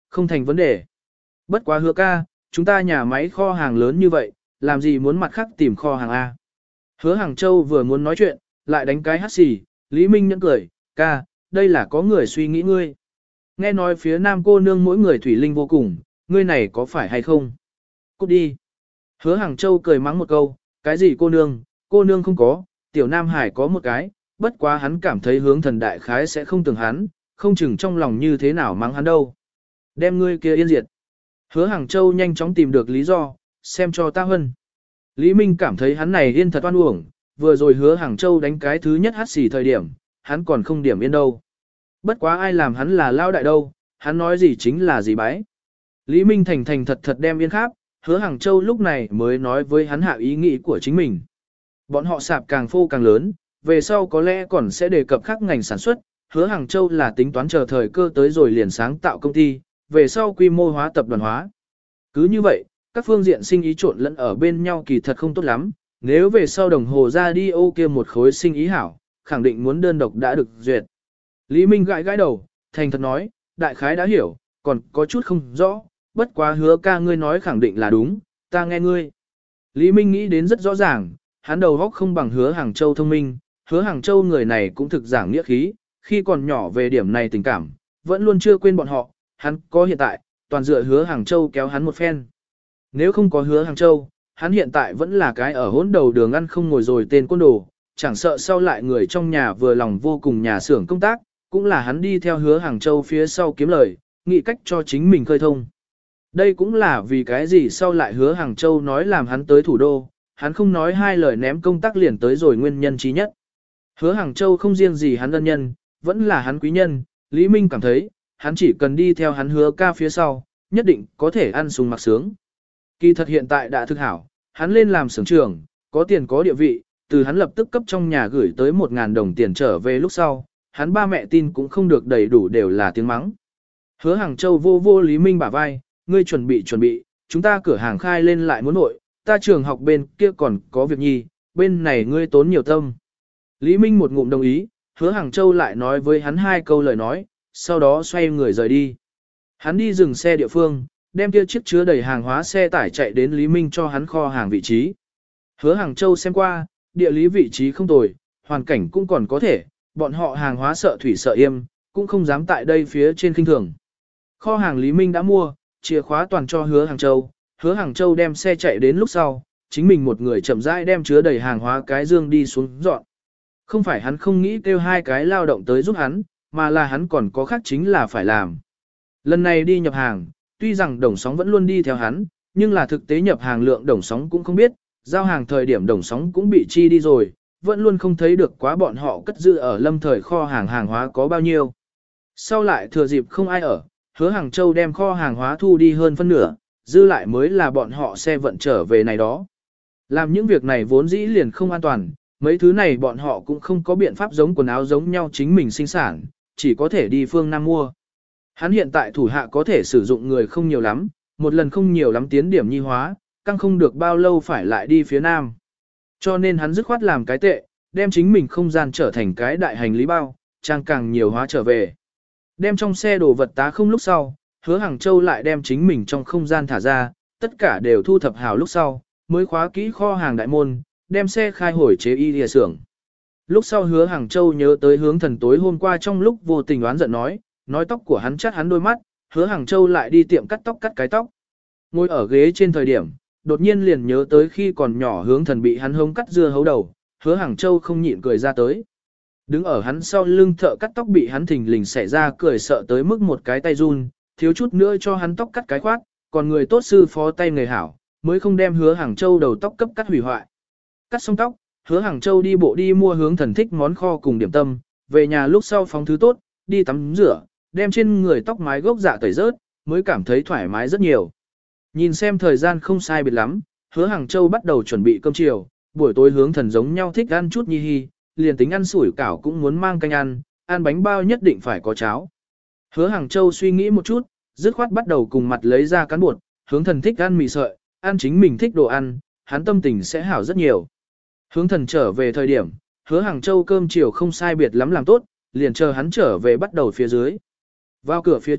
Không thành vấn đề. Bất quá Hứa ca, chúng ta nhà máy kho hàng lớn như vậy, làm gì muốn mặt khác tìm kho hàng A. Hứa Hàng Châu vừa muốn nói chuyện, lại đánh cái hắt xì, Lý Minh nhẫn cười, ca, đây là có người suy nghĩ ngươi. Nghe nói phía nam cô nương mỗi người thủy linh vô cùng, ngươi này có phải hay không? Cút đi. Hứa Hàng Châu cười mắng một câu, cái gì cô nương không có, tiểu nam hải có một cái, bất quá hắn cảm thấy hướng thần đại khái sẽ không tưởng hắn, không chừng trong lòng như thế nào mắng hắn đâu. Đem ngươi kia yên diệt. Hứa Hàng Châu nhanh chóng tìm được lý do, xem cho ta hơn. Lý Minh cảm thấy hắn này yên thật oan uổng, vừa rồi Hứa Hàng Châu đánh cái thứ nhất hát xì thời điểm, hắn còn không điểm yên đâu. Bất quá ai làm hắn là lao đại đâu, hắn nói gì chính là gì bái. Lý Minh thành thành thật thật đem yên kháp, Hứa Hàng Châu lúc này mới nói với hắn hạ ý nghĩ của chính mình. Bọn họ sạp càng phô càng lớn, về sau có lẽ còn sẽ đề cập khác ngành sản xuất, Hứa Hàng Châu là tính toán chờ thời cơ tới rồi liền sáng tạo công ty, về sau quy mô hóa tập đoàn hóa. Cứ như vậy, các phương diện sinh ý trộn lẫn ở bên nhau kỳ thật không tốt lắm, nếu về sau đồng hồ ra đi ô kia một khối sinh ý hảo, khẳng định muốn đơn độc đã được duyệt. Lý Minh gãi gãi đầu, thành thật nói, đại khái đã hiểu, còn có chút không rõ, bất quá Hứa ca ngươi nói khẳng định là đúng, ta nghe ngươi. Lý Minh nghĩ đến rất rõ ràng, hắn đầu óc không bằng Hứa Hàng Châu thông minh, Hứa Hàng Châu người này cũng thực giảng nghĩa khí, khi còn nhỏ về điểm này tình cảm, vẫn luôn chưa quên bọn họ, hắn có hiện tại, toàn dựa Hứa Hàng Châu kéo hắn một phen. Nếu không có Hứa Hàng Châu, hắn hiện tại vẫn là cái ở hỗn đầu đường ăn không ngồi rồi tên côn đồ, chẳng sợ sau lại người trong nhà vừa lòng vô cùng nhà xưởng công tác, cũng là hắn đi theo Hứa Hàng Châu phía sau kiếm lời, nghĩ cách cho chính mình khơi thông. Đây cũng là vì cái gì sau lại Hứa Hàng Châu nói làm hắn tới thủ đô, hắn không nói hai lời ném công tác liền tới rồi nguyên nhân trí nhất. Hứa Hàng Châu không riêng gì hắn ân nhân, vẫn là hắn quý nhân, Lý Minh cảm thấy, hắn chỉ cần đi theo hắn Hứa ca phía sau, nhất định có thể ăn sung mặc sướng. Kỳ thật hiện tại đã thực hảo, hắn lên làm xưởng trưởng, có tiền có địa vị, từ hắn lập tức cấp trong nhà gửi tới 1.000 đồng tiền trở về lúc sau, hắn ba mẹ tin cũng không được đầy đủ đều là tiếng mắng. Hứa Hàng Châu vô vô Lý Minh bả vai, ngươi chuẩn bị, chúng ta cửa hàng khai lên lại muốn nội, ta trường học bên kia còn có việc nhi, bên này ngươi tốn nhiều tâm. Lý Minh một ngụm đồng ý, Hứa Hàng Châu lại nói với hắn hai câu lời nói, sau đó xoay người rời đi. Hắn đi dừng xe địa phương, đem kia chiếc chứa đầy hàng hóa xe tải chạy đến Lý Minh cho hắn kho hàng vị trí. Hứa Hàng Châu xem qua, địa lý vị trí không tồi, hoàn cảnh cũng còn có thể, bọn họ hàng hóa sợ thủy sợ yêm, cũng không dám tại đây phía trên khinh thường. Kho hàng Lý Minh đã mua, chìa khóa toàn cho Hứa Hàng Châu, Hứa Hàng Châu đem xe chạy đến lúc sau, chính mình một người chậm rãi đem chứa đầy hàng hóa cái dương đi xuống dọn. Không phải hắn không nghĩ kêu hai cái lao động tới giúp hắn, mà là hắn còn có khác chính là phải làm. Lần này đi nhập hàng, tuy rằng đồng sóng vẫn luôn đi theo hắn, nhưng là thực tế nhập hàng lượng đồng sóng cũng không biết, giao hàng thời điểm đồng sóng cũng bị chi đi rồi, vẫn luôn không thấy được quá bọn họ cất giữ ở lâm thời kho hàng hàng hóa có bao nhiêu. Sau lại thừa dịp không ai ở, Hứa Hàng Châu đem kho hàng hóa thu đi hơn phân nửa, dư lại mới là bọn họ xe vận trở về này đó. Làm những việc này vốn dĩ liền không an toàn, mấy thứ này bọn họ cũng không có biện pháp giống quần áo giống nhau chính mình sinh sản, chỉ có thể đi phương Nam mua. Hắn hiện tại thủ hạ có thể sử dụng người không nhiều lắm, một lần không nhiều lắm tiến điểm nhi hóa, căng không được bao lâu phải lại đi phía Nam. Cho nên hắn dứt khoát làm cái tệ, đem chính mình không gian trở thành cái đại hành lý bao, trang càng nhiều hóa trở về. Đem trong xe đồ vật tá không lúc sau, Hứa Hàng Châu lại đem chính mình trong không gian thả ra, tất cả đều thu thập hào lúc sau, mới khóa kỹ kho hàng đại môn, đem xe khai hồi chế y lìa xưởng. Lúc sau Hứa Hàng Châu nhớ tới Hướng Thần tối hôm qua trong lúc vô tình oán giận nói tóc của hắn chắt hắn đôi mắt, Hứa Hàng Châu lại đi tiệm cắt tóc cắt cái tóc. Ngồi ở ghế trên thời điểm, đột nhiên liền nhớ tới khi còn nhỏ Hướng Thần bị hắn hống cắt dưa hấu đầu, Hứa Hàng Châu không nhịn cười ra tới. Đứng ở hắn sau lưng thợ cắt tóc bị hắn thình lình xẻ ra cười sợ tới mức một cái tay run, thiếu chút nữa cho hắn tóc cắt cái khoát, còn người tốt sư phó tay người hảo, mới không đem Hứa Hàng Châu đầu tóc cấp cắt hủy hoại. Cắt xong tóc, Hứa Hàng Châu đi bộ đi mua Hướng Thần thích món kho cùng điểm tâm, về nhà lúc sau phóng thứ tốt, đi tắm rửa, đem trên người tóc mái gốc dạ tẩy rớt, mới cảm thấy thoải mái rất nhiều. Nhìn xem thời gian không sai biệt lắm, Hứa Hàng Châu bắt đầu chuẩn bị cơm chiều, buổi tối Hướng Thần giống nhau thích ăn chút nhi hi, liền tính ăn sủi cảo cũng muốn mang canh ăn bánh bao nhất định phải có cháo. Hứa Hàng Châu suy nghĩ một chút, dứt khoát bắt đầu cùng mặt lấy ra cán bột, Hướng Thần thích ăn mì sợi, ăn chính mình thích đồ ăn, hắn tâm tình sẽ hảo rất nhiều. Hướng Thần trở về thời điểm, Hứa Hàng Châu cơm chiều không sai biệt lắm làm tốt, liền chờ hắn trở về bắt đầu phía dưới. Vào cửa phía trước,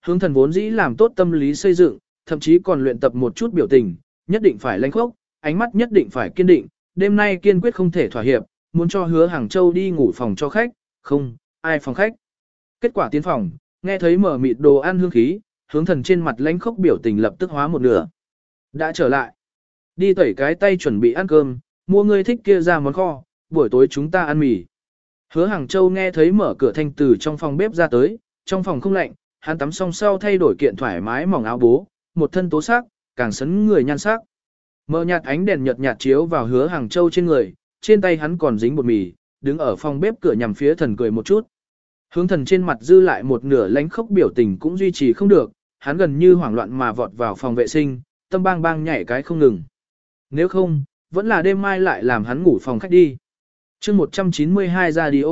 hướng thần vốn dĩ làm tốt tâm lý xây dựng, thậm chí còn luyện tập một chút biểu tình, nhất định phải lãnh khốc, ánh mắt nhất định phải kiên định, đêm nay kiên quyết không thể thỏa hiệp, muốn cho Hứa Hàng Châu đi ngủ phòng cho khách, không, ai phòng khách. Kết quả tiến phòng, nghe thấy mở mịt đồ ăn hương khí, hướng thần trên mặt lãnh khốc biểu tình lập tức hóa một nửa. Đã trở lại. Đi tẩy cái tay chuẩn bị ăn cơm, mua ngươi thích kia ra món kho, buổi tối chúng ta ăn mì. Hứa Hàng Châu nghe thấy mở cửa thanh từ trong phòng bếp ra tới, trong phòng không lạnh, hắn tắm xong sau thay đổi kiện thoải mái mỏng áo bố, một thân tố sắc, càng sấn người nhan sắc. Mờ nhạt ánh đèn nhợt nhạt chiếu vào Hứa Hàng Châu trên người, trên tay hắn còn dính bột mì, đứng ở phòng bếp cửa nhằm phía thần cười một chút. Hướng thần trên mặt dư lại một nửa lánh khốc biểu tình cũng duy trì không được, hắn gần như hoảng loạn mà vọt vào phòng vệ sinh, tâm bang bang nhảy cái không ngừng. Nếu không, vẫn là đêm mai lại làm hắn ngủ phòng khách đi. chương 192 radio.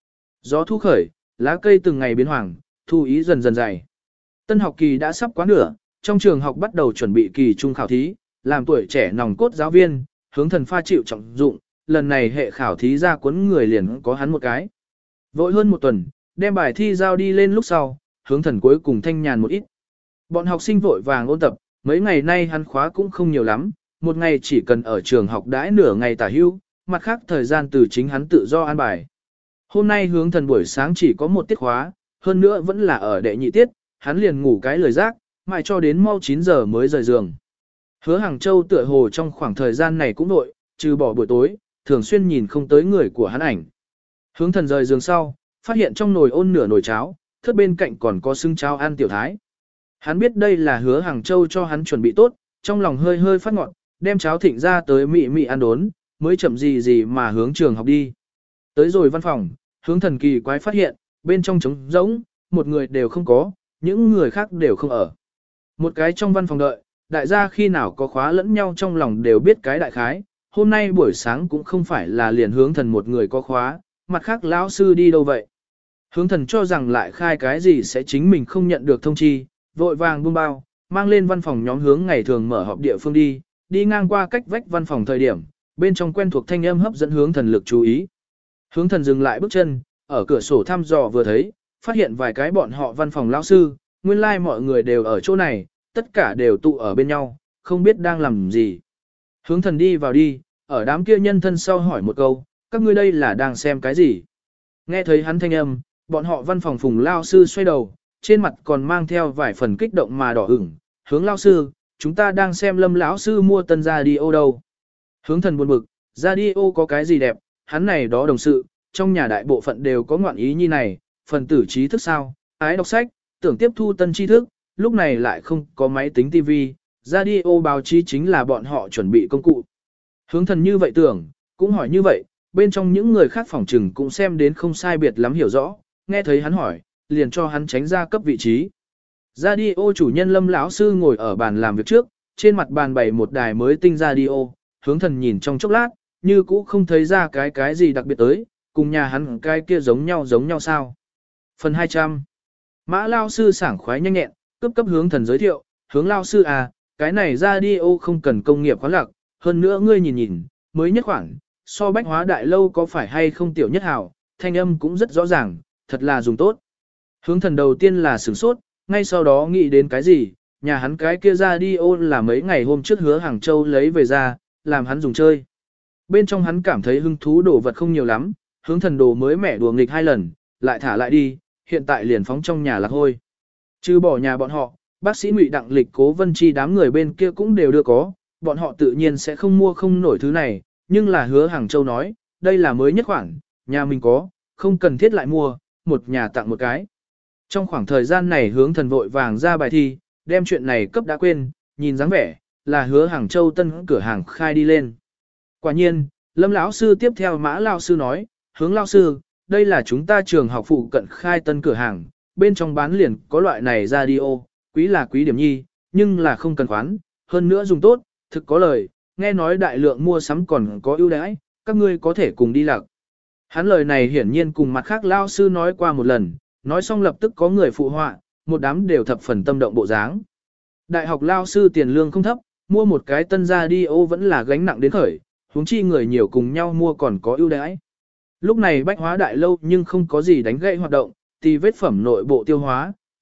Gió thu khởi, lá cây từng ngày biến hoàng, thu ý dần dần dày. Tân học kỳ đã sắp quá nửa, trong trường học bắt đầu chuẩn bị kỳ trung khảo thí, làm tuổi trẻ nòng cốt giáo viên, hướng thần pha chịu trọng dụng, lần này hệ khảo thí ra cuốn người liền có hắn một cái. Vội hơn một tuần, đem bài thi giao đi lên lúc sau, hướng thần cuối cùng thanh nhàn một ít. Bọn học sinh vội vàng ôn tập, mấy ngày nay hắn khóa cũng không nhiều lắm, một ngày chỉ cần ở trường học đãi nửa ngày tả hưu, mặt khác thời gian từ chính hắn tự do an bài. Hôm nay hướng thần buổi sáng chỉ có một tiết khóa, hơn nữa vẫn là ở đệ nhị tiết, hắn liền ngủ cái lời giác, mãi cho đến mau 9 giờ mới rời giường. Hứa Hàng Châu tựa hồ trong khoảng thời gian này cũng nội, trừ bỏ buổi tối, thường xuyên nhìn không tới người của hắn ảnh. Hướng thần rời giường sau, phát hiện trong nồi ôn nửa nồi cháo, thớt bên cạnh còn có xưng cháo ăn tiểu thái. Hắn biết đây là Hứa Hàng Châu cho hắn chuẩn bị tốt, trong lòng hơi hơi phát ngọn, đem cháo thịnh ra tới mị mị ăn đốn, mới chậm gì mà hướng trường học đi. Tới rồi văn phòng, hướng thần kỳ quái phát hiện, bên trong trống rỗng, một người đều không có, những người khác đều không ở. Một cái trong văn phòng đợi, đại gia khi nào có khóa lẫn nhau trong lòng đều biết cái đại khái, hôm nay buổi sáng cũng không phải là liền hướng thần một người có khóa, mặt khác lão sư đi đâu vậy. Hướng thần cho rằng lại khai cái gì sẽ chính mình không nhận được thông chi, vội vàng buông bao, mang lên văn phòng nhóm hướng ngày thường mở họp địa phương đi ngang qua cách vách văn phòng thời điểm, bên trong quen thuộc thanh âm hấp dẫn hướng thần lực chú ý. Hướng thần dừng lại bước chân, ở cửa sổ thăm dò vừa thấy, phát hiện vài cái bọn họ văn phòng lão sư, nguyên lai like mọi người đều ở chỗ này, tất cả đều tụ ở bên nhau, không biết đang làm gì. Hướng thần đi vào đi, ở đám kia nhân thân sau hỏi một câu, các ngươi đây là đang xem cái gì? Nghe thấy hắn thanh âm, bọn họ văn phòng phùng lao sư xoay đầu, trên mặt còn mang theo vài phần kích động mà đỏ ửng, hướng lao sư, chúng ta đang xem Lâm lão sư mua tân radio đâu. Hướng thần buồn bực, radio có cái gì đẹp, hắn này đó đồng sự, trong nhà đại bộ phận đều có ngoạn ý như này, phần tử trí thức sao, ái đọc sách, tưởng tiếp thu tân tri thức, lúc này lại không có máy tính TV, radio báo chí chính là bọn họ chuẩn bị công cụ. Hướng thần như vậy tưởng, cũng hỏi như vậy, bên trong những người khác phòng trừng cũng xem đến không sai biệt lắm hiểu rõ, nghe thấy hắn hỏi, liền cho hắn tránh ra cấp vị trí. Radio chủ nhân Lâm lão sư ngồi ở bàn làm việc trước, trên mặt bàn bày một đài mới tinh radio, hướng thần nhìn trong chốc lát, như cũ không thấy ra cái gì đặc biệt tới, cùng nhà hắn cái kia giống nhau sao. Phần 200. Mã lao sư sảng khoái nhanh nhẹn, cấp hướng thần giới thiệu, hướng lao sư à, cái này radio không cần công nghiệp khoáng lạc, hơn nữa ngươi nhìn, mới nhất khoảng, so bách hóa đại lâu có phải hay không tiểu nhất hảo, thanh âm cũng rất rõ ràng, thật là dùng tốt. Hướng thần đầu tiên là sửng sốt, ngay sau đó nghĩ đến cái gì, nhà hắn cái kia radio là mấy ngày hôm trước Hứa Hàng Châu lấy về ra, làm hắn dùng chơi. Bên trong hắn cảm thấy hứng thú đồ vật không nhiều lắm, hướng thần đồ mới mẻ đùa nghịch 2 lần, lại thả lại đi, hiện tại liền phóng trong nhà lạc hôi. Chứ bỏ nhà bọn họ, bác sĩ Ngụy Đặng Lịch Cố Vân Chi đám người bên kia cũng đều đưa có, bọn họ tự nhiên sẽ không mua không nổi thứ này, nhưng là Hứa Hàng Châu nói, đây là mới nhất khoản, nhà mình có, không cần thiết lại mua, một nhà tặng một cái. Trong khoảng thời gian này hướng thần vội vàng ra bài thi, đem chuyện này cấp đã quên, nhìn dáng vẻ, là Hứa Hàng Châu tân cửa hàng khai đi lên. Quả nhiên, Lâm lão sư tiếp theo Mã lão sư nói, hướng lão sư, đây là chúng ta trường học phụ cận khai tân cửa hàng, bên trong bán liền có loại này radio, quý là quý điểm nhi, nhưng là không cần khoán, hơn nữa dùng tốt, thực có lời, nghe nói đại lượng mua sắm còn có ưu đãi, các ngươi có thể cùng đi lạc. Hắn lời này hiển nhiên cùng mặt khác lão sư nói qua một lần, nói xong lập tức có người phụ họa, một đám đều thập phần tâm động bộ dáng. Đại học lão sư tiền lương không thấp, mua một cái tân radio vẫn là gánh nặng đến khởi, huống chi người nhiều cùng nhau mua còn có ưu đãi. Lúc này bách hóa đại lâu nhưng không có gì đánh gãy hoạt động, thì vết phẩm nội bộ tiêu hóa,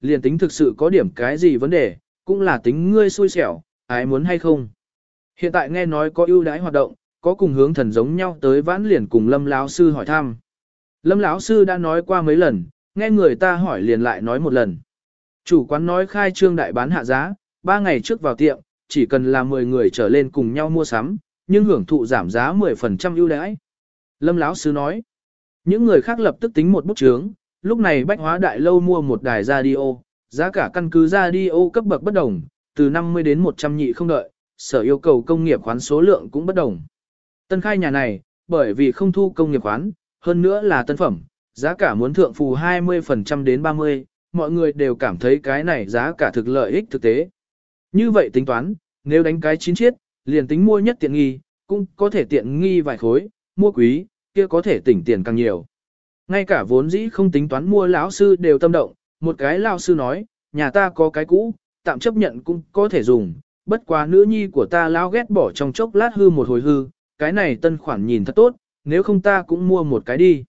liền tính thực sự có điểm cái gì vấn đề, cũng là tính ngươi xui xẻo, ai muốn hay không. Hiện tại nghe nói có ưu đãi hoạt động, có cùng hướng thần giống nhau tới vãn liền cùng Lâm lão sư hỏi thăm. Lâm lão sư đã nói qua mấy lần, nghe người ta hỏi liền lại nói một lần. Chủ quán nói khai trương đại bán hạ giá, 3 ngày trước vào tiệm, chỉ cần là 10 người trở lên cùng nhau mua sắm, nhưng hưởng thụ giảm giá 10% ưu đãi. Lâm lão sư nói, những người khác lập tức tính một bút chướng, lúc này Bách Hóa Đại Lâu mua một đài radio, giá cả căn cứ radio cấp bậc bất đồng, từ 50 đến 100 nhị không đợi, sở yêu cầu công nghiệp khoán số lượng cũng bất đồng. Tân khai nhà này, bởi vì không thu công nghiệp khoán, hơn nữa là tân phẩm, giá cả muốn thượng phù 20% đến 30%, mọi người đều cảm thấy cái này giá cả thực lợi ích thực tế. Như vậy tính toán, nếu đánh cái 9 chiết, liền tính mua nhất tiện nghi, cũng có thể tiện nghi vài khối, mua quý, kia có thể tỉnh tiền càng nhiều. Ngay cả vốn dĩ không tính toán mua lão sư đều tâm động, một cái lão sư nói, nhà ta có cái cũ, tạm chấp nhận cũng có thể dùng, bất quá nữ nhi của ta lão ghét bỏ trong chốc lát hư một hồi hư, cái này tân khoản nhìn thật tốt, nếu không ta cũng mua một cái đi.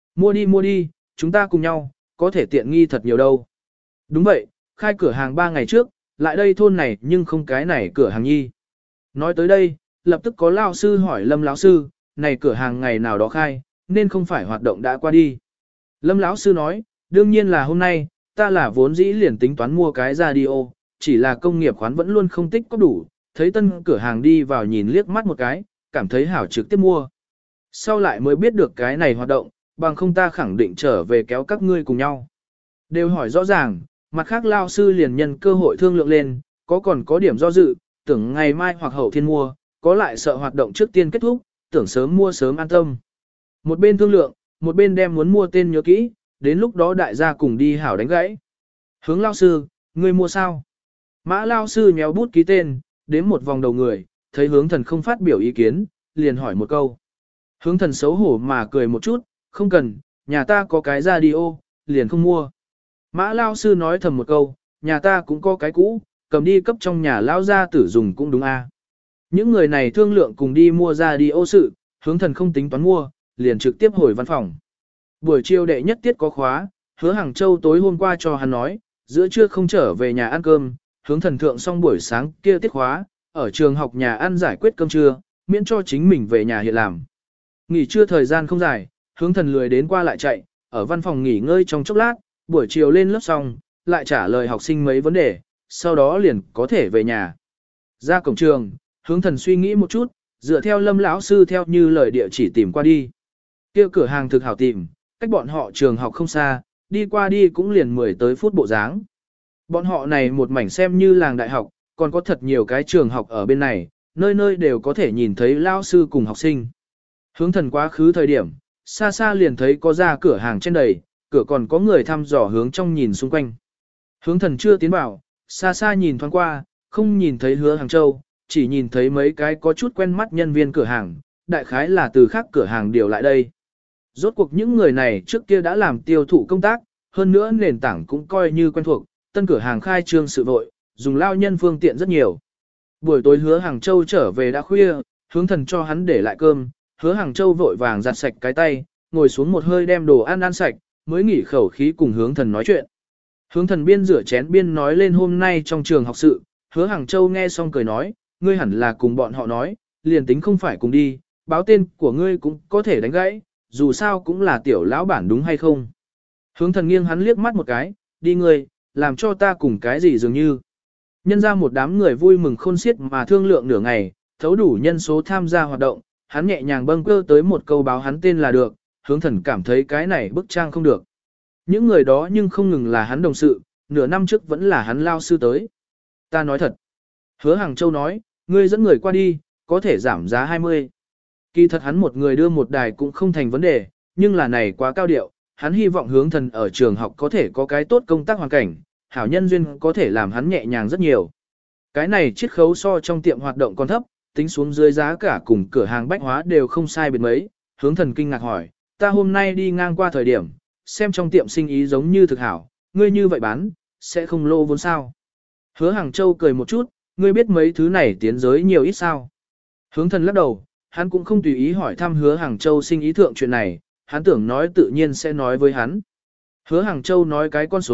Mua đi, chúng ta cùng nhau, có thể tiện nghi thật nhiều đâu. Đúng vậy, khai cửa hàng 3 ngày trước, lại đây thôn này nhưng không cái này cửa hàng nhi. Nói tới đây, lập tức có lão sư hỏi Lâm lão sư, này cửa hàng ngày nào đó khai, nên không phải hoạt động đã qua đi. Lâm lão sư nói, đương nhiên là hôm nay, ta là vốn dĩ liền tính toán mua cái radio, chỉ là công nghiệp khoán vẫn luôn không tích có đủ, thấy tân cửa hàng đi vào nhìn liếc mắt một cái, cảm thấy hảo trực tiếp mua. Sau lại mới biết được cái này hoạt động, bằng không ta khẳng định trở về kéo các ngươi cùng nhau. Đều hỏi rõ ràng, mặt khác lao sư liền nhân cơ hội thương lượng lên, còn có điểm do dự, tưởng ngày mai hoặc hậu thiên mua, có lại sợ hoạt động trước tiên kết thúc, tưởng sớm mua sớm an tâm. Một bên thương lượng, một bên đem muốn mua tên nhớ kỹ, đến lúc đó đại gia cùng đi hảo đánh gãy. Hướng lao sư, ngươi mua sao? Mã lao sư nhéo bút ký tên, đến một vòng đầu người, thấy hướng thần không phát biểu ý kiến, liền hỏi một câu. Hướng thần xấu hổ mà cười một chút, không cần, nhà ta có cái radio, liền không mua. Mã lao sư nói thầm một câu, nhà ta cũng có cái cũ, cầm đi cấp trong nhà lao gia tử dùng cũng đúng a. Những người này thương lượng cùng đi mua radio sự, hướng thần không tính toán mua, liền trực tiếp hồi văn phòng. Buổi chiều đệ nhất tiết có khóa, Hứa Hàng Châu tối hôm qua cho hắn nói, giữa trưa không trở về nhà ăn cơm, hướng thần thượng xong buổi sáng kia tiết khóa, ở trường học nhà ăn giải quyết cơm trưa, miễn cho chính mình về nhà hiện làm. Nghỉ trưa thời gian không dài, hướng thần lười đến qua lại chạy, ở văn phòng nghỉ ngơi trong chốc lát, buổi chiều lên lớp xong, lại trả lời học sinh mấy vấn đề, sau đó liền có thể về nhà. Ra cổng trường, hướng thần suy nghĩ một chút, dựa theo Lâm lão sư theo như lời địa chỉ tìm qua đi. Kia cửa hàng thực hảo tìm, cách bọn họ trường học không xa, đi qua đi cũng liền 10 tới phút bộ dáng. Bọn họ này một mảnh xem như làng đại học, còn có thật nhiều cái trường học ở bên này, nơi nơi đều có thể nhìn thấy lão sư cùng học sinh. Hướng thần quá khứ thời điểm, xa xa liền thấy có ra cửa hàng trên đầy, cửa còn có người thăm dò hướng trong nhìn xung quanh. Hướng thần chưa tiến vào, xa xa nhìn thoáng qua, không nhìn thấy Hứa Hàng Châu, chỉ nhìn thấy mấy cái có chút quen mắt nhân viên cửa hàng, đại khái là từ khác cửa hàng điều lại đây. Rốt cuộc những người này trước kia đã làm tiêu thụ công tác, hơn nữa nền tảng cũng coi như quen thuộc, tân cửa hàng khai trương sự vội, dùng lao nhân phương tiện rất nhiều. Buổi tối Hứa Hàng Châu trở về đã khuya, hướng thần cho hắn để lại cơm, Hứa Hàng Châu vội vàng giặt sạch cái tay, ngồi xuống một hơi đem đồ ăn sạch, mới nghỉ khẩu khí cùng hướng thần nói chuyện. Hướng thần biên rửa chén biên nói lên hôm nay trong trường học sự, Hứa Hàng Châu nghe xong cười nói, ngươi hẳn là cùng bọn họ nói, liền tính không phải cùng đi, báo tên của ngươi cũng có thể đánh gãy, dù sao cũng là tiểu lão bản đúng hay không. Hướng thần nghiêng hắn liếc mắt một cái, đi ngươi, làm cho ta cùng cái gì dường như. Nhân ra một đám người vui mừng khôn xiết mà thương lượng nửa ngày, thấu đủ nhân số tham gia hoạt động, hắn nhẹ nhàng bâng quơ tới một câu báo hắn tên là được, hướng thần cảm thấy cái này bức trang không được. Những người đó nhưng không ngừng là hắn đồng sự, nửa năm trước vẫn là hắn lao sư tới. Ta nói thật. Hứa Hàng Châu nói, ngươi dẫn người qua đi, có thể giảm giá 20. Kỳ thật hắn một người đưa một đài cũng không thành vấn đề, nhưng là này quá cao điệu, hắn hy vọng hướng thần ở trường học có thể có cái tốt công tác hoàn cảnh, hảo nhân duyên có thể làm hắn nhẹ nhàng rất nhiều. Cái này chiết khấu so trong tiệm hoạt động còn thấp, tính xuống dưới giá cả cùng cửa hàng bách hóa đều không sai biệt mấy, hướng thần kinh ngạc hỏi, ta hôm nay đi ngang qua thời điểm, xem trong tiệm sinh ý giống như thực hảo, ngươi như vậy bán, sẽ không lô vốn sao. Hứa Hàng Châu cười một chút, ngươi biết mấy thứ này tiến giới nhiều ít sao. Hướng thần lắc đầu, hắn cũng không tùy ý hỏi thăm Hứa Hàng Châu sinh ý thượng chuyện này, hắn tưởng nói tự nhiên sẽ nói với hắn. Hứa Hàng Châu nói cái con số,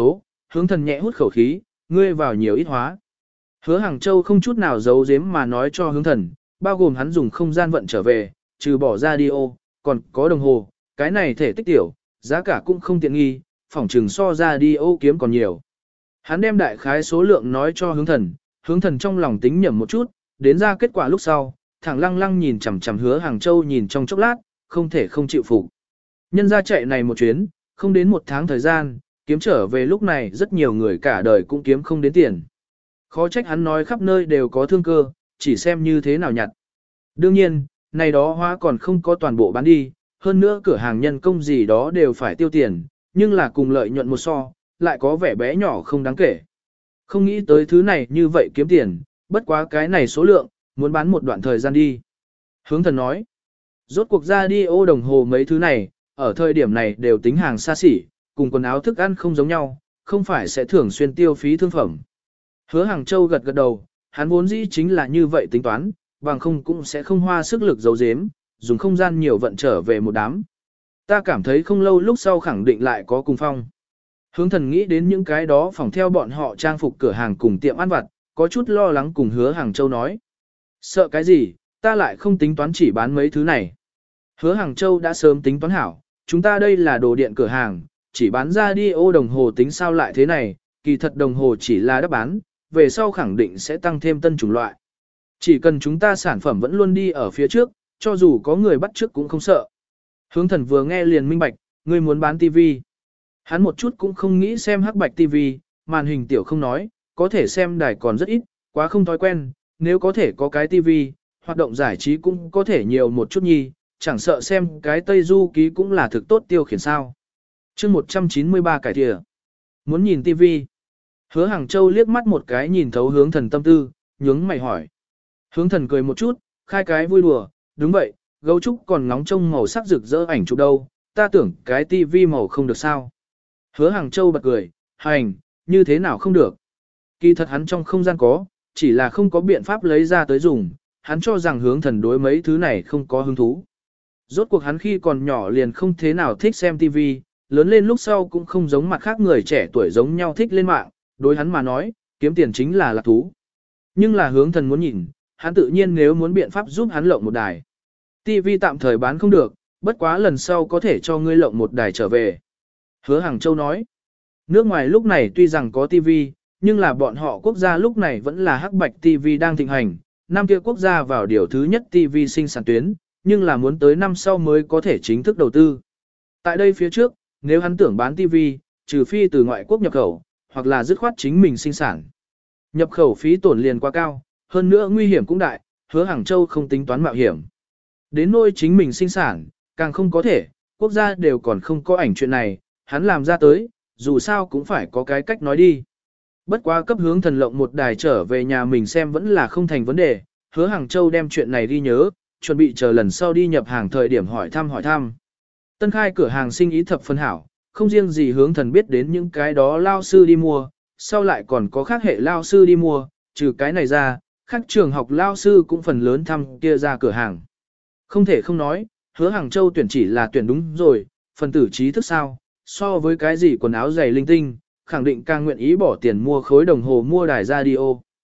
hướng thần nhẹ hút khẩu khí, ngươi vào nhiều ít hóa. Hứa Hàng Châu không chút nào giấu giếm mà nói cho hướng thần, bao gồm hắn dùng không gian vận trở về, trừ bỏ radio, còn có đồng hồ, cái này thể tích tiểu, giá cả cũng không tiện nghi, phỏng trừng so radio kiếm còn nhiều. Hắn đem đại khái số lượng nói cho hướng thần trong lòng tính nhẩm một chút, đến ra kết quả lúc sau, thẳng lăng lăng nhìn chằm chằm Hứa Hàng Châu nhìn trong chốc lát, không thể không chịu phục. Nhân ra chạy này một chuyến, không đến một tháng thời gian, kiếm trở về lúc này rất nhiều người cả đời cũng kiếm không đến tiền. Khó trách hắn nói khắp nơi đều có thương cơ, chỉ xem như thế nào nhặt. Đương nhiên, này đó hóa còn không có toàn bộ bán đi, hơn nữa cửa hàng nhân công gì đó đều phải tiêu tiền, nhưng là cùng lợi nhuận một so, lại có vẻ bé nhỏ không đáng kể. Không nghĩ tới thứ này như vậy kiếm tiền, bất quá cái này số lượng, muốn bán một đoạn thời gian đi. Hướng thần nói, rốt cuộc ra đi ô đồng hồ mấy thứ này, ở thời điểm này đều tính hàng xa xỉ, cùng quần áo thức ăn không giống nhau, không phải sẽ thường xuyên tiêu phí thương phẩm. Hứa Hàng Châu gật gật đầu, hắn vốn dĩ chính là như vậy tính toán, bằng không cũng sẽ không hoa sức lực giấu giếm, dùng không gian nhiều vận trở về một đám. Ta cảm thấy không lâu lúc sau khẳng định lại có cùng phong. Hướng thần nghĩ đến những cái đó phòng theo bọn họ trang phục cửa hàng cùng tiệm ăn vặt, có chút lo lắng cùng Hứa Hàng Châu nói. Sợ cái gì, ta lại không tính toán chỉ bán mấy thứ này. Hứa Hàng Châu đã sớm tính toán hảo, chúng ta đây là đồ điện cửa hàng, chỉ bán ra đi ô đồng hồ tính sao lại thế này, kỳ thật đồng hồ chỉ là đáp bán, về sau khẳng định sẽ tăng thêm tân chủng loại. Chỉ cần chúng ta sản phẩm vẫn luôn đi ở phía trước, cho dù có người bắt trước cũng không sợ. Hướng thần vừa nghe liền minh bạch, ngươi muốn bán tivi. Hắn một chút cũng không nghĩ xem hắc bạch tivi, màn hình tiểu không nói, có thể xem đài còn rất ít, quá không thói quen, nếu có thể có cái tivi, hoạt động giải trí cũng có thể nhiều một chút nhi, chẳng sợ xem cái Tây Du ký cũng là thực tốt tiêu khiển sao. chương 193 cải thìa. Muốn nhìn tivi. Hứa Hàng Châu liếc mắt một cái nhìn thấu hướng thần tâm tư, nhướng mày hỏi. Hướng thần cười một chút, khai cái vui đùa, đúng vậy, gấu trúc còn ngóng trông màu sắc rực rỡ ảnh chụp đâu, ta tưởng cái tivi màu không được sao. Hứa Hàng Châu bật cười, hành, như thế nào không được. Kỳ thật hắn trong không gian có, chỉ là không có biện pháp lấy ra tới dùng, hắn cho rằng hướng thần đối mấy thứ này không có hứng thú. Rốt cuộc hắn khi còn nhỏ liền không thế nào thích xem tivi, lớn lên lúc sau cũng không giống mặt khác người trẻ tuổi giống nhau thích lên mạng, đối hắn mà nói, kiếm tiền chính là lạc thú. Nhưng là hướng thần muốn nhìn, hắn tự nhiên nếu muốn biện pháp giúp hắn lộng một đài. Tivi tạm thời bán không được, bất quá lần sau có thể cho ngươi lộng một đài trở về. Hứa Hàng Châu nói, nước ngoài lúc này tuy rằng có tivi, nhưng là bọn họ quốc gia lúc này vẫn là hắc bạch tivi đang thịnh hành, năm kia quốc gia vào điều thứ nhất tivi sinh sản tuyến, nhưng là muốn tới năm sau mới có thể chính thức đầu tư. Tại đây phía trước, nếu hắn tưởng bán tivi, trừ phi từ ngoại quốc nhập khẩu, hoặc là dứt khoát chính mình sinh sản. Nhập khẩu phí tổn liền quá cao, hơn nữa nguy hiểm cũng đại, Hứa Hàng Châu không tính toán mạo hiểm. Đến nôi chính mình sinh sản, càng không có thể, quốc gia đều còn không có ảnh chuyện này, hắn làm ra tới, dù sao cũng phải có cái cách nói đi. Bất quá cấp hướng thần lộng một đài trở về nhà mình xem vẫn là không thành vấn đề, Hứa Hàng Châu đem chuyện này đi nhớ, chuẩn bị chờ lần sau đi nhập hàng thời điểm hỏi thăm. Tân khai cửa hàng sinh ý thập phân hảo, không riêng gì hướng thần biết đến những cái đó lao sư đi mua, sau lại còn có khác hệ lao sư đi mua, trừ cái này ra, khác trường học lao sư cũng phần lớn thăm kia ra cửa hàng. Không thể không nói, Hứa Hàng Châu tuyển chỉ là tuyển đúng rồi, phần tử trí thức sao, so với cái gì quần áo giày linh tinh, khẳng định càng nguyện ý bỏ tiền mua khối đồng hồ mua đài radio.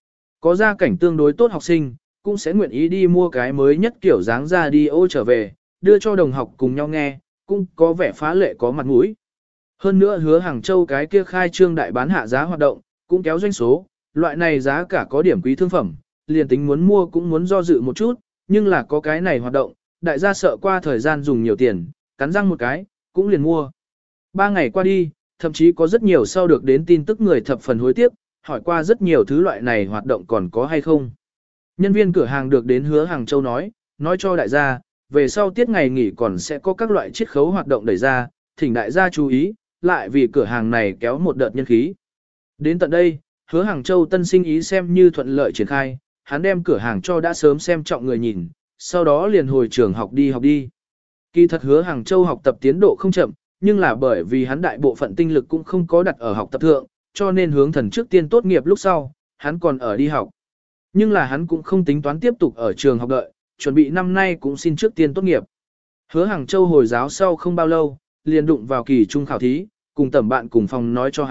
Có gia cảnh tương đối tốt học sinh, cũng sẽ nguyện ý đi mua cái mới nhất kiểu dáng radio trở về, đưa cho đồng học cùng nhau nghe, cũng có vẻ phá lệ có mặt mũi. Hơn nữa Hứa Hàng Châu cái kia khai trương đại bán hạ giá hoạt động, cũng kéo doanh số, loại này giá cả có điểm quý thương phẩm, liền tính muốn mua cũng muốn do dự một chút, nhưng là có cái này hoạt động, đại gia sợ qua thời gian dùng nhiều tiền, cắn răng một cái, cũng liền mua. 3 ngày qua đi, thậm chí có rất nhiều sau được đến tin tức người thập phần hối tiếc, hỏi qua rất nhiều thứ loại này hoạt động còn có hay không. Nhân viên cửa hàng được đến Hứa Hàng Châu nói cho đại gia, về sau tiết ngày nghỉ còn sẽ có các loại chiết khấu hoạt động đẩy ra, thỉnh đại gia chú ý, lại vì cửa hàng này kéo một đợt nhân khí. Đến tận đây, Hứa Hàng Châu tân sinh ý xem như thuận lợi triển khai, hắn đem cửa hàng cho đã sớm xem trọng người nhìn, sau đó liền hồi trường học đi. Kỳ thật Hứa Hàng Châu học tập tiến độ không chậm, nhưng là bởi vì hắn đại bộ phận tinh lực cũng không có đặt ở học tập thượng, cho nên hướng thần trước tiên tốt nghiệp lúc sau, hắn còn ở đi học. Nhưng là hắn cũng không tính toán tiếp tục ở trường học đợi, chuẩn bị năm nay cũng xin trước tiên tốt nghiệp. Hứa Hàng Châu hồi giáo sau không bao lâu, liền đụng vào kỳ trung khảo thí, cùng tẩm bạn cùng phòng nói cho hắn,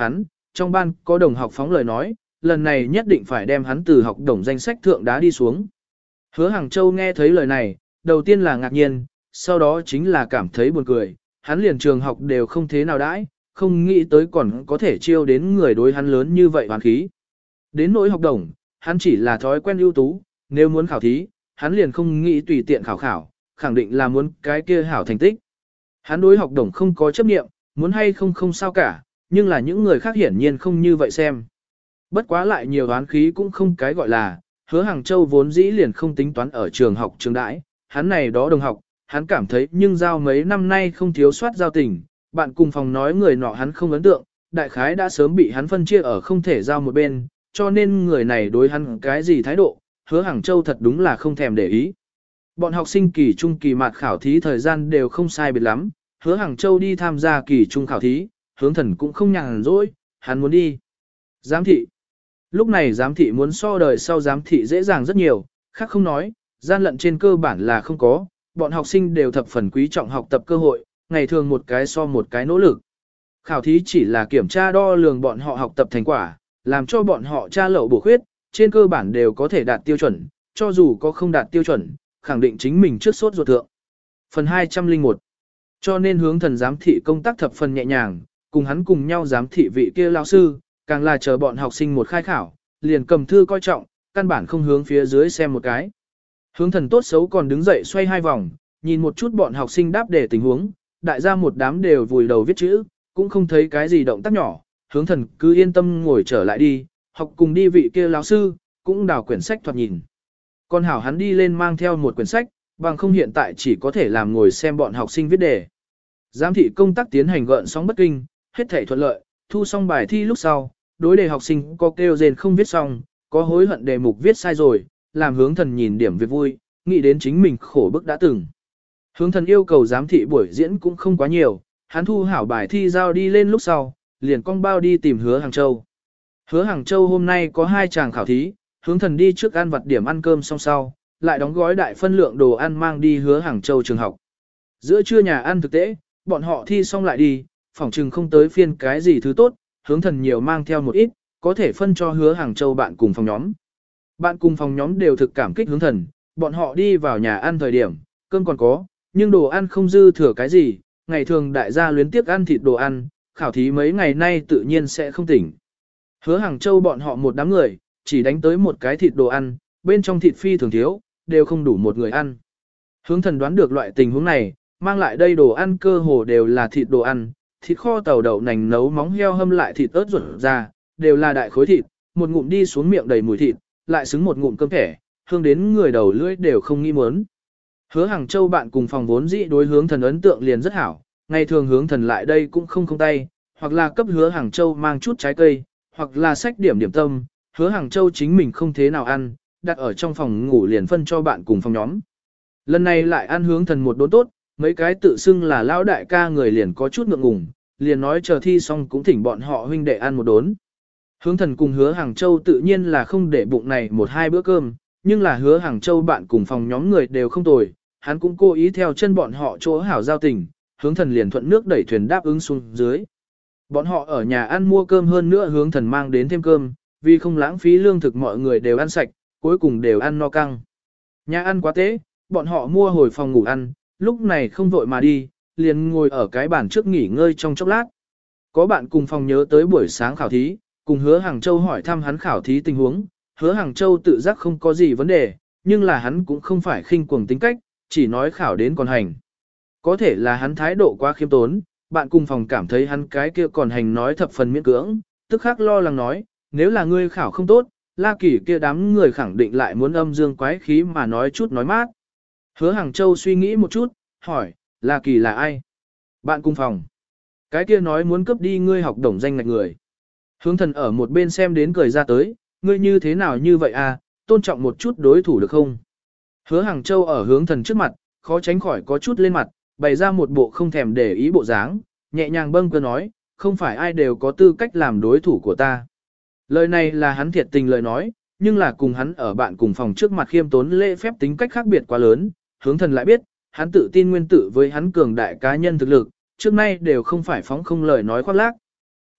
trong ban có đồng học phóng lời nói, lần này nhất định phải đem hắn từ học đồng danh sách thượng đá đi xuống. Hứa Hàng Châu nghe thấy lời này, đầu tiên là ngạc nhiên, sau đó chính là cảm thấy buồn cười, hắn liền trường học đều không thế nào đãi, không nghĩ tới còn có thể chiêu đến người đối hắn lớn như vậy hoàn khí. Đến nỗi học đồng, hắn chỉ là thói quen ưu tú, nếu muốn khảo thí, hắn liền không nghĩ tùy tiện khảo, khẳng định là muốn cái kia hảo thành tích. Hắn đối học đồng không có chấp niệm, muốn hay không không sao cả, nhưng là những người khác hiển nhiên không như vậy xem. Bất quá lại nhiều đoán khí cũng không cái gọi là, Hứa Hàng Châu vốn dĩ liền không tính toán ở trường học trường đãi, hắn này đó đồng học, hắn cảm thấy nhưng giao mấy năm nay không thiếu soát giao tình, bạn cùng phòng nói người nọ hắn không ấn tượng, đại khái đã sớm bị hắn phân chia ở không thể giao một bên, cho nên người này đối hắn cái gì thái độ, Hứa Hàng Châu thật đúng là không thèm để ý. Bọn học sinh kỳ trung kỳ mạt khảo thí thời gian đều không sai biệt lắm, Hứa Hàng Châu đi tham gia kỳ trung khảo thí, Hướng Thần cũng không nhàn rỗi, hắn muốn đi. Giám thị. Lúc này giám thị muốn so đời sau giám thị dễ dàng rất nhiều, khác không nói, gian lận trên cơ bản là không có, bọn học sinh đều thập phần quý trọng học tập cơ hội, ngày thường một cái so một cái nỗ lực. Khảo thí chỉ là kiểm tra đo lường bọn họ học tập thành quả, làm cho bọn họ tra lậu bổ khuyết, trên cơ bản đều có thể đạt tiêu chuẩn, cho dù có không đạt tiêu chuẩn, khẳng định chính mình trước sốt ruột thượng. Phần 201. Cho nên Hướng Thần giám thị công tác thập phần nhẹ nhàng, cùng hắn cùng nhau giám thị vị kia lão sư, càng là chờ bọn học sinh một khai khảo, liền cầm thư coi trọng, căn bản không hướng phía dưới xem một cái. Hướng Thần tốt xấu còn đứng dậy xoay hai vòng, nhìn một chút bọn học sinh đáp đề tình huống, đại gia một đám đều vùi đầu viết chữ, cũng không thấy cái gì động tác nhỏ, Hướng Thần cứ yên tâm ngồi trở lại đi, học cùng đi vị kia lão sư, cũng đào quyển sách thoạt nhìn. Còn hảo hắn đi lên mang theo một quyển sách, bằng không hiện tại chỉ có thể làm ngồi xem bọn học sinh viết đề. Giám thị công tác tiến hành gợn sóng bất kinh, hết thảy thuận lợi, thu xong bài thi lúc sau, đối đề học sinh có kêu rên không viết xong, có hối hận đề mục viết sai rồi, làm Hướng Thần nhìn điểm việc vui, nghĩ đến chính mình khổ bức đã từng. Hướng Thần yêu cầu giám thị buổi diễn cũng không quá nhiều, hắn thu hảo bài thi giao đi lên lúc sau, liền cong bao đi tìm Hứa Hàng Châu. Hứa Hàng Châu hôm nay có 2 chàng khảo thí, Hướng Thần đi trước ăn vặt điểm ăn cơm xong sau, lại đóng gói đại phân lượng đồ ăn mang đi Hứa Hàng Châu trường học. Giữa trưa nhà ăn thực tế, bọn họ thi xong lại đi, phỏng chừng không tới phiên cái gì thứ tốt, Hướng Thần nhiều mang theo một ít, có thể phân cho Hứa Hàng Châu bạn cùng phòng nhóm. Bạn cùng phòng nhóm đều thực cảm kích Hướng Thần, bọn họ đi vào nhà ăn thời điểm, cơm còn có, nhưng đồ ăn không dư thừa cái gì, ngày thường đại gia luyến tiếc ăn thịt đồ ăn, khảo thí mấy ngày nay tự nhiên sẽ không tỉnh. Hứa Hàng Châu bọn họ một đám người, chỉ đánh tới một cái thịt đồ ăn, bên trong thịt phi thường thiếu, đều không đủ một người ăn. Hướng Thần đoán được loại tình huống này, mang lại đây đồ ăn cơ hồ đều là thịt đồ ăn, thịt kho tàu đậu nành nấu móng heo hâm lại thịt ớt ruột ra, đều là đại khối thịt, một ngụm đi xuống miệng đầy mùi thịt, lại xứng một ngụm cơm thẻ, hương đến người đầu lưỡi đều không nghĩ muốn. Hứa Hàng Châu bạn cùng phòng vốn dĩ đối Hướng Thần ấn tượng liền rất hảo, ngày thường Hướng Thần lại đây cũng không tay, hoặc là cấp Hứa Hàng Châu mang chút trái cây, hoặc là xách điểm điểm tâm, Hứa Hàng Châu chính mình không thế nào ăn, đặt ở trong phòng ngủ liền phân cho bạn cùng phòng nhóm. Lần này lại ăn Hướng Thần một đốn tốt, mấy cái tự xưng là lão đại ca người liền có chút ngượng ngùng, liền nói chờ thi xong cũng thỉnh bọn họ huynh đệ ăn một đốn. Hướng Thần cùng Hứa Hàng Châu tự nhiên là không để bụng này một hai bữa cơm, nhưng là Hứa Hàng Châu bạn cùng phòng nhóm người đều không tồi, hắn cũng cố ý theo chân bọn họ chỗ hảo giao tình, Hướng Thần liền thuận nước đẩy thuyền đáp ứng xuống dưới. Bọn họ ở nhà ăn mua cơm hơn nữa Hướng Thần mang đến thêm cơm, vì không lãng phí lương thực mọi người đều ăn sạch, cuối cùng đều ăn no căng. Nhà ăn quá tế, bọn họ mua hồi phòng ngủ ăn, lúc này không vội mà đi, liền ngồi ở cái bàn trước nghỉ ngơi trong chốc lát. Có bạn cùng phòng nhớ tới buổi sáng khảo thí, cùng Hứa Hàng Châu hỏi thăm hắn khảo thí tình huống, Hứa Hàng Châu tự giác không có gì vấn đề, nhưng là hắn cũng không phải khinh cuồng tính cách, chỉ nói khảo đến còn hành. Có thể là hắn thái độ quá khiêm tốn, bạn cùng phòng cảm thấy hắn cái kia còn hành nói thập phần miễn cưỡng, tức khắc lo lắng nói, nếu là ngươi khảo không tốt, La Kỳ kia đám người khẳng định lại muốn âm dương quái khí mà nói chút nói mát. Hứa Hàng Châu suy nghĩ một chút, hỏi, La Kỳ là ai? Bạn cùng phòng. Cái kia nói muốn cướp đi ngươi học đồng danh ngạch người. Hướng Thần ở một bên xem đến cười ra tới, ngươi như thế nào như vậy à, tôn trọng một chút đối thủ được không? Hứa Hàng Châu ở Hướng Thần trước mặt, khó tránh khỏi có chút lên mặt, bày ra một bộ không thèm để ý bộ dáng, nhẹ nhàng bâng cơ nói, không phải ai đều có tư cách làm đối thủ của ta. Lời này là hắn thiệt tình lời nói, nhưng là cùng hắn ở bạn cùng phòng trước mặt khiêm tốn lễ phép tính cách khác biệt quá lớn, Hướng Thần lại biết, hắn tự tin nguyên tử với hắn cường đại cá nhân thực lực, trước nay đều không phải phóng không lời nói khoác lác.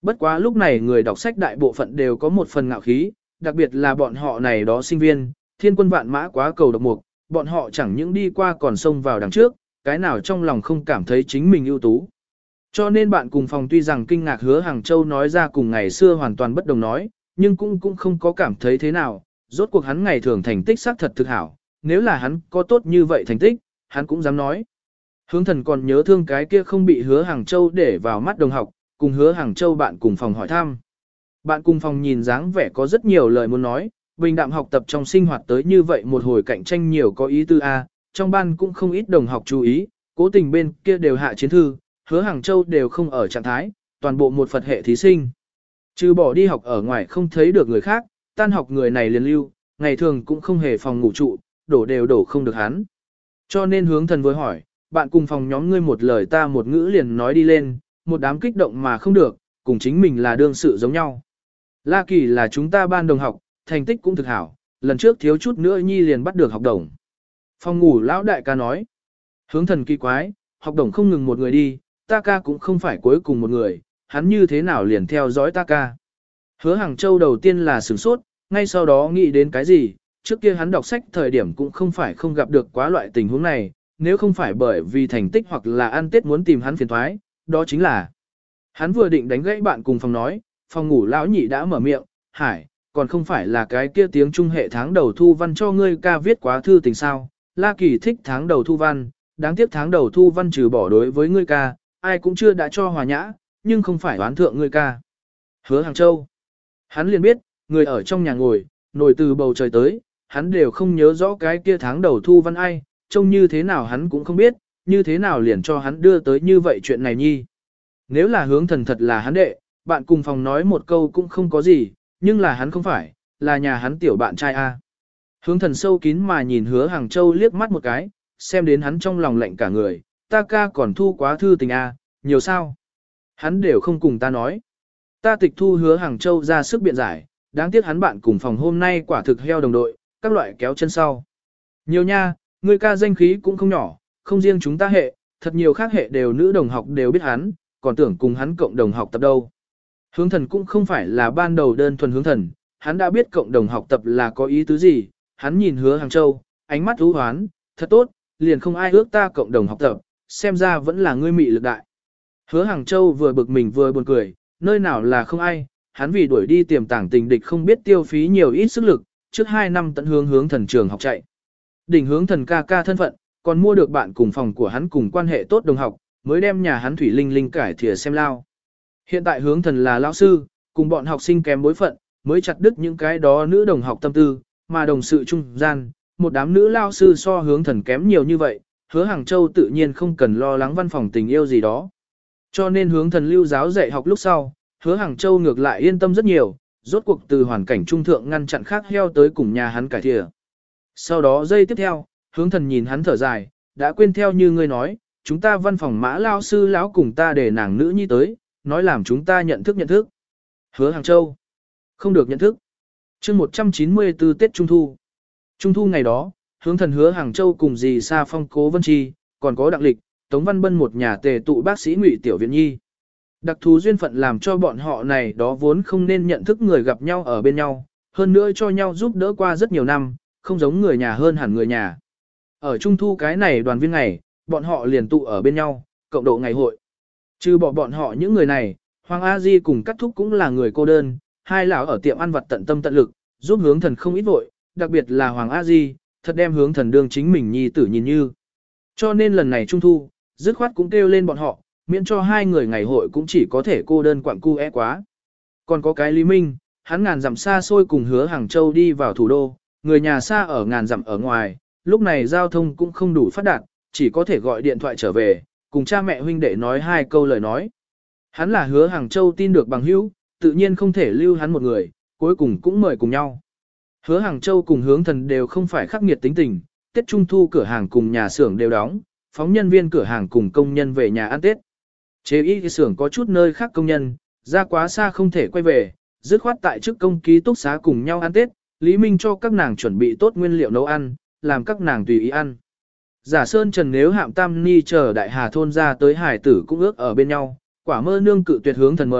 Bất quá lúc này người đọc sách đại bộ phận đều có một phần ngạo khí, đặc biệt là bọn họ này đó sinh viên, thiên quân vạn mã quá cầu độc mục, bọn họ chẳng những đi qua còn xông vào đằng trước, cái nào trong lòng không cảm thấy chính mình ưu tú. Cho nên bạn cùng phòng tuy rằng kinh ngạc Hứa Hàng Châu nói ra cùng ngày xưa hoàn toàn bất đồng nói, nhưng cũng không có cảm thấy thế nào, rốt cuộc hắn ngày thường thành tích xác thật thực hảo, nếu là hắn có tốt như vậy thành tích, hắn cũng dám nói. Hướng Thần còn nhớ thương cái kia không bị Hứa Hàng Châu để vào mắt đồng học, cùng Hứa Hàng Châu bạn cùng phòng hỏi thăm. Bạn cùng phòng nhìn dáng vẻ có rất nhiều lời muốn nói, bình đạm học tập trong sinh hoạt tới như vậy một hồi cạnh tranh nhiều có ý tư a, trong ban cũng không ít đồng học chú ý, cố tình bên kia đều hạ chiến thư, Hứa Hàng Châu đều không ở trạng thái, toàn bộ một Phật hệ thí sinh. Trừ bỏ đi học ở ngoài không thấy được người khác, tan học người này liền lưu, ngày thường cũng không hề phòng ngủ trụ, đổ không được hắn. Cho nên Hướng Thần vừa hỏi, bạn cùng phòng nhóm ngươi một lời ta một ngữ liền nói đi lên, một đám kích động mà không được, cùng chính mình là đương sự giống nhau. La Kỳ là chúng ta ban đồng học, thành tích cũng thực hảo, lần trước thiếu chút nữa nhi liền bắt được học đồng. Phòng ngủ lão đại ca nói, Hướng Thần kỳ quái, học đồng không ngừng một người đi, ta ca cũng không phải cuối cùng một người, hắn như thế nào liền theo dõi ta ca. Hứa Hàng Châu đầu tiên là sửng sốt, ngay sau đó nghĩ đến cái gì, trước kia hắn đọc sách thời điểm cũng không phải không gặp được quá loại tình huống này, nếu không phải bởi vì thành tích hoặc là ăn tết muốn tìm hắn phiền thoái, đó chính là. Hắn vừa định đánh gãy bạn cùng phòng nói, phòng ngủ lão nhị đã mở miệng, Hải, còn không phải là cái kia tiếng trung hệ tháng đầu thu văn cho ngươi ca viết quá thư tình sao, La Kỳ thích tháng đầu thu văn, đáng tiếc tháng đầu thu văn trừ bỏ đối với ngươi ca, ai cũng chưa đã cho hòa nhã, nhưng không phải oán thượng ngươi ca. Hứa Hàng Châu. Hắn liền biết, người ở trong nhà ngồi, nổi từ bầu trời tới, hắn đều không nhớ rõ cái kia tháng đầu thu văn ai, trông như thế nào hắn cũng không biết, như thế nào liền cho hắn đưa tới như vậy chuyện này nhi. Nếu là Hướng Thần thật là hắn đệ, bạn cùng phòng nói một câu cũng không có gì, nhưng là hắn không phải, là nhà hắn tiểu bạn trai A. Hướng Thần sâu kín mà nhìn Hứa Hàng Châu liếc mắt một cái, xem đến hắn trong lòng lạnh cả người, ta ca còn thu quá thư tình A, nhiều sao. Hắn đều không cùng ta nói. Ta tịch thu Hứa Hàng Châu ra sức biện giải, đáng tiếc hắn bạn cùng phòng hôm nay quả thực heo đồng đội, các loại kéo chân sau. Nhiều nha, người ca danh khí cũng không nhỏ, không riêng chúng ta hệ, thật nhiều khác hệ đều nữ đồng học đều biết hắn, còn tưởng cùng hắn cộng đồng học tập đâu. Hướng Thần cũng không phải là ban đầu đơn thuần hướng thần, hắn đã biết cộng đồng học tập là có ý tứ gì, hắn nhìn Hứa Hàng Châu, ánh mắt u hoán, thật tốt, liền không ai ước ta cộng đồng học tập, xem ra vẫn là ngươi mị lực đại. Hứa Hàng Châu vừa bực mình vừa buồn cười, nơi nào là không ai, hắn vì đuổi đi tiềm tàng tình địch không biết tiêu phí nhiều ít sức lực, trước 2 năm tận hướng thần trường học chạy. Đỉnh hướng thần ca ca thân phận, còn mua được bạn cùng phòng của hắn cùng quan hệ tốt đồng học, mới đem nhà hắn thủy linh linh cải thìa xem lao. Hiện tại hướng thần là lão sư, cùng bọn học sinh kém bối phận, mới chặt đứt những cái đó nữ đồng học tâm tư, mà đồng sự trung gian, một đám nữ lao sư so hướng thần kém nhiều như vậy, Hứa Hàng Châu tự nhiên không cần lo lắng văn phòng tình yêu gì đó. Cho nên hướng thần lưu giáo dạy học lúc sau, Hứa Hàng Châu ngược lại yên tâm rất nhiều, rốt cuộc từ hoàn cảnh trung thượng ngăn chặn khác heo tới cùng nhà hắn cải thìa. Sau đó giây tiếp theo, hướng thần nhìn hắn thở dài, đã quên theo như ngươi nói, chúng ta văn phòng mã lao sư lão cùng ta để nàng nữ nhi tới, nói làm chúng ta nhận thức. Hứa Hàng Châu. Không được nhận thức. chương 194 Tết Trung Thu. Trung Thu ngày đó, hướng thần Hứa Hàng Châu cùng dì Sa Phong Cố Vân Chi, còn có Đặng Lịch, Tống Văn Bân một nhà tề tụ bác sĩ Ngụy Tiểu Viện Nhi. Đặc thù duyên phận làm cho bọn họ này đó vốn không nên nhận thức người gặp nhau ở bên nhau, hơn nữa cho nhau giúp đỡ qua rất nhiều năm, không giống người nhà hơn hẳn người nhà. Ở Trung Thu cái này đoàn viên ngày, bọn họ liền tụ ở bên nhau, cộng độ ngày hội. Trừ bỏ bọn họ những người này, Hoàng A Di cùng Cát Thúc cũng là người cô đơn, hai lão ở tiệm ăn vặt tận tâm tận lực, giúp hướng thần không ít vội, đặc biệt là Hoàng A Di, thật đem hướng thần đương chính mình nhi tử nhìn như. Cho nên lần này Trung Thu, dứt khoát cũng kêu lên bọn họ, miễn cho hai người ngày hội cũng chỉ có thể cô đơn quặng cu quá. Còn có cái Lý Minh, hắn ngàn dặm xa xôi cùng Hứa Hàng Châu đi vào thủ đô, người nhà xa ở ngàn dặm ở ngoài, lúc này giao thông cũng không đủ phát đạt, chỉ có thể gọi điện thoại trở về, cùng cha mẹ huynh đệ nói 2 câu lời nói. Hắn là Hứa Hàng Châu tin được bằng hữu, tự nhiên không thể lưu hắn một người, cuối cùng cũng mời cùng nhau. Hứa Hàng Châu cùng hướng thần đều không phải khắc nghiệt tính tình, Tết Trung Thu cửa hàng cùng nhà xưởng đều đóng, phóng nhân viên cửa hàng cùng công nhân về nhà ăn Tết. Chế y xưởng có chút nơi khác công nhân, ra quá xa không thể quay về, dứt khoát tại chức công ký túc xá cùng nhau ăn Tết, Lý Minh cho các nàng chuẩn bị tốt nguyên liệu nấu ăn, làm các nàng tùy ý ăn. Giả Sơn Trần nếu Hạm Tam Ni chờ Đại Hà thôn ra tới hải tử cũng ước ở bên nhau, quả mơ nương cự tuyệt hướng thần mời,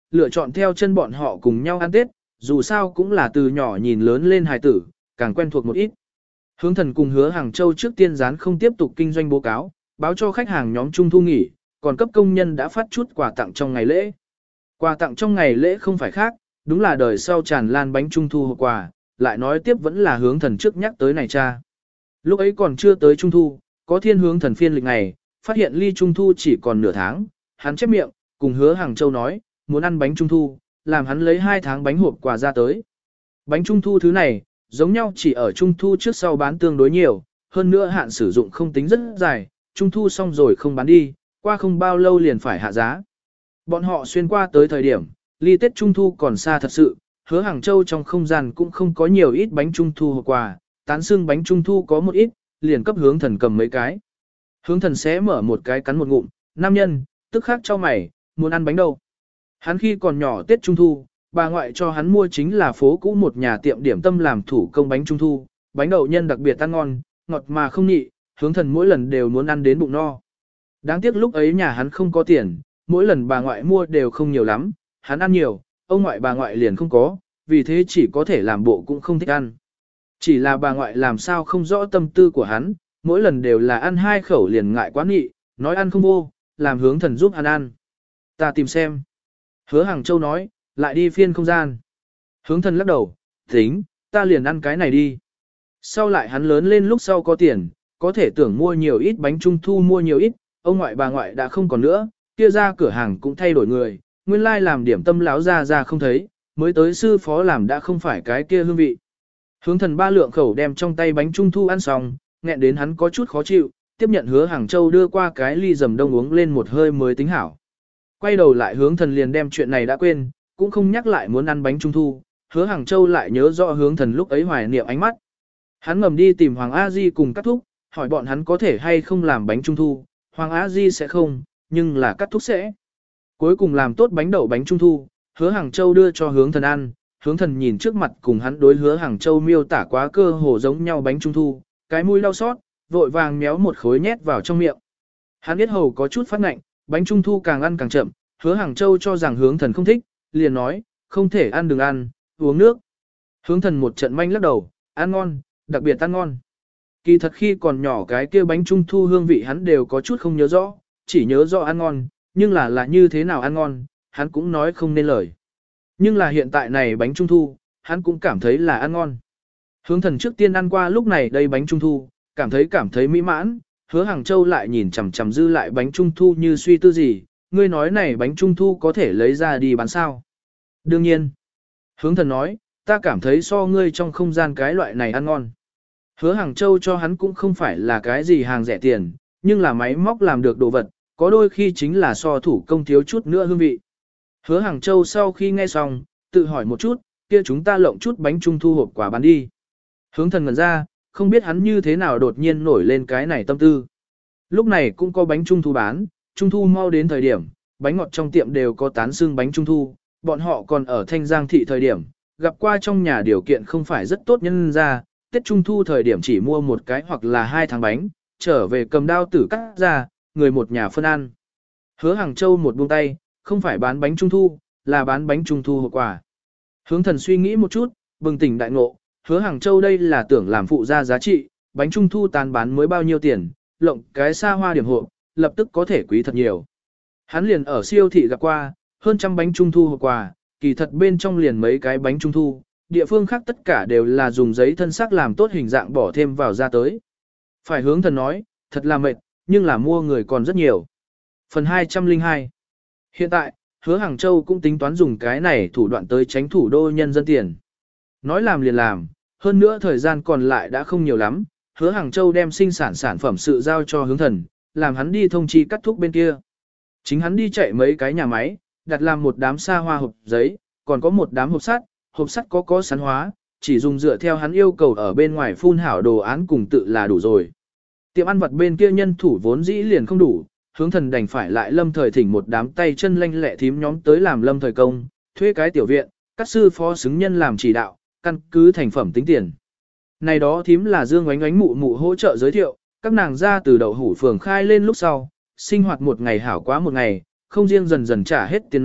lựa chọn theo chân bọn họ cùng nhau ăn Tết, dù sao cũng là từ nhỏ nhìn lớn lên hài tử, càng quen thuộc một ít. Hướng Thần cùng Hứa Hàng Châu trước tiên dán không tiếp tục kinh doanh báo cáo, báo cho khách hàng nhóm Trung thu nghỉ, còn cấp công nhân đã phát chút quà tặng trong ngày lễ. Quà tặng trong ngày lễ không phải khác, đúng là đời sau tràn lan bánh Trung thu hộp quà, lại nói tiếp vẫn là Hướng Thần trước nhắc tới này cha. Lúc ấy còn chưa tới Trung thu, có thiên Hướng Thần phiên lịch ngày, phát hiện ly Trung thu chỉ còn nửa tháng, hắn chép miệng, cùng Hứa Hàng Châu nói, muốn ăn bánh Trung thu, làm hắn lấy 2 tháng bánh hộp quà ra tới. Bánh Trung thu thứ này, giống nhau chỉ ở Trung thu trước sau bán tương đối nhiều, hơn nữa hạn sử dụng không tính rất dài, Trung thu xong rồi không bán đi, qua không bao lâu liền phải hạ giá. Bọn họ xuyên qua tới thời điểm, ly Tết Trung thu còn xa thật sự, Hứa Hàng Châu trong không gian cũng không có nhiều ít bánh Trung thu hộp quà, tán xương bánh Trung thu có một ít, liền cấp Hướng Thần cầm mấy cái. Hướng Thần sẽ mở một cái cắn một ngụm, nam nhân, tức khắc cho mày, muốn ăn bánh đâu. Hắn khi còn nhỏ Tết Trung thu, bà ngoại cho hắn mua chính là phố cũ một nhà tiệm điểm tâm làm thủ công bánh Trung thu, bánh đậu nhân đặc biệt ăn ngon, ngọt mà không nhị, Hướng Thần mỗi lần đều muốn ăn đến bụng no. Đáng tiếc lúc ấy nhà hắn không có tiền, mỗi lần bà ngoại mua đều không nhiều lắm, hắn ăn nhiều, ông ngoại bà ngoại liền không có, vì thế chỉ có thể làm bộ cũng không thích ăn. Chỉ là bà ngoại làm sao không rõ tâm tư của hắn, mỗi lần đều là ăn 2 khẩu liền ngại quá nghị, nói ăn không vô, làm Hướng Thần giúp ăn. Ta tìm xem. Hứa Hàng Châu nói, lại đi phiên không gian. Hướng Thần lắc đầu, tính, ta liền ăn cái này đi. Sau lại hắn lớn lên lúc sau có tiền, có thể tưởng mua nhiều ít bánh Trung thu mua nhiều ít, ông ngoại bà ngoại đã không còn nữa, kia ra cửa hàng cũng thay đổi người, nguyên lai làm điểm tâm láo ra không thấy, mới tới sư phó làm đã không phải cái kia hương vị. Hướng Thần 3 lượng khẩu đem trong tay bánh Trung thu ăn xong, nghẹn đến hắn có chút khó chịu, tiếp nhận Hứa Hàng Châu đưa qua cái ly dầm đông uống lên một hơi mới tính hảo. Quay đầu lại Hướng Thần liền đem chuyện này đã quên, cũng không nhắc lại muốn ăn bánh Trung thu, Hứa Hàng Châu lại nhớ rõ Hướng Thần lúc ấy hoài niệm ánh mắt. Hắn ngầm đi tìm Hoàng A Di cùng Cát Thúc, hỏi bọn hắn có thể hay không làm bánh Trung thu, Hoàng A Di sẽ không, nhưng là Cát Thúc sẽ. Cuối cùng làm tốt bánh đậu bánh Trung thu, Hứa Hàng Châu đưa cho Hướng Thần ăn, Hướng Thần nhìn trước mặt cùng hắn đối Hứa Hàng Châu miêu tả quá cơ hồ giống nhau bánh Trung thu, cái mũi đau xót, vội vàng méo một khối nhét vào trong miệng. Hắn biết hầu có chút phát ngạnh, bánh Trung thu càng ăn càng chậm, Hứa Hàng Châu cho rằng Hướng Thần không thích, liền nói, không thể ăn đừng ăn, uống nước. Hướng Thần một trận manh lắc đầu, ăn ngon, đặc biệt ăn ngon. Kỳ thật khi còn nhỏ cái kia bánh Trung thu hương vị hắn đều có chút không nhớ rõ, chỉ nhớ rõ ăn ngon, nhưng là như thế nào ăn ngon, hắn cũng nói không nên lời. Nhưng là hiện tại này bánh Trung thu, hắn cũng cảm thấy là ăn ngon. Hướng Thần trước tiên ăn qua lúc này đây bánh Trung thu, cảm thấy mỹ mãn, Hứa Hàng Châu lại nhìn chằm chằm dư lại bánh Trung thu như suy tư gì, ngươi nói này bánh Trung thu có thể lấy ra đi bán sao? Đương nhiên. Hướng Thần nói, ta cảm thấy so ngươi trong không gian cái loại này ăn ngon. Hứa Hàng Châu cho hắn cũng không phải là cái gì hàng rẻ tiền, nhưng là máy móc làm được đồ vật, có đôi khi chính là so thủ công thiếu chút nữa hương vị. Hứa Hàng Châu sau khi nghe xong, tự hỏi một chút, kia chúng ta lộng chút bánh Trung thu hộp quà bán đi. Hướng Thần ngẩn ra, không biết hắn như thế nào đột nhiên nổi lên cái này tâm tư. Lúc này cũng có bánh Trung thu bán, Trung thu mau đến thời điểm, bánh ngọt trong tiệm đều có tán xương bánh Trung thu, bọn họ còn ở Thanh Giang thị thời điểm, gặp qua trong nhà điều kiện không phải rất tốt nhân ra, Tết Trung thu thời điểm chỉ mua một cái hoặc là 2 tháng bánh, trở về cầm đao tử cắt ra, người một nhà phân ăn. Hứa Hàng Châu một buông tay, không phải bán bánh Trung thu, là bán bánh Trung thu hộp quà. Hướng Thần suy nghĩ một chút, bừng tỉnh đại ngộ, Hứa Hàng Châu đây là tưởng làm phụ gia giá trị, bánh Trung thu tán bán mới bao nhiêu tiền, lộng cái xa hoa điểm hộp, lập tức có thể quý thật nhiều. Hắn liền ở siêu thị gặp qua, hơn trăm bánh Trung thu hộp quà, kỳ thật bên trong liền mấy cái bánh Trung thu, địa phương khác tất cả đều là dùng giấy thân xác làm tốt hình dạng bỏ thêm vào ra tới. Phải Hướng Thần nói, thật là mệt, nhưng là mua người còn rất nhiều. Phần 202. Hiện tại, Hứa Hàng Châu cũng tính toán dùng cái này thủ đoạn tới tránh thủ đô nhân dân tiền. Nói làm liền làm, hơn nữa thời gian còn lại đã không nhiều lắm, Hứa Hàng Châu đem sinh sản sản phẩm sự giao cho Hướng Thần, làm hắn đi thông chi Cát Thúc bên kia. Chính hắn đi chạy mấy cái nhà máy, đặt làm một đám xa hoa hộp giấy, còn có một đám hộp sắt có sắn hóa, chỉ dùng dựa theo hắn yêu cầu ở bên ngoài phun hảo đồ án cùng tự là đủ rồi. Tiệm ăn vặt bên kia nhân thủ vốn dĩ liền không đủ, Hướng Thần đành phải lại lâm thời thỉnh một đám tay chân lanh lẹ thím nhóm tới làm lâm thời công, thuê cái tiểu viện, các sư phó xứng nhân làm chỉ đạo, căn cứ thành phẩm tính tiền. Này đó thím là Dương Oánh Oánh mụ mụ hỗ trợ giới thiệu, các nàng ra từ đậu hủ phường khai lên lúc sau, sinh hoạt một ngày hảo quá một ngày, không riêng dần dần trả hết tiền nợ,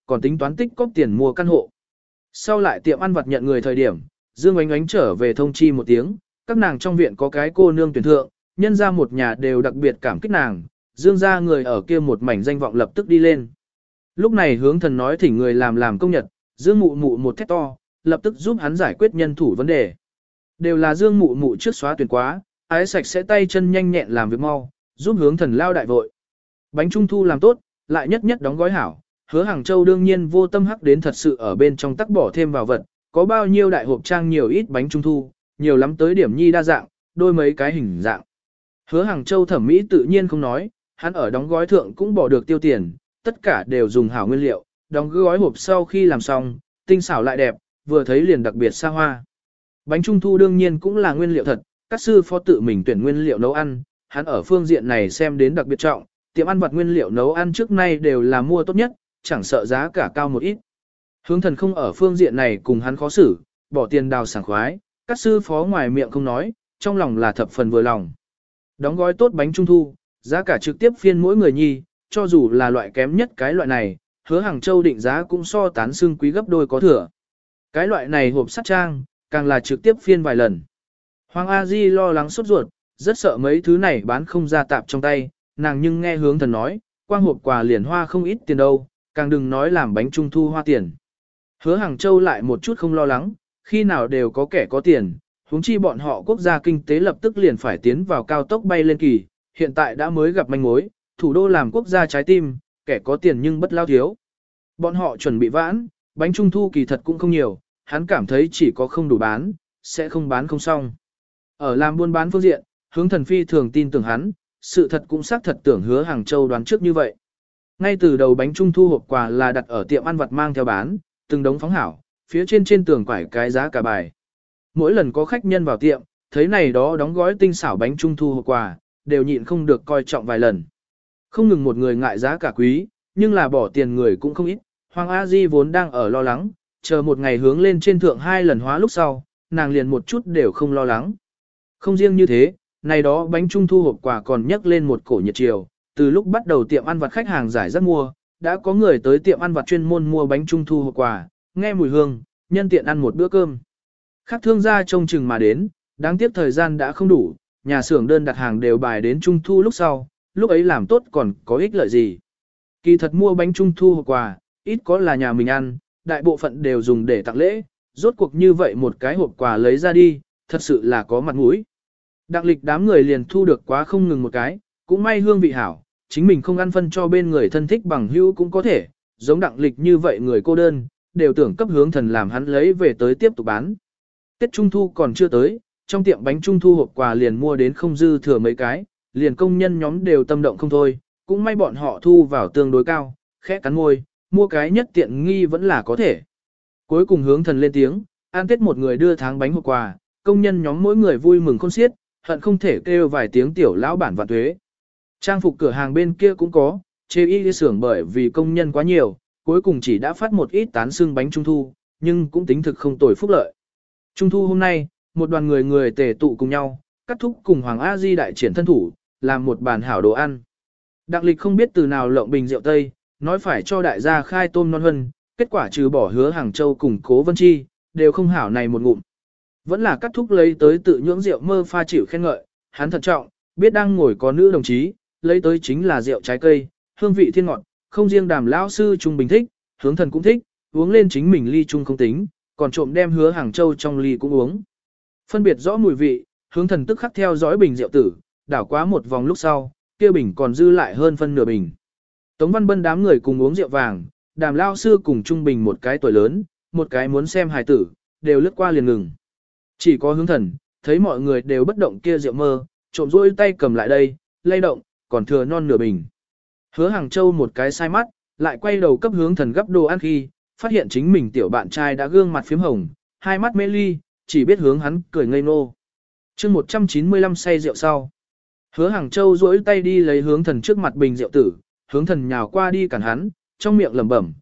còn tính toán tích cóp tiền mua căn hộ. Sau lại tiệm ăn vặt nhận người thời điểm, Dương Oánh Oánh trở về thông chi một tiếng, các nàng trong viện có cái cô nương tuyển thượng, nhân ra một nhà đều đặc biệt cảm kích nàng, Dương ra người ở kia một mảnh danh vọng lập tức đi lên. Lúc này hướng thần nói thỉnh người làm công nhật, Dương mụ mụ một thét to, lập tức giúp hắn giải quyết nhân thủ vấn đề. Đều là Dương mụ mụ trước xóa tuyển quá, ái sạch sẽ tay chân nhanh nhẹn làm việc mau, giúp hướng thần lao đại vội. Bánh trung thu làm tốt, lại nhất nhất đóng gói hảo, Hứa Hàng Châu đương nhiên vô tâm hắc đến thật sự ở bên trong tắc bỏ thêm vào vật, có bao nhiêu đại hộp trang nhiều ít bánh trung thu, nhiều lắm tới điểm nhi đa dạng, đôi mấy cái hình dạng. Hứa Hàng Châu thẩm mỹ tự nhiên không nói, hắn ở đóng gói thượng cũng bỏ được tiêu tiền, tất cả đều dùng hảo nguyên liệu, đóng gói hộp sau khi làm xong, tinh xảo lại đẹp, vừa thấy liền đặc biệt xa hoa. Bánh trung thu đương nhiên cũng là nguyên liệu thật, các sư phó tự mình tuyển nguyên liệu nấu ăn, hắn ở phương diện này xem đến đặc biệt trọng, tiệm ăn vặt nguyên liệu nấu ăn trước nay đều là mua tốt nhất, chẳng sợ giá cả cao một ít. Hướng thần không ở phương diện này cùng hắn khó xử, bỏ tiền đào sảng khoái, các sư phó ngoài miệng không nói, trong lòng là thập phần vừa lòng. Đóng gói tốt bánh trung thu, giá cả trực tiếp phiên mỗi người nhi, cho dù là loại kém nhất cái loại này, Hứa Hàng Châu định giá cũng so tán xương quý gấp đôi có thừa. Cái loại này hộp sắt trang, càng là trực tiếp phiên vài lần. Hoàng A Di lo lắng sốt ruột, rất sợ mấy thứ này bán không ra tạp trong tay, nàng nhưng nghe hướng thần nói, quang hộp quà liền hoa không ít tiền đâu, càng đừng nói làm bánh trung thu hoa tiền. Hứa Hàng Châu lại một chút không lo lắng, khi nào đều có kẻ có tiền, huống chi bọn họ quốc gia kinh tế lập tức liền phải tiến vào cao tốc bay lên kỳ, hiện tại đã mới gặp manh mối, thủ đô làm quốc gia trái tim, kẻ có tiền nhưng bất lao thiếu. Bọn họ chuẩn bị vãn, bánh trung thu kỳ thật cũng không nhiều, hắn cảm thấy chỉ có không đủ bán, sẽ không bán không xong. Ở làm buôn bán phương diện, hướng thần phi thường tin tưởng hắn, sự thật cũng xác thật tưởng Hứa Hàng Châu đoán trước như vậy. Ngay từ đầu bánh trung thu hộp quà là đặt ở tiệm ăn vặt mang theo bán, từng đống phóng hảo, phía trên tường quải cái giá cả bài. Mỗi lần có khách nhân vào tiệm, thấy này đó đóng gói tinh xảo bánh trung thu hộp quà, đều nhịn không được coi trọng vài lần. Không ngừng một người ngại giá cả quý, nhưng là bỏ tiền người cũng không ít. Hoàng A Di vốn đang ở lo lắng, chờ một ngày hướng lên trên thượng 2 lần hóa lúc sau, nàng liền một chút đều không lo lắng. Không riêng như thế, này đó bánh trung thu hộp quà còn nhấc lên một cổ nhiệt chiều, từ lúc bắt đầu tiệm ăn vặt khách hàng giải rất mua, đã có người tới tiệm ăn vặt chuyên môn mua bánh trung thu hộp quà, nghe mùi hương, nhân tiện ăn một bữa cơm. Khác thương gia trông chừng mà đến, đáng tiếc thời gian đã không đủ, nhà xưởng đơn đặt hàng đều bài đến trung thu lúc sau, lúc ấy làm tốt còn có ích lợi gì. Kỳ thật mua bánh trung thu hộp quà, ít có là nhà mình ăn, đại bộ phận đều dùng để tặng lễ, rốt cuộc như vậy một cái hộp quà lấy ra đi, thật sự là có mặt mũi. Đặng lịch đám người liền thu được quá không ngừng một cái, cũng may hương vị hảo, chính mình không ăn phân cho bên người thân thích bằng hữu cũng có thể, giống đặng lịch như vậy người cô đơn, đều tưởng cấp hướng thần làm hắn lấy về tới tiếp tục bán. Tết Trung Thu còn chưa tới, trong tiệm bánh Trung Thu hộp quà liền mua đến không dư thừa mấy cái, liền công nhân nhóm đều tâm động không thôi, cũng may bọn họ thu vào tương đối cao, khẽ cắn môi, mua cái nhất tiện nghi vẫn là có thể. Cuối cùng hướng thần lên tiếng, ăn Tết một người đưa tháng bánh hộp quà, công nhân nhóm mỗi người vui mừng khôn xiết, hận không thể kêu vài tiếng tiểu lão bản vạn tuế. Trang phục cửa hàng bên kia cũng có, chê y đi xưởng bởi vì công nhân quá nhiều, cuối cùng chỉ đã phát một ít tán xương bánh Trung Thu, nhưng cũng tính thực không tồi phúc lợi. Trung Thu hôm nay, một đoàn người tề tụ cùng nhau, cắt thúc cùng Hoàng A Di đại triển thân thủ, làm một bàn hảo đồ ăn. Đặng lịch không biết từ nào lộng bình rượu Tây, nói phải cho đại gia khai tôm non hân, kết quả trừ bỏ Hứa Hàng Châu cùng Cố Vân Chi, đều không hảo này một ngụm. Vẫn là cắt thúc lấy tới tự nhưỡng rượu mơ pha chịu khen ngợi, hắn thận trọng, biết đang ngồi có nữ đồng chí, lấy tới chính là rượu trái cây, hương vị thiên ngọt, không riêng Đàm lão sư Trung Bình thích, Hướng Thần cũng thích, uống lên chính mình ly chung không tính, còn trộm đem Hứa Hàng Châu trong ly cũng uống. Phân biệt rõ mùi vị, Hướng Thần tức khắc theo dõi bình rượu tử, đảo quá một vòng lúc sau, kia bình còn dư lại hơn phân nửa bình. Tống Văn Bân đám người cùng uống rượu vàng, Đàm lão sư cùng Trung Bình một cái tuổi lớn, một cái muốn xem hài tử, đều lướt qua liền ngừng. Chỉ có Hướng Thần, thấy mọi người đều bất động kia rượu mơ, trộm rỗi tay cầm lại đây, lay động, còn thừa non nửa bình. Hứa Hàng Châu một cái sai mắt, lại quay đầu cấp Hướng Thần gấp đồ ăn khi, phát hiện chính mình tiểu bạn trai đã gương mặt phím hồng, hai mắt mê ly, chỉ biết hướng hắn cười ngây ngô. chương 195 say rượu sau. Hứa Hàng Châu duỗi tay đi lấy Hướng Thần trước mặt bình rượu tử, Hướng Thần nhào qua đi cản hắn, trong miệng lẩm bẩm,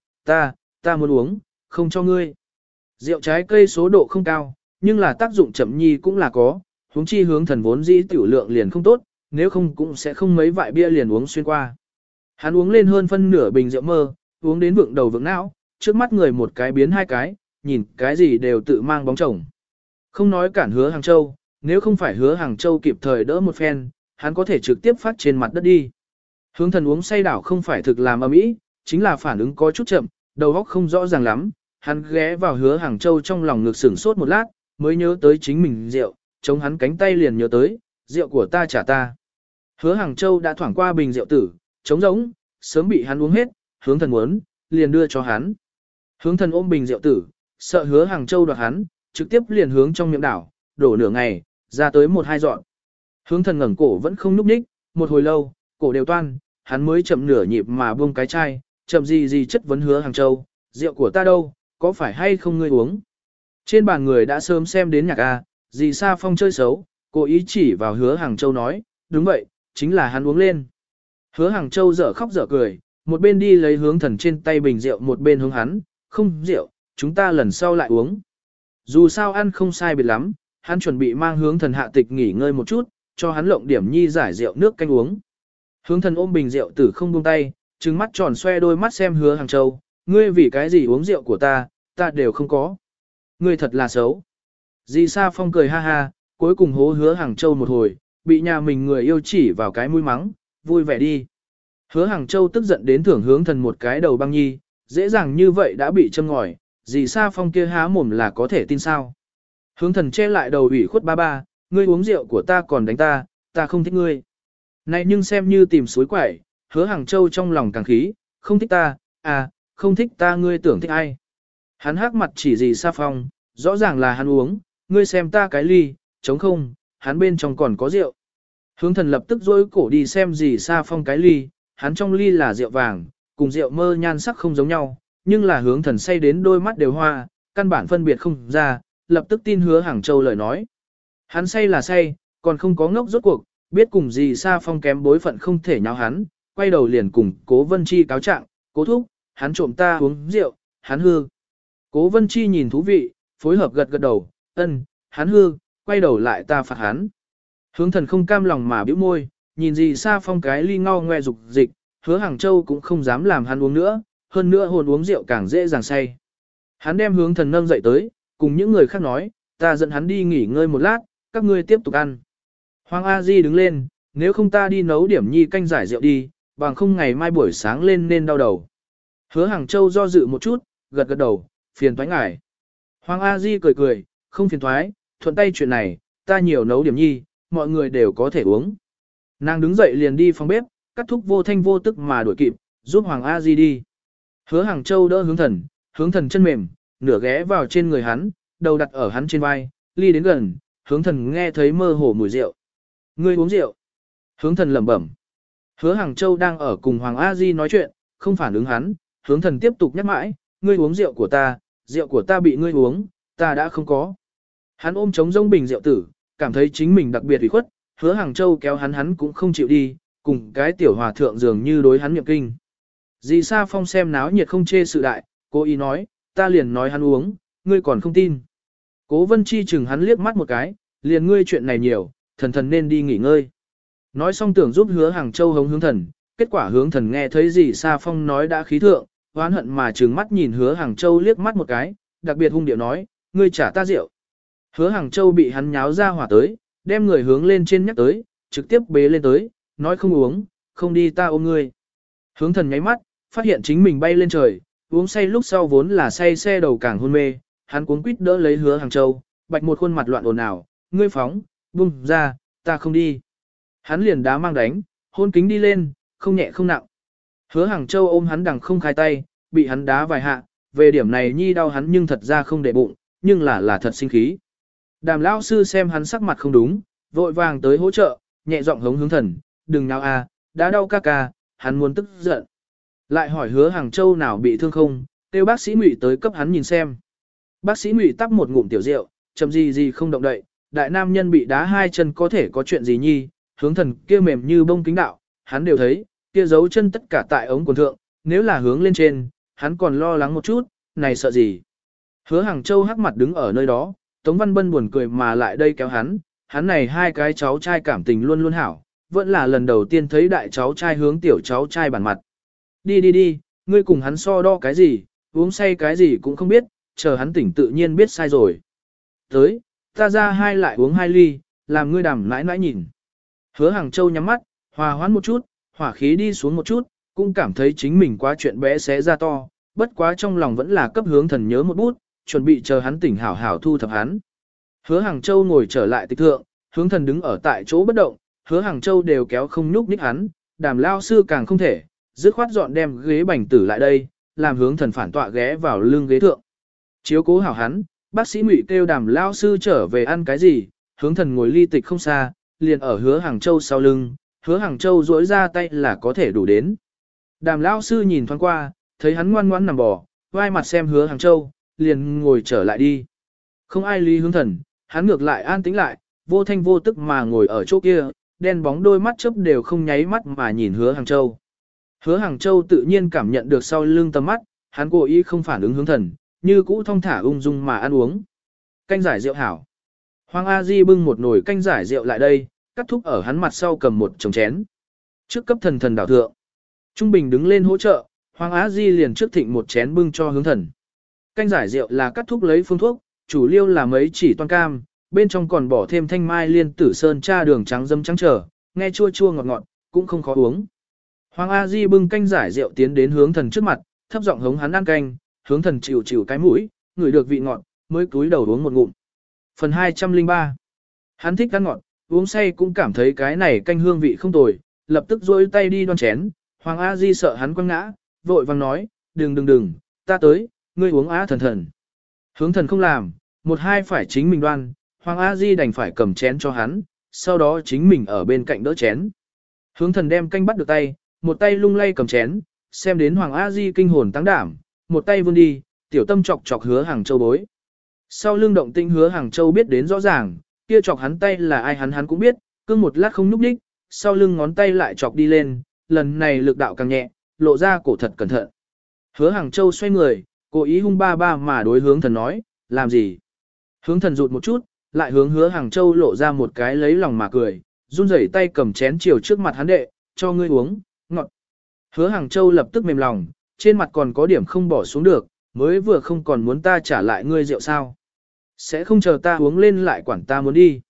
ta muốn uống, không cho ngươi. Rượu trái cây số độ không cao, nhưng là tác dụng chậm nhi cũng là có, huống chi Hướng Thần vốn dĩ tiểu lượng liền không tốt, nếu không cũng sẽ không mấy vại bia liền uống xuyên qua. Hắn uống lên hơn phân nửa bình rượu mơ, uống đến vượng đầu vượng não, trước mắt người một cái biến hai cái, nhìn cái gì đều tự mang bóng chồng. Không nói cản Hứa Hàng Châu, nếu không phải Hứa Hàng Châu kịp thời đỡ một phen, hắn có thể trực tiếp phát trên mặt đất đi. Hướng thần uống say đảo không phải thực làm ầm ĩ, chính là phản ứng có chút chậm, đầu óc không rõ ràng lắm, hắn ghé vào Hứa Hàng Châu trong lòng ngực sửng sốt một lát, mới nhớ tới chính mình rượu, chống hắn cánh tay liền nhớ tới, rượu của ta trả ta. Hứa Hàng Châu đã thoảng qua bình rượu tử, trống rỗng, sớm bị hắn uống hết, hướng thần muốn, liền đưa cho hắn. Hướng thần ôm bình rượu tử, sợ Hứa Hàng Châu đoạt hắn, trực tiếp liền hướng trong miệng đảo, đổ nửa ngày, ra tới một hai dọn. Hướng thần ngẩng cổ vẫn không nhúc nhích, một hồi lâu, cổ đều toan, hắn mới chậm nửa nhịp mà buông cái chai, chậm gì chất vấn Hứa Hàng Châu, rượu của ta đâu, có phải hay không ngươi uống? Trên bàn người đã sớm xem đến nhạc A, dì Sa Phong chơi xấu, cố ý chỉ vào Hứa Hàng Châu nói, đúng vậy, chính là hắn uống lên. Hứa Hàng Châu dở khóc dở cười, một bên đi lấy hướng thần trên tay bình rượu một bên hướng hắn, không rượu, chúng ta lần sau lại uống. Dù sao ăn không sai biệt lắm, hắn chuẩn bị mang hướng thần hạ tịch nghỉ ngơi một chút, cho hắn lộng điểm nhi giải rượu nước canh uống. Hướng thần ôm bình rượu tử không buông tay, trừng mắt tròn xoe đôi mắt xem Hứa Hàng Châu, ngươi vì cái gì uống rượu của ta đều không có. Ngươi thật là xấu. Dì Sa Phong cười ha ha, cuối cùng hố Hứa Hàng Châu một hồi, bị nhà mình người yêu chỉ vào cái mũi mắng, vui vẻ đi. Hứa Hàng Châu tức giận đến thưởng hướng thần một cái đầu băng nhi, dễ dàng như vậy đã bị châm ngòi, dì Sa Phong kia há mồm là có thể tin sao. Hướng thần che lại đầu ủy khuất ba ba, ngươi uống rượu của ta còn đánh ta không thích ngươi. Này nhưng xem như tìm suối quẩy, Hứa Hàng Châu trong lòng càng khí, không thích ta, à, không thích ta ngươi tưởng thích ai. Hắn hắc mặt chỉ dì Sa Phong, rõ ràng là hắn uống, ngươi xem ta cái ly, trống không, hắn bên trong còn có rượu. Hướng thần lập tức dối cổ đi xem dì Sa Phong cái ly, hắn trong ly là rượu vàng, cùng rượu mơ nhan sắc không giống nhau, nhưng là hướng thần say đến đôi mắt đều hoa, căn bản phân biệt không ra, lập tức tin Hứa Hàng Châu lời nói. Hắn say là say, còn không có ngốc rốt cuộc, biết cùng dì Sa Phong kém bối phận không thể nháo hắn, quay đầu liền cùng Cố Vân Chi cáo trạng, Cố thúc, hắn trộm ta uống rượu, hắn hư. Cố Vân Chi nhìn thú vị, phối hợp gật gật đầu, ân, hắn hư, quay đầu lại ta phạt hắn. Hướng thần không cam lòng mà bĩu môi, nhìn dì Sa Phong cái ly ngao ngoe dục dịch, Hứa Hàng Châu cũng không dám làm hắn uống nữa, hơn nữa hồn uống rượu càng dễ dàng say. Hắn đem hướng thần nâng dậy tới, cùng những người khác nói, ta dẫn hắn đi nghỉ ngơi một lát, các ngươi tiếp tục ăn. Hoàng A Di đứng lên, nếu không ta đi nấu điểm nhi canh giải rượu đi, bằng không ngày mai buổi sáng lên nên đau đầu. Hứa Hàng Châu do dự một chút, gật gật đầu, phiền toái ngài. Hoàng A Di cười cười, không phiền toái, thuận tay chuyện này, ta nhiều nấu điểm nhi, mọi người đều có thể uống. Nàng đứng dậy liền đi phòng bếp, cắt thúc vô thanh vô tức mà đuổi kịp, giúp Hoàng A Di đi. Hứa Hàng Châu đỡ hướng thần chân mềm, nửa ghé vào trên người hắn, đầu đặt ở hắn trên vai, ly đến gần, hướng thần nghe thấy mơ hồ mùi rượu. Ngươi uống rượu. Hướng thần lẩm bẩm. Hứa Hàng Châu đang ở cùng Hoàng A Di nói chuyện, không phản ứng hắn, hướng thần tiếp tục nhắc mãi, ngươi uống rượu của ta bị ngươi uống, ta đã không có. Hắn ôm trống rông bình rượu tử, cảm thấy chính mình đặc biệt ủy khuất, Hứa Hàng Châu kéo hắn cũng không chịu đi, cùng cái tiểu hòa thượng dường như đối hắn niệm kinh. Dì Sa Phong xem náo nhiệt không chê sự đại, cố ý nói, ta liền nói hắn uống, ngươi còn không tin. Cố Vân Chi chừng hắn liếc mắt một cái, liền ngươi chuyện này nhiều, thần nên đi nghỉ ngơi. Nói xong tưởng giúp Hứa Hàng Châu hống hướng thần, kết quả hướng thần nghe thấy dì Sa Phong nói đã khí thượng, oán hận mà trừng mắt nhìn Hứa Hàng Châu liếc mắt một cái, đặc biệt hung điệu nói, ngươi trả ta rượu. Hứa Hàng Châu bị hắn nháo ra hỏa tới, đem người hướng lên trên nhắc tới, trực tiếp bế lên tới, nói không uống, không đi ta ôm ngươi. Hướng thần nháy mắt, phát hiện chính mình bay lên trời, uống say lúc sau vốn là say xe đầu càng hôn mê, hắn cuống quýt đỡ lấy Hứa Hàng Châu, bạch một khuôn mặt loạn ồn ào, ngươi phóng, buông ra, ta không đi. Hắn liền đá mang đánh, hôn kính đi lên, không nhẹ không nặng. Hứa Hàng Châu ôm hắn đằng không khai tay, bị hắn đá vài hạ, về điểm này nhi đau hắn nhưng thật ra không để bụng, nhưng là thật sinh khí. Đàm lão sư xem hắn sắc mặt không đúng, vội vàng tới hỗ trợ, nhẹ giọng hống hướng thần, đừng nào à, đã đau ca ca, hắn muốn tức giận. Lại hỏi Hứa Hàng Châu nào bị thương không, kêu bác sĩ Ngụy tới cấp hắn nhìn xem. Bác sĩ Ngụy tắp một ngụm tiểu rượu, chậm gì không động đậy, đại nam nhân bị đá hai chân có thể có chuyện gì nhi, hướng thần kia mềm như bông kính đạo, hắn đều thấy, kia giấu chân tất cả tại ống quần thượng, nếu là hướng lên trên, hắn còn lo lắng một chút, này sợ gì. Hứa Hàng Châu hắc mặt đứng ở nơi đó, Tống Văn Bân buồn cười mà lại đây kéo hắn này hai cái cháu trai cảm tình luôn luôn hảo, vẫn là lần đầu tiên thấy đại cháu trai hướng tiểu cháu trai bản mặt. Đi, ngươi cùng hắn so đo cái gì, uống say cái gì cũng không biết, chờ hắn tỉnh tự nhiên biết sai rồi. Tới, ta ra hai lại uống 2 ly, làm ngươi đàm nãi nãi nhìn. Hứa Hàng Châu nhắm mắt, hòa hoãn một chút, hỏa khí đi xuống một chút, cũng cảm thấy chính mình quá chuyện bé xé ra to, bất quá trong lòng vẫn là cấp Hướng Thần nhớ một bút, chuẩn bị chờ hắn tỉnh hảo hảo thu thập hắn. Hứa Hàng Châu ngồi trở lại tịch thượng, Hướng Thần đứng ở tại chỗ bất động, Hứa Hàng Châu đều kéo không nhúc nhích hắn, Đàm lao sư càng không thể, dứt khoát dọn đem ghế bành tử lại đây, làm Hướng Thần phản tọa ghé vào lưng ghế thượng. Chiếu cố hảo hắn, bác sĩ Ngụy kêu Đàm lao sư trở về ăn cái gì, Hướng Thần ngồi ly tịch không xa, liền ở Hứa Hàng Châu sau lưng, Hứa Hàng Châu duỗi ra tay là có thể đủ đến. Đàm lao sư nhìn thoáng qua, thấy hắn ngoan ngoãn nằm bò, vai mặt xem Hứa Hàng Châu, liền ngồi trở lại đi. Không ai lý Hướng Thần, hắn ngược lại an tĩnh lại, vô thanh vô tức mà ngồi ở chỗ kia, đen bóng đôi mắt chớp đều không nháy mắt mà nhìn Hứa Hàng Châu. Hứa Hàng Châu tự nhiên cảm nhận được sau lưng tầm mắt, hắn cố ý không phản ứng Hướng Thần, như cũ thong thả ung dung mà ăn uống. Canh giải rượu hảo. Hoàng A Di bưng một nồi canh giải rượu lại đây, cắt thúc ở hắn mặt sau cầm một chồng chén. Trước cấp thần thần đảo thượng. Trung Bình đứng lên hỗ trợ, Hoàng A Di liền trước thịnh một chén bưng cho Hướng Thần. Canh giải rượu là cắt thúc lấy phương thuốc, chủ liêu là mấy chỉ toan cam, bên trong còn bỏ thêm thanh mai liên tử sơn tra đường trắng dâm trắng trở, nghe chua chua ngọt ngọt, cũng không khó uống. Hoàng A Di bưng canh giải rượu tiến đến Hướng Thần trước mặt, thấp giọng hống hắn ăn canh, Hướng Thần chịu chịu cái mũi, ngửi được vị ngọt, mới cúi đầu uống một ngụm. Phần 203. Hắn thích ăn ngọt, uống say cũng cảm thấy cái này canh hương vị không tồi, lập tức duỗi tay đi đoan chén. Hoàng A Di sợ hắn quăng ngã, vội vàng nói, đừng, ta tới, ngươi uống á thần thần. Hướng Thần không làm, một hai phải chính mình đoan, Hoàng A Di đành phải cầm chén cho hắn, sau đó chính mình ở bên cạnh đỡ chén. Hướng Thần đem canh bắt được tay, một tay lung lay cầm chén, xem đến Hoàng A Di kinh hồn tăng đảm, một tay vươn đi, tiểu tâm chọc chọc Hứa Hàng Châu bối. Sau lưng động tĩnh Hứa Hàng Châu biết đến rõ ràng, kia chọc hắn tay là ai hắn cũng biết, cứ một lát không nhúc nhích, sau lưng ngón tay lại chọc đi lên, lần này lực đạo càng nhẹ, lộ ra cổ thật cẩn thận. Hứa Hàng Châu xoay người, cố ý hung ba ba mà đối Hướng Thần nói, làm gì? Hướng Thần rụt một chút, lại hướng Hứa Hàng Châu lộ ra một cái lấy lòng mà cười, run rẩy tay cầm chén chiều trước mặt hắn đệ, cho ngươi uống, ngọt. Hứa Hàng Châu lập tức mềm lòng, trên mặt còn có điểm không bỏ xuống được, mới vừa không còn muốn ta trả lại ngươi rượu sao. Sẽ không chờ ta uống lên lại quản ta muốn đi.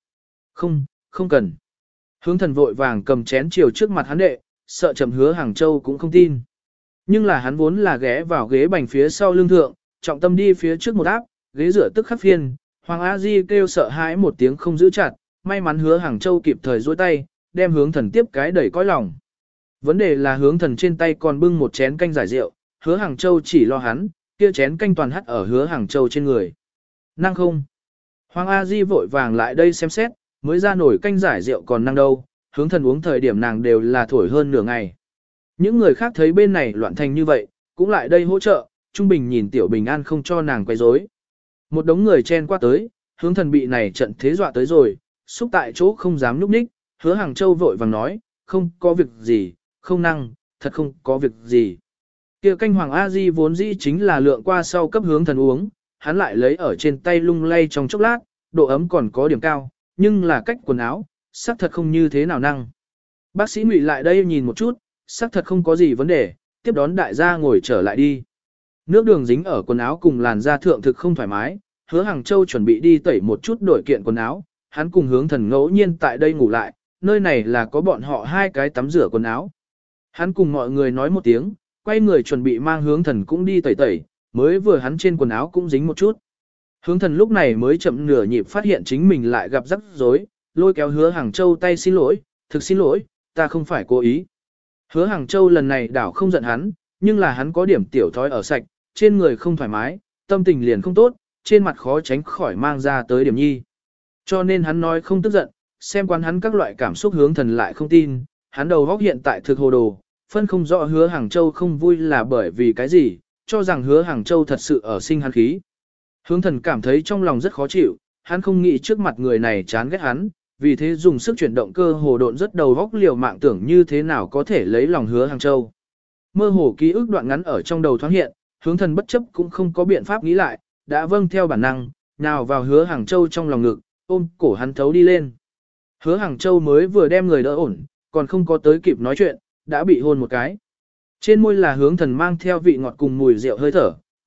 Không cần. Hướng Thần vội vàng cầm chén chiều trước mặt hắn đệ, sợ chậm Hứa Hàng Châu cũng không tin. Nhưng là hắn vốn là ghé vào ghế bành phía sau lưng thượng, trọng tâm đi phía trước một áp, ghế dựa tức khắc phiên, Hoàng A Di kêu sợ hãi một tiếng không giữ chặt, may mắn Hứa Hàng Châu kịp thời duỗi tay, đem Hướng Thần tiếp cái đẩy cõi lòng. Vấn đề là Hướng Thần trên tay còn bưng một chén canh giải rượu, Hứa Hàng Châu chỉ lo hắn, kia chén canh toàn hắt ở Hứa Hàng Châu trên người. Năng không? Hoàng A Di vội vàng lại đây xem xét, mới ra nổi canh giải rượu còn năng đâu, Hướng Thần uống thời điểm nàng đều là thổi hơn nửa ngày. Những người khác thấy bên này loạn thành như vậy, cũng lại đây hỗ trợ, Trung Bình nhìn Tiểu Bình An không cho nàng quay rối. Một đống người chen qua tới, Hướng Thần bị này trận thế dọa tới rồi, xúc tại chỗ không dám núp ních, Hứa Hàng Châu vội vàng nói, không có việc gì, không năng, thật không có việc gì. Kia canh Hoàng A Di vốn dĩ chính là lượng qua sau cấp Hướng Thần uống, hắn lại lấy ở trên tay lung lay trong chốc lát, độ ấm còn có điểm cao, nhưng là cách quần áo, xác thật không như thế nào năng. Bác sĩ Ngụy lại đây nhìn một chút, xác thật không có gì vấn đề, tiếp đón đại gia ngồi trở lại đi. Nước đường dính ở quần áo cùng làn da thượng thực không thoải mái, Hứa Hàng Châu chuẩn bị đi tẩy một chút đổi kiện quần áo, hắn cùng Hướng Thần ngẫu nhiên tại đây ngủ lại, nơi này là có bọn họ hai cái tắm rửa quần áo. Hắn cùng mọi người nói một tiếng, quay người chuẩn bị mang Hướng Thần cũng đi tẩy tẩy, mới vừa hắn trên quần áo cũng dính một chút. Hướng Thần lúc này mới chậm nửa nhịp phát hiện chính mình lại gặp rắc rối, lôi kéo Hứa Hàng Châu tay xin lỗi, thực xin lỗi, ta không phải cố ý. Hứa Hàng Châu lần này đảo không giận hắn, nhưng là hắn có điểm tiểu thói ở sạch, trên người không thoải mái, tâm tình liền không tốt, trên mặt khó tránh khỏi mang ra tới điểm nhi. Cho nên hắn nói không tức giận, xem quán hắn các loại cảm xúc Hướng Thần lại không tin, hắn đầu góc hiện tại thực hồ đồ, phân không rõ Hứa Hàng Châu không vui là bởi vì cái gì, cho rằng Hứa Hàng Châu thật sự ở sinh hắn khí. Hướng Thần cảm thấy trong lòng rất khó chịu, hắn không nghĩ trước mặt người này chán ghét hắn, vì thế dùng sức chuyển động cơ hồ độn rất đầu góc liều mạng tưởng như thế nào có thể lấy lòng Hứa Hàng Châu. Mơ hồ ký ức đoạn ngắn ở trong đầu thoáng hiện, Hướng Thần bất chấp cũng không có biện pháp nghĩ lại, đã vâng theo bản năng, nào vào Hứa Hàng Châu trong lòng ngực, ôm cổ hắn thấu đi lên. Hứa Hàng Châu mới vừa đem người đỡ ổn, còn không có tới kịp nói chuyện, đã bị hôn một cái. Trên môi là Hướng Thần mang theo vị ngọt cùng mùi rượu hơi thở,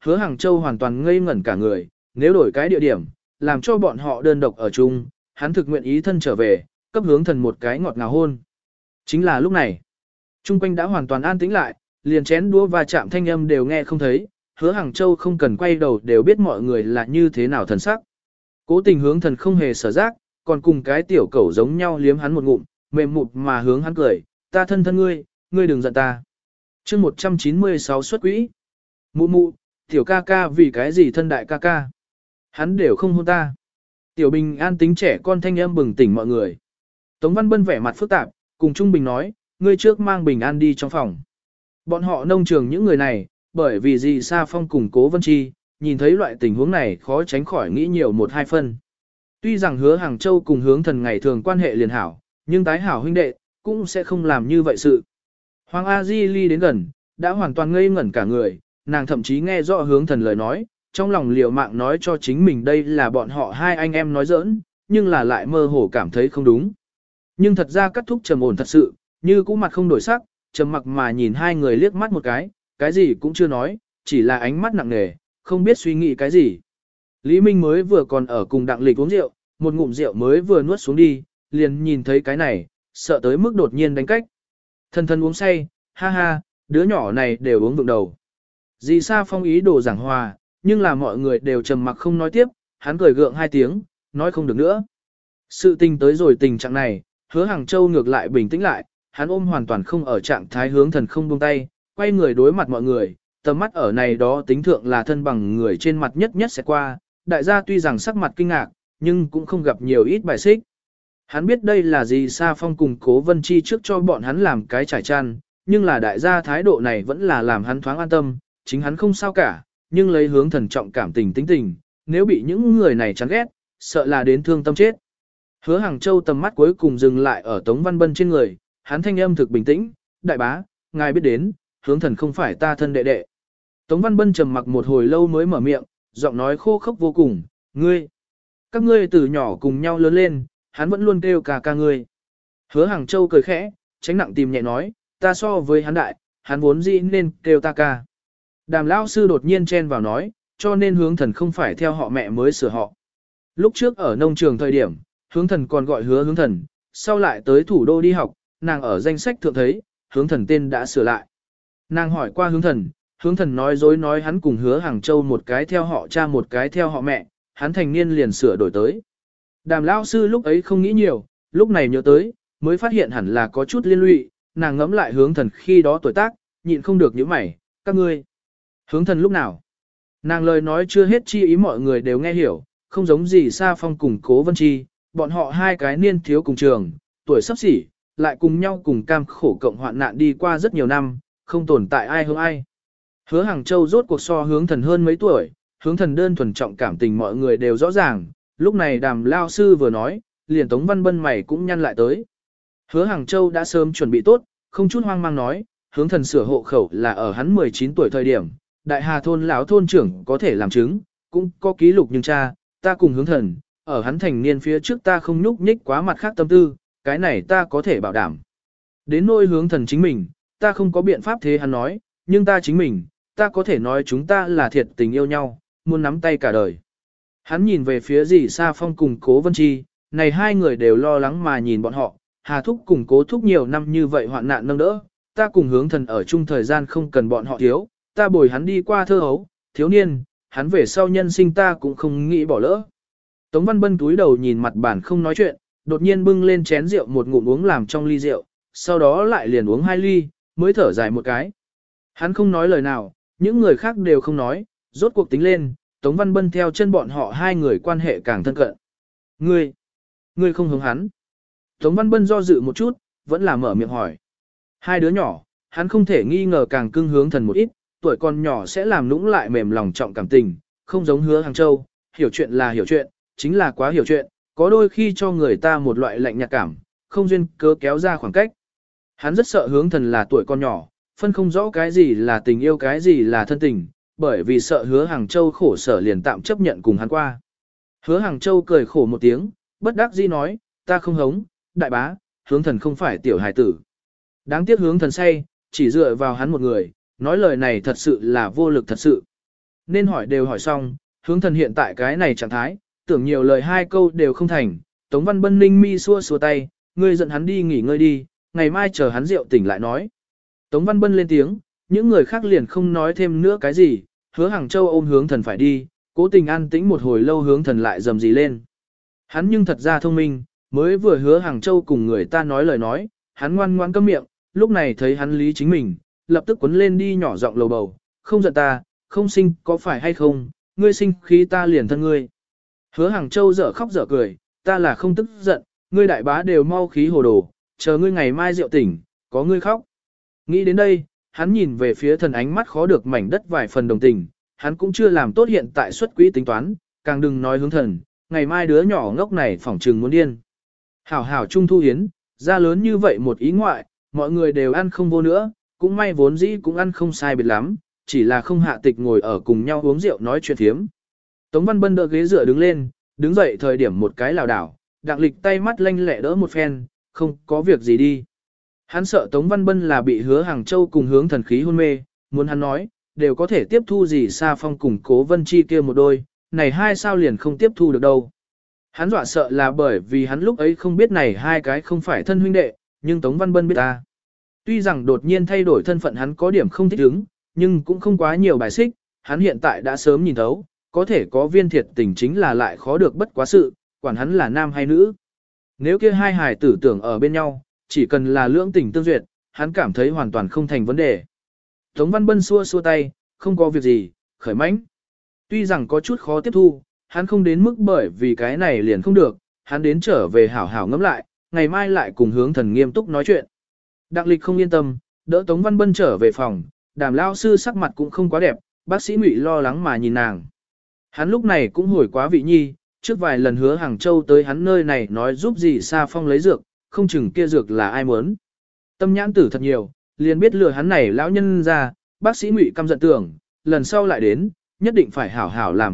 Hứa Hàng Châu hoàn toàn ngây ngẩn cả người, nếu đổi cái địa điểm, làm cho bọn họ đơn độc ở chung, hắn thực nguyện ý thân trở về, cấp hướng thần một cái ngọt ngào hôn. Chính là lúc này, chung quanh đã hoàn toàn an tĩnh lại, liền chén đũa và chạm thanh âm đều nghe không thấy, Hứa Hàng Châu không cần quay đầu đều biết mọi người là như thế nào thần sắc. Cố tình hướng thần không hề sở giác, còn cùng cái tiểu cẩu giống nhau liếm hắn một ngụm, mềm mụt mà hướng hắn cười, ta thân thân ngươi, ngươi đừng giận ta. chương 196 xuất quỹ. Mụ mụ, tiểu ca ca vì cái gì thân đại ca ca? Hắn đều không hôn ta. Tiểu Bình an tính trẻ con thanh âm bừng tỉnh mọi người. Tống Văn Bân vẻ mặt phức tạp, cùng Trung Bình nói, ngươi trước mang Bình an đi trong phòng. Bọn họ nông trường những người này, bởi vì gì Sa Phong cùng Cố Vân Chi, nhìn thấy loại tình huống này khó tránh khỏi nghĩ nhiều một hai phân. Tuy rằng Hứa Hàng Châu cùng hướng thần ngày thường quan hệ liền hảo, nhưng tái hảo huynh đệ, cũng sẽ không làm như vậy sự. Hoàng A Di ly đến gần, đã hoàn toàn ngây ngẩn cả người, nàng thậm chí nghe rõ hướng thần lời nói, trong lòng liều mạng nói cho chính mình đây là bọn họ hai anh em nói giỡn, nhưng là lại mơ hồ cảm thấy không đúng. Nhưng thật ra Cát Thúc trầm ổn thật sự, như cũ mặt không đổi sắc, trầm mặc mà nhìn hai người liếc mắt một cái gì cũng chưa nói, chỉ là ánh mắt nặng nề, không biết suy nghĩ cái gì. Lý Minh mới vừa còn ở cùng Đặng Lịch uống rượu, một ngụm rượu mới vừa nuốt xuống đi, liền nhìn thấy cái này, sợ tới mức đột nhiên đánh cách. Thân thân uống say, ha ha, đứa nhỏ này đều uống vượng đầu. Dì Sa Phong ý đồ giảng hòa, nhưng là mọi người đều trầm mặc không nói tiếp, hắn cười gượng hai tiếng, nói không được nữa. Sự tình tới rồi tình trạng này, Hứa Hàng Châu ngược lại bình tĩnh lại, hắn ôm hoàn toàn không ở trạng thái hướng thần không buông tay, quay người đối mặt mọi người, tầm mắt ở này đó tính thượng là thân bằng người trên mặt nhất nhất sẽ qua, đại gia tuy rằng sắc mặt kinh ngạc, nhưng cũng không gặp nhiều ít bài xích. Hắn biết đây là gì Sa Phong cùng Cố Vân Chi trước cho bọn hắn làm cái trải chăn, nhưng là đại gia thái độ này vẫn là làm hắn thoáng an tâm, chính hắn không sao cả, nhưng lấy hướng thần trọng cảm tình tính tình, nếu bị những người này chán ghét, sợ là đến thương tâm chết. Hứa Hàng Châu tầm mắt cuối cùng dừng lại ở Tống Văn Bân trên người, hắn thanh âm thực bình tĩnh, đại bá, ngài biết đến, hướng thần không phải ta thân đệ đệ. Tống Văn Bân trầm mặc một hồi lâu mới mở miệng, giọng nói khô khốc vô cùng, ngươi. Các ngươi từ nhỏ cùng nhau lớn lên, hắn vẫn luôn kêu ca ca ngươi. Hứa Hàng Châu cười khẽ, tránh nặng tìm nhẹ nói, ta so với hắn đại, hắn vốn dĩ nên kêu ta ca. Đàm lão sư đột nhiên chen vào nói, cho nên hướng thần không phải theo họ mẹ mới sửa họ. Lúc trước ở nông trường thời điểm, hướng thần còn gọi hứa hướng thần, sau lại tới thủ đô đi học, nàng ở danh sách thượng thấy, hướng thần tên đã sửa lại. Nàng hỏi qua hướng thần nói dối nói hắn cùng Hứa Hàng Châu một cái theo họ cha một cái theo họ mẹ, hắn thành niên liền sửa đổi tới. Đàm lão sư lúc ấy không nghĩ nhiều, lúc này nhớ tới, mới phát hiện hẳn là có chút liên lụy, nàng ngẫm lại hướng thần khi đó tuổi tác, nhịn không được những mày, các ngươi. Hướng thần lúc nào? Nàng lời nói chưa hết chi ý mọi người đều nghe hiểu, không giống gì Sa Phong cùng Cố Vân Chi, bọn họ hai cái niên thiếu cùng trường, tuổi sắp xỉ, lại cùng nhau cùng cam khổ cộng hoạn nạn đi qua rất nhiều năm, không tồn tại ai hướng ai. Hứa Hàng Châu rốt cuộc so hướng thần hơn mấy tuổi, hướng thần đơn thuần trọng cảm tình mọi người đều rõ ràng, lúc này đàm lao sư vừa nói, liền Tống Văn Bân mày cũng nhăn lại tới. Hứa Hàng Châu đã sớm chuẩn bị tốt, không chút hoang mang nói, hướng thần sửa hộ khẩu là ở hắn 19 tuổi thời điểm, đại hà thôn lão thôn trưởng có thể làm chứng, cũng có ký lục nhưng cha, ta cùng hướng thần, ở hắn thành niên phía trước ta không nhúc nhích quá mặt khác tâm tư, cái này ta có thể bảo đảm. Đến nỗi hướng thần chính mình, ta không có biện pháp thế hắn nói, nhưng ta chính mình, ta có thể nói chúng ta là thiệt tình yêu nhau, muốn nắm tay cả đời. Hắn nhìn về phía dì Sa Phong cùng Cố Vân Chi, này hai người đều lo lắng mà nhìn bọn họ, Hà Thúc cùng Cố Thúc nhiều năm như vậy hoạn nạn nâng đỡ, ta cùng hướng thần ở chung thời gian không cần bọn họ thiếu, ta bồi hắn đi qua thơ hấu, thiếu niên, hắn về sau nhân sinh ta cũng không nghĩ bỏ lỡ. Tống Văn Bân túi đầu nhìn mặt bản không nói chuyện, đột nhiên bưng lên chén rượu một ngụm uống làm trong ly rượu, sau đó lại liền uống hai ly, mới thở dài một cái. Hắn không nói lời nào, những người khác đều không nói, rốt cuộc tính lên, Tống Văn Bân theo chân bọn họ hai người quan hệ càng thân cận. Ngươi không hướng hắn. Tống Văn Bân do dự một chút, vẫn là mở miệng hỏi. Hai đứa nhỏ, hắn không thể nghi ngờ càng cưng hướng thần một ít, tuổi còn nhỏ sẽ làm nũng lại mềm lòng trọng cảm tình, không giống Hứa Hàng Châu, hiểu chuyện là hiểu chuyện, chính là quá hiểu chuyện, có đôi khi cho người ta một loại lạnh nhạt cảm, không duyên cớ kéo ra khoảng cách. Hắn rất sợ hướng thần là tuổi con nhỏ, phân không rõ cái gì là tình yêu cái gì là thân tình, bởi vì sợ Hứa Hàng Châu khổ sở liền tạm chấp nhận cùng hắn qua. Hứa Hàng Châu cười khổ một tiếng, bất đắc dĩ nói, ta không hống, đại bá, hướng thần không phải tiểu hài tử. Đáng tiếc hướng thần say, chỉ dựa vào hắn một người, nói lời này thật sự là vô lực thật sự. nên hỏi đều hỏi xong, hướng thần hiện tại cái này trạng thái, tưởng nhiều lời hai câu đều không thành. Tống Văn Bân ninh mi xua xua tay, ngươi giận hắn đi nghỉ ngơi đi, ngày mai chờ hắn rượu tỉnh lại nói. Tống Văn Bân lên tiếng, những người khác liền không nói thêm nữa cái gì, Hứa Hàng Châu ôm hướng thần phải đi, cố tình an tĩnh một hồi lâu hướng thần lại rầm rì lên. Hắn nhưng thật ra thông minh, mới vừa Hứa Hàng Châu cùng người ta nói lời nói, hắn ngoan ngoan câm miệng, lúc này thấy hắn lý chính mình, lập tức quấn lên đi nhỏ giọng lầu bầu, không giận ta, không sinh có phải hay không, ngươi sinh khí ta liền thân ngươi. Hứa Hàng Châu dở khóc dở cười, ta là không tức giận, ngươi đại bá đều mau khí hồ đồ, chờ ngươi ngày mai rượu tỉnh, có ngươi khóc. Nghĩ đến đây, hắn nhìn về phía thần ánh mắt khó được mảnh đất vài phần đồng tình, hắn cũng chưa làm tốt hiện tại xuất quỹ tính toán, càng đừng nói hướng thần, ngày mai đứa nhỏ ngốc này phỏng trừng muốn điên. Hảo hảo trung thu hiến, ra lớn như vậy một ý ngoại, mọi người đều ăn không vô nữa, cũng may vốn dĩ cũng ăn không sai biệt lắm, chỉ là không hạ tịch ngồi ở cùng nhau uống rượu nói chuyện thiếm. Tống Văn Bân đỡ ghế dựa đứng lên, đứng dậy thời điểm một cái lảo đảo, Đặng Lịch tay mắt lanh lẹ đỡ một phen, không có việc gì đi. Hắn sợ Tống Văn Bân là bị Hứa Hàng Châu cùng hướng thần khí hôn mê, muốn hắn nói, đều có thể tiếp thu gì Sa Phong cùng Cố Vân Chi kia một đôi, này hai sao liền không tiếp thu được đâu. Hắn dọa sợ là bởi vì hắn lúc ấy không biết này hai cái không phải thân huynh đệ, nhưng Tống Văn Bân biết ta. Tuy rằng đột nhiên thay đổi thân phận hắn có điểm không thích ứng, nhưng cũng không quá nhiều bài xích, hắn hiện tại đã sớm nhìn thấu, có thể có viên thiệt tình chính là lại khó được bất quá sự, quản hắn là nam hay nữ. Nếu kia hai hài tử tưởng ở bên nhau, chỉ cần là lưỡng tình tương duyệt, hắn cảm thấy hoàn toàn không thành vấn đề. Tống Văn Bân xua xua tay, không có việc gì, khởi mãnh. Tuy rằng có chút khó tiếp thu, hắn không đến mức bởi vì cái này liền không được, hắn đến trở về hảo hảo ngẫm lại, ngày mai lại cùng hướng thần nghiêm túc nói chuyện. Đặng Lịch không yên tâm, đỡ Tống Văn Bân trở về phòng, Đàm lao sư sắc mặt cũng không quá đẹp, bác sĩ Ngụy lo lắng mà nhìn nàng. Hắn lúc này cũng hồi quá vị nhi, trước vài lần Hứa Hàng Châu tới hắn nơi này nói giúp gì Sa Phong lấy dược, không chừng kia dược là ai muốn. Tâm nhãn tử thật nhiều, liền biết lừa hắn này lão nhân ra, bác sĩ Ngụy căm giận tưởng, lần sau lại đến, nhất định phải hảo hảo làm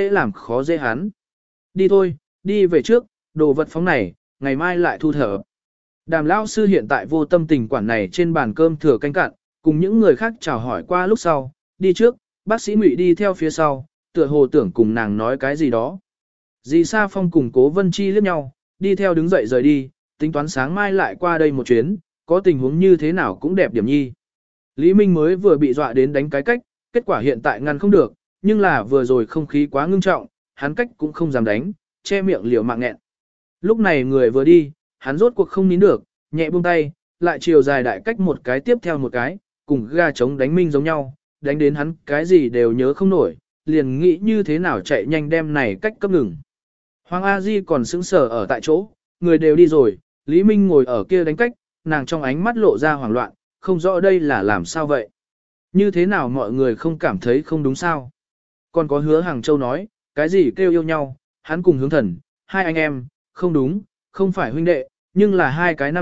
khó dễ hắn. Đi thôi, đi về trước, đồ vật phóng này, ngày mai lại thu thở. Đàm lão sư hiện tại vô tâm tình quản này trên bàn cơm thừa canh cạn, cùng những người khác chào hỏi qua lúc sau, đi trước, bác sĩ Ngụy đi theo phía sau, tựa hồ tưởng cùng nàng nói cái gì đó. Dì Sa Phong cùng Cố Vân Chi liếc nhau, đi theo đứng dậy rời đi, tính toán sáng mai lại qua đây một chuyến, có tình huống như thế nào cũng đẹp điểm nhi. Lý Minh mới vừa bị dọa đến đánh cái cách, kết quả hiện tại ngăn không được, nhưng là vừa rồi không khí quá ngưng trọng, hắn cách cũng không dám đánh, che miệng liều mạng nghẹn. Lúc này người vừa đi, hắn rốt cuộc không nín được, nhẹ buông tay, lại chiều dài đại cách một cái tiếp theo một cái, cùng ga trống đánh minh giống nhau, đánh đến hắn cái gì đều nhớ không nổi, liền nghĩ như thế nào chạy nhanh đem này cách cấp ngừng. Hoàng A Di còn sững sờ ở tại chỗ, người đều đi rồi, Lý Minh ngồi ở kia đánh cách, nàng trong ánh mắt lộ ra hoảng loạn, không rõ đây là làm sao vậy. Như thế nào mọi người không cảm thấy không đúng sao. Còn có Hứa Hàng Châu nói, cái gì kêu yêu nhau, hắn cùng hướng thần, hai anh em, không đúng, không phải huynh đệ, nhưng là hai cái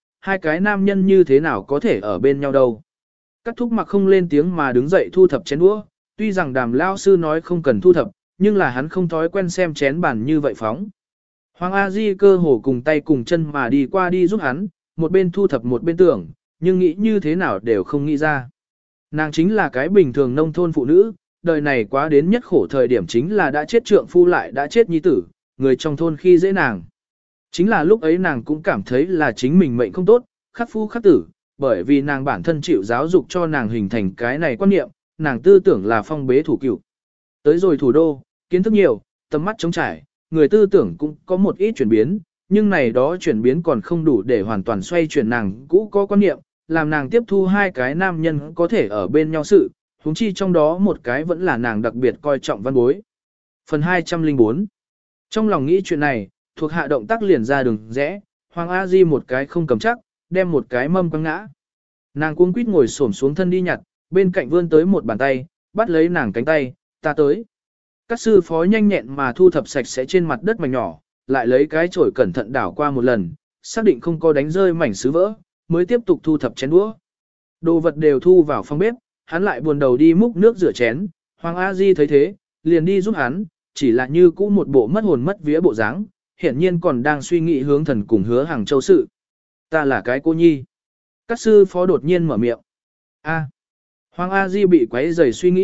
nam nhân như thế nào có thể ở bên nhau đâu. Các thúc mặc không lên tiếng mà đứng dậy thu thập chén đũa, tuy rằng Đàm lao sư nói không cần thu thập, nhưng là hắn không thói quen xem chén bàn như vậy phóng. Hoàng A Di cơ hồ cùng tay cùng chân mà đi qua đi giúp hắn, một bên thu thập một bên tưởng, nhưng nghĩ như thế nào đều không nghĩ ra. Nàng chính là cái bình thường nông thôn phụ nữ, đời này quá đến nhất khổ thời điểm chính là đã chết trượng phu lại đã chết nhi tử, người trong thôn khi dễ nàng. Chính là lúc ấy nàng cũng cảm thấy là chính mình mệnh không tốt, khắc phu khắc tử, bởi vì nàng bản thân chịu giáo dục cho nàng hình thành cái này quan niệm, nàng tư tưởng là phong bế thủ cựu. Tới rồi thủ đô, kiến thức nhiều, tầm mắt trống trải, người tư tưởng cũng có một ít chuyển biến, nhưng này đó chuyển biến còn không đủ để hoàn toàn xoay chuyển nàng cũ có quan niệm, làm nàng tiếp thu hai cái nam nhân có thể ở bên nhau sự, huống chi trong đó một cái vẫn là nàng đặc biệt coi trọng văn bối. Phần 204. Trong lòng nghĩ chuyện này, thuộc hạ động tác liền ra đường rẽ, Hoàng A Di một cái không cầm chắc, đem một cái mâm quăng ngã. Nàng cuống quýt ngồi xổm xuống thân đi nhặt, bên cạnh vươn tới một bàn tay, bắt lấy nàng cánh tay, ta tới. Các sư phó nhanh nhẹn mà thu thập sạch sẽ trên mặt đất mảnh nhỏ, lại lấy cái chổi cẩn thận đảo qua một lần, xác định không có đánh rơi mảnh sứ vỡ, mới tiếp tục thu thập chén đũa. Đồ vật đều thu vào phòng bếp, hắn lại buồn đầu đi múc nước rửa chén, Hoàng A Di thấy thế, liền đi giúp hắn, chỉ là như cũ một bộ mất hồn mất vía bộ dáng, hiển nhiên còn đang suy nghĩ hướng thần cùng Hứa Hàng Châu sự. Ta là cái cô nhi. Các sư phó đột nhiên mở miệng. A. Hoàng A Di bị quấy rầy suy nghĩ,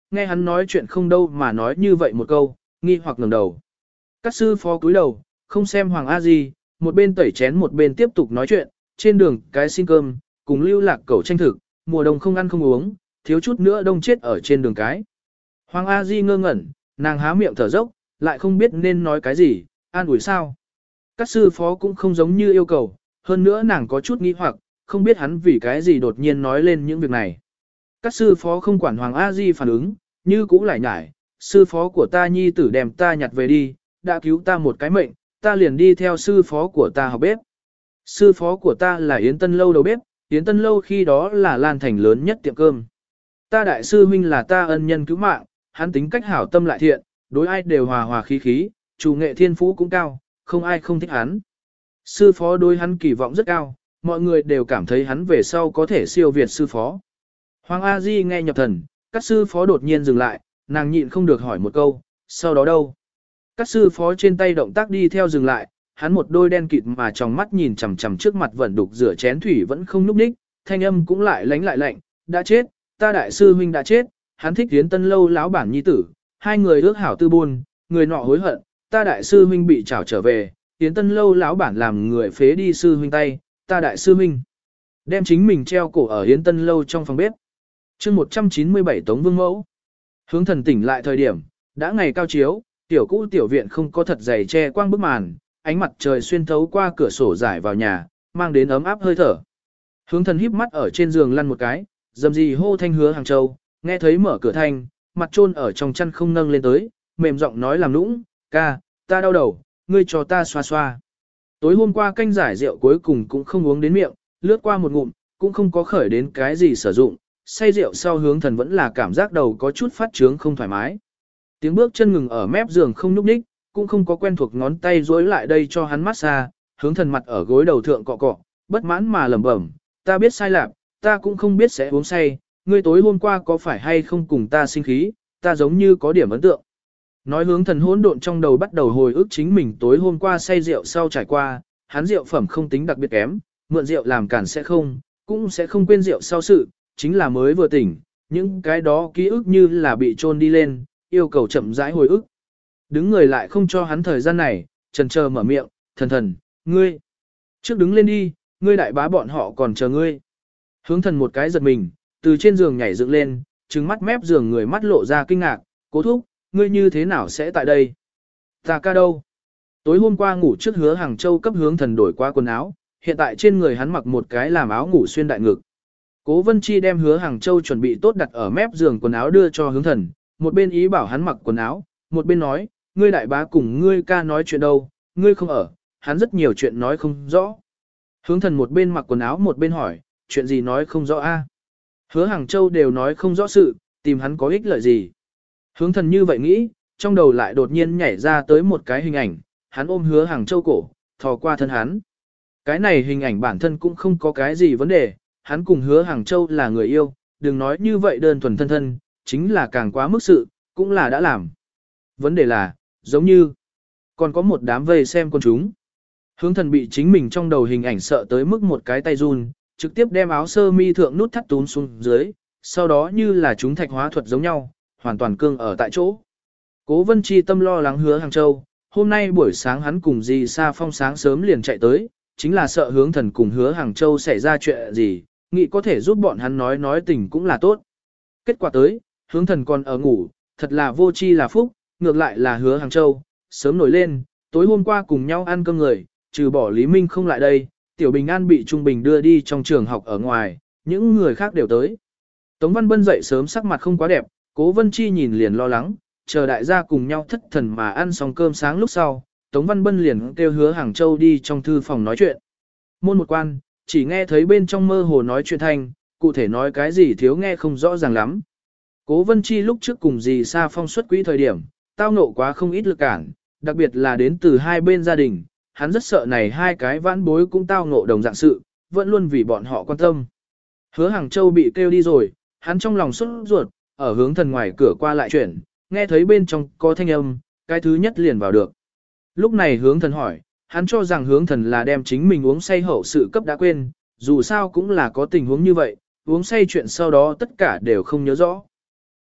nghe hắn nói chuyện không đâu mà nói như vậy một câu, nghi hoặc ngẩng đầu. Các sư phó cúi đầu, không xem Hoàng A Di, một bên tẩy chén một bên tiếp tục nói chuyện, trên đường cái xin cơm, cùng Lưu Lạc Cẩu tranh thực, mùa đông không ăn không uống, thiếu chút nữa đông chết ở trên đường cái. Hoàng A Di ngơ ngẩn, nàng há miệng thở dốc, lại không biết nên nói cái gì, an ủi sao. Các sư phó cũng không giống như yêu cầu, hơn nữa nàng có chút nghi hoặc, không biết hắn vì cái gì đột nhiên nói lên những việc này. Các sư phó không quản Hoàng A Di phản ứng, như cũ lại nhải, sư phó của ta nhi tử đem ta nhặt về đi, đã cứu ta một cái mệnh, ta liền đi theo sư phó của ta học bếp. Sư phó của ta là Yến Tân Lâu đầu bếp, Yến Tân Lâu khi đó là Lan Thành lớn nhất tiệm cơm. Ta đại sư huynh là ta ân nhân cứu mạng, hắn tính cách hảo tâm lại thiện, đối ai đều hòa hòa khí khí, chủ nghệ thiên phú cũng cao, không ai không thích hắn. Sư phó đối hắn kỳ vọng rất cao, mọi người đều cảm thấy hắn về sau có thể siêu việt sư phó. Hoàng A Di nghe nhập thần, các sư phó đột nhiên dừng lại, nàng nhịn không được hỏi một câu, sau đó đâu? Các sư phó trên tay động tác đi theo dừng lại, hắn một đôi đen kịt mà trong mắt nhìn chằm chằm trước mặt vẫn đục rửa chén thủy vẫn không nhúc nhích, thanh âm cũng lại lánh lại lạnh, đã chết, ta đại sư huynh đã chết, hắn thích Yến Tân Lâu lão bản nhi tử, hai người ước hảo tư buôn, người nọ hối hận, ta đại sư huynh bị trảo trở về, Yến Tân Lâu lão bản làm người phế đi sư huynh tay, ta đại sư huynh đem chính mình treo cổ ở Yến Tân Lâu trong phòng bếp. Chương 197 Tống Vương Mẫu. Hướng Thần tỉnh lại thời điểm, đã ngày cao chiếu, tiểu cũ tiểu viện không có thật dày che quang bức màn, ánh mặt trời xuyên thấu qua cửa sổ rải vào nhà, mang đến ấm áp hơi thở. Hướng Thần híp mắt ở trên giường lăn một cái, dầm gì hô thanh Hứa Hàng Châu, nghe thấy mở cửa thanh, mặt trôn ở trong chăn không nâng lên tới, mềm giọng nói làm nũng, ca, ta đau đầu, ngươi cho ta xoa xoa. Tối hôm qua canh giải rượu cuối cùng cũng không uống đến miệng, lướt qua một ngụm, cũng không có khởi đến cái gì sử dụng, say rượu sau Hướng Thần vẫn là cảm giác đầu có chút phát trướng không thoải mái. Tiếng bước chân ngừng ở mép giường không nhúc nhích, cũng không có quen thuộc ngón tay duỗi lại đây cho hắn massage, Hướng Thần mặt ở gối đầu thượng cọ cọ, bất mãn mà lẩm bẩm, ta biết sai lạc, ta cũng không biết sẽ uống say, ngươi tối hôm qua có phải hay không cùng ta sinh khí, ta giống như có điểm ấn tượng. Nói Hướng Thần hỗn độn trong đầu bắt đầu hồi ức chính mình tối hôm qua say rượu sau trải qua, hắn rượu phẩm không tính đặc biệt kém, mượn rượu làm cản sẽ không, cũng sẽ không quên rượu sau sự, chính là mới vừa tỉnh, những cái đó ký ức như là bị trôn đi lên, yêu cầu chậm rãi hồi ức. Đứng người lại không cho hắn thời gian này, chần chờ mở miệng, thần thần, ngươi. Trước đứng lên đi, ngươi đại bá bọn họ còn chờ ngươi. Hướng Thần một cái giật mình, từ trên giường nhảy dựng lên, trừng mắt mép giường người mắt lộ ra kinh ngạc, cố thúc, ngươi như thế nào sẽ tại đây? Ta ca đâu? Tối hôm qua ngủ trước Hứa Hàng Châu cấp Hướng Thần đổi qua quần áo, hiện tại trên người hắn mặc một cái làm áo ngủ xuyên đại ngực. Cố Vân Chi đem Hứa Hàng Châu chuẩn bị tốt đặt ở mép giường quần áo đưa cho Hướng Thần, một bên ý bảo hắn mặc quần áo, một bên nói, ngươi đại bá cùng ngươi ca nói chuyện đâu, ngươi không ở, hắn rất nhiều chuyện nói không rõ. Hướng Thần một bên mặc quần áo một bên hỏi, chuyện gì nói không rõ a? Hứa Hàng Châu đều nói không rõ sự, tìm hắn có ích lợi gì. Hướng Thần như vậy nghĩ, trong đầu lại đột nhiên nhảy ra tới một cái hình ảnh, hắn ôm Hứa Hàng Châu cổ, thò qua thân hắn. Cái này hình ảnh bản thân cũng không có cái gì vấn đề, hắn cùng Hứa Hàng Châu là người yêu, đừng nói như vậy đơn thuần thân thân, chính là càng quá mức sự, cũng là đã làm. Vấn đề là, giống như, còn có một đám vây xem con chúng. Hướng Thần bị chính mình trong đầu hình ảnh sợ tới mức một cái tay run, trực tiếp đem áo sơ mi thượng nút thắt túm xuống dưới, sau đó như là chúng thạch hóa thuật giống nhau, hoàn toàn cương ở tại chỗ. Cố Vân Chi tâm lo lắng Hứa Hàng Châu, hôm nay buổi sáng hắn cùng dì Sa Phong sáng sớm liền chạy tới, chính là sợ Hướng Thần cùng Hứa Hàng Châu xảy ra chuyện gì, nghĩ có thể giúp bọn hắn nói tình cũng là tốt. Kết quả tới, Hướng Thần còn ở ngủ, thật là vô chi là phúc, ngược lại là Hứa Hàng Châu, sớm nổi lên, tối hôm qua cùng nhau ăn cơm người, trừ bỏ Lý Minh không lại đây, Tiểu Bình An bị Trung Bình đưa đi trong trường học ở ngoài, những người khác đều tới. Tống Văn Bân dậy sớm sắc mặt không quá đẹp, Cố Vân Chi nhìn liền lo lắng, chờ đại gia cùng nhau thất thần mà ăn xong cơm sáng lúc sau, Tống Văn Bân liền kêu Hứa Hàng Châu đi trong thư phòng nói chuyện. Môn một quan, chỉ nghe thấy bên trong mơ hồ nói chuyện thanh, cụ thể nói cái gì thiếu nghe không rõ ràng lắm. Cố Vân Chi lúc trước cùng dì Sa Phong xuất quỹ thời điểm, tao nộ quá không ít lực cản, đặc biệt là đến từ hai bên gia đình, hắn rất sợ này hai cái vãn bối cũng tao nộ đồng dạng sự, vẫn luôn vì bọn họ quan tâm. Hứa Hàng Châu bị kêu đi rồi, hắn trong lòng sốt ruột, ở Hướng Thần ngoài cửa qua lại chuyển, nghe thấy bên trong có thanh âm, cái thứ nhất liền vào được. Lúc này Hướng Thần hỏi, hắn cho rằng Hướng Thần là đem chính mình uống say hậu sự cấp đã quên, dù sao cũng là có tình huống như vậy, uống say chuyện sau đó tất cả đều không nhớ rõ.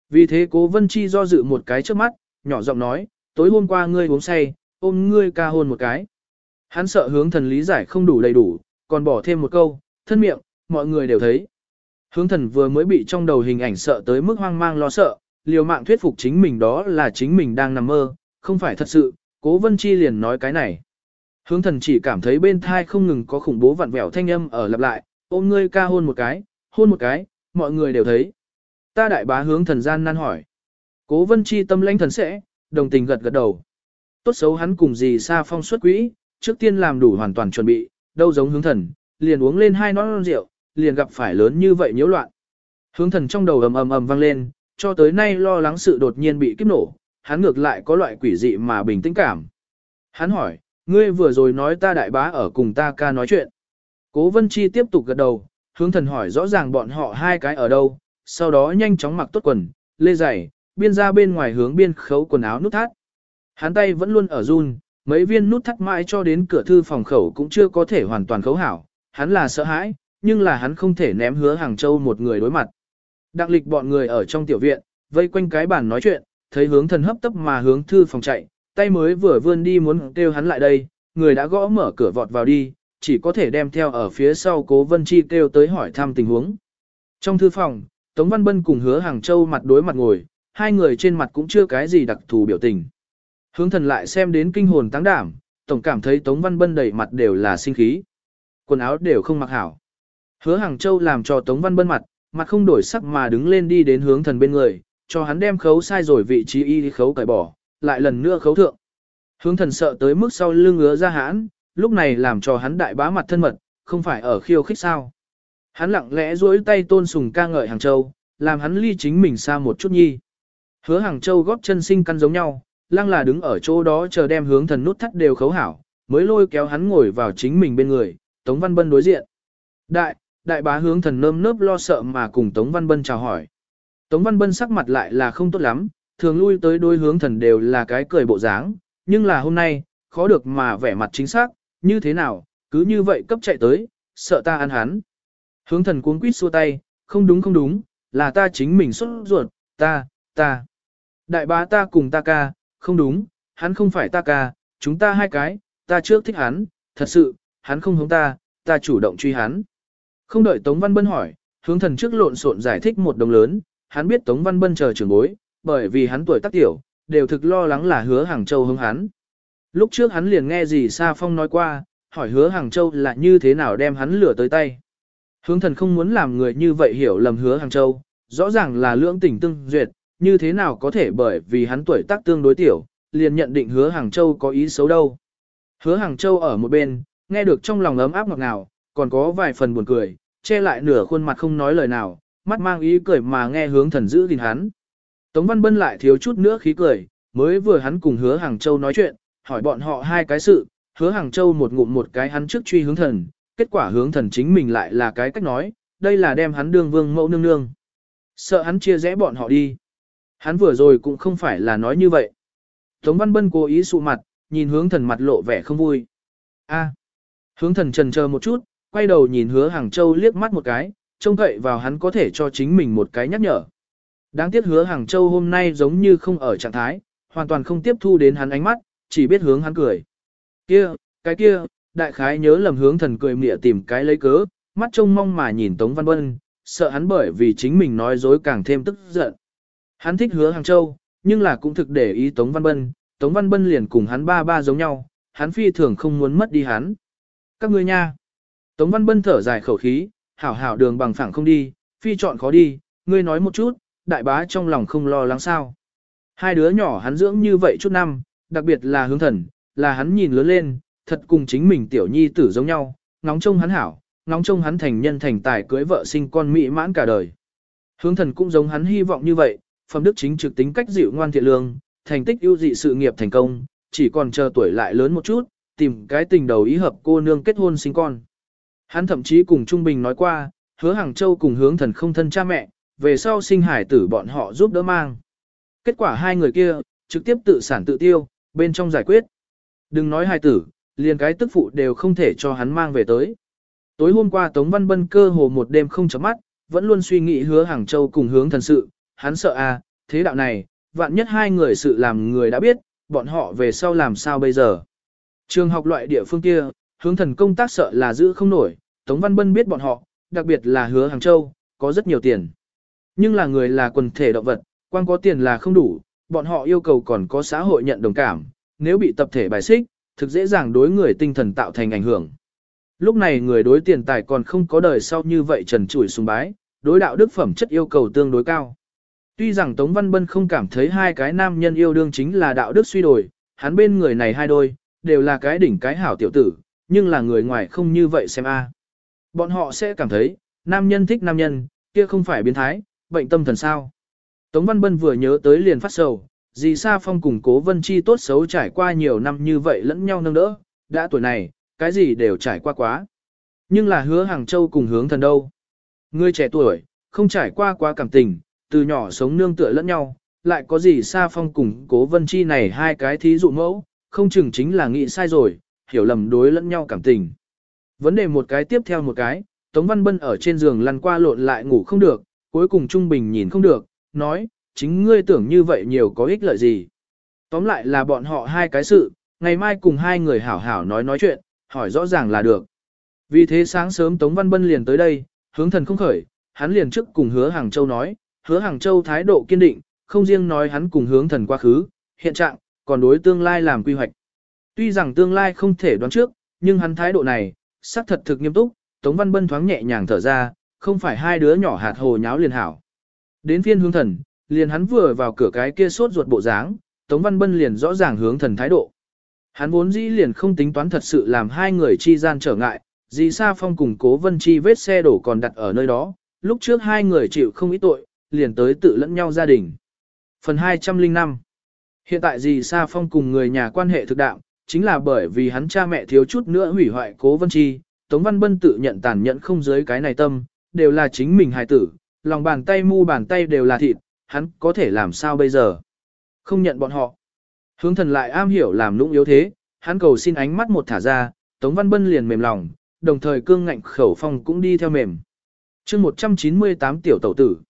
Vì thế Cố Vân Chi do dự một cái trước mắt, nhỏ giọng nói, tối hôm qua ngươi uống say, ôm ngươi ca hôn một cái. Hắn sợ hướng thần lý giải không đủ đầy đủ, còn bỏ thêm một câu, thân miệng, mọi người đều thấy. Hướng thần vừa mới bị trong đầu hình ảnh sợ tới mức hoang mang lo sợ, liều mạng thuyết phục chính mình đó là chính mình đang nằm mơ, không phải thật sự, Cố Vân Chi liền nói cái này. Hướng thần chỉ cảm thấy bên thai không ngừng có khủng bố vặn vẹo thanh âm ở lặp lại, ôm ngươi ca hôn một cái, mọi người đều thấy. Ta đại bá hướng thần gian nan hỏi. Cố Vân Chi tâm lãnh thần sẽ, đồng tình gật gật đầu. Tốt xấu hắn cùng gì xa phong xuất quỹ, trước tiên làm đủ hoàn toàn chuẩn bị, đâu giống hướng thần, liền uống lên 2 nón rượu, liền gặp phải lớn như vậy nhiễu loạn. Hướng thần trong đầu ầm ầm ầm vang lên, cho tới nay lo lắng sự đột nhiên bị kiếp nổ, hắn ngược lại có loại quỷ dị mà bình tĩnh cảm. Hắn hỏi, ngươi vừa rồi nói ta đại bá ở cùng ta ca nói chuyện. Cố Vân Chi tiếp tục gật đầu, hướng thần hỏi rõ ràng bọn họ hai cái ở đâu, sau đó nhanh chóng mặc tốt quần, lê giày, biên ra bên ngoài hướng biên khấu quần áo nút thắt. Hắn tay vẫn luôn ở run, mấy viên nút thắt mãi cho đến cửa thư phòng khẩu cũng chưa có thể hoàn toàn khấu hảo, hắn là sợ hãi, nhưng là hắn không thể ném Hứa Hàng Châu một người đối mặt. Đặng lịch bọn người ở trong tiểu viện, vây quanh cái bàn nói chuyện, thấy hướng thần hấp tấp mà hướng thư phòng chạy, tay mới vừa vươn đi muốn kêu hắn lại đây, người đã gõ mở cửa vọt vào đi, chỉ có thể đem theo ở phía sau Cố Vân Chi kêu tới hỏi thăm tình huống. Trong thư phòng, Tống Văn Bân cùng Hứa Hàng Châu mặt đối mặt ngồi, hai người trên mặt cũng chưa cái gì đặc thù biểu tình. Hướng thần lại xem đến kinh hồn táng đảm, tổng cảm thấy Tống Văn Bân đầy mặt đều là sinh khí. Quần áo đều không mặc hảo. Hứa Hàng Châu làm cho Tống Văn Bân mặt không đổi sắc mà đứng lên đi đến hướng thần bên người, cho hắn đem khấu sai rồi vị trí y khấu cởi bỏ, lại lần nữa khấu thượng. Hướng thần sợ tới mức sau lưng ngứa ra hãn, lúc này làm cho hắn đại bá mặt thân mật, không phải ở khiêu khích sao. Hắn lặng lẽ duỗi tay tôn sùng ca ngợi Hàng Châu, làm hắn ly chính mình xa một chút nhi. Hứa Hàng Châu góp chân sinh căn giống nhau, lăng là đứng ở chỗ đó chờ đem hướng thần nút thắt đều khấu hảo, mới lôi kéo hắn ngồi vào chính mình bên người, Tống Văn Bân đối diện. Đại bá hướng thần nơm nớp lo sợ mà cùng Tống Văn Bân chào hỏi. Tống Văn Bân sắc mặt lại là không tốt lắm, thường lui tới đối hướng thần đều là cái cười bộ dáng, nhưng là hôm nay, khó được mà vẻ mặt chính xác, như thế nào, cứ như vậy cấp chạy tới, sợ ta ăn hắn. Hướng thần cuống quýt xua tay, không đúng, là ta chính mình xuất ruột, ta. Đại bá ta cùng ta ca, không đúng, hắn không phải ta ca, chúng ta hai cái, ta trước thích hắn, thật sự, hắn không hướng ta chủ động truy hắn. Không đợi Tống Văn Bân hỏi, hướng thần trước lộn xộn giải thích một đồng lớn, hắn biết Tống Văn Bân chờ trưởng bối, bởi vì hắn tuổi tác tiểu, đều thực lo lắng là Hứa Hàng Châu hướng hắn. Lúc trước hắn liền nghe gì Sa Phong nói qua, hỏi Hứa Hàng Châu là như thế nào đem hắn lửa tới tay. Hướng thần không muốn làm người như vậy hiểu lầm Hứa Hàng Châu, rõ ràng là lưỡng tình tương duyệt, như thế nào có thể bởi vì hắn tuổi tác tương đối tiểu, liền nhận định Hứa Hàng Châu có ý xấu đâu. Hứa Hàng Châu ở một bên, nghe được trong lòng ấm áp ngọt ngào, còn có vài phần buồn cười, che lại nửa khuôn mặt không nói lời nào, mắt mang ý cười mà nghe hướng thần giữ gìn hắn. Tống Văn Bân lại thiếu chút nữa khí cười, mới vừa hắn cùng Hứa Hàng Châu nói chuyện, hỏi bọn họ hai cái sự, Hứa Hàng Châu một ngụm một cái hắn trước truy hướng thần, kết quả hướng thần chính mình lại là cái cách nói, đây là đem hắn đương vương mẫu nương nương. Sợ hắn chia rẽ bọn họ đi. Hắn vừa rồi cũng không phải là nói như vậy. Tống Văn Bân cố ý sụ mặt, nhìn hướng thần mặt lộ vẻ không vui. Hướng thần trần chờ một chút, quay đầu nhìn Hứa Hàng Châu liếc mắt một cái, trông cậy vào hắn có thể cho chính mình một cái nhắc nhở. Đáng tiếc Hứa Hàng Châu hôm nay giống như không ở trạng thái, hoàn toàn không tiếp thu đến hắn ánh mắt, chỉ biết hướng hắn cười. Cái kia, đại khái nhớ lầm hướng thần cười mỉa tìm cái lấy cớ, mắt trông mong mà nhìn Tống Văn Bân, sợ hắn bởi vì chính mình nói dối càng thêm tức giận. Hắn thích Hứa Hàng Châu, nhưng là cũng thực để ý Tống Văn Bân liền cùng hắn ba giống nhau, hắn phi thường không muốn mất đi hắn. Các ngươi nha. Tống Văn Bân thở dài khẩu khí, hảo đường bằng phẳng không đi, phi chọn khó đi, ngươi nói một chút, đại bá trong lòng không lo lắng sao. Hai đứa nhỏ hắn dưỡng như vậy chút năm, đặc biệt là hướng thần, là hắn nhìn lớn lên, thật cùng chính mình tiểu nhi tử giống nhau, ngóng trông hắn hảo, ngóng trông hắn thành nhân thành tài cưới vợ sinh con mỹ mãn cả đời. Hướng thần cũng giống hắn hy vọng như vậy, phẩm đức chính trực tính cách dịu ngoan thiện lương, thành tích ưu dị sự nghiệp thành công, chỉ còn chờ tuổi lại lớn một chút, tìm cái tình đầu ý hợp cô nương kết hôn sinh con. Hắn thậm chí cùng Trung Bình nói qua, Hứa Hàng Châu cùng hướng thần không thân cha mẹ, về sau sinh hải tử bọn họ giúp đỡ mang. Kết quả hai người kia, trực tiếp tự sản tự tiêu, bên trong giải quyết. Đừng nói hải tử, liền cái tức phụ đều không thể cho hắn mang về tới. Tối hôm qua Tống Văn Bân cơ hồ một đêm không chấm mắt, vẫn luôn suy nghĩ Hứa Hàng Châu cùng hướng thần sự, hắn sợ thế đạo này, vạn nhất hai người sự làm người đã biết, bọn họ về sau làm sao bây giờ. Trường học loại địa phương kia, hướng thần công tác sợ là giữ không nổi, Tống Văn Bân biết bọn họ, đặc biệt là Hứa Hàng Châu, có rất nhiều tiền. Nhưng là người là quần thể động vật, quan có tiền là không đủ, bọn họ yêu cầu còn có xã hội nhận đồng cảm, nếu bị tập thể bài xích, thực dễ dàng đối người tinh thần tạo thành ảnh hưởng. Lúc này người đối tiền tài còn không có đời sau như vậy trần trụi sùng bái, đối đạo đức phẩm chất yêu cầu tương đối cao. Tuy rằng Tống Văn Bân không cảm thấy hai cái nam nhân yêu đương chính là đạo đức suy đồi, hắn bên người này hai đôi, đều là cái đỉnh cái hảo tiểu tử, nhưng là người ngoài không như vậy xem a. Bọn họ sẽ cảm thấy, nam nhân thích nam nhân, kia không phải biến thái, bệnh tâm thần sao. Tống Văn Bân vừa nhớ tới liền phát sầu, dì Sa Phong cùng Cố Vân Chi tốt xấu trải qua nhiều năm như vậy lẫn nhau nâng đỡ, đã tuổi này, cái gì đều trải qua quá. Nhưng là Hứa Hàng Châu cùng Hướng Thần đâu. Người trẻ tuổi, không trải qua quá cảm tình, từ nhỏ sống nương tựa lẫn nhau, lại có gì Sa Phong cùng Cố Vân Chi này hai cái thí dụ mẫu, không chừng chính là nghĩ sai rồi, hiểu lầm đối lẫn nhau cảm tình. Vấn đề một cái tiếp theo một cái, Tống Văn Bân ở trên giường lăn qua lộn lại ngủ không được, cuối cùng trung bình nhìn không được, nói, chính ngươi tưởng như vậy nhiều có ích lợi gì. Tóm lại là bọn họ hai cái sự, ngày mai cùng hai người hảo hảo nói chuyện, hỏi rõ ràng là được. Vì thế sáng sớm Tống Văn Bân liền tới đây, Hướng Thần không khởi, hắn liền trước cùng Hứa Hàng Châu nói, Hứa Hàng Châu thái độ kiên định, không riêng nói hắn cùng Hướng Thần quá khứ, hiện trạng, còn đối tương lai làm quy hoạch. Tuy rằng tương lai không thể đoán trước, nhưng hắn thái độ này, xác thật thực nghiêm túc, Tống Văn Bân thoáng nhẹ nhàng thở ra, không phải hai đứa nhỏ hạt hồ nháo liền hảo. Đến phiên Hướng Thần, liền hắn vừa vào cửa cái kia sốt ruột bộ dáng, Tống Văn Bân liền rõ ràng Hướng Thần thái độ. Hắn vốn dĩ liền không tính toán thật sự làm hai người chi gian trở ngại, dì Sa Phong cùng Cố Vân Chi vết xe đổ còn đặt ở nơi đó, lúc trước hai người chịu không ít tội, liền tới tự lẫn nhau gia đình. Phần 205. Hiện tại dì Sa Phong cùng người nhà quan hệ thực đạo, chính là bởi vì hắn cha mẹ thiếu chút nữa hủy hoại Cố Vân Chi, Tống Văn Bân tự nhận tàn nhẫn không dưới cái này tâm, đều là chính mình hài tử, lòng bàn tay mu bàn tay đều là thịt, hắn có thể làm sao bây giờ? Không nhận bọn họ. Hướng Thần lại am hiểu làm nũng yếu thế, hắn cầu xin ánh mắt một thả ra, Tống Văn Bân liền mềm lòng, đồng thời cương ngạnh khẩu phong cũng đi theo mềm. chương 198 tiểu tẩu tử.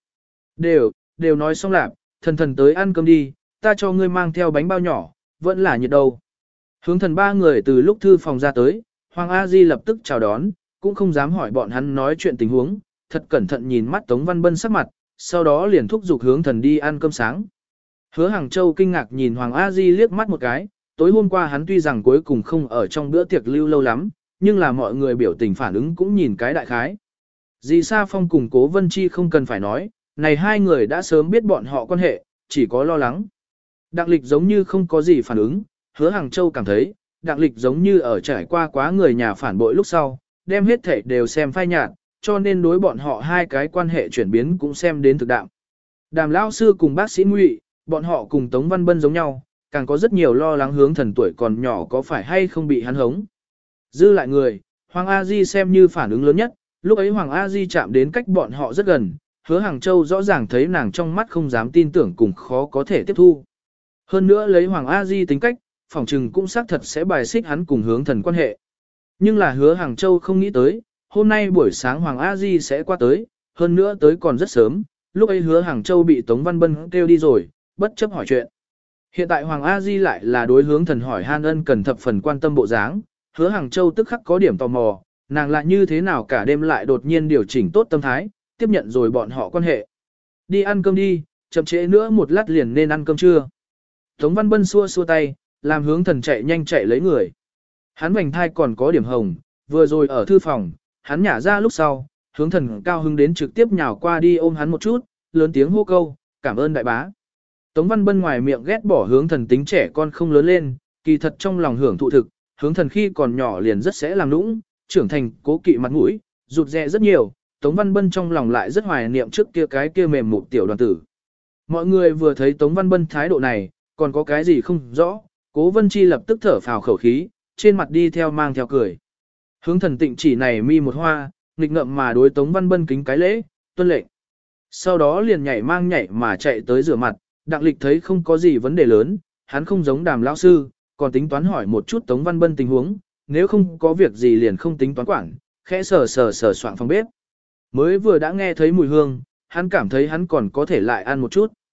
Đều nói xong lạc, thần tới ăn cơm đi, ta cho ngươi mang theo bánh bao nhỏ, vẫn là nhiệt đâu. Hướng Thần ba người từ lúc thư phòng ra tới, Hoàng A Di lập tức chào đón, cũng không dám hỏi bọn hắn nói chuyện tình huống, thật cẩn thận nhìn mắt Tống Văn Bân sắc mặt, sau đó liền thúc giục Hướng Thần đi ăn cơm sáng. Hứa Hàng Châu kinh ngạc nhìn Hoàng A Di liếc mắt một cái, tối hôm qua hắn tuy rằng cuối cùng không ở trong bữa tiệc lưu lâu lắm, nhưng là mọi người biểu tình phản ứng cũng nhìn cái đại khái. Dì Sa Phong cùng Cố Vân Chi không cần phải nói, này hai người đã sớm biết bọn họ quan hệ, chỉ có lo lắng. Đặng Lịch giống như không có gì phản ứng, Hứa Hàng Châu cảm thấy, Đặng Lịch giống như ở trải qua quá người nhà phản bội lúc sau, đem hết thể đều xem phai nhạt, cho nên đối bọn họ hai cái quan hệ chuyển biến cũng xem đến thực đạo. Đàm lão sư cùng bác sĩ Ngụy, bọn họ cùng Tống Văn Bân giống nhau, càng có rất nhiều lo lắng Hướng Thần tuổi còn nhỏ có phải hay không bị hắn hống. Dư lại người, Hoàng A Di xem như phản ứng lớn nhất, lúc ấy Hoàng A Di chạm đến cách bọn họ rất gần, Hứa Hàng Châu rõ ràng thấy nàng trong mắt không dám tin tưởng cùng khó có thể tiếp thu. Hơn nữa lấy Hoàng A Di tính cách, phỏng trừng cũng xác thật sẽ bài xích hắn cùng Hướng Thần quan hệ. Nhưng là Hứa Hàng Châu không nghĩ tới, hôm nay buổi sáng Hoàng A Di sẽ qua tới, hơn nữa tới còn rất sớm, lúc ấy Hứa Hàng Châu bị Tống Văn Bân kêu đi rồi, bất chấp hỏi chuyện. Hiện tại Hoàng A Di lại là đối Hướng Thần hỏi han ân cần thập phần quan tâm bộ dáng, Hứa Hàng Châu tức khắc có điểm tò mò, nàng lại như thế nào cả đêm lại đột nhiên điều chỉnh tốt tâm thái, tiếp nhận rồi bọn họ quan hệ. Đi ăn cơm đi, chậm trễ nữa một lát liền nên ăn cơm trưa. Tống Văn Bân xua xua tay, làm Hướng Thần chạy nhanh chạy lấy người. Hắn vành thai còn có điểm hồng, vừa rồi ở thư phòng, hắn nhả ra lúc sau, Hướng Thần cao hứng đến trực tiếp nhào qua đi ôm hắn một chút, lớn tiếng hô câu, cảm ơn đại bá. Tống Văn Bân ngoài miệng ghét bỏ Hướng Thần tính trẻ con không lớn lên, kỳ thật trong lòng hưởng thụ thực, Hướng Thần khi còn nhỏ liền rất sẽ làm nũng, trưởng thành cố kỵ mặt mũi, rụt rè rất nhiều, Tống Văn Bân trong lòng lại rất hoài niệm trước kia cái kia mềm mụn tiểu đoàn tử. Mọi người vừa thấy Tống Văn Bân thái độ này, còn có cái gì không rõ, Cố Vân Chi lập tức thở phào khẩu khí, trên mặt đi theo mang theo cười. Hướng Thần tịnh chỉ này mi một hoa, nghịch ngợm mà đối Tống Văn Bân kính cái lễ, tuân lệnh. Sau đó liền nhảy mà chạy tới rửa mặt, Đặng Lịch thấy không có gì vấn đề lớn, hắn không giống Đàm lão sư, còn tính toán hỏi một chút Tống Văn Bân tình huống, nếu không có việc gì liền không tính toán quản, khẽ sờ soạn phòng bếp. Mới vừa đã nghe thấy mùi hương, hắn cảm thấy hắn còn có thể lại ăn một chút.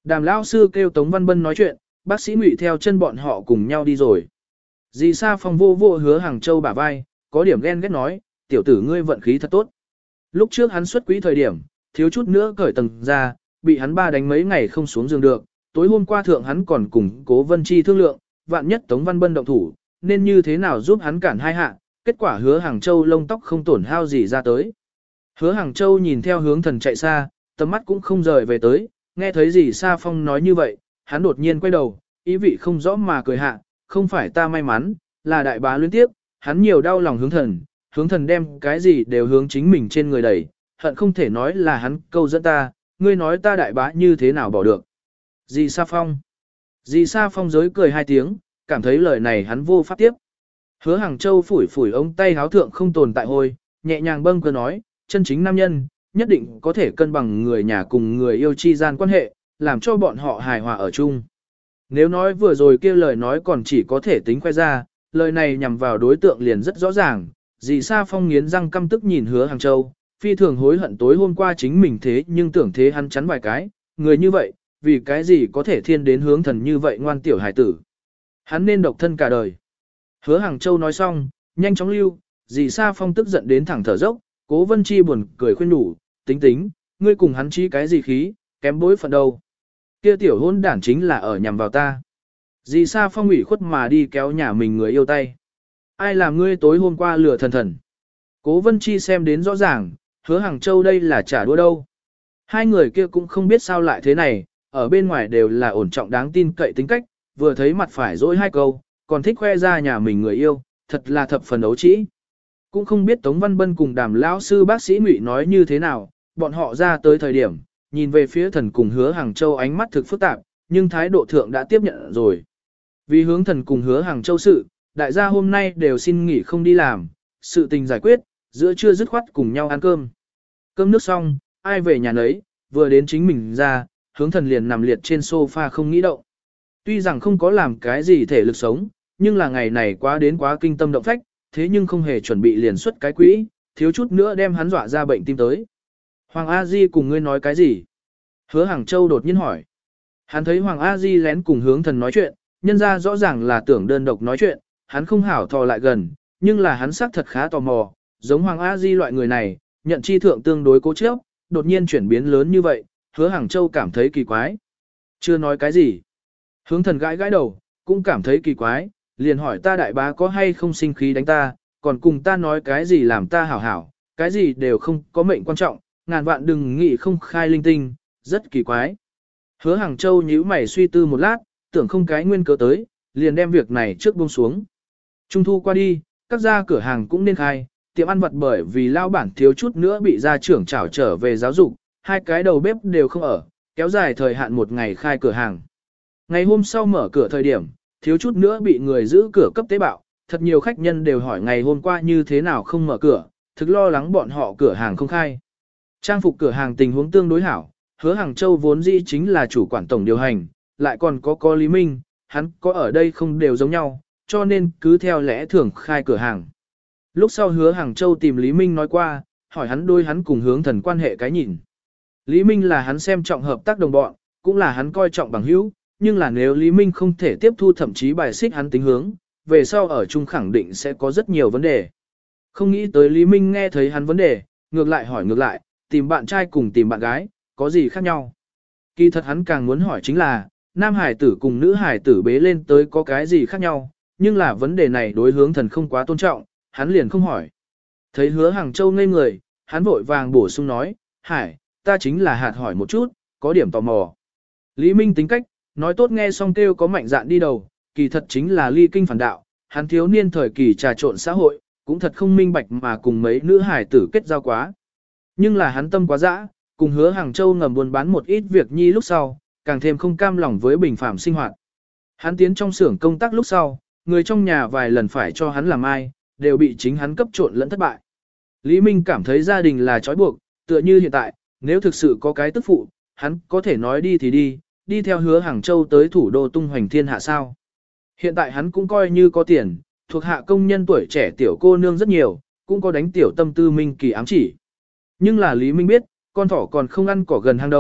Đàm lão sư kêu Tống Văn Bân nói chuyện, bác sĩ Ngụy theo chân bọn họ cùng nhau đi rồi. Dì Sa Phong vô vô Hứa Hàng Châu bả vai, có điểm ghen ghét nói, tiểu tử ngươi vận khí thật tốt. Lúc trước hắn xuất quỹ thời điểm, thiếu chút nữa cởi tầng ra, bị hắn ba đánh mấy ngày không xuống giường được. Tối hôm qua thượng hắn còn cùng Cố Vân Chi thương lượng, vạn nhất Tống Văn Bân động thủ, nên như thế nào giúp hắn cản hai hạ. Kết quả Hứa Hàng Châu lông tóc không tổn hao gì ra tới. Hứa Hàng Châu nhìn theo hướng thần chạy xa, tầm mắt cũng không rời về tới, nghe thấy dì Sa Phong nói như vậy, hắn đột nhiên quay đầu, ý vị không rõ mà cười hạ, không phải ta may mắn, là đại bá luyến tiếp, hắn nhiều đau lòng hướng thần đem cái gì đều hướng chính mình trên người đẩy, hận không thể nói là hắn câu dẫn ta, ngươi nói ta đại bá như thế nào bỏ được. Dì Sa Phong. Dì Sa Phong giới cười hai tiếng, cảm thấy lời này hắn vô pháp tiếp. Hứa Hàng Châu phủi phủi ông tay háo thượng không tồn tại hôi, nhẹ nhàng bâng cơ nói, chân chính nam nhân, nhất định có thể cân bằng người nhà cùng người yêu chi gian quan hệ, làm cho bọn họ hài hòa ở chung. Nếu nói vừa rồi kia lời nói còn chỉ có thể tính khoe ra, lời này nhằm vào đối tượng liền rất rõ ràng. Dì Sa Phong nghiến răng căm tức nhìn Hứa Hàng Châu, phi thường hối hận tối hôm qua chính mình thế nhưng tưởng thế hắn chắn vài cái, người như vậy, vì cái gì có thể thiên đến hướng thần như vậy ngoan tiểu hải tử. Hắn nên độc thân cả đời. Hứa Hàng Châu nói xong, nhanh chóng lưu, dì Sa Phong tức giận đến thẳng thở dốc, Cố Vân Chi buồn cười khuyên nhủ, tính, ngươi cùng hắn chí cái gì khí, kém bối phận đâu. Kia tiểu hôn đản chính là ở nhằm vào ta. Dì Sa Phong ủy khuất mà đi kéo nhà mình người yêu tay. Ai làm ngươi tối hôm qua lừa thần. Cố Vân Chi xem đến rõ ràng, Hứa Hàng Châu đây là trả đũa đâu. Hai người kia cũng không biết sao lại thế này, ở bên ngoài đều là ổn trọng đáng tin cậy tính cách, vừa thấy mặt phải dỗi hai câu, còn thích khoe ra nhà mình người yêu, thật là thập phần ấu trĩ. Cũng không biết Tống Văn Bân cùng Đàm lão sư bác sĩ Ngụy nói như thế nào, bọn họ ra tới thời điểm, nhìn về phía thần cùng Hứa Hàng Châu ánh mắt thực phức tạp, nhưng thái độ thượng đã tiếp nhận rồi. Vì hướng thần cùng Hứa Hàng Châu sự, đại gia hôm nay đều xin nghỉ không đi làm, sự tình giải quyết, giữa trưa dứt khoát cùng nhau ăn cơm. Cơm nước xong, ai về nhà nấy, vừa đến chính mình ra, hướng thần liền nằm liệt trên sofa không nghĩ động. Tuy rằng không có làm cái gì thể lực sống, nhưng là ngày này quá kinh tâm động phách, thế nhưng không hề chuẩn bị liền xuất cái quỹ, thiếu chút nữa đem hắn dọa ra bệnh tim tới. Hoàng A Di cùng ngươi nói cái gì? Hứa Hàng Châu đột nhiên hỏi. Hắn thấy Hoàng A Di lén cùng hướng thần nói chuyện, nhân ra rõ ràng là tưởng đơn độc nói chuyện, hắn không hảo thò lại gần, nhưng là hắn xác thật khá tò mò, giống Hoàng A Di loại người này, nhận chi thượng tương đối cố chấp, đột nhiên chuyển biến lớn như vậy, Hứa Hàng Châu cảm thấy kỳ quái. Chưa nói cái gì. Hướng thần gãi đầu, cũng cảm thấy kỳ quái, liền hỏi ta đại bá có hay không sinh khí đánh ta, còn cùng ta nói cái gì làm ta hảo, cái gì đều không có mệnh quan trọng, ngàn vạn đừng nghĩ không khai linh tinh, rất kỳ quái. Hứa Hàng Châu nhíu mày suy tư một lát, tưởng không cái nguyên cớ tới, liền đem việc này trước buông xuống. Trung thu qua đi, các gia cửa hàng cũng nên khai, tiệm ăn vặt bởi vì lao bản thiếu chút nữa bị gia trưởng trảo trở về giáo dục, hai cái đầu bếp đều không ở, kéo dài thời hạn một ngày khai cửa hàng. Ngày hôm sau mở cửa thời điểm, thiếu chút nữa bị người giữ cửa cấp tế bạo, thật nhiều khách nhân đều hỏi ngày hôm qua như thế nào không mở cửa, thực lo lắng bọn họ cửa hàng không khai. Trang phục cửa hàng tình huống tương đối hảo, Hứa Hàng Châu vốn dĩ chính là chủ quản tổng điều hành, lại còn có Lý Minh, hắn có ở đây không đều giống nhau, cho nên cứ theo lẽ thường khai cửa hàng. Lúc sau Hứa Hàng Châu tìm Lý Minh nói qua, hỏi hắn đôi hắn cùng hướng thần quan hệ cái nhìn. Lý Minh là hắn xem trọng hợp tác đồng bọn, cũng là hắn coi trọng bằng hữu, nhưng là nếu Lý Minh không thể tiếp thu thậm chí bài xích hắn tính hướng, về sau ở chung khẳng định sẽ có rất nhiều vấn đề. Không nghĩ tới Lý Minh nghe thấy hắn vấn đề, ngược lại hỏi ngược lại, tìm bạn trai cùng tìm bạn gái, có gì khác nhau? Kỳ thật hắn càng muốn hỏi chính là, nam hải tử cùng nữ hải tử bế lên tới có cái gì khác nhau, nhưng là vấn đề này đối hướng thần không quá tôn trọng, hắn liền không hỏi. Thấy Hứa Hàng Châu ngây người, hắn vội vàng bổ sung nói, Hải, ta chính là hạt hỏi một chút, có điểm tò mò. Lý Minh tính cách, nói tốt nghe xong kêu có mạnh dạn đi đầu, kỳ thật chính là ly kinh phản đạo, hắn thiếu niên thời kỳ trà trộn xã hội, cũng thật không minh bạch mà cùng mấy nữ hải tử kết giao quá. Nhưng là hắn tâm quá dã, cùng Hứa Hàng Châu ngầm buôn bán một ít việc nhi lúc sau, càng thêm không cam lòng với bình phạm sinh hoạt. Hắn tiến trong xưởng công tác lúc sau, người trong nhà vài lần phải cho hắn làm ai, đều bị chính hắn cấp trộn lẫn thất bại. Lý Minh cảm thấy gia đình là trói buộc, tựa như hiện tại, nếu thực sự có cái tức phụ, hắn có thể nói đi thì đi theo Hứa Hàng Châu tới thủ đô tung hoành thiên hạ sao. Hiện tại hắn cũng coi như có tiền, thuộc hạ công nhân tuổi trẻ tiểu cô nương rất nhiều, cũng có đánh tiểu tâm tư Minh Kỳ ám chỉ. Nhưng là Lý Minh biết, con thỏ còn không ăn cỏ gần hang đâu,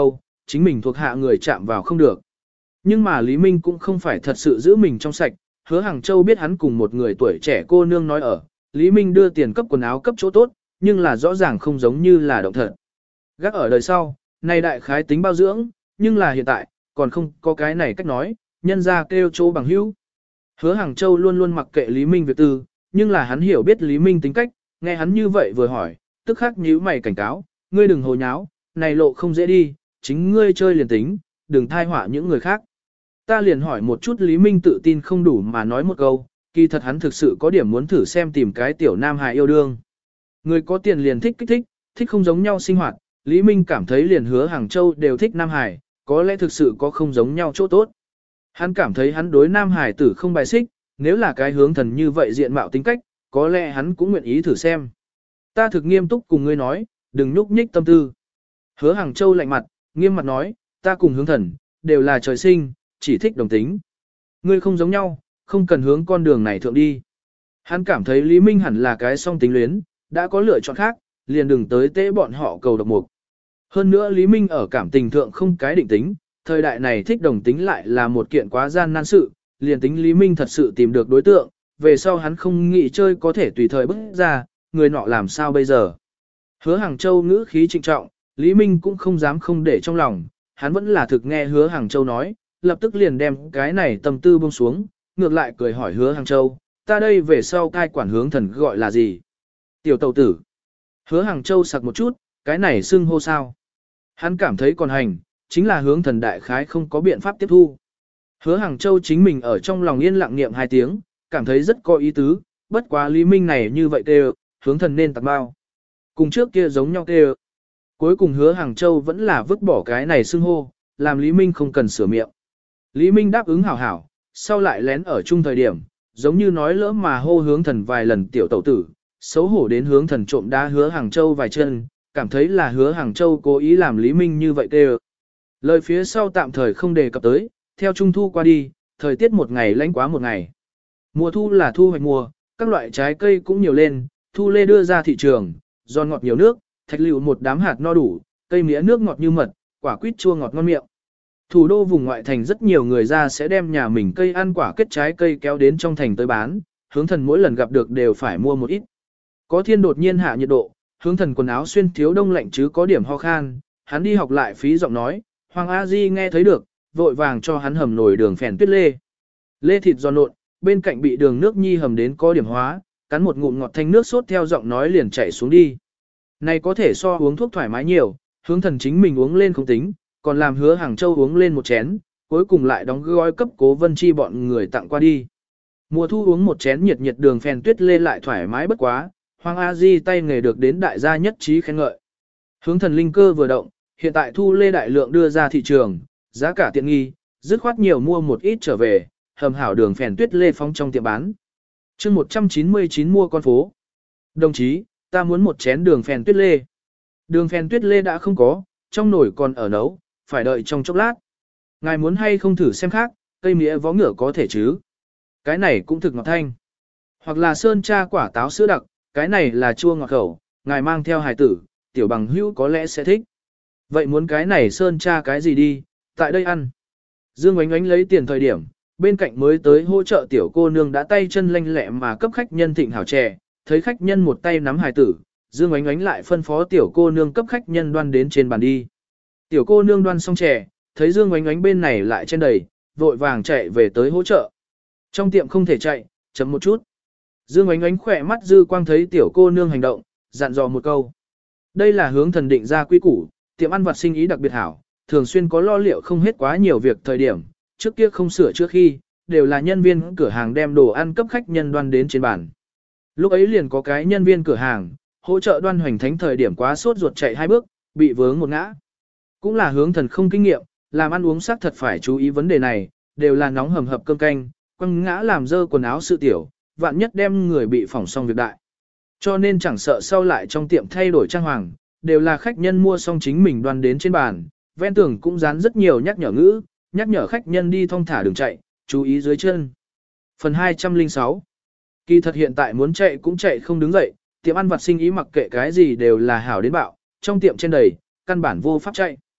chính mình thuộc hạ người chạm vào không được. Nhưng mà Lý Minh cũng không phải thật sự giữ mình trong sạch, Hứa Hàng Châu biết hắn cùng một người tuổi trẻ cô nương nói ở, Lý Minh đưa tiền cấp quần áo cấp chỗ tốt, nhưng là rõ ràng không giống như là động thật. Gác ở đời sau, này đại khái tính bao dưỡng, nhưng là hiện tại, còn không có cái này cách nói, nhân ra kêu chỗ bằng hữu. Hứa Hàng Châu luôn luôn mặc kệ Lý Minh việc tư, nhưng là hắn hiểu biết Lý Minh tính cách, nghe hắn như vậy vừa hỏi, tức khắc nhíu mày cảnh cáo, ngươi đừng hồ nháo, này lộ không dễ đi, chính ngươi chơi liền tính, đừng thai họa những người khác. Ta liền hỏi một chút Lý Minh tự tin không đủ mà nói một câu, kỳ thật hắn thực sự có điểm muốn thử xem tìm cái tiểu nam hài yêu đương. Người có tiền liền thích kích thích, thích không giống nhau sinh hoạt, Lý Minh cảm thấy liền Hứa Hàng Châu đều thích nam hài, có lẽ thực sự có không giống nhau chỗ tốt. Hắn cảm thấy hắn đối nam hài tử không bài xích, nếu là cái hướng thần như vậy diện mạo tính cách, có lẽ hắn cũng nguyện ý thử xem. Ta thực nghiêm túc cùng ngươi nói, đừng nhúc nhích tâm tư. Hứa Hàng Châu lạnh mặt, nghiêm mặt nói, ta cùng hướng thần, đều là trời sinh, chỉ thích đồng tính. Ngươi không giống nhau, không cần hướng con đường này thượng đi. Hắn cảm thấy Lý Minh hẳn là cái song tính luyến, đã có lựa chọn khác, liền đừng tới tế bọn họ cầu độc mục. Hơn nữa Lý Minh ở cảm tình thượng không cái định tính, thời đại này thích đồng tính lại là một kiện quá gian nan sự, liền tính Lý Minh thật sự tìm được đối tượng, về sau hắn không nghĩ chơi có thể tùy thời bước ra, người nọ làm sao bây giờ. Hứa Hàng Châu ngữ khí trịnh trọng, Lý Minh cũng không dám không để trong lòng, hắn vẫn là thực nghe Hứa Hàng Châu nói, lập tức liền đem cái này tâm tư buông xuống, ngược lại cười hỏi Hứa Hàng Châu, ta đây về sau cai quản hướng thần gọi là gì? Tiểu tẩu tử. Hứa Hàng Châu sặc một chút, cái này xưng hô sao? Hắn cảm thấy còn hành, chính là hướng thần đại khái không có biện pháp tiếp thu. Hứa Hàng Châu chính mình ở trong lòng yên lặng niệm 2 tiếng, cảm thấy rất có ý tứ, bất quá Lý Minh này như vậy kêu, hướng thần nên tặng bao. Cùng trước kia giống nhau kêu. Cuối cùng Hứa Hàng Châu vẫn là vứt bỏ cái này xưng hô, làm Lý Minh không cần sửa miệng. Lý Minh đáp ứng hảo hảo, sau lại lén ở chung thời điểm, giống như nói lỡ mà hô hướng thần vài lần tiểu tẩu tử, xấu hổ đến hướng thần trộm đá Hứa Hàng Châu vài chân, cảm thấy là Hứa Hàng Châu cố ý làm Lý Minh như vậy kêu. Lời phía sau tạm thời không đề cập tới, theo trung thu qua đi, thời tiết một ngày lạnh quá một ngày. Mùa thu là thu hoạch mùa, các loại trái cây cũng nhiều lên, thu lê đưa ra thị trường, giòn ngọt nhiều nước, thạch lựu một đám hạt no đủ, cây mía nước ngọt như mật, quả quýt chua ngọt ngon miệng. Thủ đô vùng ngoại thành rất nhiều người ra sẽ đem nhà mình cây ăn quả kết trái cây kéo đến trong thành tới bán, hướng thần mỗi lần gặp được đều phải mua một ít. Có thiên đột nhiên hạ nhiệt độ, hướng thần quần áo xuyên thiếu đông lạnh chứ có điểm ho khan, hắn đi học lại phí giọng nói, Hoàng A Di nghe thấy được, vội vàng cho hắn hầm nồi đường phèn tuyết lê. Lê thịt giòn nộn, bên cạnh bị đường nước nhi hầm đến có điểm hóa, cắn một ngụm ngọt thanh nước sốt theo giọng nói liền chảy xuống đi. Này có thể so uống thuốc thoải mái nhiều, hướng thần chính mình uống lên không tính, còn làm Hứa Hàng Châu uống lên một chén, cuối cùng lại đóng gói cấp Cố Vân Chi bọn người tặng qua đi. Mùa thu uống một chén nhiệt nhiệt đường phèn tuyết lê lại thoải mái bất quá, Hoàng A Di tay nghề được đến đại gia nhất trí khen ngợi. Hướng thần linh cơ vừa động, hiện tại thu lê đại lượng đưa ra thị trường, giá cả tiện nghi, dứt khoát nhiều mua một ít trở về, hầm hảo đường phèn tuyết lê phóng trong tiệm bán. chương 199 mua con phố. Đồng chí, ta muốn một chén đường phèn tuyết lê. Đường phèn tuyết lê đã không có, trong nồi còn ở nấu, phải đợi trong chốc lát. Ngài muốn hay không thử xem khác, cây mía vó ngựa có thể chứ. Cái này cũng thực ngọt thanh. Hoặc là sơn tra quả táo sữa đặc, cái này là chua ngọt khẩu, ngài mang theo hài tử, tiểu bằng hữu có lẽ sẽ thích. Vậy muốn cái này sơn tra cái gì đi, tại đây ăn. Dương Oánh Oánh lấy tiền thời điểm, bên cạnh mới tới hỗ trợ tiểu cô nương đã tay chân lanh lẹ mà cấp khách nhân thịnh hảo chè, thấy khách nhân một tay nắm hài tử, Dương Oánh Oánh lại phân phó tiểu cô nương cấp khách nhân đoan đến trên bàn đi. Tiểu cô nương đoan xong chè, thấy Dương Oánh Oánh bên này lại trên đầy, vội vàng chạy về tới hỗ trợ. Trong tiệm không thể chạy, chấm một chút. Dương Oánh Oánh khỏe mắt dư quang thấy tiểu cô nương hành động, dặn dò một câu. Đây là hướng thần định ra quy củ, tiệm ăn vặt sinh ý đặc biệt hảo, thường xuyên có lo liệu không hết quá nhiều việc thời điểm, trước kia không sửa trước khi, đều là nhân viên cửa hàng đem đồ ăn cấp khách nhân đoan đến trên bàn. Lúc ấy liền có cái nhân viên cửa hàng, hỗ trợ đoan hoành thánh thời điểm quá sốt ruột chạy 2 bước, bị vướng một ngã. Cũng là hướng thần không kinh nghiệm, làm ăn uống xác thật phải chú ý vấn đề này, đều là nóng hầm hập cơm canh, quăng ngã làm dơ quần áo sự tiểu, vạn nhất đem người bị phỏng xong việc đại. Cho nên chẳng sợ sau lại trong tiệm thay đổi trang hoàng, đều là khách nhân mua xong chính mình đoan đến trên bàn, ven tường cũng dán rất nhiều nhắc nhở ngữ, nhắc nhở khách nhân đi thong thả đừng chạy, chú ý dưới chân. Phần 206. Kỳ thật hiện tại muốn chạy cũng chạy không đứng dậy, tiệm ăn vặt sinh ý mặc kệ cái gì đều là hảo đến bạo, trong tiệm trên đầy, căn bản vô pháp chạy.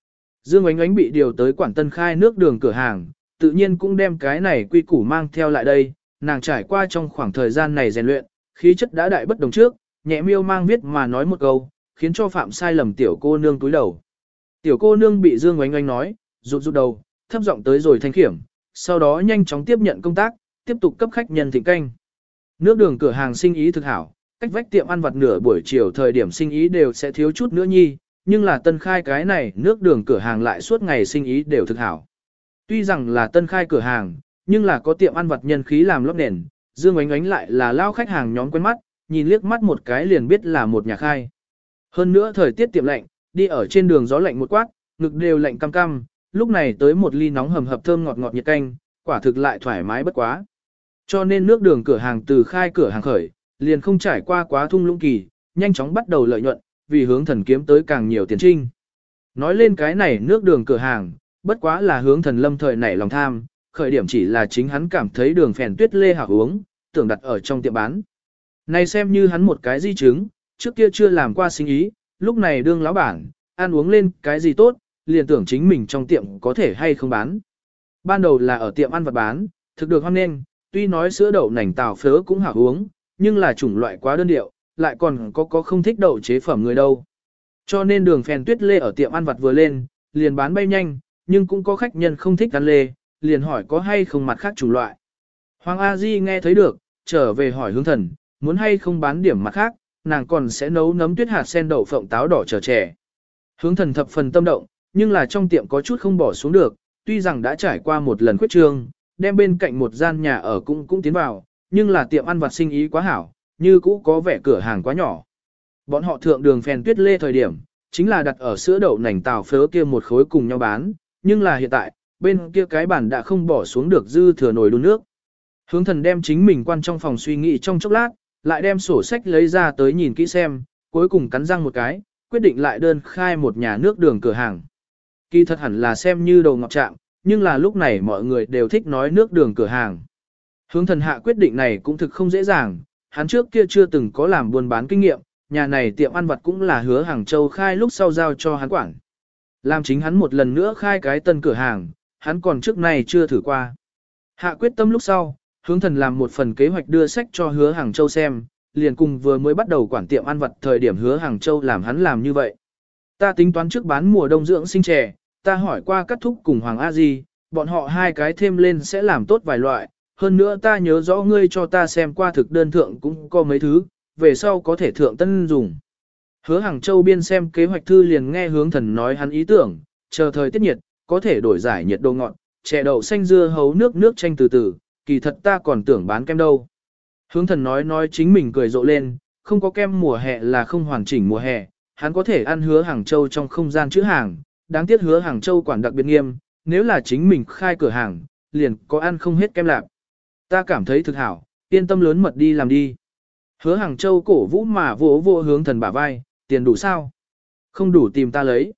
Dương Oánh Oánh bị điều tới quản Tân Khai nước đường cửa hàng, tự nhiên cũng đem cái này quy củ mang theo lại đây, nàng trải qua trong khoảng thời gian này rèn luyện, khí chất đã đại bất đồng trước, nhẹ miêu mang viết mà nói một câu, khiến cho phạm sai lầm tiểu cô nương túi đầu. Tiểu cô nương bị Dương Oánh Oánh nói, rụt rụt đầu, thấp giọng tới rồi thanh kiểm, sau đó nhanh chóng tiếp nhận công tác, tiếp tục cấp khách nhân thịnh canh. Nước đường cửa hàng sinh ý thực hảo, cách vách tiệm ăn vặt nửa buổi chiều thời điểm sinh ý đều sẽ thiếu chút nữa nhi, nhưng là Tân Khai cái này nước đường cửa hàng lại suốt ngày sinh ý đều thực hảo. Tuy rằng là Tân Khai cửa hàng, nhưng là có tiệm ăn vặt nhân khí làm lót nền, Dương Oánh Oánh lại là lao khách hàng nhóm quen mắt, nhìn liếc mắt một cái liền biết là một nhà khai. Hơn nữa thời tiết tiệm lạnh, đi ở trên đường gió lạnh một quát, ngực đều lạnh cam cam, lúc này tới một ly nóng hầm hập thơm ngọt ngọt nhiệt canh, quả thực lại thoải mái bất quá. Cho nên nước đường cửa hàng từ khai cửa hàng khởi, liền không trải qua quá thung lũng kỳ, nhanh chóng bắt đầu lợi nhuận, vì hướng thần kiếm tới càng nhiều tiền trinh. Nói lên cái này nước đường cửa hàng, bất quá là hướng thần lâm thời nảy lòng tham, khởi điểm chỉ là chính hắn cảm thấy đường phèn tuyết lê hảo uống, tưởng đặt ở trong tiệm bán. Này xem như hắn một cái di chứng, trước kia chưa làm qua sinh ý, lúc này đương lão bản, ăn uống lên cái gì tốt, liền tưởng chính mình trong tiệm có thể hay không bán. Ban đầu là ở tiệm ăn vặt bán, thực được hoan nghênh, tuy nói sữa đậu nành tàu phớ cũng hảo uống, nhưng là chủng loại quá đơn điệu, lại còn có không thích đậu chế phẩm người đâu. Cho nên đường phèn tuyết lê ở tiệm ăn vặt vừa lên, liền bán bay nhanh, nhưng cũng có khách nhân không thích ăn lê, liền hỏi có hay không mặt khác chủng loại. Hoàng A Di nghe thấy được, trở về hỏi hướng thần, muốn hay không bán điểm mặt khác, nàng còn sẽ nấu nấm tuyết hạt sen đậu phộng táo đỏ chờ trẻ. Hướng thần thập phần tâm động, nhưng là trong tiệm có chút không bỏ xuống được, tuy rằng đã trải qua một lần khuyết trương, đem bên cạnh một gian nhà ở cũng tiến vào, nhưng là tiệm ăn vặt sinh ý quá hảo, như cũ có vẻ cửa hàng quá nhỏ. Bọn họ thượng đường phèn tuyết lê thời điểm, chính là đặt ở sữa đậu nành tàu phớ kia một khối cùng nhau bán, nhưng là hiện tại, bên kia cái bàn đã không bỏ xuống được dư thừa nồi đun nước. Hướng thần đem chính mình quan trong phòng suy nghĩ trong chốc lát, lại đem sổ sách lấy ra tới nhìn kỹ xem, cuối cùng cắn răng một cái, quyết định lại đơn khai một nhà nước đường cửa hàng. Kỳ thật hẳn là xem như đầu ngọc trạng, nhưng là lúc này mọi người đều thích nói nước đường cửa hàng. Hướng thần hạ quyết định này cũng thực không dễ dàng, hắn trước kia chưa từng có làm buôn bán kinh nghiệm, nhà này tiệm ăn vặt cũng là hứa Hàng Châu khai lúc sau giao cho hắn quản. Làm chính hắn một lần nữa khai cái tân cửa hàng, hắn còn trước này chưa thử qua. Hạ quyết tâm lúc sau, hướng thần làm một phần kế hoạch đưa sách cho hứa Hàng Châu xem, liền cùng vừa mới bắt đầu quản tiệm ăn vặt thời điểm hứa Hàng Châu làm hắn làm như vậy. Ta tính toán trước bán mùa đông dưỡng sinh trẻ, ta hỏi qua các thúc cùng Hoàng A Di, bọn họ hai cái thêm lên sẽ làm tốt vài loại, hơn nữa ta nhớ rõ ngươi cho ta xem qua thực đơn thượng cũng có mấy thứ, về sau có thể thượng tân dùng. Hứa Hàng Châu biên xem kế hoạch thư liền nghe hướng thần nói hắn ý tưởng, chờ thời tiết nhiệt, có thể đổi giải nhiệt độ ngọt, chè đậu xanh dưa hấu nước chanh từ từ, kỳ thật ta còn tưởng bán kem đâu. Hướng thần nói chính mình cười rộ lên, không có kem mùa hè là không hoàn chỉnh mùa hè, hắn có thể ăn hứa Hàng Châu trong không gian chữ hàng, đáng tiếc hứa Hàng Châu quản đặc biệt nghiêm, nếu là chính mình khai cửa hàng, liền có ăn không hết kem lạp. Ta cảm thấy thực hảo, yên tâm lớn mật đi làm đi. Hứa Hàng Châu cổ vũ mà vỗ hướng thần bả vai, tiền đủ sao? Không đủ tìm ta lấy.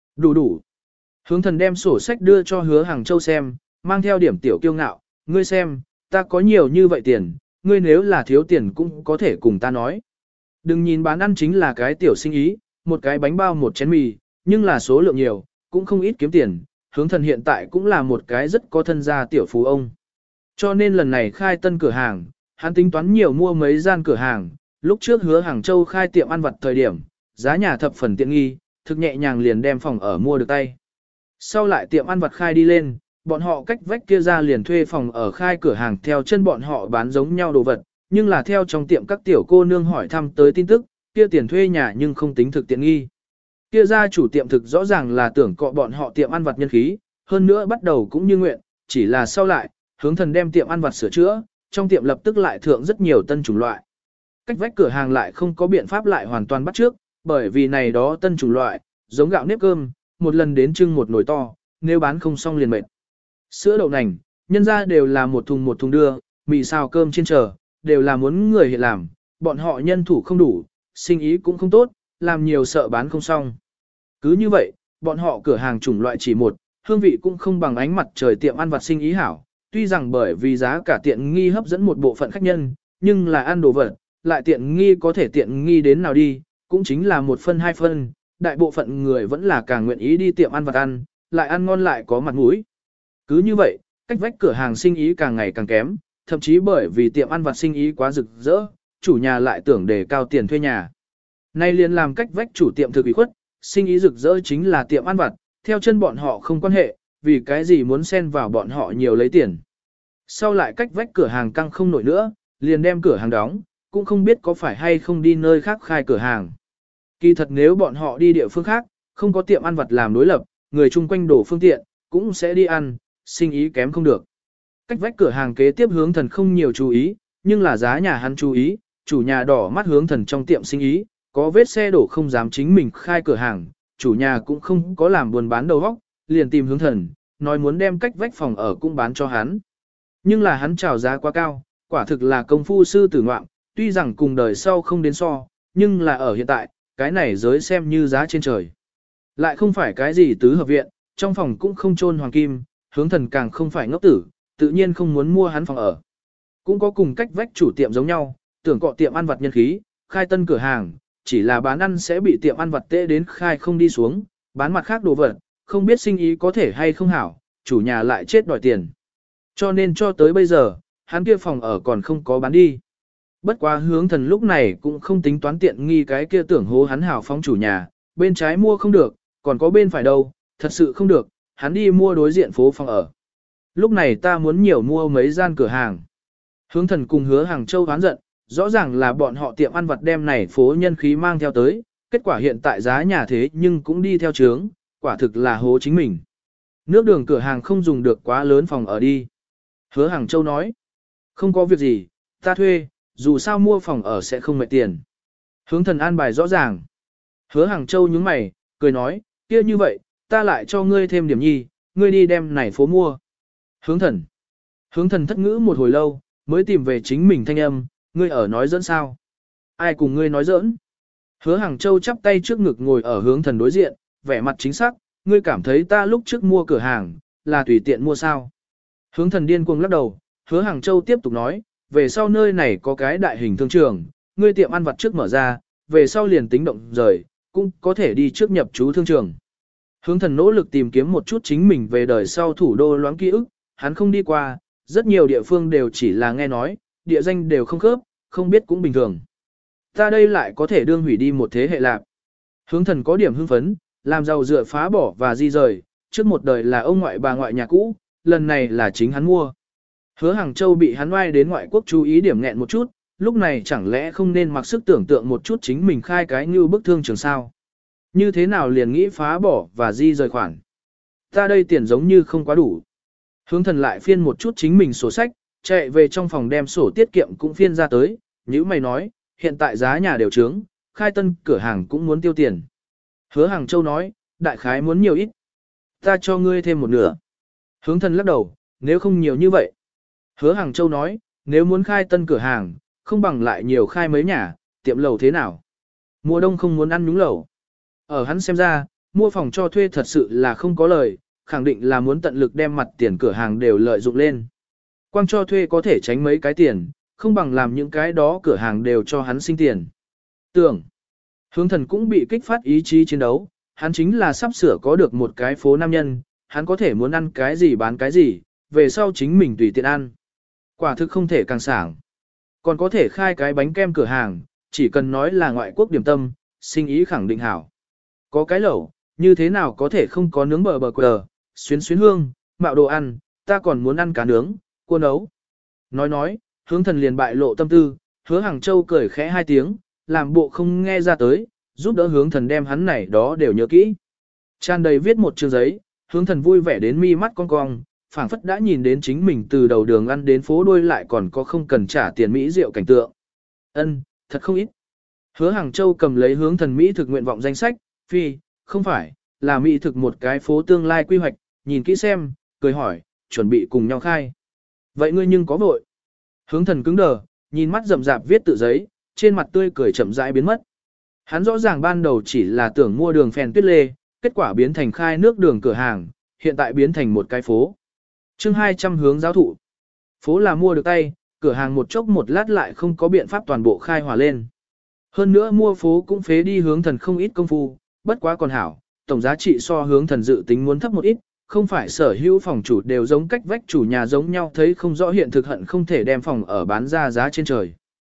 Đủ. Hướng thần đem sổ sách đưa cho hứa Hàng Châu xem, mang theo điểm tiểu kiêu ngạo, ngươi xem, ta có nhiều như vậy tiền, ngươi nếu là thiếu tiền cũng có thể cùng ta nói. Đừng nhìn bán ăn chính là cái tiểu sinh ý, một cái bánh bao một chén mì, nhưng là số lượng nhiều, cũng không ít kiếm tiền, hướng thần hiện tại cũng là một cái rất có thân gia tiểu phú ông. Cho nên lần này khai tân cửa hàng, hắn tính toán nhiều mua mấy gian cửa hàng, lúc trước hứa Hàng Châu khai tiệm ăn vặt thời điểm, giá nhà thập phần tiện nghi, thực nhẹ nhàng liền đem phòng ở mua được tay. Sau lại tiệm ăn vặt khai đi lên, bọn họ cách vách kia ra liền thuê phòng ở khai cửa hàng theo chân bọn họ bán giống nhau đồ vật, nhưng là theo trong tiệm các tiểu cô nương hỏi thăm tới tin tức, kia tiền thuê nhà nhưng không tính thực tiện nghi. Kia ra chủ tiệm thực rõ ràng là tưởng cọ bọn họ tiệm ăn vặt nhân khí, hơn nữa bắt đầu cũng như nguyện, chỉ là sau lại, hướng thần đem tiệm ăn vặt sửa chữa, trong tiệm lập tức lại thượng rất nhiều tân chủng loại. Cách vách cửa hàng lại không có biện pháp lại hoàn toàn bắt trước, bởi vì này đó tân chủng loại, giống gạo nếp cơm, một lần đến trưng một nồi to, nếu bán không xong liền mệt. Sữa đậu nành, nhân ra đều là một thùng đưa, mì xào cơm trên chờ, đều là muốn người hiện làm, bọn họ nhân thủ không đủ, sinh ý cũng không tốt, làm nhiều sợ bán không xong. Cứ như vậy, bọn họ cửa hàng chủng loại chỉ một, hương vị cũng không bằng ánh mặt trời tiệm ăn vặt sinh ý hảo, tuy rằng bởi vì giá cả tiện nghi hấp dẫn một bộ phận khách nhân, nhưng là ăn đồ vật, lại tiện nghi có thể tiện nghi đến nào đi, cũng chính là 1 phân 2 phân, đại bộ phận người vẫn là càng nguyện ý đi tiệm ăn vặt ăn, lại ăn ngon lại có mặt mũi. Cứ như vậy, cách vách cửa hàng sinh ý càng ngày càng kém, thậm chí bởi vì tiệm ăn vặt sinh ý quá rực rỡ, chủ nhà lại tưởng đề cao tiền thuê nhà. Nay liền làm cách vách chủ tiệm thực ủy khuất, sinh ý rực rỡ chính là tiệm ăn vặt, theo chân bọn họ không quan hệ, vì cái gì muốn xen vào bọn họ nhiều lấy tiền. Sau lại cách vách cửa hàng căng không nổi nữa, liền đem cửa hàng đóng, cũng không biết có phải hay không đi nơi khác khai cửa hàng. Kỳ thật nếu bọn họ đi địa phương khác, không có tiệm ăn vặt làm đối lập, người chung quanh đổ phương tiện, cũng sẽ đi ăn, sinh ý kém không được. Cách vách cửa hàng kế tiếp hướng thần không nhiều chú ý, nhưng là giá nhà hắn chú ý, chủ nhà đỏ mắt hướng thần trong tiệm sinh ý, có vết xe đổ không dám chính mình khai cửa hàng, chủ nhà cũng không có làm buồn bán đầu óc, liền tìm hướng thần, nói muốn đem cách vách phòng ở cũng bán cho hắn. Nhưng là hắn chào giá quá cao, quả thực là công phu sư tử ngoạm, tuy rằng cùng đời sau không đến so, nhưng là ở hiện tại, cái này giới xem như giá trên trời. Lại không phải cái gì tứ hợp viện, trong phòng cũng không chôn hoàng kim, hướng thần càng không phải ngốc tử, tự nhiên không muốn mua hắn phòng ở. Cũng có cùng cách vách chủ tiệm giống nhau, tưởng cọ tiệm ăn vặt nhân khí, khai tân cửa hàng, chỉ là bán ăn sẽ bị tiệm ăn vặt tệ đến khai không đi xuống, bán mặt khác đồ vật, không biết sinh ý có thể hay không hảo, chủ nhà lại chết đòi tiền. Cho nên cho tới bây giờ, hắn kia phòng ở còn không có bán đi. Bất quá hướng thần lúc này cũng không tính toán tiện nghi cái kia tưởng hố hắn hảo phóng chủ nhà, bên trái mua không được, còn có bên phải đâu, thật sự không được, hắn đi mua đối diện phố phòng ở. Lúc này ta muốn nhiều mua mấy gian cửa hàng. Hướng thần cùng hứa Hàng Châu hoán giận, rõ ràng là bọn họ tiệm ăn vặt đem này phố nhân khí mang theo tới, kết quả hiện tại giá nhà thế nhưng cũng đi theo trướng, quả thực là hố chính mình. Nước đường cửa hàng không dùng được quá lớn phòng ở đi. Hứa Hàng Châu nói, không có việc gì, ta thuê, dù sao mua phòng ở sẽ không mệt tiền. Hướng thần an bài rõ ràng. Hứa Hàng Châu nhướng mày, cười nói, kia như vậy, ta lại cho ngươi thêm điểm nhi, ngươi đi đem này phố mua. Hướng thần. Hướng thần thất ngữ một hồi lâu, mới tìm về chính mình thanh âm, ngươi ở nói dẫn sao? Ai cùng ngươi nói giỡn? Hứa Hàng Châu chắp tay trước ngực ngồi ở hướng thần đối diện, vẻ mặt chính xác, ngươi cảm thấy ta lúc trước mua cửa hàng, là tùy tiện mua sao? Hướng thần điên cuồng lắc đầu, hứa Hàng Châu tiếp tục nói, về sau nơi này có cái đại hình thương trường, ngươi tiệm ăn vặt trước mở ra, về sau liền tính động rời, cũng có thể đi trước nhập trú thương trường. Hướng thần nỗ lực tìm kiếm một chút chính mình về đời sau thủ đô loáng ký ức, hắn không đi qua, rất nhiều địa phương đều chỉ là nghe nói, địa danh đều không khớp, không biết cũng bình thường. Ta đây lại có thể đương hủy đi một thế hệ lạc. Hướng thần có điểm hưng phấn, làm giàu dựa phá bỏ và di rời, trước một đời là ông ngoại bà ngoại nhà cũ, lần này là chính hắn mua. Hứa Hàng Châu bị hắn oai đến ngoại quốc chú ý điểm nghẹn một chút, lúc này chẳng lẽ không nên mặc sức tưởng tượng một chút chính mình khai cái như bức thương trường sao. Như thế nào liền nghĩ phá bỏ và di rời khoản. Ta đây tiền giống như không quá đủ. Hướng thần lại phiên một chút chính mình sổ sách, chạy về trong phòng đem sổ tiết kiệm cũng phiên ra tới, như mày nói, hiện tại giá nhà đều trướng, khai tân cửa hàng cũng muốn tiêu tiền. Hứa Hàng Châu nói, đại khái muốn nhiều ít. Ta cho ngươi thêm một nửa. Hướng thần lắc đầu, nếu không nhiều như vậy. Hứa Hàng Châu nói, nếu muốn khai tân cửa hàng, không bằng lại nhiều khai mấy nhà, tiệm lầu thế nào. Mùa đông không muốn ăn nhúng lẩu. Ở hắn xem ra, mua phòng cho thuê thật sự là không có lời, khẳng định là muốn tận lực đem mặt tiền cửa hàng đều lợi dụng lên. Quang cho thuê có thể tránh mấy cái tiền, không bằng làm những cái đó cửa hàng đều cho hắn sinh tiền. Tưởng, hướng thần cũng bị kích phát ý chí chiến đấu, hắn chính là sắp sửa có được một cái phố nam nhân, hắn có thể muốn ăn cái gì bán cái gì, về sau chính mình tùy tiện ăn. Quả thực không thể càng sảng. Còn có thể khai cái bánh kem cửa hàng, chỉ cần nói là ngoại quốc điểm tâm, sinh ý khẳng định hảo. Có cái lẩu, như thế nào có thể không có nướng bờ quờ, xuyến xuyến hương, mạo đồ ăn, ta còn muốn ăn cá nướng, cua nấu. Nói, hướng thần liền bại lộ tâm tư, hứa Hàng Châu cười khẽ hai tiếng, làm bộ không nghe ra tới, giúp đỡ hướng thần đem hắn này đó đều nhớ kỹ. Tràn đầy viết một chương giấy, hướng thần vui vẻ đến mi mắt cong cong, phảng phất đã nhìn đến chính mình từ đầu đường ăn đến phố đuôi lại còn có không cần trả tiền mỹ rượu cảnh tượng. Ân, thật không ít. Hứa Hàng Châu cầm lấy hướng thần mỹ thực nguyện vọng danh sách, phi, không phải, là mỹ thực một cái phố tương lai quy hoạch, nhìn kỹ xem, cười hỏi, chuẩn bị cùng nhau khai. Vậy ngươi nhưng có vội. Hướng thần cứng đờ, nhìn mắt rậm rạp viết tự giấy, trên mặt tươi cười chậm rãi biến mất. Hắn rõ ràng ban đầu chỉ là tưởng mua đường phèn tuyết lê, kết quả biến thành khai nước đường cửa hàng, hiện tại biến thành một cái phố. Chương 200 hướng giáo thụ. Phố là mua được tay, cửa hàng một chốc một lát lại không có biện pháp toàn bộ khai hòa lên. Hơn nữa mua phố cũng phế đi hướng thần không ít công phu, bất quá còn hảo, tổng giá trị so hướng thần dự tính muốn thấp một ít, không phải sở hữu phòng chủ đều giống cách vách chủ nhà giống nhau thấy không rõ hiện thực hận không thể đem phòng ở bán ra giá trên trời.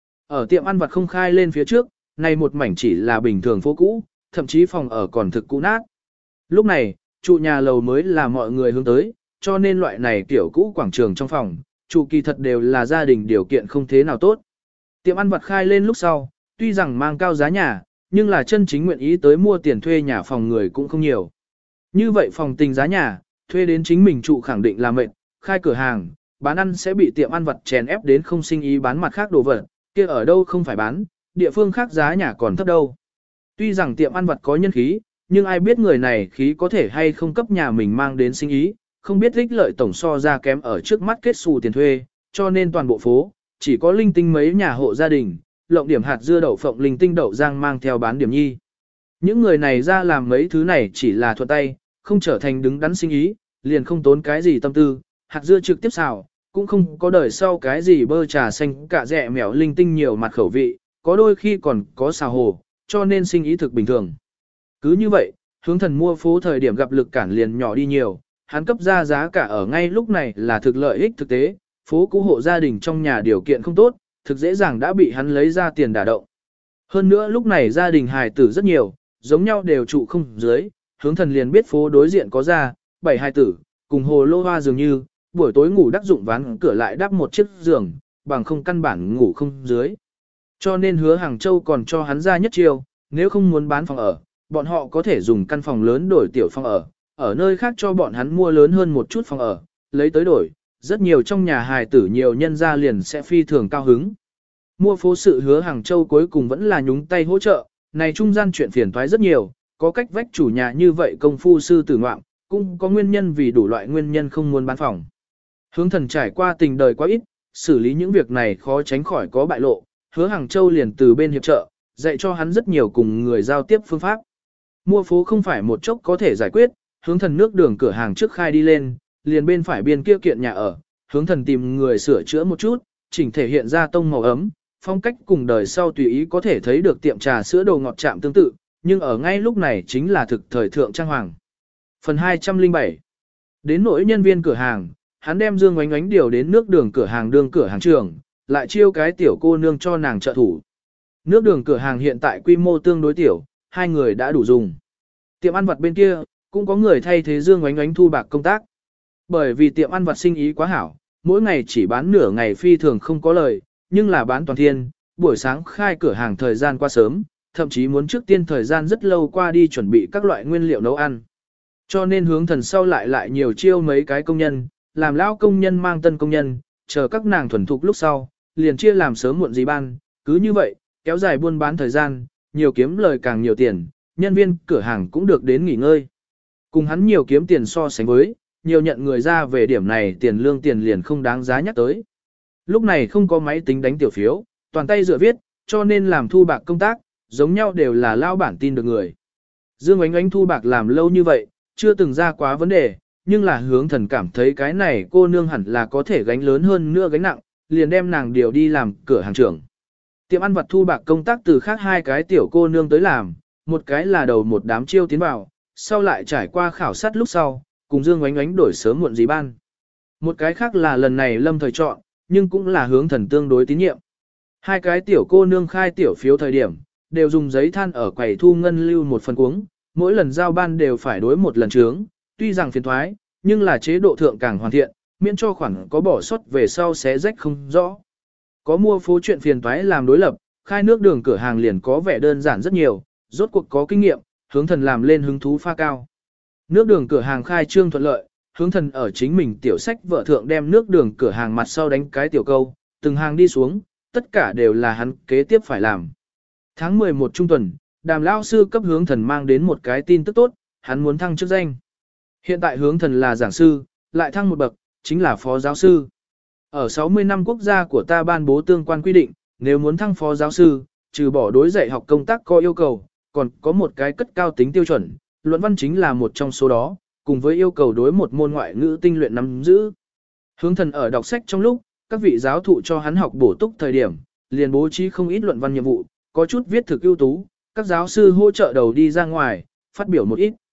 Ở tiệm ăn vặt không khai lên phía trước, này một mảnh chỉ là bình thường phố cũ, thậm chí phòng ở còn thực cũ nát. Lúc này, trụ nhà lầu mới là mọi người hướng tới, cho nên loại này kiểu cũ quảng trường trong phòng, trụ kỳ thật đều là gia đình điều kiện không thế nào tốt. Tiệm ăn vặt khai lên lúc sau, tuy rằng mang cao giá nhà, nhưng là chân chính nguyện ý tới mua tiền thuê nhà phòng người cũng không nhiều. Như vậy phòng tình giá nhà, thuê đến chính mình trụ khẳng định là mệt, khai cửa hàng, bán ăn sẽ bị tiệm ăn vặt chèn ép đến không sinh ý bán mặt khác đồ vật, kia ở đâu không phải bán, địa phương khác giá nhà còn thấp đâu. Tuy rằng tiệm ăn vặt có nhân khí, nhưng ai biết người này khí có thể hay không cấp nhà mình mang đến sinh ý, không biết ích lợi tổng so ra kém ở trước mắt kết xù tiền thuê, cho nên toàn bộ phố, chỉ có linh tinh mấy nhà hộ gia đình, lộng điểm hạt dưa đậu phộng linh tinh đậu giang mang theo bán điểm nhi. Những người này ra làm mấy thứ này chỉ là thuận tay, không trở thành đứng đắn sinh ý, liền không tốn cái gì tâm tư, hạt dưa trực tiếp xào, cũng không có đời sau cái gì bơ trà xanh cả rẻ mèo linh tinh nhiều mặt khẩu vị, có đôi khi còn có xào hồ, cho nên sinh ý thực bình thường. Cứ như vậy, hướng thần mua phố thời điểm gặp lực cản liền nhỏ đi nhiều, hắn cấp ra giá cả ở ngay lúc này là thực lợi ích thực tế, phố cũ hộ gia đình trong nhà điều kiện không tốt, thực dễ dàng đã bị hắn lấy ra tiền đả động. Hơn nữa lúc này gia đình hài tử rất nhiều, giống nhau đều trụ không dưới, hướng thần liền biết phố đối diện có ra, 7 hài tử, cùng hồ lô hoa dường như, buổi tối ngủ đắc dụng ván cửa lại đắp một chiếc giường, bằng không căn bản ngủ không dưới. Cho nên hứa Hàng Châu còn cho hắn ra nhất chiêu, nếu không muốn bán phòng ở, bọn họ có thể dùng căn phòng lớn đổi tiểu phòng ở nơi khác cho bọn hắn mua lớn hơn một chút phòng ở, lấy tới đổi, rất nhiều trong nhà hài tử nhiều nhân gia liền sẽ phi thường cao hứng. Mua phố sự hứa Hàng Châu cuối cùng vẫn là nhúng tay hỗ trợ, này trung gian chuyện phiền toái rất nhiều, có cách vách chủ nhà như vậy công phu sư tử ngoạm, cũng có nguyên nhân vì đủ loại nguyên nhân không muốn bán phòng. Hướng thần trải qua tình đời quá ít, xử lý những việc này khó tránh khỏi có bại lộ, hứa Hàng Châu liền từ bên hiệp trợ, dạy cho hắn rất nhiều cùng người giao tiếp phương pháp. Mua phố không phải một chốc có thể giải quyết, hướng thần nước đường cửa hàng trước khai đi lên, liền bên phải biên kia kiện nhà ở, hướng thần tìm người sửa chữa một chút, chỉnh thể hiện ra tông màu ấm, phong cách cùng đời sau tùy ý có thể thấy được tiệm trà sữa đồ ngọt chạm tương tự, nhưng ở ngay lúc này chính là thực thời thượng trang hoàng. Phần 207. Đến nỗi nhân viên cửa hàng, hắn đem Dương Oánh Oánh điều đến nước đường cửa hàng đương cửa hàng trưởng, lại chiêu cái tiểu cô nương cho nàng trợ thủ. Nước đường cửa hàng hiện tại quy mô tương đối tiểu, hai người đã đủ dùng. Tiệm ăn vặt bên kia, cũng có người thay thế Dương Oánh Oánh thu bạc công tác. Bởi vì tiệm ăn vặt sinh ý quá hảo, mỗi ngày chỉ bán nửa ngày phi thường không có lời, nhưng là bán toàn thiên, buổi sáng khai cửa hàng thời gian qua sớm, thậm chí muốn trước tiên thời gian rất lâu qua đi chuẩn bị các loại nguyên liệu nấu ăn. Cho nên hướng thần sau lại nhiều chiêu mấy cái công nhân, làm lão công nhân mang tân công nhân, chờ các nàng thuần thục lúc sau, liền chia làm sớm muộn gì ban, cứ như vậy, kéo dài buôn bán thời gian, nhiều kiếm lời càng nhiều tiền, nhân viên cửa hàng cũng được đến nghỉ ngơi. Cùng hắn nhiều kiếm tiền so sánh với, nhiều nhận người ra về điểm này tiền lương tiền liền không đáng giá nhắc tới. Lúc này không có máy tính đánh tiểu phiếu, toàn tay dựa viết, cho nên làm thu bạc công tác, giống nhau đều là lao bản tin được người. Dương Oánh Oánh thu bạc làm lâu như vậy, chưa từng ra quá vấn đề, nhưng là hướng thần cảm thấy cái này cô nương hẳn là có thể gánh lớn hơn nữa gánh nặng, liền đem nàng điều đi làm cửa hàng trưởng. Tiệm ăn vặt thu bạc công tác từ khác hai cái tiểu cô nương tới làm, một cái là đầu một đám chiêu tiến vào, sau lại trải qua khảo sát lúc sau, cùng Dương Oánh Oánh đổi sớm muộn gì ban. Một cái khác là lần này lâm thời chọn, nhưng cũng là hướng thần tương đối tín nhiệm. Hai cái tiểu cô nương khai tiểu phiếu thời điểm, đều dùng giấy than ở quầy thu ngân lưu một phần cuống, mỗi lần giao ban đều phải đối một lần trướng, tuy rằng phiền thoái, nhưng là chế độ thượng càng hoàn thiện, miễn cho khoản có bỏ sót về sau sẽ rách không rõ. Có mua phố chuyện phiền toái làm đối lập, khai nước đường cửa hàng liền có vẻ đơn giản rất nhiều, rốt cuộc có kinh nghiệm, hướng thần làm lên hứng thú pha cao. Nước đường cửa hàng khai trương thuận lợi, hướng thần ở chính mình tiểu sách vợ thượng đem nước đường cửa hàng mặt sau đánh cái tiểu câu, từng hàng đi xuống, tất cả đều là hắn kế tiếp phải làm. Tháng 11 trung tuần, Đàm lão sư cấp hướng thần mang đến một cái tin tức tốt, hắn muốn thăng chức danh. Hiện tại hướng thần là giảng sư, lại thăng một bậc, chính là phó giáo sư. Ở 60 năm quốc gia của ta ban bố tương quan quy định, nếu muốn thăng phó giáo sư, trừ bỏ đối dạy học công tác có yêu cầu, còn có một cái cất cao tính tiêu chuẩn, luận văn chính là một trong số đó, cùng với yêu cầu đối một môn ngoại ngữ tinh luyện nắm giữ. Hướng thần ở đọc sách trong lúc, các vị giáo thụ cho hắn học bổ túc thời điểm, liền bố trí không ít luận văn nhiệm vụ, có chút viết thực ưu tú, các giáo sư hỗ trợ đầu đi ra ngoài, phát biểu một ít.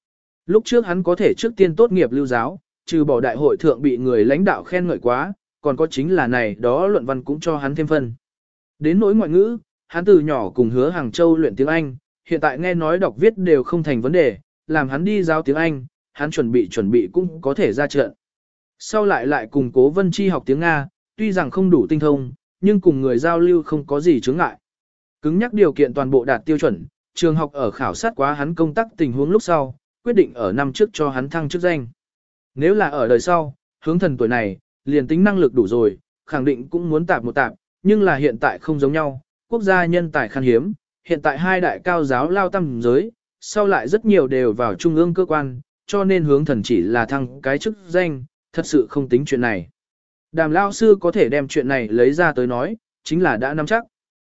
Lúc trước hắn có thể trước tiên tốt nghiệp lưu giáo, trừ bỏ đại hội thượng bị người lãnh đạo khen ngợi quá, còn có chính là này đó luận văn cũng cho hắn thêm phân. Đến nỗi ngoại ngữ, hắn từ nhỏ cùng Hứa Hàng Châu luyện tiếng Anh, hiện tại nghe nói đọc viết đều không thành vấn đề, làm hắn đi giáo tiếng Anh, hắn chuẩn bị cũng có thể ra trận. Sau lại cùng Cố Vân Chi học tiếng Nga, tuy rằng không đủ tinh thông, nhưng cùng người giao lưu không có gì chướng ngại. Cứng nhắc điều kiện toàn bộ đạt tiêu chuẩn, trường học ở khảo sát quá hắn công tác tình huống lúc sau, quyết định ở năm trước cho hắn thăng chức danh. Nếu là ở đời sau, Hướng Thần tuổi này, liền tính năng lực đủ rồi, khẳng định cũng muốn tạp một tạp, nhưng là hiện tại không giống nhau, quốc gia nhân tài khan hiếm, hiện tại hai đại cao giáo lao tam giới, sau lại rất nhiều đều vào trung ương cơ quan, cho nên Hướng Thần chỉ là thăng cái chức danh, thật sự không tính chuyện này. Đàm lao sư có thể đem chuyện này lấy ra tới nói, chính là đã nắm chắc.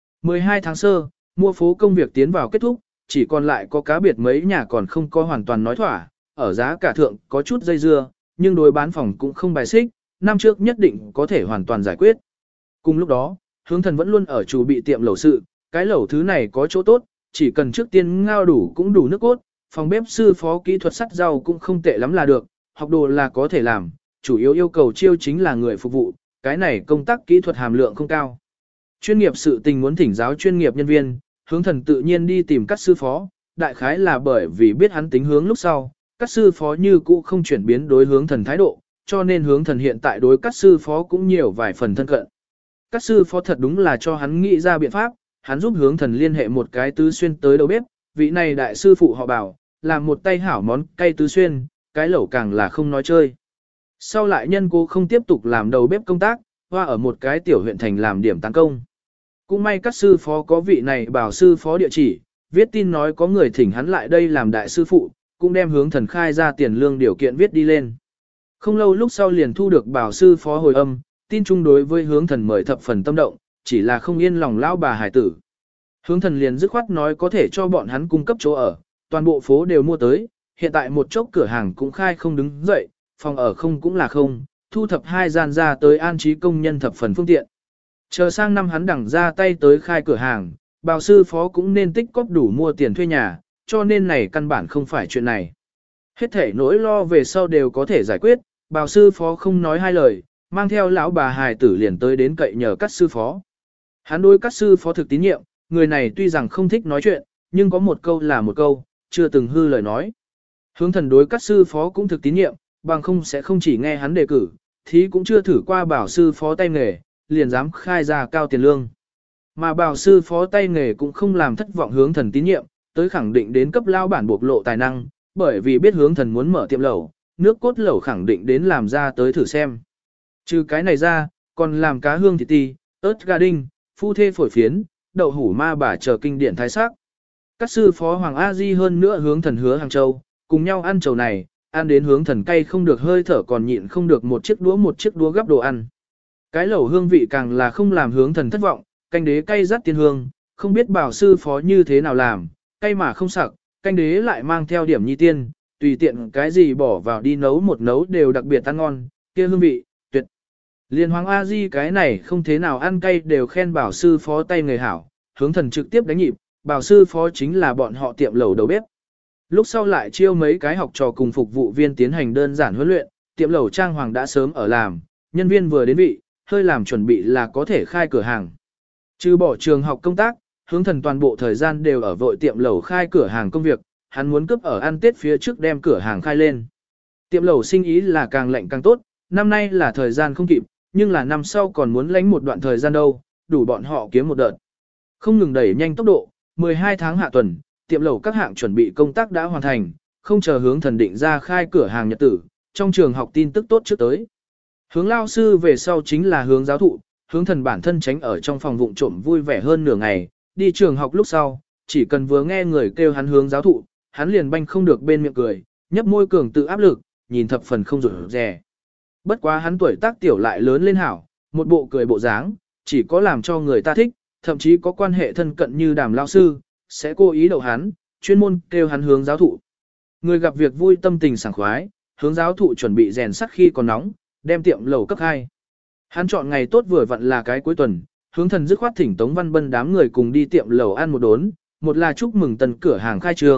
12 tháng sơ, mua phố công việc tiến vào kết thúc, chỉ còn lại có cá biệt mấy nhà còn không có hoàn toàn nói thỏa, ở giá cả thượng có chút dây dưa, nhưng đối bán phòng cũng không bài xích, năm trước nhất định có thể hoàn toàn giải quyết. Cùng lúc đó, Hướng Thần vẫn luôn ở chủ bị tiệm lẩu sự, cái lẩu thứ này có chỗ tốt, chỉ cần trước tiên ngao đủ cũng đủ nước cốt, phòng bếp sư phó kỹ thuật sắt rau cũng không tệ lắm là được, học đồ là có thể làm, chủ yếu yêu cầu chiêu chính là người phục vụ, cái này công tác kỹ thuật hàm lượng không cao. Chuyên nghiệp sự tình muốn thỉnh giáo chuyên nghiệp nhân viên, Hướng Thần tự nhiên đi tìm các sư phó, đại khái là bởi vì biết hắn tính hướng lúc sau, các sư phó như cũ không chuyển biến đối Hướng Thần thái độ, cho nên Hướng Thần hiện tại đối các sư phó cũng nhiều vài phần thân cận. Các sư phó thật đúng là cho hắn nghĩ ra biện pháp, hắn giúp Hướng Thần liên hệ một cái tứ xuyên tới đầu bếp, vị này đại sư phụ họ bảo, làm một tay hảo món cay tứ xuyên, cái lẩu càng là không nói chơi. Sau lại nhân cô không tiếp tục làm đầu bếp công tác, hoa ở một cái tiểu huyện thành làm điểm tán công. Cũng may các sư phó có vị này bảo sư phó địa chỉ, viết tin nói có người thỉnh hắn lại đây làm đại sư phụ, cũng đem Hướng Thần khai ra tiền lương điều kiện viết đi lên. Không lâu lúc sau liền thu được bảo sư phó hồi âm, tin chung đối với Hướng Thần mời thập phần tâm động, chỉ là không yên lòng lão bà hải tử. Hướng Thần liền dứt khoát nói có thể cho bọn hắn cung cấp chỗ ở, toàn bộ phố đều mua tới, hiện tại một chốc cửa hàng cũng khai không đứng dậy, phòng ở không cũng là không, thu thập hai gian ra tới an trí công nhân thập phần phương tiện. Chờ sang năm hắn đẳng ra tay tới khai cửa hàng, bào sư phó cũng nên tích cóp đủ mua tiền thuê nhà, cho nên này căn bản không phải chuyện này. Hết thể nỗi lo về sau đều có thể giải quyết, bào sư phó không nói hai lời, mang theo lão bà hài tử liền tới đến cậy nhờ các sư phó. Hắn đối các sư phó thực tín nhiệm, người này tuy rằng không thích nói chuyện, nhưng có một câu là một câu, chưa từng hư lời nói. Hướng Thần đối các sư phó cũng thực tín nhiệm, bằng không sẽ không chỉ nghe hắn đề cử, thí cũng chưa thử qua bảo sư phó tay nghề, liền dám khai ra cao tiền lương. Mà bảo sư phó tay nghề cũng không làm thất vọng Hướng Thần tín nhiệm, tới khẳng định đến cấp lao bản bộc lộ tài năng, bởi vì biết Hướng Thần muốn mở tiệm lẩu, nước cốt lẩu khẳng định đến làm ra tới thử xem. Trừ cái này ra, còn làm cá hương thịt ti, ớt gà đinh, phu thê phổi phiến, đậu hủ ma bà chờ kinh điển thái sắc. Các sư phó Hoàng A Di hơn nữa Hướng Thần hứa Hàng Châu, cùng nhau ăn trầu này, ăn đến Hướng Thần cay không được hơi thở còn nhịn không được một chiếc đũa gắp đồ ăn. Cái lẩu hương vị càng là không làm Hướng Thần thất vọng, canh đế cay rất tiên hương, không biết bảo sư phó như thế nào làm, cay mà không sặc, canh đế lại mang theo điểm nhi tiên, tùy tiện cái gì bỏ vào đi nấu một nấu đều đặc biệt ăn ngon, kia hương vị, tuyệt. Liên Hoàng A Di cái này không thế nào ăn cay đều khen bảo sư phó tay người hảo, Hướng Thần trực tiếp đánh nhịp, bảo sư phó chính là bọn họ tiệm lẩu đầu bếp. Lúc sau lại chiêu mấy cái học trò cùng phục vụ viên tiến hành đơn giản huấn luyện, tiệm lẩu trang hoàng đã sớm ở làm, nhân viên vừa đến vị, hơi làm chuẩn bị là có thể khai cửa hàng. Trừ bỏ trường học công tác, Hướng Thần toàn bộ thời gian đều ở vội tiệm lẩu khai cửa hàng công việc, hắn muốn cướp ở ăn Tết phía trước đem cửa hàng khai lên. Tiệm lẩu sinh ý là càng lạnh càng tốt, năm nay là thời gian không kịp, nhưng là năm sau còn muốn lánh một đoạn thời gian đâu, đủ bọn họ kiếm một đợt. Không ngừng đẩy nhanh tốc độ, 12 tháng hạ tuần, tiệm lẩu các hạng chuẩn bị công tác đã hoàn thành, không chờ Hướng Thần định ra khai cửa hàng nhật tử, trong trường học tin tức tốt trước tới. Hướng lao sư về sau chính là Hướng giáo thụ, Hướng Thần bản thân tránh ở trong phòng vụng trộm vui vẻ hơn nửa ngày, đi trường học lúc sau, chỉ cần vừa nghe người kêu hắn Hướng giáo thụ, hắn liền banh không được bên miệng cười, nhấp môi cường tự áp lực, nhìn thập phần không rủi rè. Bất quá hắn tuổi tác tiểu lại lớn lên hảo, một bộ cười bộ dáng, chỉ có làm cho người ta thích, thậm chí có quan hệ thân cận như Đàm lao sư, sẽ cố ý đậu hắn, chuyên môn kêu hắn Hướng giáo thụ. Người gặp việc vui tâm tình sảng khoái, Hướng giáo thụ chuẩn bị rèn sắt khi còn nóng, đem tiệm lẩu cấp 2. Hắn chọn ngày tốt vừa vặn là cái cuối tuần, Hướng Thần dứt khoát thỉnh Tống Văn Bân đám người cùng đi tiệm lẩu ăn một đốn, một là chúc mừng tân cửa hàng khai trương,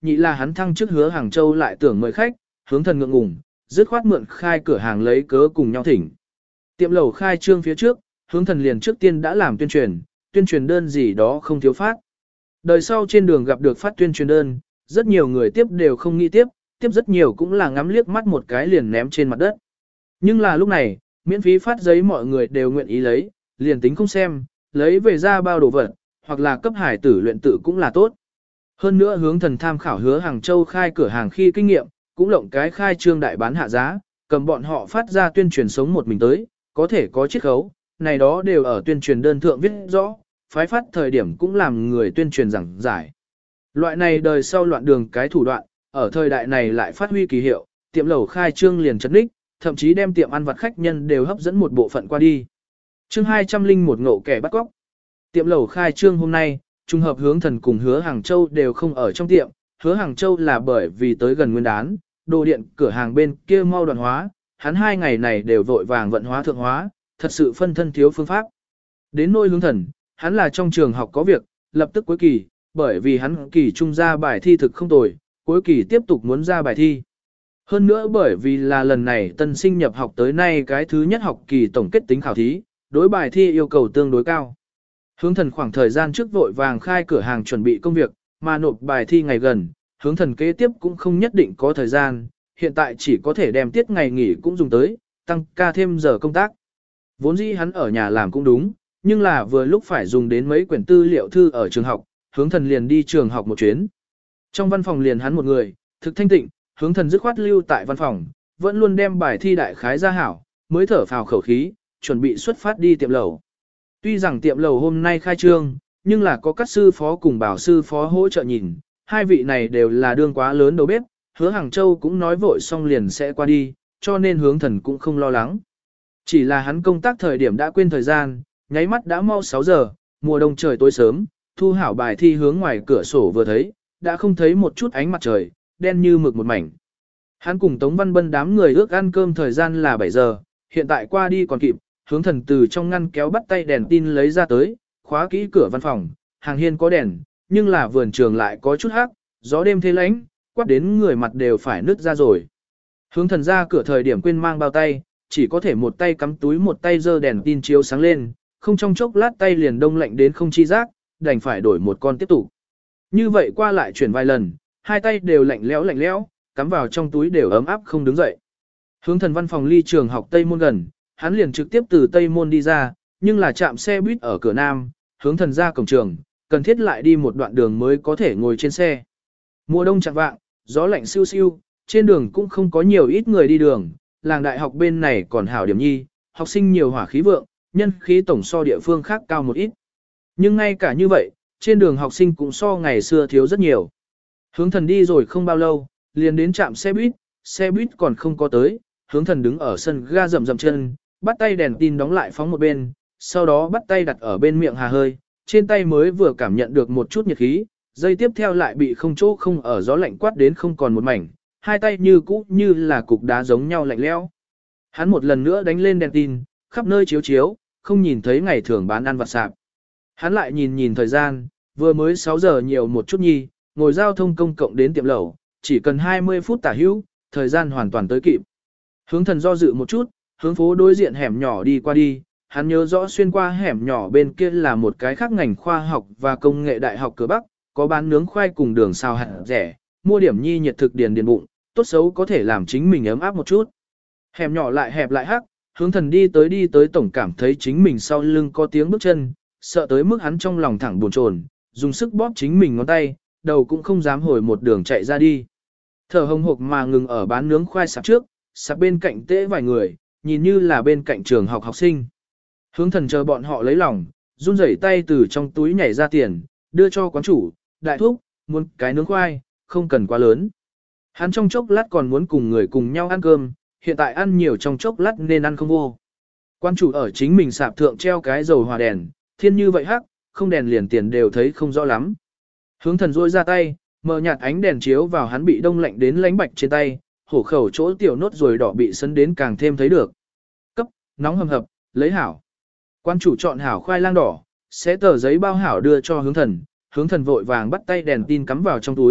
nhị là hắn thăng chức hứa Hàng Châu lại tưởng mời khách, hướng thần ngượng ngùng, dứt khoát mượn khai cửa hàng lấy cớ cùng nhau thỉnh. Tiệm lẩu khai trương phía trước, hướng thần liền trước tiên đã làm tuyên truyền đơn gì đó không thiếu phát. Đời sau trên đường gặp được phát tuyên truyền đơn, rất nhiều người tiếp đều không nghĩ tiếp rất nhiều cũng là ngắm liếc mắt một cái liền ném trên mặt đất. Nhưng là lúc này, miễn phí phát giấy mọi người đều nguyện ý lấy, liền tính không xem, lấy về ra bao đồ vật, hoặc là cấp hải tử luyện tự cũng là tốt. Hơn nữa hướng thần tham khảo hứa Hàng Châu khai cửa hàng khi kinh nghiệm, cũng lộng cái khai trương đại bán hạ giá, cầm bọn họ phát ra tuyên truyền sống một mình tới, có thể có chiết khấu, này đó đều ở tuyên truyền đơn thượng viết rõ, phái phát thời điểm cũng làm người tuyên truyền giảng giải. Loại này đời sau loạn đường cái thủ đoạn, ở thời đại này lại phát huy kỳ hiệu, tiệm lẩu khai trương liền chấn đích, thậm chí đem tiệm ăn vặt khách nhân đều hấp dẫn một bộ phận qua đi. Chương 201 ngộ kẻ bắt cóc. Tiệm lẩu khai trương hôm nay, trùng hợp hướng thần cùng hứa Hàng Châu đều không ở trong tiệm, hứa Hàng Châu là bởi vì tới gần nguyên đán, đồ điện cửa hàng bên kia mau đoạn hóa, hắn 2 ngày này đều vội vàng vận hóa thượng hóa, thật sự phân thân thiếu phương pháp. Đến nôi hướng thần, hắn là trong trường học có việc, lập tức cuối kỳ, bởi vì hắn kỳ trung ra bài thi thực không tồi, cuối kỳ tiếp tục muốn ra bài thi. Hơn nữa bởi vì là lần này tân sinh nhập học tới nay cái thứ nhất học kỳ tổng kết tính khảo thí, đối bài thi yêu cầu tương đối cao. Hướng thần khoảng thời gian trước vội vàng khai cửa hàng chuẩn bị công việc, mà nộp bài thi ngày gần, hướng thần kế tiếp cũng không nhất định có thời gian, hiện tại chỉ có thể đem tiết ngày nghỉ cũng dùng tới, tăng ca thêm giờ công tác. Vốn dĩ hắn ở nhà làm cũng đúng, nhưng là vừa lúc phải dùng đến mấy quyển tư liệu thư ở trường học, hướng thần liền đi trường học một chuyến. Trong văn phòng liền hắn một người, thực thanh tịnh, hướng thần dứt khoát lưu tại văn phòng, vẫn luôn đem bài thi đại khái ra hảo, mới thở phào khẩu khí, chuẩn bị xuất phát đi tiệm lẩu. Tuy rằng tiệm lẩu hôm nay khai trương, nhưng là có các sư phó cùng bảo sư phó hỗ trợ nhìn, hai vị này đều là đương quá lớn đầu bếp, hứa Hàng Châu cũng nói vội xong liền sẽ qua đi, cho nên hướng thần cũng không lo lắng. Chỉ là hắn công tác thời điểm đã quên thời gian, nháy mắt đã mau 6 giờ, mùa đông trời tối sớm, thu hảo bài thi hướng ngoài cửa sổ vừa thấy, đã không thấy một chút ánh mặt trời, đen như mực một mảnh. Hắn cùng Tống Văn Bân đám người ước ăn cơm thời gian là 7 giờ, hiện tại qua đi còn kịp, hướng thần từ trong ngăn kéo bắt tay đèn tin lấy ra tới, khóa kỹ cửa văn phòng, hàng hiên có đèn, nhưng là vườn trường lại có chút hắc, gió đêm thế lánh, quát đến người mặt đều phải nứt ra rồi. Hướng thần ra cửa thời điểm quên mang bao tay, chỉ có thể một tay cắm túi một tay giơ đèn tin chiếu sáng lên, không trong chốc lát tay liền đông lạnh đến không chi giác, đành phải đổi một con tiếp tục. Như vậy qua lại chuyển vài lần, hai tay đều lạnh lẽo, cắm vào trong túi đều ấm áp không đứng dậy. Hướng thần văn phòng ly trường học Tây Môn gần, hắn liền trực tiếp từ Tây Môn đi ra, nhưng là chạm xe buýt ở cửa Nam, hướng thần ra cổng trường, cần thiết lại đi một đoạn đường mới có thể ngồi trên xe. Mùa đông chẳng vạng, gió lạnh siêu siêu, trên đường cũng không có nhiều ít người đi đường, làng đại học bên này còn hảo điểm nhi, học sinh nhiều hỏa khí vượng, nhân khí tổng so địa phương khác cao một ít. Nhưng ngay cả như vậy, trên đường học sinh cũng so ngày xưa thiếu rất nhiều. Hướng thần đi rồi không bao lâu, liền đến trạm xe buýt còn không có tới, hướng thần đứng ở sân ga rậm chân, bắt tay đèn tin đóng lại phóng một bên, sau đó bắt tay đặt ở bên miệng hà hơi, trên tay mới vừa cảm nhận được một chút nhiệt khí, dây tiếp theo lại bị không chỗ không ở gió lạnh quát đến không còn một mảnh, hai tay như cũ như là cục đá giống nhau lạnh lẽo. Hắn một lần nữa đánh lên đèn tin, khắp nơi chiếu, không nhìn thấy ngày thường bán ăn vặt sạp. Hắn lại nhìn thời gian, vừa mới 6 giờ nhiều một chút nhi, ngồi giao thông công cộng đến tiệm lẩu, chỉ cần 20 phút tả hữu, thời gian hoàn toàn tới kịp. Hướng thần do dự một chút, hướng phố đối diện hẻm nhỏ đi qua đi, hắn nhớ rõ xuyên qua hẻm nhỏ bên kia là một cái khác ngành khoa học và công nghệ đại học cửa Bắc, có bán nướng khoai cùng đường xào hạt rẻ, mua điểm nhi nhiệt thực điền bụng, tốt xấu có thể làm chính mình ấm áp một chút. Hẻm nhỏ lại hẹp lại hắc, hướng thần đi tới tổng cảm thấy chính mình sau lưng có tiếng bước chân, sợ tới mức hắn trong lòng thẳng buồn chồn, dùng sức bóp chính mình ngón tay, đầu cũng không dám hồi một đường chạy ra đi. Thở hồng hộc mà ngừng ở bán nướng khoai sạp trước, sạp bên cạnh tễ vài người, nhìn như là bên cạnh trường học học sinh. Hướng thần chờ bọn họ lấy lòng, run rẩy tay từ trong túi nhảy ra tiền, đưa cho quán chủ, đại thúc, muốn cái nướng khoai, không cần quá lớn. Hắn trong chốc lát còn muốn cùng người cùng nhau ăn cơm, hiện tại ăn nhiều trong chốc lát nên ăn không vô. Quán chủ ở chính mình sạp thượng treo cái dầu hòa đèn, thiên như vậy hắc, không đèn liền tiền đều thấy không rõ lắm. Hướng thần rôi ra tay, mờ nhạt ánh đèn chiếu vào hắn bị đông lạnh đến lánh bạch trên tay, hổ khẩu chỗ tiểu nốt rồi đỏ bị sấn đến càng thêm thấy được. Cấp, nóng hầm hập, lấy hảo. Quan chủ chọn hảo khoai lang đỏ, xé tờ giấy bao hảo đưa cho hướng thần vội vàng bắt tay đèn tin cắm vào trong túi,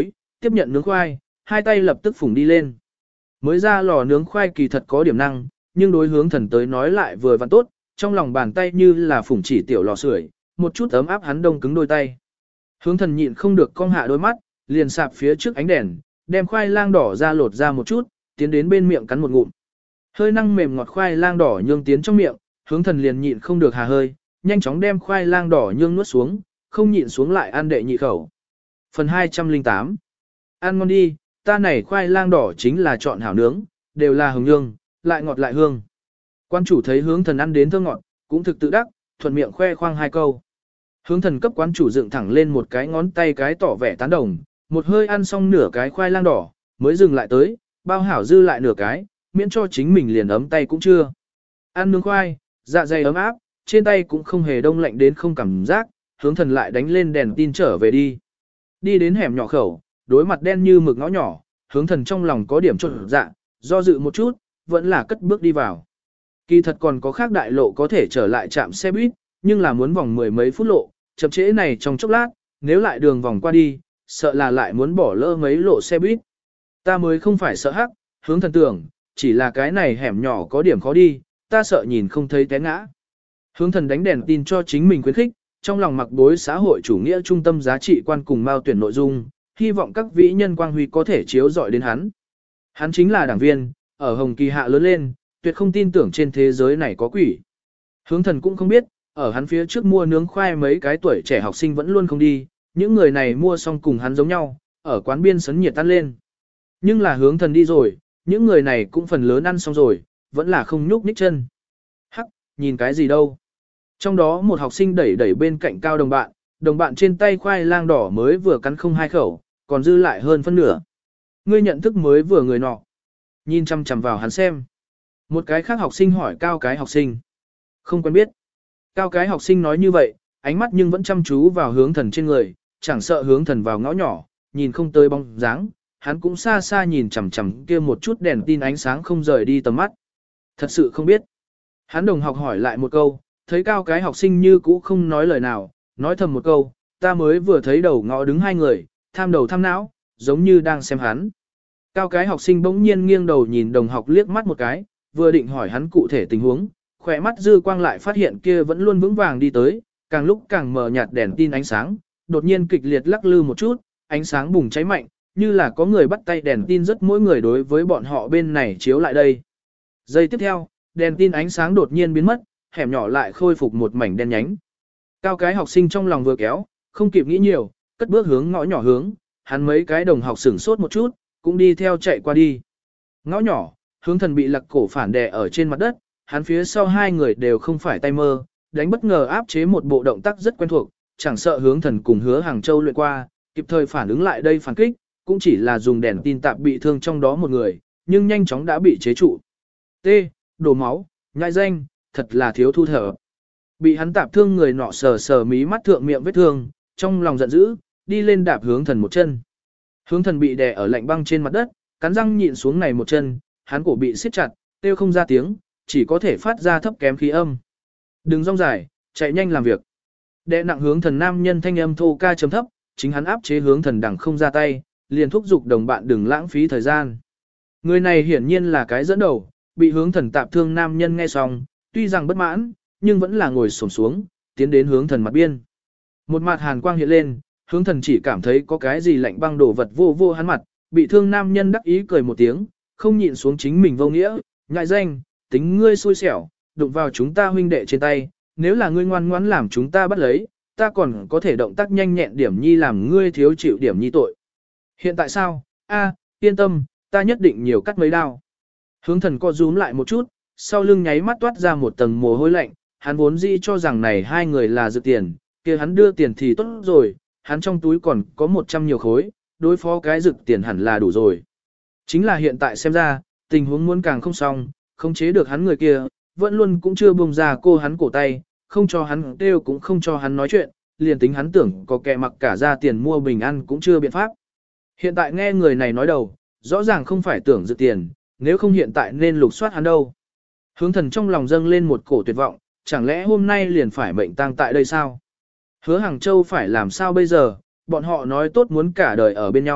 tiếp nhận nướng khoai, hai tay lập tức phủng đi lên. Mới ra lò nướng khoai kỳ thật có điểm năng, nhưng đối hướng thần tới nói lại vừa vặn tốt, trong lòng bàn tay như là phủng chỉ tiểu lò sưởi, một chút ấm áp hắn đông cứng đôi tay. Hướng thần nhịn không được cong hạ đôi mắt, liền sạp phía trước ánh đèn, đem khoai lang đỏ ra lột ra một chút, tiến đến bên miệng cắn một ngụm. Hơi năng mềm ngọt khoai lang đỏ nhương tiến trong miệng, hướng thần liền nhịn không được hà hơi, nhanh chóng đem khoai lang đỏ nhương nuốt xuống, không nhịn xuống lại ăn đệ nhị khẩu. Phần 208. Ăn ngon đi, ta này khoai lang đỏ chính là chọn hảo nướng, đều là hồng nhương, lại ngọt lại hương. Quan chủ thấy hướng thần ăn đến thơ ngọt, cũng thực tự đắc, thuận miệng khoe khoang hai câu. Hướng thần cấp quán chủ dựng thẳng lên một cái ngón tay cái tỏ vẻ tán đồng, một hơi ăn xong nửa cái khoai lang đỏ, mới dừng lại tới, bao hảo dư lại nửa cái, miễn cho chính mình liền ấm tay cũng chưa. Ăn nướng khoai, dạ dày ấm áp, trên tay cũng không hề đông lạnh đến không cảm giác, hướng thần lại đánh lên đèn tin trở về đi. Đi đến hẻm nhỏ khẩu, đối mặt đen như mực ngõ nhỏ, hướng thần trong lòng có điểm chột dạ, do dự một chút, vẫn là cất bước đi vào. Kỳ thật còn có khác đại lộ có thể trở lại trạm xe buýt, nhưng là muốn vòng mười mấy phút lộ, chậm trễ này trong chốc lát, nếu lại đường vòng qua đi, sợ là lại muốn bỏ lỡ mấy lộ xe buýt. Ta mới không phải sợ hắc, hướng thần tưởng, chỉ là cái này hẻm nhỏ có điểm khó đi, ta sợ nhìn không thấy té ngã. Hướng thần đánh đèn tin cho chính mình khuyến khích, trong lòng mặc bối xã hội chủ nghĩa trung tâm giá trị quan cùng mao tuyển nội dung, hy vọng các vĩ nhân quang huy có thể chiếu rọi đến hắn. Hắn chính là đảng viên, ở Hồng Kỳ hạ lớn lên, tuyệt không tin tưởng trên thế giới này có quỷ. Hướng thần cũng không biết, ở hắn phía trước mua nướng khoai mấy cái tuổi trẻ học sinh vẫn luôn không đi, những người này mua xong cùng hắn giống nhau, ở quán biên sấn nhiệt tan lên. Nhưng là hướng thần đi rồi, những người này cũng phần lớn ăn xong rồi, vẫn là không nhúc nhích chân. Hắc, nhìn cái gì đâu. Trong đó một học sinh đẩy đẩy bên cạnh cao đồng bạn trên tay khoai lang đỏ mới vừa cắn không hai khẩu, còn dư lại hơn phân nửa. Ngươi nhận thức mới vừa người nọ. Nhìn chăm chăm vào hắn xem. Một cái khác học sinh hỏi cao cái học sinh. Không quen biết. Cao cái học sinh nói như vậy, ánh mắt nhưng vẫn chăm chú vào hướng thần trên người, chẳng sợ hướng thần vào ngõ nhỏ, nhìn không tới bóng dáng, hắn cũng xa xa nhìn chằm chằm kia một chút đèn tin ánh sáng không rời đi tầm mắt. Thật sự không biết. Hắn đồng học hỏi lại một câu, thấy cao cái học sinh như cũ không nói lời nào, nói thầm một câu, ta mới vừa thấy đầu ngõ đứng hai người, tham đầu tham não, giống như đang xem hắn. Cao cái học sinh bỗng nhiên nghiêng đầu nhìn đồng học liếc mắt một cái, vừa định hỏi hắn cụ thể tình huống, khỏe mắt dư quang lại phát hiện kia vẫn luôn vững vàng đi tới, càng lúc càng mờ nhạt đèn tin ánh sáng, đột nhiên kịch liệt lắc lư một chút, ánh sáng bùng cháy mạnh, như là có người bắt tay đèn tin rất mỗi người đối với bọn họ bên này chiếu lại đây. Giây tiếp theo, đèn tin ánh sáng đột nhiên biến mất, hẻm nhỏ lại khôi phục một mảnh đen nhánh. Cao cái học sinh trong lòng vừa kéo, không kịp nghĩ nhiều, cất bước hướng ngõ nhỏ hướng, hắn mấy cái đồng học sửng sốt một chút, cũng đi theo chạy qua đi. Ngõ nhỏ, hướng thần bị lật cổ phản đè ở trên mặt đất, hắn phía sau hai người đều không phải tay mơ, đánh bất ngờ áp chế một bộ động tác rất quen thuộc, chẳng sợ hướng thần cùng Hứa Hàng Châu luyện qua, kịp thời phản ứng lại đây phản kích, cũng chỉ là dùng đèn tin tạp bị thương trong đó một người, nhưng nhanh chóng đã bị chế trụ. T. Đổ máu, nhại danh, thật là thiếu thu thở. Bị hắn tạp thương người nọ sờ sờ mí mắt thượng miệng vết thương, trong lòng giận dữ, đi lên đạp hướng thần một chân. Hướng thần bị đè ở lạnh băng trên mặt đất, cắn răng nhịn xuống này một chân, hắn cổ bị siết chặt, kêu không ra tiếng, chỉ có thể phát ra thấp kém khí âm. Đừng rong dài, chạy nhanh làm việc. Đè nặng hướng thần nam nhân thanh âm thô ca chấm thấp, chính hắn áp chế hướng thần đằng không ra tay, liền thúc giục đồng bạn đừng lãng phí thời gian. Người này hiển nhiên là cái dẫn đầu, bị hướng thần tạp thương nam nhân nghe xong, tuy rằng bất mãn, nhưng vẫn là ngồi xổm xuống, tiến đến hướng thần mặt biên. Một mặt hàn quang hiện lên, hướng thần chỉ cảm thấy có cái gì lạnh băng đổ vật vô vô hắn mặt, bị thương nam nhân đắc ý cười một tiếng, không nhịn xuống chính mình vô nghĩa, ngại danh, tính ngươi xui xẻo, đụng vào chúng ta huynh đệ trên tay, nếu là ngươi ngoan ngoãn làm chúng ta bắt lấy, ta còn có thể động tác nhanh nhẹn điểm nhi làm ngươi thiếu chịu điểm nhi tội. Hiện tại sao? Yên tâm, ta nhất định nhiều cắt mấy đao. Hướng thần co rúm lại một chút, sau lưng nháy mắt toát ra một tầng mồ hôi lạnh, hắn vốn dĩ cho rằng này hai người là dự tiền, kia hắn đưa tiền thì tốt rồi, hắn trong túi còn có 100 nhiều khối, đối phó cái rực tiền hẳn là đủ rồi. Chính là hiện tại xem ra, tình huống muốn càng không xong, không chế được hắn người kia, vẫn luôn cũng chưa buông ra cô hắn cổ tay, không cho hắn kêu cũng không cho hắn nói chuyện, liền tính hắn tưởng có kẻ mặc cả ra tiền mua bình ăn cũng chưa biện pháp. Hiện tại nghe người này nói đầu, rõ ràng không phải tưởng dự tiền, nếu không hiện tại nên lục soát hắn đâu. Hướng thần trong lòng dâng lên một cổ tuyệt vọng, chẳng lẽ hôm nay liền phải mệnh tang tại đây sao? Hứa Hàng Châu phải làm sao bây giờ, bọn họ nói tốt muốn cả đời ở bên nhau,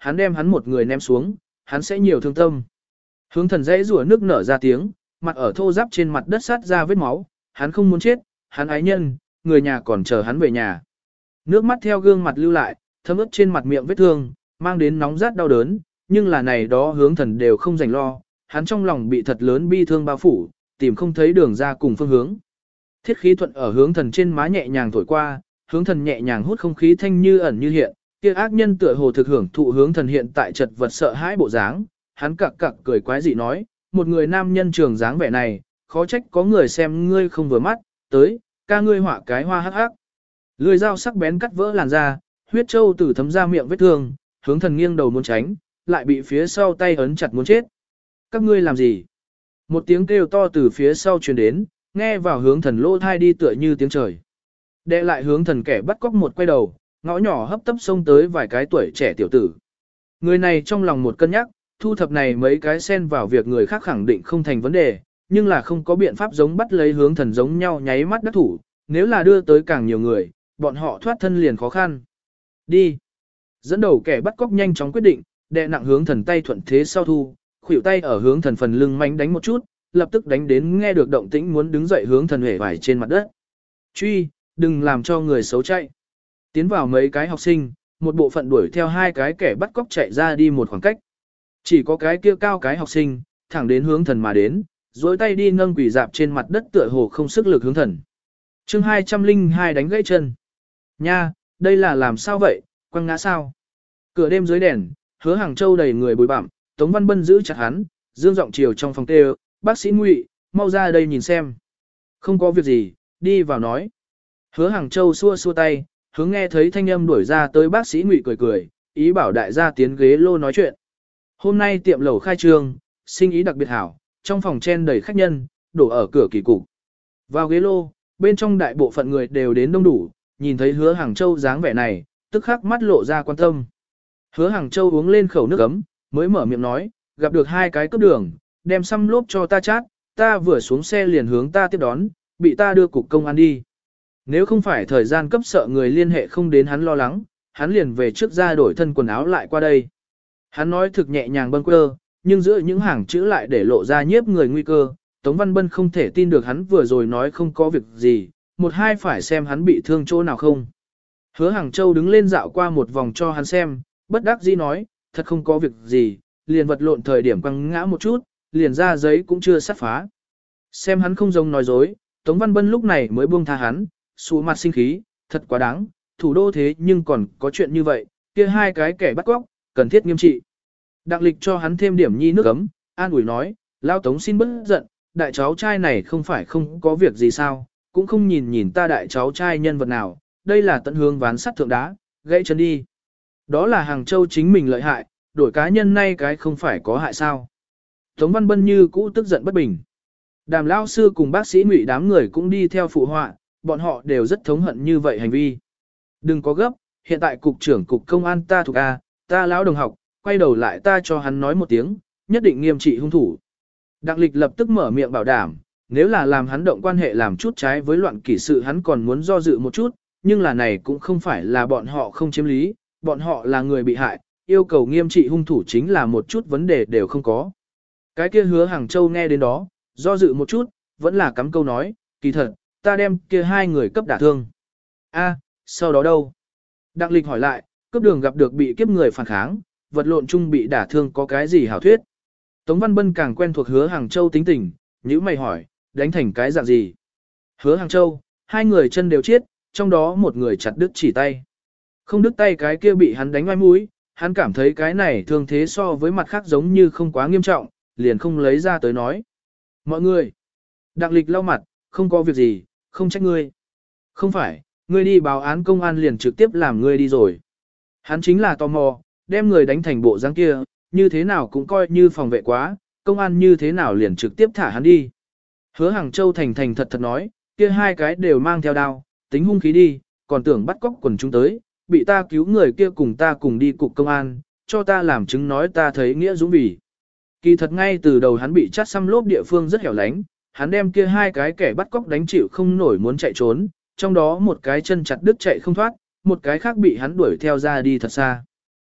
hắn đem hắn một người ném xuống, hắn sẽ nhiều thương tâm. Hướng thần dãy rủa nước nở ra tiếng, mặt ở thô ráp trên mặt đất sát ra vết máu, hắn không muốn chết, hắn ái nhân, người nhà còn chờ hắn về nhà. Nước mắt theo gương mặt lưu lại, thấm ướt trên mặt miệng vết thương, mang đến nóng rát đau đớn, nhưng là này đó hướng thần đều không dành lo, hắn trong lòng bị thật lớn bi thương bao phủ, tìm không thấy đường ra cùng phương hướng. Thiết khí thuận ở hướng thần trên má nhẹ nhàng thổi qua, hướng thần nhẹ nhàng hút không khí thanh như ẩn như hiện, kia ác nhân tựa hồ thực hưởng thụ hướng thần hiện tại chật vật sợ hãi bộ dáng, hắn cặc cặc cười quái dị nói, một người nam nhân trường dáng vẻ này, khó trách có người xem ngươi không vừa mắt, tới, ca ngươi họa cái hoa hắc hắc. Lưỡi dao sắc bén cắt vỡ làn da, huyết châu từ thấm ra miệng vết thương, hướng thần nghiêng đầu muốn tránh, lại bị phía sau tay ấn chặt muốn chết. Các ngươi làm gì? Một tiếng kêu to từ phía sau truyền đến, nghe vào hướng thần lỗ thai đi tựa như tiếng trời. Đệ lại hướng thần kẻ bắt cóc một quay đầu, ngõ nhỏ hấp tấp xông tới vài cái tuổi trẻ tiểu tử. Người này trong lòng một cân nhắc, thu thập này mấy cái xen vào việc người khác khẳng định không thành vấn đề, nhưng là không có biện pháp giống bắt lấy hướng thần giống nhau nháy mắt đắc thủ, nếu là đưa tới càng nhiều người, bọn họ thoát thân liền khó khăn. Đi. Dẫn đầu kẻ bắt cóc nhanh chóng quyết định, đệ nặng hướng thần tay thuận thế sau thu, khuỷu tay ở hướng thần phần lưng mánh đánh một chút, lập tức đánh đến nghe được động tĩnh muốn đứng dậy hướng thần hể vải trên mặt đất. Truy, đừng làm cho người xấu chạy. Tiến vào mấy cái học sinh, một bộ phận đuổi theo hai cái kẻ bắt cóc chạy ra đi một khoảng cách. Chỉ có cái kia cao cái học sinh, thẳng đến hướng thần mà đến, duỗi tay đi nâng quỷ dạp trên mặt đất tựa hồ không sức lực hướng thần. Chương 202 đánh gãy chân. Nha, đây là làm sao vậy, quăng ngã sao? Cửa đêm dưới đèn, Hứa Hàng Châu đầy người bồi bặm, Tống Văn Bân giữ chặt hắn, dương giọng chiều trong phòng kêu, bác sĩ Ngụy, mau ra đây nhìn xem. Không có việc gì, đi vào nói. Hứa Hàng Châu xua xua tay, hướng nghe thấy thanh âm đuổi ra tới bác sĩ Ngụy cười cười, ý bảo đại gia tiến ghế lô nói chuyện. Hôm nay tiệm lẩu khai trương, sinh ý đặc biệt hảo, trong phòng chen đầy khách nhân, đổ ở cửa kỳ cục. Vào ghế lô, bên trong đại bộ phận người đều đến đông đủ, nhìn thấy Hứa Hàng Châu dáng vẻ này, tức khắc mắt lộ ra quan tâm. Hứa Hàng Châu uống lên khẩu nước ấm, mới mở miệng nói, gặp được hai cái cướp đường, đem xăm lốp cho ta chát, ta vừa xuống xe liền hướng ta tiếp đón, bị ta đưa cục công an đi. Nếu không phải thời gian cấp sợ người liên hệ không đến hắn lo lắng, hắn liền về trước ra đổi thân quần áo lại qua đây. Hắn nói thực nhẹ nhàng bâng quơ, nhưng giữa những hàng chữ lại để lộ ra nhiếp người nguy cơ. Tống Văn Bân không thể tin được hắn vừa rồi nói không có việc gì, một hai phải xem hắn bị thương chỗ nào không. Hứa Hàng Châu đứng lên dạo qua một vòng cho hắn xem, bất đắc dĩ nói, thật không có việc gì, liền vật lộn thời điểm quăng ngã một chút, liền ra giấy cũng chưa sắt phá. Xem hắn không giống nói dối, Tống Văn Bân lúc này mới buông tha hắn, xù mặt sinh khí, thật quá đáng, thủ đô thế nhưng còn có chuyện như vậy, kia hai cái kẻ bắt cóc, cần thiết nghiêm trị. Đặng Lịch cho hắn thêm điểm nhi nước ấm, an ủi nói, Lao Tống xin bớt giận, đại cháu trai này không phải không có việc gì sao, cũng không nhìn nhìn ta đại cháu trai nhân vật nào, đây là tận hướng ván sắt thượng đá, gãy chân đi. Đó là Hàng Châu chính mình lợi hại, đổi cá nhân nay cái không phải có hại sao. Tống Văn Bân như cũ tức giận bất bình. Đàm Lao Sư cùng bác sĩ Ngụy đám người cũng đi theo phụ họa, bọn họ đều rất thống hận như vậy hành vi. Đừng có gấp, hiện tại cục trưởng cục công an ta thuộc A, ta lão đồng học, quay đầu lại ta cho hắn nói một tiếng, nhất định nghiêm trị hung thủ. Đặng Lịch lập tức mở miệng bảo đảm, nếu là làm hắn động quan hệ làm chút trái với loạn kỷ sự hắn còn muốn do dự một chút, nhưng là này cũng không phải là bọn họ không chiếm lý, bọn họ là người bị hại, yêu cầu nghiêm trị hung thủ chính là một chút vấn đề đều không có. Cái kia Hứa Hàng Châu nghe đến đó, do dự một chút, vẫn là cắm câu nói, kỳ thật, ta đem kia hai người cấp đả thương. A, sau đó đâu? Đặng Lịch hỏi lại, cướp đường gặp được bị kiếp người phản kháng, vật lộn chung bị đả thương có cái gì hảo thuyết? Tống Văn Bân càng quen thuộc Hứa Hàng Châu tính tình, nhíu mày hỏi, đánh thành cái dạng gì? Hứa Hàng Châu, hai người chân đều chết, trong đó một người chặt đứt chỉ tay. Không đứt tay cái kia bị hắn đánh ngoài mũi, hắn cảm thấy cái này thương thế so với mặt khác giống như không quá nghiêm trọng, liền không lấy ra tới nói. Mọi người, Đặng Lịch lau mặt, không có việc gì, không trách ngươi. Không phải, ngươi đi báo án công an liền trực tiếp làm ngươi đi rồi. Hắn chính là tò mò, đem người đánh thành bộ dáng kia, như thế nào cũng coi như phòng vệ quá, công an như thế nào liền trực tiếp thả hắn đi. Hứa Hàng Châu thành thành thật thật nói, kia hai cái đều mang theo đao, tính hung khí đi, còn tưởng bắt cóc quần chúng tới, bị ta cứu người kia cùng ta cùng đi cục công an, cho ta làm chứng nói ta thấy nghĩa dũng vì. Kỳ thật ngay từ đầu hắn bị chát xăm lốp địa phương rất hẻo lánh, hắn đem kia hai cái kẻ bắt cóc đánh chịu không nổi muốn chạy trốn, trong đó một cái chân chặt đứt chạy không thoát, một cái khác bị hắn đuổi theo ra đi thật xa.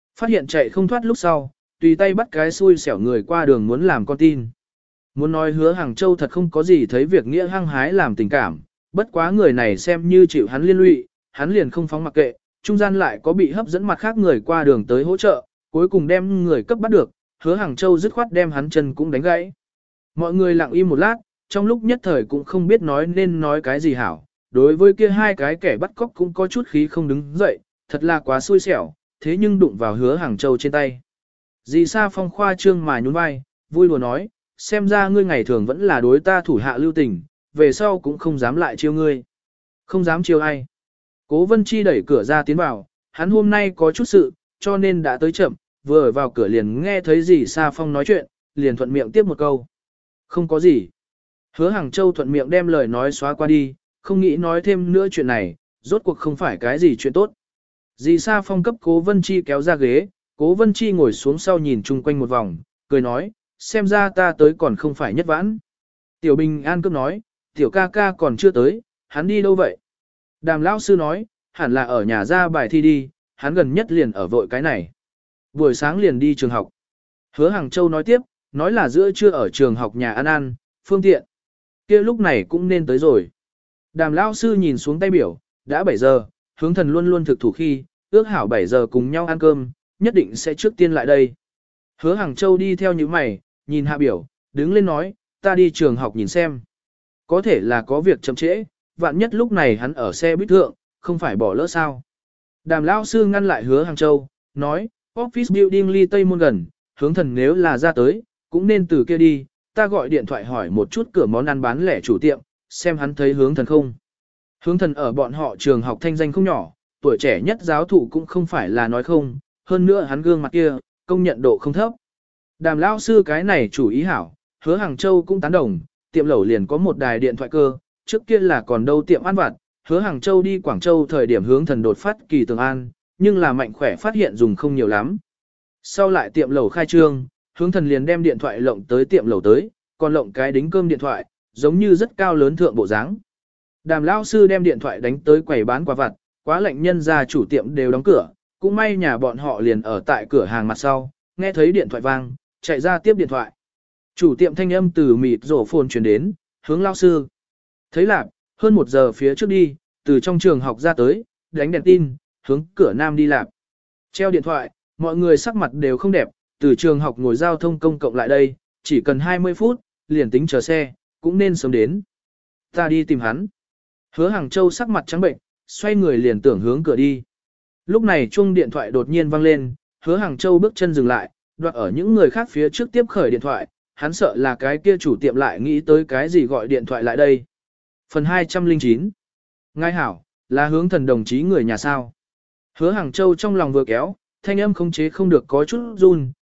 Phát hiện chạy không thoát lúc sau, tùy tay bắt cái xui xẻo người qua đường muốn làm con tin. Muốn nói Hứa Hàng Châu thật không có gì thấy việc nghĩa hăng hái làm tình cảm, bất quá người này xem như chịu hắn liên lụy, hắn liền không phóng mặc kệ, trung gian lại có bị hấp dẫn mặt khác người qua đường tới hỗ trợ, cuối cùng đem người cấp bắt được, Hứa Hàng Châu dứt khoát đem hắn chân cũng đánh gãy. Mọi người lặng im một lát, trong lúc nhất thời cũng không biết nói nên nói cái gì hảo, đối với kia hai cái kẻ bắt cóc cũng có chút khí không đứng dậy, thật là quá xui xẻo, thế nhưng đụng vào Hứa Hàng Châu trên tay. Dì Sa Phong khoa trương mà nhún vai, vui lùa nói, xem ra ngươi ngày thường vẫn là đối ta thủ hạ lưu tình, về sau cũng không dám lại chiêu ngươi. Không dám chiêu ai. Cố Vân Chi đẩy cửa ra tiến vào, hắn hôm nay có chút sự, cho nên đã tới chậm, vừa ở vào cửa liền nghe thấy dì Sa Phong nói chuyện, liền thuận miệng tiếp một câu. Không có gì. Hứa Hàng Châu thuận miệng đem lời nói xóa qua đi, không nghĩ nói thêm nữa chuyện này, rốt cuộc không phải cái gì chuyện tốt. Dì Sa Phong cấp Cố Vân Chi kéo ra ghế, Cố Vân Chi ngồi xuống sau nhìn chung quanh một vòng, cười nói, xem ra ta tới còn không phải nhất vãn. Tiểu Bình An cấp nói, tiểu ca ca còn chưa tới, hắn đi đâu vậy? Đàm lão sư nói, hẳn là ở nhà ra bài thi đi, hắn gần nhất liền ở vội cái này. Buổi sáng liền đi trường học. Hứa Hàng Châu nói tiếp, nói là giữa trưa ở trường học nhà ăn, phương tiện. Kia lúc này cũng nên tới rồi. Đàm lão sư nhìn xuống tay biểu, đã 7 giờ, hướng thần luôn luôn thực thủ khi, ước hảo 7 giờ cùng nhau ăn cơm, nhất định sẽ trước tiên lại đây. Hứa Hàng Châu đi theo những mày, nhìn hạ biểu, đứng lên nói, ta đi trường học nhìn xem. Có thể là có việc chậm trễ, vạn nhất lúc này hắn ở xe buýt thượng, không phải bỏ lỡ sao. Đàm lão sư ngăn lại Hứa Hàng Châu, nói, office building ly Tây Môn gần, hướng thần nếu là ra tới, cũng nên từ kia đi, ta gọi điện thoại hỏi một chút cửa món ăn bán lẻ chủ tiệm, xem hắn thấy hướng thần không. Hướng thần ở bọn họ trường học thanh danh không nhỏ, tuổi trẻ nhất giáo thụ cũng không phải là nói không, hơn nữa hắn gương mặt kia, công nhận độ không thấp. Đàm lão sư cái này chủ ý hảo, Hứa Hàng Châu cũng tán đồng, tiệm lẩu liền có một đài điện thoại cơ, trước kia là còn đâu tiệm ăn vặt, Hứa Hàng Châu đi Quảng Châu thời điểm hướng thần đột phát kỳ tường an, nhưng là mạnh khỏe phát hiện dùng không nhiều lắm. Sau lại tiệm lẩu khai trương, hướng thần liền đem điện thoại lộng tới tiệm lẩu tới, còn lộng cái đính cơm điện thoại, giống như rất cao lớn thượng bộ dáng. Đàm lão sư đem điện thoại đánh tới quầy bán quà vặt, quá lạnh nhân ra chủ tiệm đều đóng cửa, cũng may nhà bọn họ liền ở tại cửa hàng mặt sau, nghe thấy điện thoại vang, chạy ra tiếp điện thoại. Chủ tiệm thanh âm từ mịt rổ phồn truyền đến, hướng lão sư. Thấy lạc, hơn 1 giờ phía trước đi, từ trong trường học ra tới, đánh đèn tin, hướng cửa nam đi lạc. Treo điện thoại, mọi người sắc mặt đều không đẹp, từ trường học ngồi giao thông công cộng lại đây, chỉ cần 20 phút, liền tính chờ xe, cũng nên sớm đến. Ta đi tìm hắn. Hứa Hàng Châu sắc mặt trắng bệnh, xoay người liền tưởng hướng cửa đi. Lúc này chuông điện thoại đột nhiên vang lên, Hứa Hàng Châu bước chân dừng lại, đoạt ở những người khác phía trước tiếp khởi điện thoại, hắn sợ là cái kia chủ tiệm lại nghĩ tới cái gì gọi điện thoại lại đây. Phần 209. Ngài hảo, là hướng thần đồng chí người nhà sao. Hứa Hàng Châu trong lòng vừa kéo, thanh âm khống chế không được có chút run,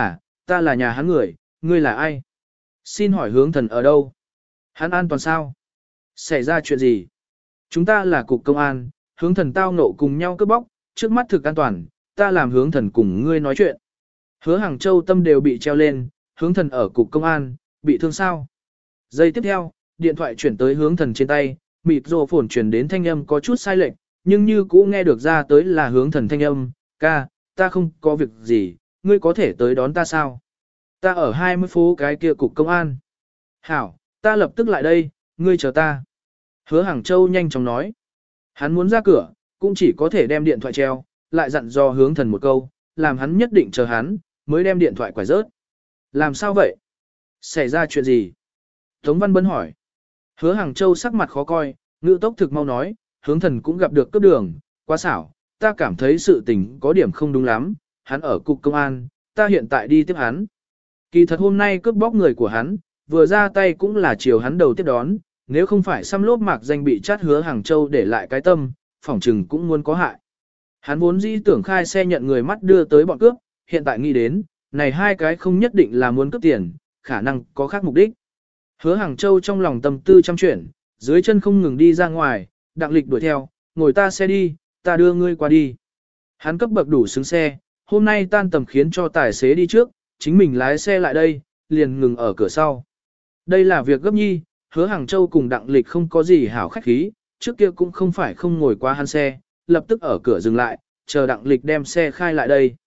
ta là nhà hắn người, ngươi là ai? Xin hỏi hướng thần ở đâu? Hắn an toàn sao? Xảy ra chuyện gì? Chúng ta là cục công an, hướng thần tao nộ cùng nhau cướp bóc, trước mắt thực an toàn, ta làm hướng thần cùng ngươi nói chuyện. Hứa Hàng Châu tâm đều bị treo lên, hướng thần ở cục công an, bị thương sao? Giây tiếp theo, điện thoại chuyển tới hướng thần trên tay, mịt rồ phồn chuyển đến thanh âm có chút sai lệch, nhưng như cũ nghe được ra tới là hướng thần thanh âm, ca, ta không có việc gì, ngươi có thể tới đón ta sao? Ta ở 20 phố cái kia cục công an. Hảo, ta lập tức lại đây, ngươi chờ ta. Hứa Hàng Châu nhanh chóng nói. Hắn muốn ra cửa, cũng chỉ có thể đem điện thoại treo, lại dặn dò hướng thần một câu, làm hắn nhất định chờ hắn, mới đem điện thoại quải rớt. Làm sao vậy? Xảy ra chuyện gì? Tống Văn Bân hỏi. Hứa Hàng Châu sắc mặt khó coi, ngữ tốc thực mau nói, hướng thần cũng gặp được cướp đường, quá xảo, ta cảm thấy sự tình có điểm không đúng lắm, hắn ở cục công an, ta hiện tại đi tiếp hắn. Kỳ thật hôm nay cướp bóc người của hắn, vừa ra tay cũng là chiều hắn đầu tiếp đón, nếu không phải xăm lốp mạc danh bị chát Hứa Hàng Châu để lại cái tâm, phỏng chừng cũng muốn có hại. Hắn vốn dĩ tưởng khai xe nhận người mắt đưa tới bọn cướp, hiện tại nghĩ đến, này hai cái không nhất định là muốn cướp tiền, khả năng có khác mục đích. Hứa Hàng Châu trong lòng tâm tư trăm chuyển, dưới chân không ngừng đi ra ngoài, Đặng Lịch đuổi theo, ngồi ta xe đi, ta đưa ngươi qua đi. Hắn cấp bậc đủ xứng xe, hôm nay tan tầm khiến cho tài xế đi trước, chính mình lái xe lại đây, liền ngừng ở cửa sau. Đây là việc gấp nhi, Hứa Hàng Châu cùng Đặng Lịch không có gì hảo khách khí, trước kia cũng không phải không ngồi qua hắn xe, lập tức ở cửa dừng lại, chờ Đặng Lịch đem xe khai lại đây.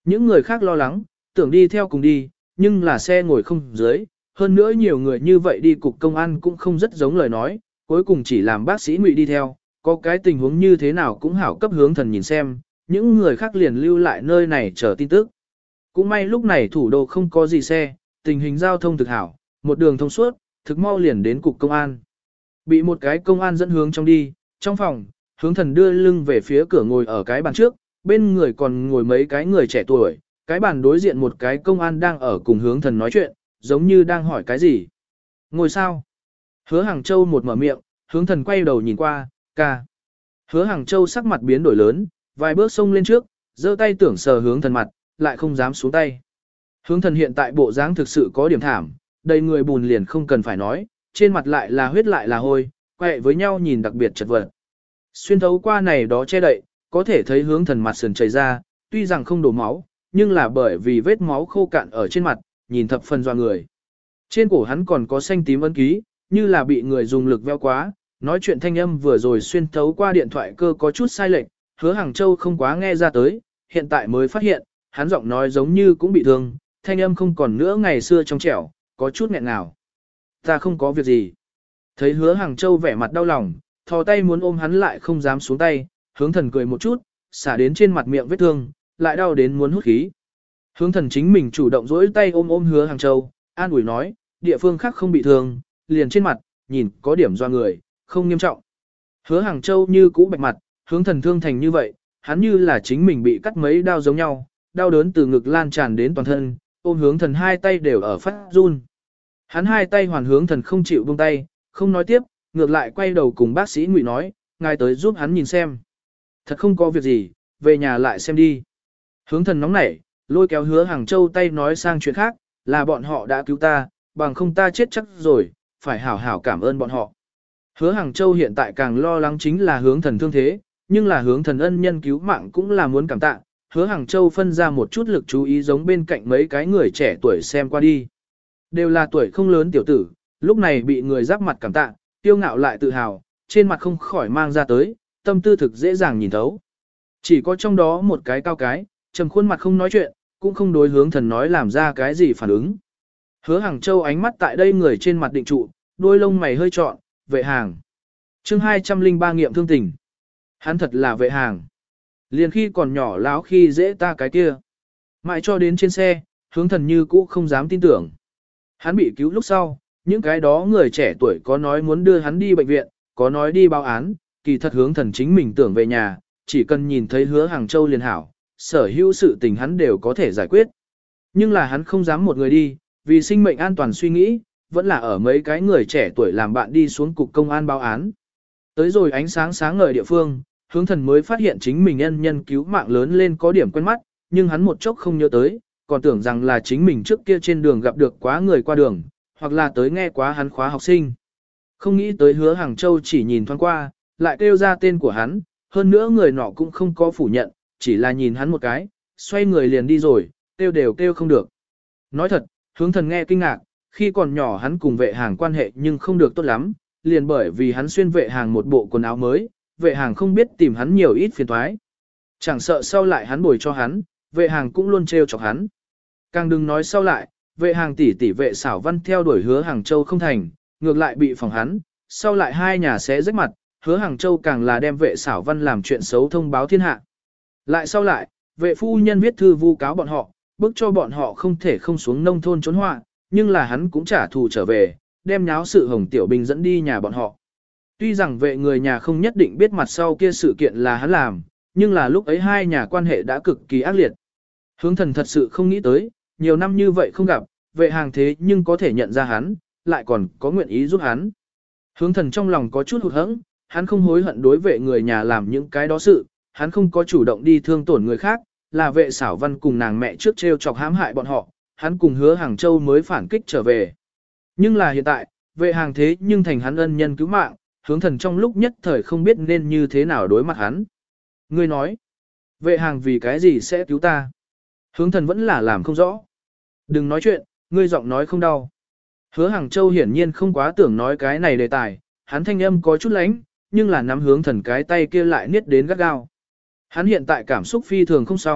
Những người khác lo lắng, tưởng đi theo cùng đi, nhưng là xe ngồi không dưới, hơn nữa nhiều người như vậy đi cục công an cũng không rất giống lời nói, cuối cùng chỉ làm bác sĩ Ngụy đi theo, có cái tình huống như thế nào cũng hảo cấp hướng thần nhìn xem, những người khác liền lưu lại nơi này chờ tin tức. Cũng may lúc này thủ đô không có gì xe, tình hình giao thông thực hảo, một đường thông suốt, thực mau liền đến cục công an. Bị một cái công an dẫn hướng trong đi, trong phòng, hướng thần đưa lưng về phía cửa ngồi ở cái bàn trước, bên người còn ngồi mấy cái người trẻ tuổi, cái bàn đối diện một cái công an đang ở cùng hướng thần nói chuyện, giống như đang hỏi cái gì. Ngồi sao? Hứa Hàng Châu một mở miệng, hướng thần quay đầu nhìn qua, ca. Hứa Hàng Châu sắc mặt biến đổi lớn, vài bước xông lên trước, giơ tay tưởng sờ hướng thần mặt, lại không dám xuống tay. Hướng thần hiện tại bộ dáng thực sự có điểm thảm, đầy người bùn liền không cần phải nói, trên mặt lại là huyết lại là hôi, quẹ với nhau nhìn đặc biệt chật vật. Xuyên thấu qua này đó che đậy, có thể thấy hướng thần mặt sườn chảy ra, tuy rằng không đổ máu, nhưng là bởi vì vết máu khô cạn ở trên mặt, nhìn thập phần doa người. Trên cổ hắn còn có xanh tím ấn ký, như là bị người dùng lực veo quá, nói chuyện thanh âm vừa rồi xuyên thấu qua điện thoại cơ có chút sai lệch, Hứa Hàng Châu không quá nghe ra tới, hiện tại mới phát hiện, hắn giọng nói giống như cũng bị thương, thanh âm không còn nữa ngày xưa trong trẻo, có chút nghẹn ngào. Ta không có việc gì. Thấy Hứa Hàng Châu vẻ mặt đau lòng, thò tay muốn ôm hắn lại không dám xuống tay, hướng thần cười một chút, xả đến trên mặt miệng vết thương, lại đau đến muốn hút khí. Hướng thần chính mình chủ động dỗi tay ôm ôm Hứa Hàng Châu, an ủi nói, địa phương khác không bị thương, liền trên mặt, nhìn có điểm doa người, không nghiêm trọng. Hứa Hàng Châu như cũ bạch mặt, hướng thần thương thành như vậy, hắn như là chính mình bị cắt mấy đao giống nhau, đau đớn từ ngực lan tràn đến toàn thân, ôm hướng thần hai tay đều ở phát run. Hắn hai tay hoàn hướng thần không chịu buông tay, không nói tiếp, ngược lại quay đầu cùng bác sĩ Ngụy nói, ngài tới giúp hắn nhìn xem. Thật không có việc gì, về nhà lại xem đi. Hướng thần nóng nảy, lôi kéo Hứa Hàng Châu tay nói sang chuyện khác, là bọn họ đã cứu ta, bằng không ta chết chắc rồi, phải hảo hảo cảm ơn bọn họ. Hứa Hàng Châu hiện tại càng lo lắng chính là hướng thần thương thế, nhưng là hướng thần ân nhân cứu mạng cũng là muốn cảm tạ. Hứa Hàng Châu phân ra một chút lực chú ý giống bên cạnh mấy cái người trẻ tuổi xem qua đi. Đều là tuổi không lớn tiểu tử, lúc này bị người giáp mặt cảm tạ, tiêu ngạo lại tự hào, trên mặt không khỏi mang ra tới, tâm tư thực dễ dàng nhìn thấu. Chỉ có trong đó một cái cao cái, trầm khuôn mặt không nói chuyện, cũng không đối hướng thần nói làm ra cái gì phản ứng. Hứa Hàng Châu ánh mắt tại đây người trên mặt định trụ, đôi lông mày hơi trọn, Vệ Hàng. Chương 203 nghiệm thương tình. Hắn thật là Vệ Hàng. Liền khi còn nhỏ láo khi dễ ta cái kia. Mãi cho đến trên xe, hướng thần như cũ không dám tin tưởng. Hắn bị cứu lúc sau, những cái đó người trẻ tuổi có nói muốn đưa hắn đi bệnh viện, có nói đi báo án, kỳ thật hướng thần chính mình tưởng về nhà, chỉ cần nhìn thấy Hứa Hàng Châu liền hảo, sở hữu sự tình hắn đều có thể giải quyết. Nhưng là hắn không dám một người đi, vì sinh mệnh an toàn suy nghĩ, vẫn là ở mấy cái người trẻ tuổi làm bạn đi xuống cục công an báo án. Tới rồi ánh sáng sáng ngời địa phương, hướng thần mới phát hiện chính mình nhân cứu mạng lớn lên có điểm quen mắt, nhưng hắn một chốc không nhớ tới, còn tưởng rằng là chính mình trước kia trên đường gặp được quá người qua đường, hoặc là tới nghe quá hắn khóa học sinh. Không nghĩ tới Hứa Hàng Châu chỉ nhìn thoáng qua, lại kêu ra tên của hắn, hơn nữa người nọ cũng không có phủ nhận, chỉ là nhìn hắn một cái, xoay người liền đi rồi, kêu đều kêu không được. Nói thật, hướng thần nghe kinh ngạc, khi còn nhỏ hắn cùng Vệ Hàng quan hệ nhưng không được tốt lắm, liền bởi vì hắn xuyên Vệ Hàng một bộ quần áo mới, Vệ Hàng không biết tìm hắn nhiều ít phiền toái. Chẳng sợ sau lại hắn bồi cho hắn, Vệ Hàng cũng luôn trêu chọc hắn. Càng đừng nói sau lại, Vệ Hàng tỷ Vệ Xảo Văn theo đuổi Hứa Hàng Châu không thành, ngược lại bị phòng hắn, sau lại hai nhà sẽ rách mặt, Hứa Hàng Châu càng là đem Vệ Xảo Văn làm chuyện xấu thông báo thiên hạ. Lại sau lại, Vệ phu nhân viết thư vu cáo bọn họ, bức cho bọn họ không thể không xuống nông thôn trốn họa, nhưng là hắn cũng trả thù trở về, đem nháo sự Hồng Tiểu Bình dẫn đi nhà bọn họ. Tuy rằng Vệ người nhà không nhất định biết mặt sau kia sự kiện là hắn làm, nhưng là lúc ấy hai nhà quan hệ đã cực kỳ ác liệt. Hướng thần thật sự không nghĩ tới, nhiều năm như vậy không gặp, Vệ Hàng thế nhưng có thể nhận ra hắn, lại còn có nguyện ý giúp hắn. Hướng thần trong lòng có chút hụt hẫng, hắn không hối hận đối Vệ người nhà làm những cái đó sự, hắn không có chủ động đi thương tổn người khác, là Vệ Xảo Văn cùng nàng mẹ trước trêu chọc hãm hại bọn họ, hắn cùng Hứa Hàng Châu mới phản kích trở về. Nhưng là hiện tại, Vệ Hàng thế nhưng thành hắn ân nhân cứu mạng, hướng thần trong lúc nhất thời không biết nên như thế nào đối mặt hắn. Ngươi nói, Vệ Hàng vì cái gì sẽ cứu ta? Hướng thần vẫn là làm không rõ. Đừng nói chuyện, ngươi giọng nói không đau. Hứa Hàng Châu hiển nhiên không quá tưởng nói cái này đề tài, hắn thanh âm có chút lánh, nhưng là nắm hướng thần cái tay kia lại niết đến gắt gao. Hắn hiện tại cảm xúc phi thường không xong,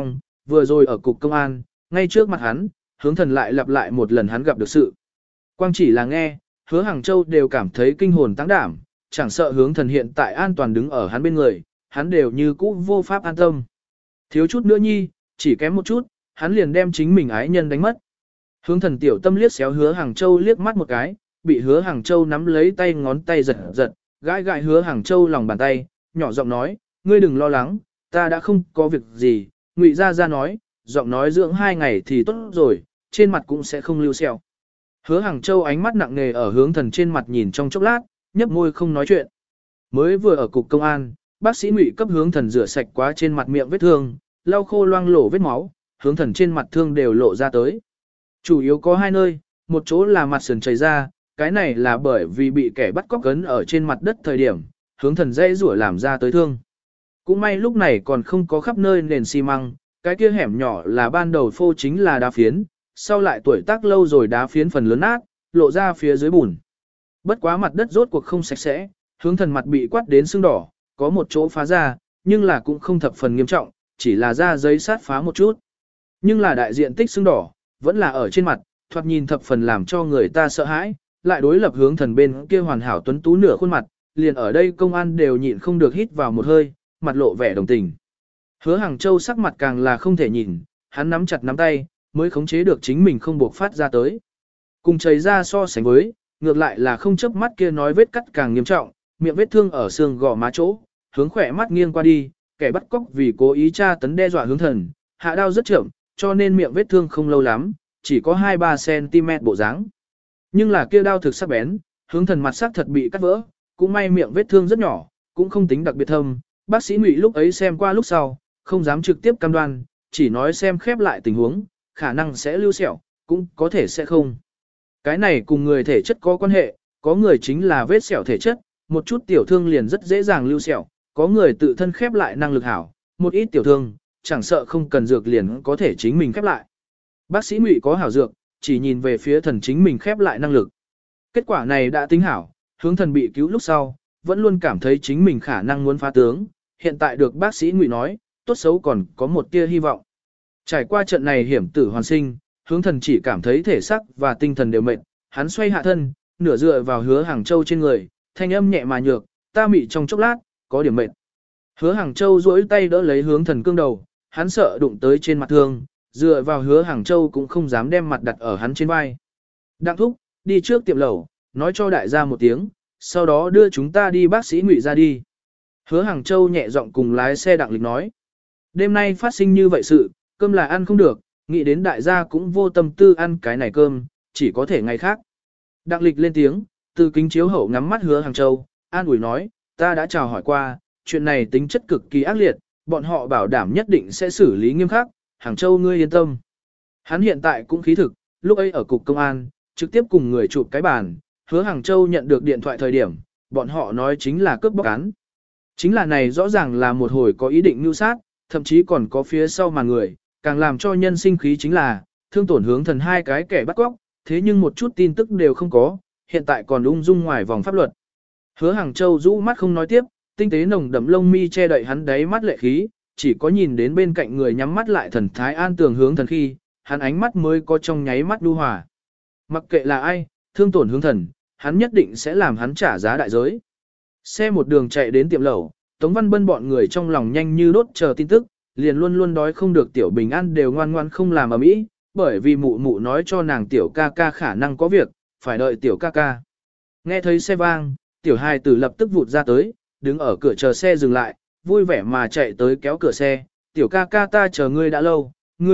vừa rồi ở cục công an, ngay trước mặt hắn, hướng thần lại lặp lại một lần hắn gặp được sự. Quang chỉ là nghe, Hứa Hàng Châu đều cảm thấy kinh hồn táng đảm, chẳng sợ hướng thần hiện tại an toàn đứng ở hắn bên người, hắn đều như cũ vô pháp an tâm. Thiếu chút nữa nhi, chỉ kém một chút, hắn liền đem chính mình ái nhân đánh mất. Hướng thần tiểu tâm liếc xéo Hứa Hàng Châu liếc mắt một cái, bị Hứa Hàng Châu nắm lấy tay ngón tay giật giật, gãi gãi Hứa Hàng Châu lòng bàn tay, nhỏ giọng nói, ngươi đừng lo lắng, ta đã không có việc gì, Ngụy Gia Gia nói, giọng nói dưỡng 2 ngày thì tốt rồi, trên mặt cũng sẽ không lưu sẹo. Hứa Hàng Châu ánh mắt nặng nề ở hướng thần trên mặt nhìn trong chốc lát, nhấp môi không nói chuyện. Mới vừa ở cục công an, bác sĩ Ngụy cấp hướng thần rửa sạch quá trên mặt miệng vết thương, lau khô loang lổ vết máu, hướng thần trên mặt thương đều lộ ra tới. Chủ yếu có 2 nơi, một chỗ là mặt sườn chảy ra, cái này là bởi vì bị kẻ bắt cóc cấn ở trên mặt đất thời điểm, hướng thần dễ rủa làm ra tới thương. Cũng may lúc này còn không có khắp nơi nền xi măng, cái kia hẻm nhỏ là ban đầu phô chính là đá phiến, sau lại tuổi tác lâu rồi đá phiến phần lớn nát, lộ ra phía dưới bùn. Bất quá mặt đất rốt cuộc không sạch sẽ, hướng thần mặt bị quát đến sưng đỏ, có một chỗ phá ra, nhưng là cũng không thập phần nghiêm trọng, chỉ là da giấy sát phá một chút. Nhưng là đại diện tích sưng đỏ, vẫn là ở trên mặt, thoạt nhìn thập phần làm cho người ta sợ hãi, lại đối lập hướng thần bên kia hoàn hảo tuấn tú nửa khuôn mặt, liền ở đây công an đều nhịn không được hít vào một hơi, mặt lộ vẻ đồng tình. Hứa Hàng Châu sắc mặt càng là không thể nhìn, hắn nắm chặt nắm tay, mới khống chế được chính mình không buộc phát ra tới. Cùng chảy ra so sánh với, ngược lại là không chớp mắt kia nói vết cắt càng nghiêm trọng, miệng vết thương ở xương gò má chỗ, hướng khỏe mắt nghiêng qua đi, kẻ bắt cóc vì cố ý tra tấn đe dọa hướng thần, hạ đao rất chậm, cho nên miệng vết thương không lâu lắm, chỉ có 2-3 cm bộ dáng. Nhưng là kia đao thực sắc bén, hướng thần mặt sắc thật bị cắt vỡ, cũng may miệng vết thương rất nhỏ, cũng không tính đặc biệt thâm. Bác sĩ Ngụy lúc ấy xem qua lúc sau, không dám trực tiếp cam đoan, chỉ nói xem khép lại tình huống, khả năng sẽ lưu sẹo, cũng có thể sẽ không. Cái này cùng người thể chất có quan hệ, có người chính là vết sẹo thể chất, một chút tiểu thương liền rất dễ dàng lưu sẹo, có người tự thân khép lại năng lực hảo, một ít tiểu thương, chẳng sợ không cần dược liền có thể chính mình khép lại. Bác sĩ Ngụy có hảo dược, chỉ nhìn về phía thần chính mình khép lại năng lực. Kết quả này đã tính hảo, hướng thần bị cứu lúc sau, vẫn luôn cảm thấy chính mình khả năng muốn phá tướng, hiện tại được bác sĩ Ngụy nói, tốt xấu còn có một tia hy vọng. Trải qua trận này hiểm tử hoàn sinh, hướng thần chỉ cảm thấy thể xác và tinh thần đều mệt, hắn xoay hạ thân, nửa dựa vào Hứa Hàng Châu trên người, thanh âm nhẹ mà nhược, ta mị trong chốc lát, có điểm mệt. Hứa Hàng Châu duỗi tay đỡ lấy hướng thần cương đầu, hắn sợ đụng tới trên mặt thương, dựa vào Hứa Hàng Châu cũng không dám đem mặt đặt ở hắn trên vai. Đặng thúc, đi trước tiệm lẩu, nói cho đại gia một tiếng, sau đó đưa chúng ta đi bác sĩ Ngụy ra đi. Hứa Hàng Châu nhẹ giọng cùng lái xe Đặng Lịch nói. Đêm nay phát sinh như vậy sự, cơm là ăn không được, nghĩ đến đại gia cũng vô tâm tư ăn cái này cơm, chỉ có thể ngày khác. Đặng Lịch lên tiếng, từ kính chiếu hậu ngắm mắt Hứa Hàng Châu, an ủi nói, ta đã chào hỏi qua, chuyện này tính chất cực kỳ ác liệt, bọn họ bảo đảm nhất định sẽ xử lý nghiêm khắc, Hàng Châu ngươi yên tâm. Hắn hiện tại cũng khí thực, lúc ấy ở cục công an, trực tiếp cùng người chụp cái bàn, Hứa Hàng Châu nhận được điện thoại thời điểm, bọn họ nói chính là cướp bóc án. Chính là này rõ ràng là một hồi có ý định mưu sát, thậm chí còn có phía sau màn người, càng làm cho nhân sinh khí chính là, thương tổn hướng thần 2 cái kẻ bắt cóc, thế nhưng một chút tin tức đều không có, hiện tại còn ung dung ngoài vòng pháp luật. Hứa Hàng Châu rũ mắt không nói tiếp, tinh tế nồng đậm lông mi che đậy hắn đáy mắt lệ khí, chỉ có nhìn đến bên cạnh người nhắm mắt lại thần thái an tường hướng thần khi, hắn ánh mắt mới có trong nháy mắt nhu hòa. Mặc kệ là ai, thương tổn hướng thần, hắn nhất định sẽ làm hắn trả giá đại giới. Xe một đường chạy đến tiệm lẩu, Tống Văn Bân bọn người trong lòng nhanh như đốt chờ tin tức, liền luôn luôn đói không được tiểu bình an đều ngoan ngoan không làm ở mỹ, bởi vì mụ mụ nói cho nàng tiểu ca ca khả năng có việc, phải đợi tiểu ca ca. Nghe thấy xe vang, tiểu hài tử lập tức vụt ra tới, đứng ở cửa chờ xe dừng lại, vui vẻ mà chạy tới kéo cửa xe, tiểu ca ca ta chờ ngươi đã lâu,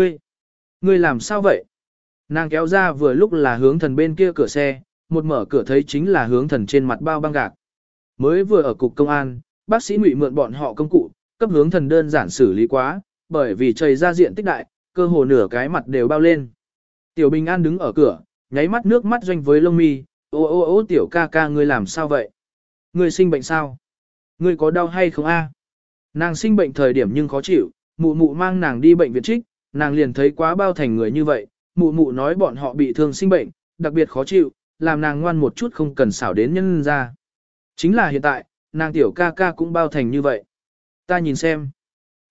ngươi làm sao vậy? Nàng kéo ra vừa lúc là hướng thần bên kia cửa xe, một mở cửa thấy chính là hướng thần trên mặt bao băng gạc. Mới vừa ở cục công an, bác sĩ Ngụy mượn bọn họ công cụ, cấp hướng thần đơn giản xử lý quá, bởi vì chảy ra diện tích đại, cơ hồ nửa cái mặt đều bao lên. Tiểu Bình An đứng ở cửa, nháy mắt nước mắt doanh với lông mi, ô tiểu ca ca ngươi làm sao vậy? Ngươi sinh bệnh sao? Ngươi có đau hay không a? Nàng sinh bệnh thời điểm nhưng khó chịu, mụ mụ mang nàng đi bệnh viện trích, nàng liền thấy quá bao thành người như vậy, mụ mụ nói bọn họ bị thương sinh bệnh, đặc biệt khó chịu, làm nàng ngoan một chút không cần xảo đến nhân ra. Chính là hiện tại, nàng tiểu ca ca cũng bao thành như vậy. Ta nhìn xem.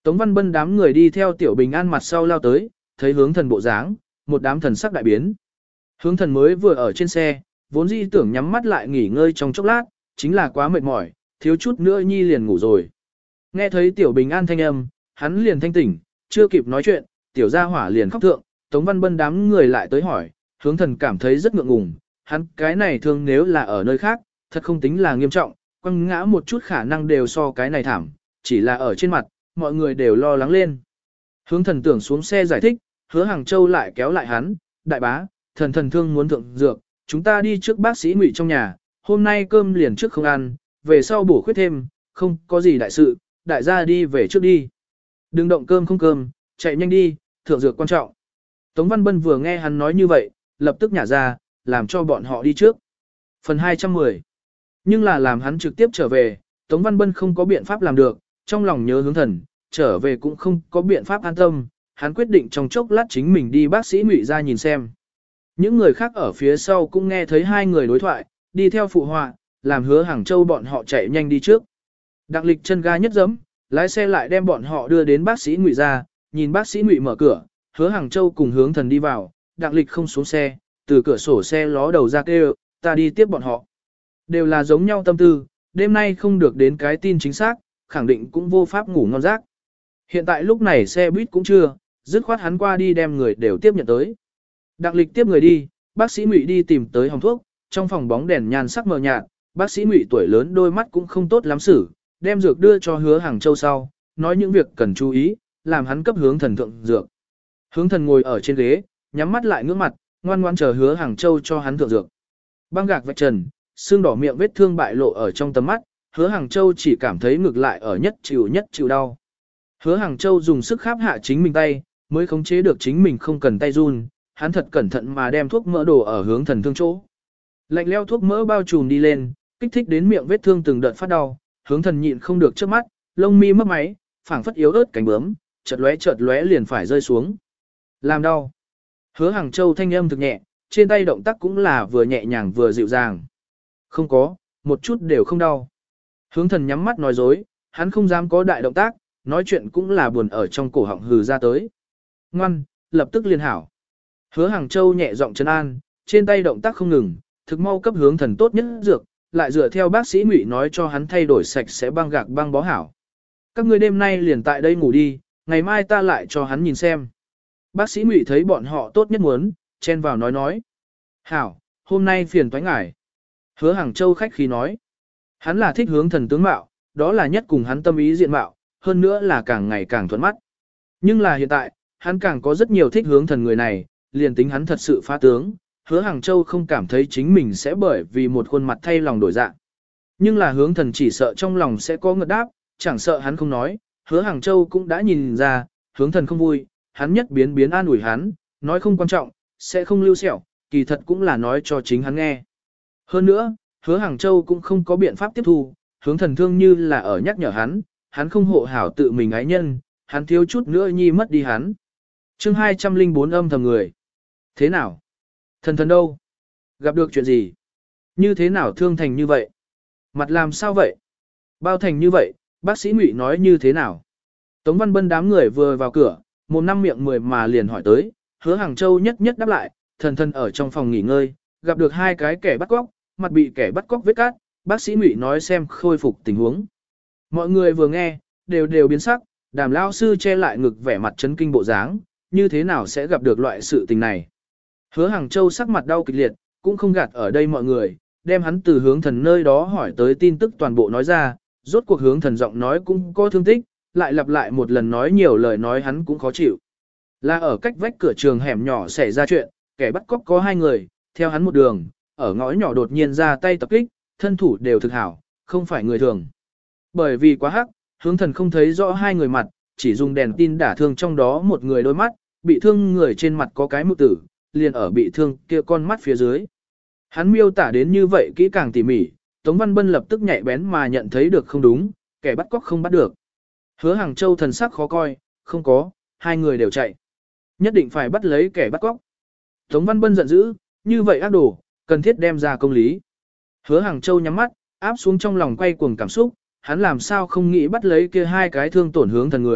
Tống Văn Bân đám người đi theo Tiểu Bình An mặt sau lao tới, thấy hướng thần bộ dáng, một đám thần sắc đại biến. Hướng thần mới vừa ở trên xe, vốn dĩ tưởng nhắm mắt lại nghỉ ngơi trong chốc lát, chính là quá mệt mỏi, thiếu chút nữa nhi liền ngủ rồi. Nghe thấy Tiểu Bình An thanh âm, hắn liền thanh tỉnh, chưa kịp nói chuyện, Tiểu Gia Hỏa liền khóc thượng, Tống Văn Bân đám người lại tới hỏi, hướng thần cảm thấy rất ngượng ngùng, hắn cái này thương nếu là ở nơi khác, thật không tính là nghiêm trọng, quăng ngã một chút khả năng đều so cái này thảm, chỉ là ở trên mặt, mọi người đều lo lắng lên. Hướng thần tưởng xuống xe giải thích, Hứa Hàng Châu lại kéo lại hắn, đại bá, thần thương muốn thượng dược, chúng ta đi trước bác sĩ Ngụy trong nhà, hôm nay cơm liền trước không ăn, về sau bổ khuyết thêm, không có gì đại sự, đại gia đi về trước đi. Đừng động cơm không cơm, chạy nhanh đi, thượng dược quan trọng. Tống Văn Bân vừa nghe hắn nói như vậy, lập tức nhả ra, làm cho bọn họ đi trước. Phần 210. Nhưng là làm hắn trực tiếp trở về, Tống Văn Bân không có biện pháp làm được, trong lòng nhớ hướng thần, trở về cũng không có biện pháp an tâm, hắn quyết định trong chốc lát chính mình đi bác sĩ Ngụy ra nhìn xem. Những người khác ở phía sau cũng nghe thấy hai người đối thoại, đi theo phụ họa, làm Hứa Hàng Châu bọn họ chạy nhanh đi trước. Đặng Lịch chân ga nhất dẫm, lái xe lại đem bọn họ đưa đến bác sĩ Ngụy ra, nhìn bác sĩ Ngụy mở cửa, Hứa Hàng Châu cùng hướng thần đi vào, Đặng Lịch không xuống xe, từ cửa sổ xe ló đầu ra kêu, ta đi tiếp bọn họ. Đều là giống nhau tâm tư, đêm nay không được đến cái tin chính xác, khẳng định cũng vô pháp ngủ ngon giấc. Hiện tại lúc này xe buýt cũng chưa, dứt khoát hắn qua đi đem người đều tiếp nhận tới. Đặng Lịch tiếp người đi, bác sĩ Ngụy đi tìm tới hòm thuốc, trong phòng bóng đèn nhan sắc mờ nhạt, bác sĩ Ngụy tuổi lớn đôi mắt cũng không tốt lắm xử, đem dược đưa cho Hứa Hàng Châu sau, nói những việc cần chú ý, làm hắn cấp hướng thần thượng dược. Hướng thần ngồi ở trên ghế, nhắm mắt lại ngước mặt, ngoan ngoan chờ Hứa Hàng Châu cho hắn thượng dược. Băng gạc vạch trần, xương đỏ miệng vết thương bại lộ ở trong tầm mắt, Hứa Hàng Châu chỉ cảm thấy ngực lại ở nhất chịu đau. Hứa Hàng Châu dùng sức kháp hạ chính mình tay, mới khống chế được chính mình không cần tay run, hắn thật cẩn thận mà đem thuốc mỡ đổ ở hướng thần thương chỗ. Lạnh leo thuốc mỡ bao trùm đi lên, kích thích đến miệng vết thương từng đợt phát đau, hướng thần nhịn không được trước mắt, lông mi mấp máy, phảng phất yếu ớt cánh bướm, chợt lóe liền phải rơi xuống. Làm đau. Hứa Hàng Châu thanh âm thực nhẹ, trên tay động tác cũng là vừa nhẹ nhàng vừa dịu dàng. Không có, một chút đều không đau. Hướng thần nhắm mắt nói dối, hắn không dám có đại động tác, nói chuyện cũng là buồn ở trong cổ họng hừ ra tới. Ngoan, lập tức liên hảo. Hứa Hàng Châu nhẹ giọng trấn an, trên tay động tác không ngừng, thực mau cấp hướng thần tốt nhất dược, lại dựa theo bác sĩ Ngụy nói cho hắn thay đổi sạch sẽ băng gạc băng bó hảo. Các ngươi đêm nay liền tại đây ngủ đi, ngày mai ta lại cho hắn nhìn xem. Bác sĩ Ngụy thấy bọn họ tốt nhất muốn, chen vào nói. Hảo, hôm nay phiền toái ngài. Hứa Hàng Châu khách khí nói. Hắn là thích hướng thần tướng mạo, đó là nhất cùng hắn tâm ý diện mạo, hơn nữa là càng ngày càng thuận mắt. Nhưng là hiện tại, hắn càng có rất nhiều thích hướng thần người này, liền tính hắn thật sự phá tướng, Hứa Hàng Châu không cảm thấy chính mình sẽ bởi vì một khuôn mặt thay lòng đổi dạng. Nhưng là hướng thần chỉ sợ trong lòng sẽ có ngợt đáp, chẳng sợ hắn không nói, Hứa Hàng Châu cũng đã nhìn ra, hướng thần không vui, hắn nhất biến an ủi hắn, nói không quan trọng, sẽ không lưu sẹo, kỳ thật cũng là nói cho chính hắn nghe. Hơn nữa, Hứa Hàng Châu cũng không có biện pháp tiếp thu, hướng thần thương như là ở nhắc nhở hắn không hộ hảo tự mình ái nhân, hắn thiếu chút nữa nhi mất đi hắn. Chương 204 âm thầm người. Thế nào? Thần đâu? Gặp được chuyện gì? Như thế nào thương thành như vậy? Mặt làm sao vậy? Bao thành như vậy, bác sĩ Ngụy nói như thế nào? Tống Văn Bân đám người vừa vào cửa, một năm miệng mười mà liền hỏi tới, Hứa Hàng Châu nhất đáp lại, thần ở trong phòng nghỉ ngơi, gặp được hai cái kẻ bắt cóc, mặt bị kẻ bắt cóc vết cát, bác sĩ Ngụy nói xem khôi phục tình huống. Mọi người vừa nghe, đều biến sắc, Đàm lão sư che lại ngực vẻ mặt chấn kinh bộ dáng, như thế nào sẽ gặp được loại sự tình này. Hứa Hàng Châu sắc mặt đau kịch liệt, cũng không gạt ở đây mọi người, đem hắn từ hướng thần nơi đó hỏi tới tin tức toàn bộ nói ra, rốt cuộc hướng thần giọng nói cũng có thương tích, lại lặp lại một lần nói nhiều lời nói hắn cũng khó chịu. Là ở cách vách cửa trường hẻm nhỏ xảy ra chuyện, kẻ bắt cóc có hai người, theo hắn một đường, ở ngõ nhỏ đột nhiên ra tay tập kích, thân thủ đều thực hảo, không phải người thường. Bởi vì quá hắc, hướng thần không thấy rõ hai người mặt, chỉ dùng đèn tin đả thương trong đó một người đôi mắt, bị thương người trên mặt có cái mục tử, liền ở bị thương kia con mắt phía dưới. Hắn miêu tả đến như vậy kỹ càng tỉ mỉ, Tống Văn Bân lập tức nhạy bén mà nhận thấy được không đúng, kẻ bắt cóc không bắt được. Hứa Hàng Châu thần sắc khó coi, không có, hai người đều chạy. Nhất định phải bắt lấy kẻ bắt cóc. Tống Văn Bân giận dữ, như vậy ác đồ, cần thiết đem ra công lý. Hứa Hàng Châu nhắm mắt, áp xuống trong lòng quay cuồng cảm xúc, hắn làm sao không nghĩ bắt lấy kia hai cái thương tổn hướng thần người,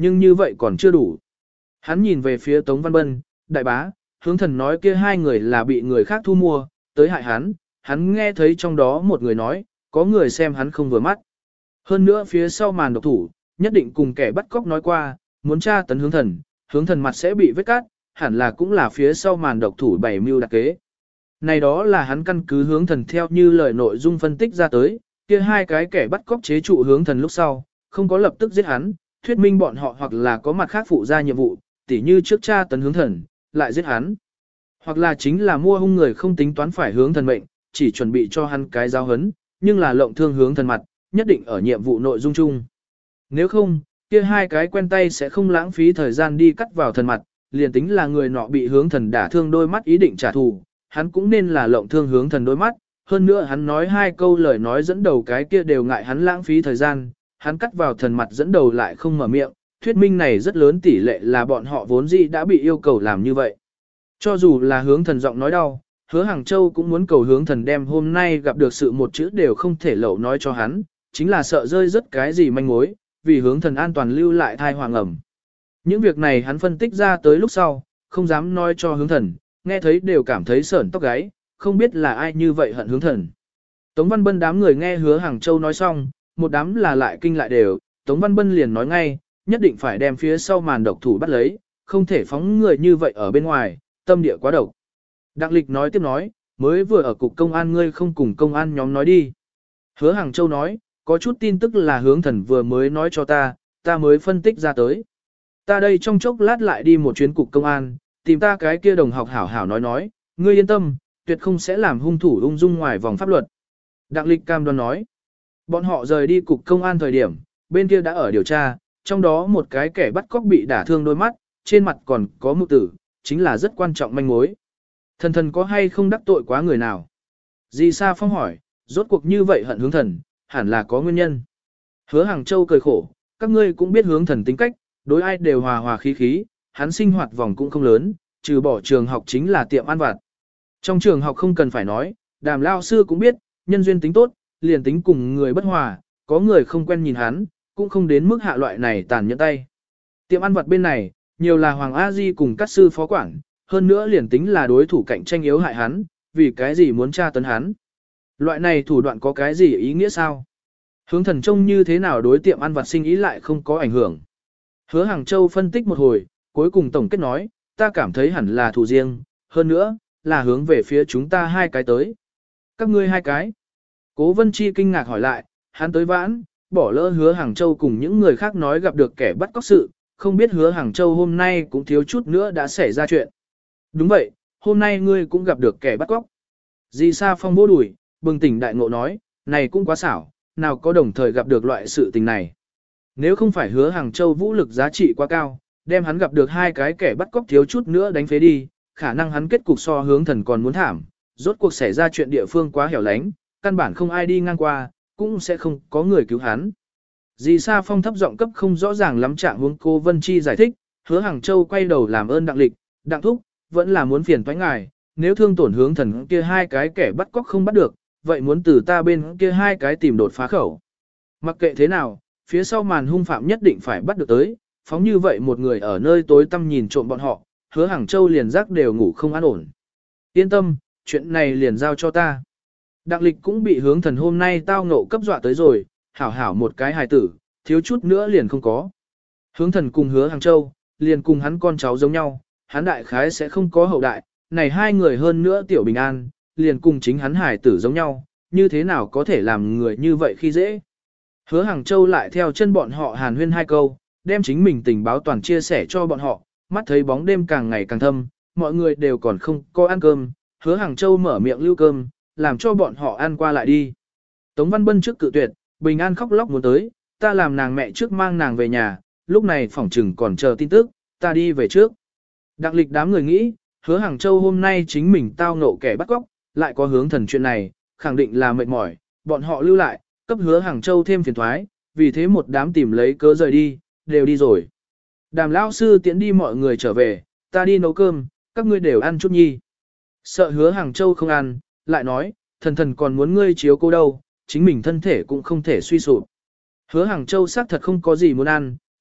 nhưng như vậy còn chưa đủ. Hắn nhìn về phía Tống Văn Bân, đại bá, hướng thần nói kia hai người là bị người khác thu mua, tới hại hắn nghe thấy trong đó một người nói, có người xem hắn không vừa mắt. Hơn nữa phía sau màn độc thủ, nhất định cùng kẻ bắt cóc nói qua, muốn tra tấn hướng thần mặt sẽ bị vết cát, hẳn là cũng là phía sau màn độc thủ bảy mưu đặc kế. Này đó là hắn căn cứ hướng thần theo như lời nội dung phân tích ra tới, kia hai cái kẻ bắt cóc chế trụ hướng thần lúc sau, không có lập tức giết hắn, thuyết minh bọn họ hoặc là có mặt khác phụ ra nhiệm vụ, tỉ như trước tra tấn hướng thần, lại giết hắn. Hoặc là chính là mua hung người không tính toán phải hướng thần mệnh, chỉ chuẩn bị cho hắn cái giáo hấn, nhưng là lộng thương hướng thần mặt, nhất định ở nhiệm vụ nội dung chung. Nếu không, kia hai cái quen tay sẽ không lãng phí thời gian đi cắt vào thần mặt, liền tính là người nọ bị hướng thần đả thương đôi mắt ý định trả thù, hắn cũng nên là lộng thương hướng thần đôi mắt. Hơn nữa hắn nói hai câu lời nói dẫn đầu cái kia đều ngại hắn lãng phí thời gian, hắn cắt vào thần mặt dẫn đầu lại không mở miệng, thuyết minh này rất lớn tỷ lệ là bọn họ vốn dĩ đã bị yêu cầu làm như vậy. Cho dù là hướng thần giọng nói đau, Hứa Hàng Châu cũng muốn cầu hướng thần đem hôm nay gặp được sự một chữ đều không thể lậu nói cho hắn, chính là sợ rơi rất cái gì manh mối, vì hướng thần an toàn lưu lại thai hoàng ẩm. Những việc này hắn phân tích ra tới lúc sau, không dám nói cho hướng thần, nghe thấy đều cảm thấy sởn tóc gáy, không biết là ai như vậy hận hướng thần. Tống Văn Bân đám người nghe Hứa Hàng Châu nói xong, một đám là lại kinh lại đều, Tống Văn Bân liền nói ngay, nhất định phải đem phía sau màn độc thủ bắt lấy, không thể phóng người như vậy ở bên ngoài, tâm địa quá độc. Đặng Lịch nói tiếp nói, mới vừa ở cục công an ngươi không cùng công an nhóm nói đi. Hứa Hàng Châu nói, có chút tin tức là hướng thần vừa mới nói cho ta mới phân tích ra tới. Ta đây trong chốc lát lại đi một chuyến cục công an, tìm ta cái kia đồng học hảo hảo nói, ngươi yên tâm, tuyệt không sẽ làm hung thủ ung dung ngoài vòng pháp luật. Đặng Lịch cam đoan nói, bọn họ rời đi cục công an thời điểm, bên kia đã ở điều tra, trong đó một cái kẻ bắt cóc bị đả thương đôi mắt, trên mặt còn có mục tử, chính là rất quan trọng manh mối. Thần có hay không đắc tội quá người nào? Di Sa Phong hỏi, rốt cuộc như vậy hận hướng thần, hẳn là có nguyên nhân. Hứa Hàng Châu cười khổ, các ngươi cũng biết hướng thần tính cách, đối ai đều hòa hòa khí khí, hắn sinh hoạt vòng cũng không lớn, trừ bỏ trường học chính là tiệm ăn vặt. Trong trường học không cần phải nói, Đàm lao sư cũng biết, nhân duyên tính tốt, liền tính cùng người bất hòa, có người không quen nhìn hắn, cũng không đến mức hạ loại này tàn nhẫn tay. Tiệm ăn vặt bên này, nhiều là Hoàng A Di cùng các sư phó quản, hơn nữa liền tính là đối thủ cạnh tranh yếu hại hắn, vì cái gì muốn tra tấn hắn. Loại này thủ đoạn có cái gì ý nghĩa sao? Hướng thần trông như thế nào đối tiệm ăn vặt sinh ý lại không có ảnh hưởng. Hứa Hàng Châu phân tích một hồi, cuối cùng tổng kết nói, ta cảm thấy hẳn là thủ riêng, hơn nữa, là hướng về phía chúng ta hai cái tới. Các ngươi hai cái. Cố Vân Chi kinh ngạc hỏi lại, hắn tới vãn, bỏ lỡ Hứa Hàng Châu cùng những người khác nói gặp được kẻ bắt cóc sự, không biết Hứa Hàng Châu hôm nay cũng thiếu chút nữa đã xảy ra chuyện. Đúng vậy, hôm nay ngươi cũng gặp được kẻ bắt cóc. Di Sa Phong vô đùi, bừng tỉnh đại ngộ nói, này cũng quá xảo, nào có đồng thời gặp được loại sự tình này. Nếu không phải Hứa Hàng Châu vũ lực giá trị quá cao, đem hắn gặp được hai cái kẻ bắt cóc thiếu chút nữa đánh phế đi, khả năng hắn kết cục so hướng thần còn muốn thảm, rốt cuộc xảy ra chuyện địa phương quá hẻo lánh, căn bản không ai đi ngang qua, cũng sẽ không có người cứu hắn. Di Sa Phong thấp giọng cấp không rõ ràng lắm trạng huống cô Vân Chi giải thích, Hứa Hàng Châu quay đầu làm ơn Đặng Lịch, Đặng Thúc, vẫn là muốn phiền toái ngài, nếu thương tổn hướng thần kia hai cái kẻ bắt cóc không bắt được, vậy muốn từ ta bên kia hai cái tìm đột phá khẩu. Mặc kệ thế nào, phía sau màn hung phạm nhất định phải bắt được tới, phóng như vậy một người ở nơi tối tăm nhìn trộm bọn họ, Hứa Hàng Châu liền giác đều ngủ không an ổn. Yên tâm, chuyện này liền giao cho ta. Đặng Lịch cũng bị hướng thần hôm nay tao ngộ cấp dọa tới rồi, hảo hảo một cái hài tử, thiếu chút nữa liền không có. Hướng thần cùng Hứa Hàng Châu, liền cùng hắn con cháu giống nhau, hắn đại khái sẽ không có hậu đại, này hai người hơn nữa tiểu bình an, liền cùng chính hắn hài tử giống nhau, như thế nào có thể làm người như vậy khi dễ. Hứa Hàng Châu lại theo chân bọn họ hàn huyên hai câu, đem chính mình tình báo toàn chia sẻ cho bọn họ, mắt thấy bóng đêm càng ngày càng thâm, mọi người đều còn không có ăn cơm, Hứa Hàng Châu mở miệng lưu cơm, làm cho bọn họ ăn qua lại đi. Tống Văn Bân trước cự tuyệt, Bình An khóc lóc muốn tới, ta làm nàng mẹ trước mang nàng về nhà, lúc này phỏng trừng còn chờ tin tức, ta đi về trước. Đặng Lịch đám người nghĩ, Hứa Hàng Châu hôm nay chính mình tao ngộ kẻ bắt cóc, lại có hướng thần chuyện này, khẳng định là mệt mỏi, bọn họ lưu lại, cấp Hứa Hàng Châu thêm phiền thoái, vì thế một đám tìm lấy cớ rời đi, đều đi rồi. Đàm lão sư tiễn đi mọi người trở về, ta đi nấu cơm, các ngươi đều ăn chút nhi. Sợ Hứa Hàng Châu không ăn, lại nói, thần còn muốn ngươi chiếu cô đâu, chính mình thân thể cũng không thể suy sụp. Hứa Hàng Châu xác thật không có gì muốn ăn,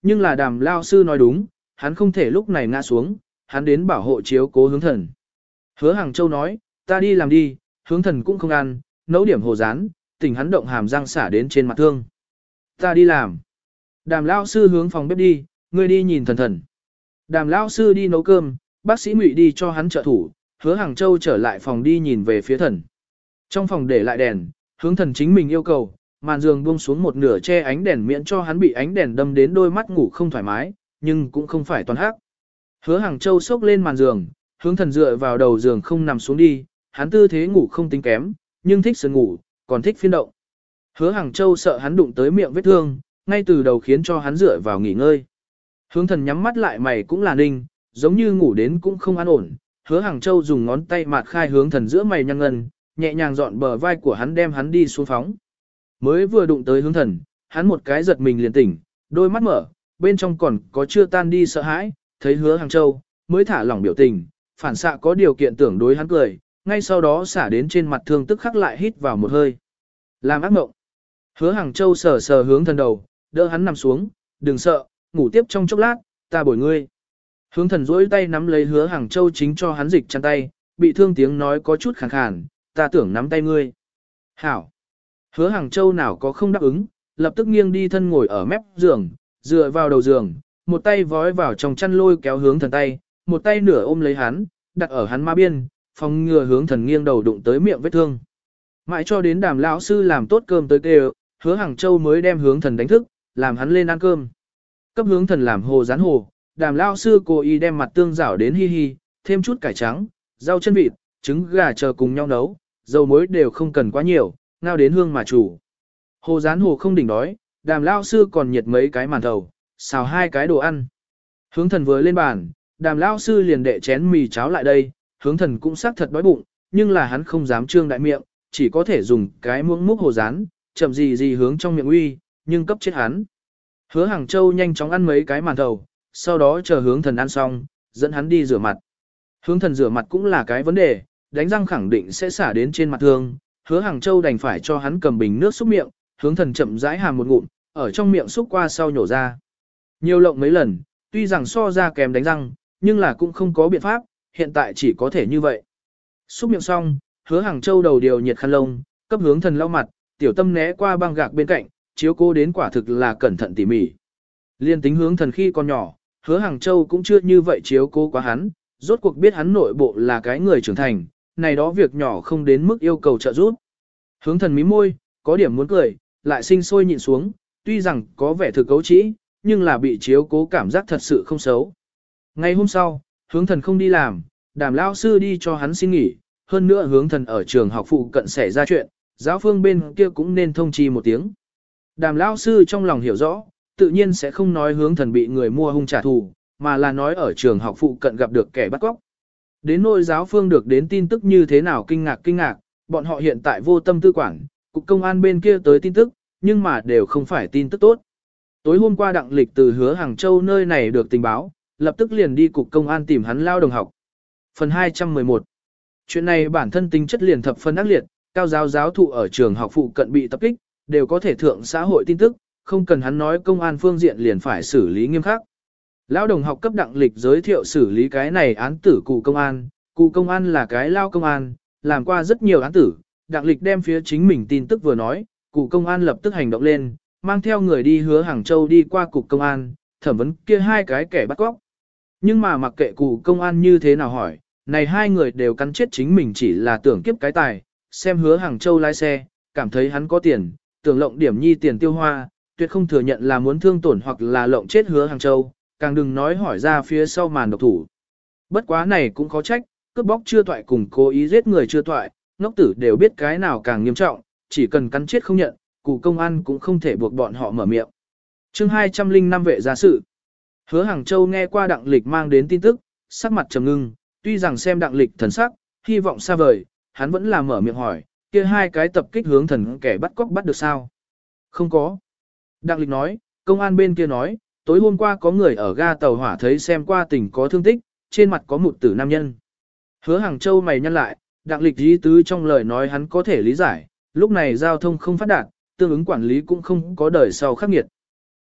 nhưng là Đàm lao sư nói đúng, hắn không thể lúc này ngã xuống, hắn đến bảo hộ chiếu cố hướng thần. Hứa Hàng Châu nói, ta đi làm đi, hướng thần cũng không ăn, nấu điểm hồ rán, tỉnh hắn động hàm răng xả đến trên mặt thương. Ta đi làm. Đàm lao sư hướng phòng bếp đi, ngươi đi nhìn thần thần. Đàm lao sư đi nấu cơm, bác sĩ Ngụy đi cho hắn trợ thủ, Hứa Hàng Châu trở lại phòng đi nhìn về phía thần. Trong phòng để lại đèn, hướng thần chính mình yêu cầu, màn giường buông xuống một nửa che ánh đèn miễn cho hắn bị ánh đèn đâm đến đôi mắt ngủ không thoải mái, nhưng cũng không phải toàn hắc. Hứa Hàng Châu xốc lên màn giường, hướng thần dựa vào đầu giường không nằm xuống đi, hắn tư thế ngủ không tính kém, nhưng thích sườn ngủ, còn thích phiên động. Hứa Hàng Châu sợ hắn đụng tới miệng vết thương, ngay từ đầu khiến cho hắn dựa vào nghỉ ngơi. Hướng thần nhắm mắt lại mày cũng là ninh, giống như ngủ đến cũng không an ổn. Hứa Hàng Châu dùng ngón tay mạt khai hướng thần giữa mày nhăn ngân, nhẹ nhàng dọn bờ vai của hắn đem hắn đi xuống phóng. Mới vừa đụng tới hướng thần, hắn một cái giật mình liền tỉnh, đôi mắt mở, bên trong còn có chưa tan đi sợ hãi, thấy Hứa Hàng Châu, mới thả lỏng biểu tình, phản xạ có điều kiện tưởng đối hắn cười, ngay sau đó xả đến trên mặt thương tức khắc lại hít vào một hơi. Làm ác mộng. Hứa Hàng Châu sờ sờ hướng thần đầu, đỡ hắn nằm xuống, đừng sợ, ngủ tiếp trong chốc lát, ta bồi ngươi. Hướng thần duỗi tay nắm lấy Hứa Hàng Châu chính cho hắn dịch chăn tay, bị thương tiếng nói có chút khàn khàn, ta tưởng nắm tay ngươi. Hảo. Hứa Hàng Châu nào có không đáp ứng, lập tức nghiêng đi thân ngồi ở mép giường, dựa vào đầu giường, một tay vói vào trong chăn lôi kéo hướng thần tay, một tay nửa ôm lấy hắn, đặt ở hắn ma biên, phòng ngừa hướng thần nghiêng đầu đụng tới miệng vết thương. Mãi cho đến Đàm lão sư làm tốt cơm tới kêu, Hứa Hàng Châu mới đem hướng thần đánh thức, làm hắn lên ăn cơm. Cấp hướng thần làm hồ rán hồ, Đàm lão sư cố ý đem mặt tương rảo đến hi hi, thêm chút cải trắng, rau chân vịt, trứng gà chờ cùng nhau nấu, dầu muối đều không cần quá nhiều, ngao đến hương mà chủ. Hồ rán hồ không đỉnh đói, Đàm lão sư còn nhiệt mấy cái màn thầu, xào 2 cái đồ ăn. Hướng thần vừa lên bàn, Đàm lão sư liền đệ chén mì cháo lại đây, hướng thần cũng xác thật đói bụng, nhưng là hắn không dám trương đại miệng, chỉ có thể dùng cái muỗng múc hồ rán, chậm gì hướng trong miệng uy, nhưng cấp chết hắn. Hứa Hàng Châu nhanh chóng ăn mấy cái màn thầu, sau đó chờ hướng thần ăn xong, dẫn hắn đi rửa mặt. Hướng thần rửa mặt cũng là cái vấn đề, đánh răng khẳng định sẽ xả đến trên mặt thương, Hứa Hàng Châu đành phải cho hắn cầm bình nước xúc miệng, hướng thần chậm rãi hàm một ngụm, ở trong miệng xúc qua sau nhổ ra. Nhiều lộng mấy lần, tuy rằng so ra kém đánh răng, nhưng là cũng không có biện pháp, hiện tại chỉ có thể như vậy. Xúc miệng xong, Hứa Hàng Châu đầu điều nhiệt khăn lông, cấp hướng thần lau mặt, tiểu tâm né qua băng gạc bên cạnh, chiếu cố đến quả thực là cẩn thận tỉ mỉ. Liên tính hướng thần khi còn nhỏ, Hứa Hàng Châu cũng chưa như vậy chiếu cố quá hắn, rốt cuộc biết hắn nội bộ là cái người trưởng thành, này đó việc nhỏ không đến mức yêu cầu trợ giúp. Hướng thần mím môi, có điểm muốn cười, lại sinh sôi nhịn xuống, tuy rằng có vẻ thực cấu trĩ, nhưng là bị chiếu cố cảm giác thật sự không xấu. Ngày hôm sau, hướng thần không đi làm, Đàm lão sư đi cho hắn xin nghỉ, hơn nữa hướng thần ở trường học phụ cận xảy ra chuyện, giáo phương bên kia cũng nên thông chi một tiếng. Đàm lão sư trong lòng hiểu rõ, tự nhiên sẽ không nói hướng thần bị người mua hung trả thù, mà là nói ở trường học phụ cận gặp được kẻ bắt cóc. Đến nỗi giáo phương được đến tin tức như thế nào kinh ngạc, bọn họ hiện tại vô tâm tư quản, cục công an bên kia tới tin tức, nhưng mà đều không phải tin tức tốt. Tối hôm qua Đặng Lịch từ Hứa Hàng Châu nơi này được tình báo, lập tức liền đi cục công an tìm hắn lao đồng học. Phần 211. Chuyện này bản thân tính chất liền thập phân ác liệt, cao giáo thụ ở trường học phụ cận bị tập kích, đều có thể thượng xã hội tin tức, không cần hắn nói công an phương diện liền phải xử lý nghiêm khắc. Lão đồng học cấp Đặng Lịch giới thiệu xử lý cái này án tử cụ công an là cái lao công an, làm qua rất nhiều án tử, Đặng Lịch đem phía chính mình tin tức vừa nói, cụ công an lập tức hành động lên, mang theo người đi Hứa Hàng Châu đi qua cục công an, thẩm vấn kia 2 cái kẻ bắt cóc. Nhưng mà mặc kệ cụ công an như thế nào hỏi, này 2 người đều cắn chết chính mình chỉ là tưởng kiếp cái tài, xem Hứa Hàng Châu lái xe, cảm thấy hắn có tiền, tưởng lộng điểm nhi tiền tiêu hoa, tuyệt không thừa nhận là muốn thương tổn hoặc là lộng chết Hứa Hàng Châu, càng đừng nói hỏi ra phía sau màn độc thủ. Bất quá này cũng khó trách, cướp bóc chưa toại cùng cố ý giết người chưa toại, ngốc tử đều biết cái nào càng nghiêm trọng, chỉ cần cắn chết không nhận, cụ công an cũng không thể buộc bọn họ mở miệng. Chương 205 vệ gia sự. Hứa Hàng Châu nghe qua Đặng Lịch mang đến tin tức, sắc mặt trầm ngưng, tuy rằng xem Đặng Lịch thần sắc, hy vọng xa vời, hắn vẫn là mở miệng hỏi, kia 2 cái tập kích hướng thần kẻ bắt cóc bắt được sao? Không có. Đặng Lịch nói, công an bên kia nói, tối hôm qua có người ở ga tàu hỏa thấy xem qua tình có thương tích, trên mặt có một tử nam nhân. Hứa Hàng Châu mày nhăn lại, Đặng Lịch ý tứ trong lời nói hắn có thể lý giải, lúc này giao thông không phát đạt, tương ứng quản lý cũng không có đời sau khắc nghiệt.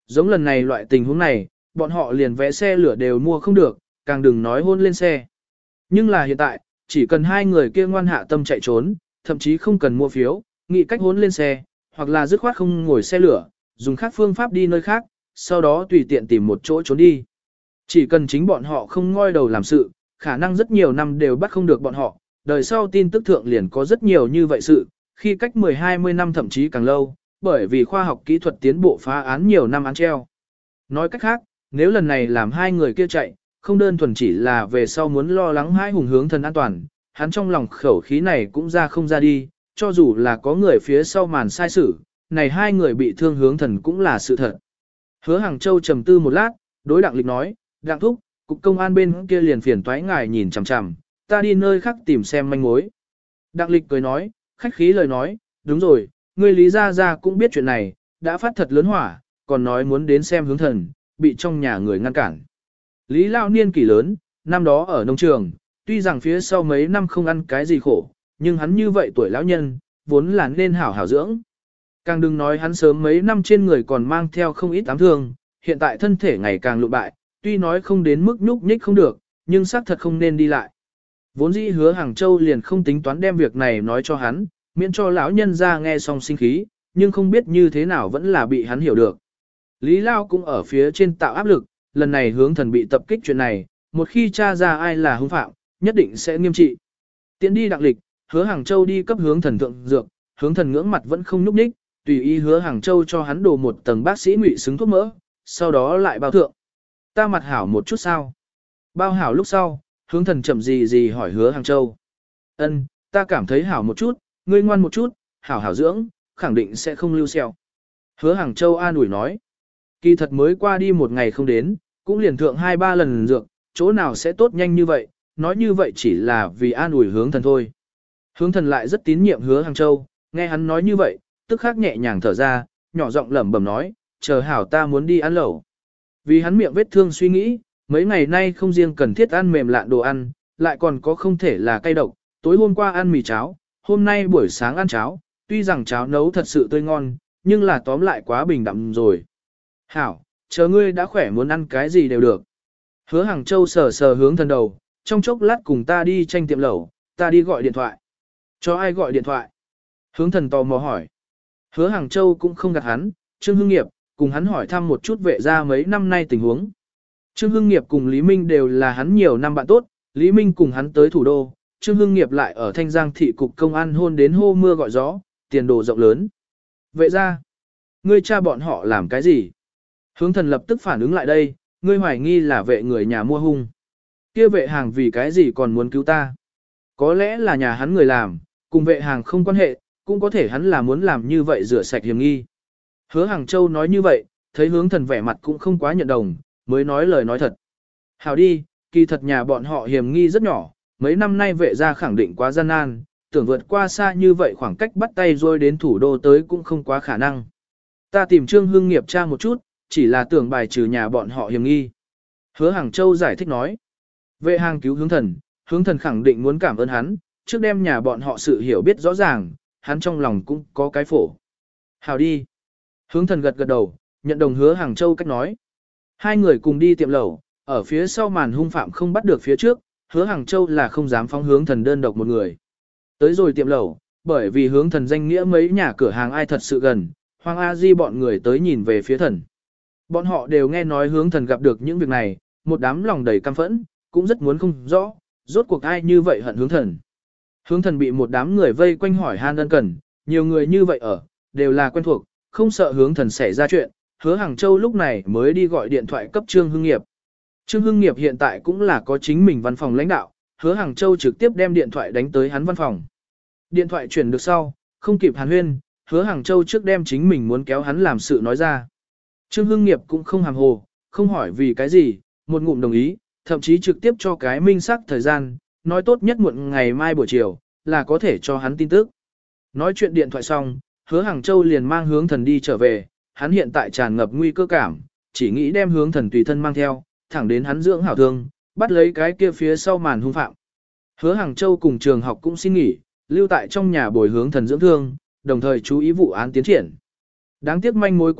Giống lần này loại tình huống này, bọn họ liền vé xe lửa đều mua không được, càng đừng nói hôn lên xe. Nhưng là hiện tại, chỉ cần hai người kia ngoan hạ tâm chạy trốn, thậm chí không cần mua phiếu, nghĩ cách hôn lên xe, hoặc là dứt khoát không ngồi xe lửa, dùng khác phương pháp đi nơi khác, sau đó tùy tiện tìm một chỗ trốn đi. Chỉ cần chính bọn họ không ngoi đầu làm sự, khả năng rất nhiều năm đều bắt không được bọn họ, đời sau tin tức thượng liền có rất nhiều như vậy sự, khi cách 10-20 năm thậm chí càng lâu, bởi vì khoa học kỹ thuật tiến bộ phá án nhiều năm án treo. Nói cách khác, nếu lần này làm hai người kia chạy, không đơn thuần chỉ là về sau muốn lo lắng hai hùng hướng thần an toàn, hắn trong lòng khẩu khí này cũng ra không ra đi, cho dù là có người phía sau màn sai sử, này hai người bị thương hướng thần cũng là sự thật. Hứa Hàng Châu trầm tư một lát, đối Đặng Lịch nói, Đặng Thúc, cục công an bên kia liền phiền toái ngài nhìn chằm chằm, ta đi nơi khác tìm xem manh mối. Đặng Lịch cười nói, khách khí lời nói, đúng rồi, ngươi Lý Gia Gia cũng biết chuyện này, đã phát thật lớn hỏa, còn nói muốn đến xem hướng thần, bị trong nhà người ngăn cản. Lý Lao niên kỷ lớn, năm đó ở nông trường, tuy rằng phía sau mấy năm không ăn cái gì khổ, nhưng hắn như vậy tuổi lão nhân, vốn là nên hảo hảo dưỡng. Càng đừng nói hắn sớm mấy năm trên người còn mang theo không ít ám thương, hiện tại thân thể ngày càng lụ bại, tuy nói không đến mức nhúc nhích không được, nhưng xác thật không nên đi lại. Vốn dĩ Hứa Hàng Châu liền không tính toán đem việc này nói cho hắn, miễn cho lão nhân ra nghe xong sinh khí, nhưng không biết như thế nào vẫn là bị hắn hiểu được. Lý Lao cũng ở phía trên tạo áp lực, lần này hướng thần bị tập kích chuyện này, một khi tra ra ai là hung phạm, nhất định sẽ nghiêm trị. Tiến đi Đặng Lịch, Hứa Hàng Châu đi cấp hướng thần thượng dược, hướng thần ngưỡng mặt vẫn không nhúc nhích, tùy ý Hứa Hàng Châu cho hắn đổ một tầng bác sĩ ngụy xứng thuốc mỡ, sau đó lại bao thượng. Ta mặt hảo một chút sao? Bao hảo lúc sau, hướng thần chậm gì hỏi Hứa Hàng Châu. Ân, ta cảm thấy hảo một chút, ngươi ngoan một chút, hảo hảo dưỡng, khẳng định sẽ không lưu xeo. Hứa Hàng Châu an ủi nói. Kỳ thật mới qua đi một ngày không đến, cũng liền thượng 2-3 lần dược, chỗ nào sẽ tốt nhanh như vậy, nói như vậy chỉ là vì an ủi hướng thần thôi. Hướng thần lại rất tín nhiệm Hứa Hàng Châu, nghe hắn nói như vậy, tức khắc nhẹ nhàng thở ra, nhỏ giọng lẩm bẩm nói, chờ hảo ta muốn đi ăn lẩu. Vì hắn miệng vết thương suy nghĩ, mấy ngày nay không riêng cần thiết ăn mềm lạn đồ ăn, lại còn có không thể là cay độc, tối hôm qua ăn mì cháo, hôm nay buổi sáng ăn cháo, tuy rằng cháo nấu thật sự tươi ngon, nhưng là tóm lại quá bình đạm rồi. Hảo, chờ ngươi đã khỏe muốn ăn cái gì đều được. Hứa Hàng Châu sờ sờ hướng thần đầu, trong chốc lát cùng ta đi tranh tiệm lẩu, ta đi gọi điện thoại. Cho ai gọi điện thoại? Hướng thần tò mò hỏi. Hứa Hàng Châu cũng không gạt hắn, Trương Hưng Nghiệp, cùng hắn hỏi thăm một chút vệ ra mấy năm nay tình huống. Trương Hưng Nghiệp cùng Lý Minh đều là hắn nhiều năm bạn tốt, Lý Minh cùng hắn tới thủ đô, Trương Hưng Nghiệp lại ở Thanh Giang thị cục công an hôn đến hô mưa gọi gió, tiền đồ rộng lớn. Vệ ra, ngươi cha bọn họ làm cái gì? Hướng thần lập tức phản ứng lại đây, ngươi hoài nghi là vệ người nhà mua hung. Kia vệ hàng vì cái gì còn muốn cứu ta? Có lẽ là nhà hắn người làm, cùng vệ hàng không quan hệ, cũng có thể hắn là muốn làm như vậy rửa sạch hiểm nghi. Hứa Hàng Châu nói như vậy, thấy hướng thần vẻ mặt cũng không quá nhận đồng, mới nói lời nói thật. Hảo đi, kỳ thật nhà bọn họ hiểm nghi rất nhỏ, mấy năm nay vệ gia khẳng định quá gian nan, tưởng vượt qua xa như vậy khoảng cách bắt tay rồi đến thủ đô tới cũng không quá khả năng. Ta tìm Trương Hưng Nghiệp tra một chút, chỉ là tưởng bài trừ nhà bọn họ hiểm nghi. Hứa Hàng Châu giải thích nói. Vệ hàng cứu hướng thần khẳng định muốn cảm ơn hắn, trước đem nhà bọn họ sự hiểu biết rõ ràng, hắn trong lòng cũng có cái phổ. Hảo đi. Hướng thần gật gật đầu, nhận đồng Hứa Hàng Châu cách nói. Hai người cùng đi tiệm lẩu, ở phía sau màn hung phạm không bắt được phía trước, Hứa Hàng Châu là không dám phóng hướng thần đơn độc một người. Tới rồi tiệm lẩu, bởi vì hướng thần danh nghĩa mấy nhà cửa hàng ai thật sự gần, Hoàng A Di bọn người tới nhìn về phía thần. Bọn họ đều nghe nói hướng thần gặp được những việc này, một đám lòng đầy căm phẫn, cũng rất muốn không rõ, rốt cuộc ai như vậy hận hướng thần. Hướng thần bị một đám người vây quanh hỏi han ân cần, nhiều người như vậy ở, đều là quen thuộc, không sợ hướng thần xảy ra chuyện. Hứa Hàng Châu lúc này mới đi gọi điện thoại cấp Trương Hưng Nghiệp. Trương Hưng Nghiệp hiện tại cũng là có chính mình văn phòng lãnh đạo, Hứa Hàng Châu trực tiếp đem điện thoại đánh tới hắn văn phòng. Điện thoại chuyển được sau, không kịp hàn huyên, Hứa Hàng Châu trước đem chính mình muốn kéo hắn làm sự nói ra. Trương Hưng Nghiệp cũng không hàm hồ, không hỏi vì cái gì, một ngụm đồng ý, thậm chí trực tiếp cho cái minh xác thời gian, nói tốt nhất muộn ngày mai buổi chiều, là có thể cho hắn tin tức. Nói chuyện điện thoại xong, Hứa Hàng Châu liền mang hướng thần đi trở về, hắn hiện tại tràn ngập nguy cơ cảm, chỉ nghĩ đem hướng thần tùy thân mang theo, thẳng đến hắn dưỡng hảo thương, bắt lấy cái kia phía sau màn hung phạm. Hứa Hàng Châu cùng trường học cũng xin nghỉ, lưu tại trong nhà bồi hướng thần dưỡng thương, đồng thời chú ý vụ án tiến triển. Đáng tiếc manh mối quá ít,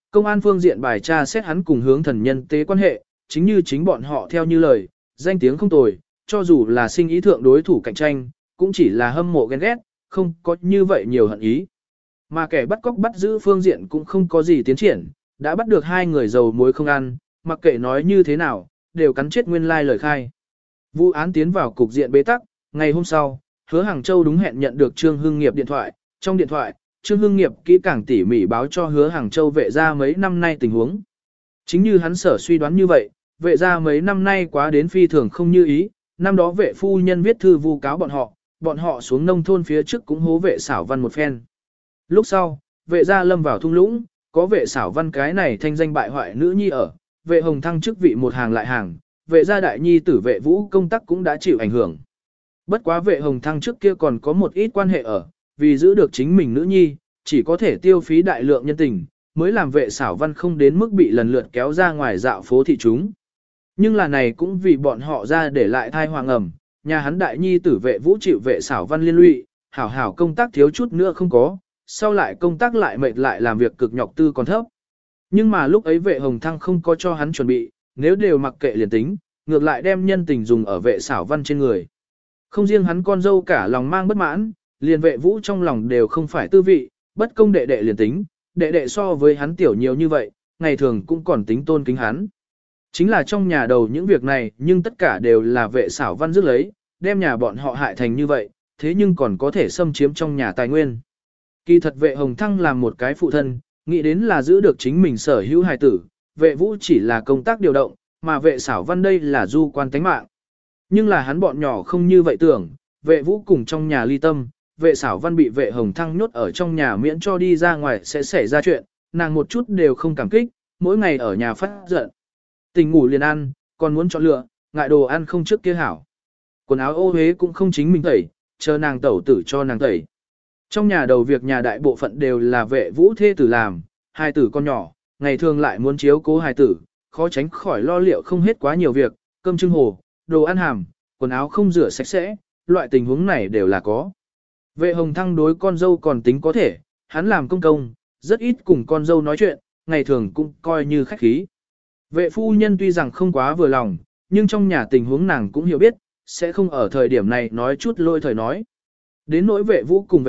Công an phương diện bài tra xét hắn cùng hướng thần nhân tế quan hệ, chính như chính bọn họ theo như lời, danh tiếng không tồi, cho dù là sinh ý thượng đối thủ cạnh tranh, cũng chỉ là hâm mộ ghen ghét, không có như vậy nhiều hận ý. Mà kẻ bắt cóc bắt giữ phương diện cũng không có gì tiến triển, đã bắt được hai người dầu muối không ăn, mặc kệ nói như thế nào, đều cắn chết nguyên lai lời khai. Vụ án tiến vào cục diện bế tắc, ngày hôm sau, Hứa Hàng Châu đúng hẹn nhận được Trương Hưng Nghiệp điện thoại, trong điện thoại, Trương Hưng Nghiệp kỹ càng tỉ mỉ báo cho Hứa Hàng Châu vệ gia mấy năm nay tình huống. Chính như hắn sở suy đoán như vậy, vệ gia mấy năm nay quá đến phi thường không như ý, năm đó vệ phu nhân viết thư vu cáo bọn họ xuống nông thôn phía trước cũng hố vệ xảo văn một phen. Lúc sau, vệ gia lâm vào thung lũng, có vệ xảo văn cái này thanh danh bại hoại nữ nhi ở, vệ hồng thăng chức vị một hàng lại hàng, vệ gia đại nhi tử vệ vũ công tác cũng đã chịu ảnh hưởng. Bất quá vệ hồng thăng trước kia còn có một ít quan hệ ở, vì giữ được chính mình nữ nhi, chỉ có thể tiêu phí đại lượng nhân tình, mới làm vệ xảo văn không đến mức bị lần lượt kéo ra ngoài dạo phố thị chúng. Nhưng là này cũng vì bọn họ ra để lại thai hoàng ẩm, nhà hắn đại nhi tử vệ vũ chịu vệ xảo văn liên lụy, hảo hảo công tác thiếu chút nữa không có, sau lại công tác lại mệt lại làm việc cực nhọc tư còn thấp. Nhưng mà lúc ấy vệ hồng thăng không có cho hắn chuẩn bị, nếu đều mặc kệ liền tính, ngược lại đem nhân tình dùng ở vệ xảo văn trên người. Không riêng hắn con dâu cả lòng mang bất mãn, liền vệ vũ trong lòng đều không phải tư vị, bất công đệ đệ liền tính, đệ đệ so với hắn tiểu nhiều như vậy, ngày thường cũng còn tính tôn kính hắn. Chính là trong nhà đầu những việc này nhưng tất cả đều là vệ xảo văn rước lấy, đem nhà bọn họ hại thành như vậy, thế nhưng còn có thể xâm chiếm trong nhà tài nguyên. Kỳ thật vệ hồng thăng làm một cái phụ thân, nghĩ đến là giữ được chính mình sở hữu hài tử, vệ vũ chỉ là công tác điều động, mà vệ xảo văn đây là du quan tánh mạng. Nhưng là hắn bọn nhỏ không như vậy tưởng, vệ vũ cùng trong nhà ly tâm, vệ xảo văn bị vệ hồng thăng nhốt ở trong nhà miễn cho đi ra ngoài sẽ xảy ra chuyện, nàng một chút đều không cảm kích, mỗi ngày ở nhà phát giận. Tình ngủ liền ăn, còn muốn chọn lựa, ngại đồ ăn không trước kia hảo. Quần áo ô uế cũng không chính mình tẩy, chờ nàng tẩu tử cho nàng tẩy. Trong nhà đầu việc nhà đại bộ phận đều là vệ vũ thê tử làm, hai tử con nhỏ, ngày thường lại muốn chiếu cố hài tử, khó tránh khỏi lo liệu không hết quá nhiều việc, cơm trưng hồ, đồ ăn hàm, quần áo không rửa sạch sẽ, loại tình huống này đều là có. Vệ hồng thăng đối con dâu còn tính có thể, hắn làm công công, rất ít cùng con dâu nói chuyện, ngày thường cũng coi như khách khí. Vệ phu nhân tuy rằng không quá vừa lòng, nhưng trong nhà tình huống nàng cũng hiểu biết, sẽ không ở thời điểm này nói chút lôi thời nói. Đến nỗi vệ vũ cùng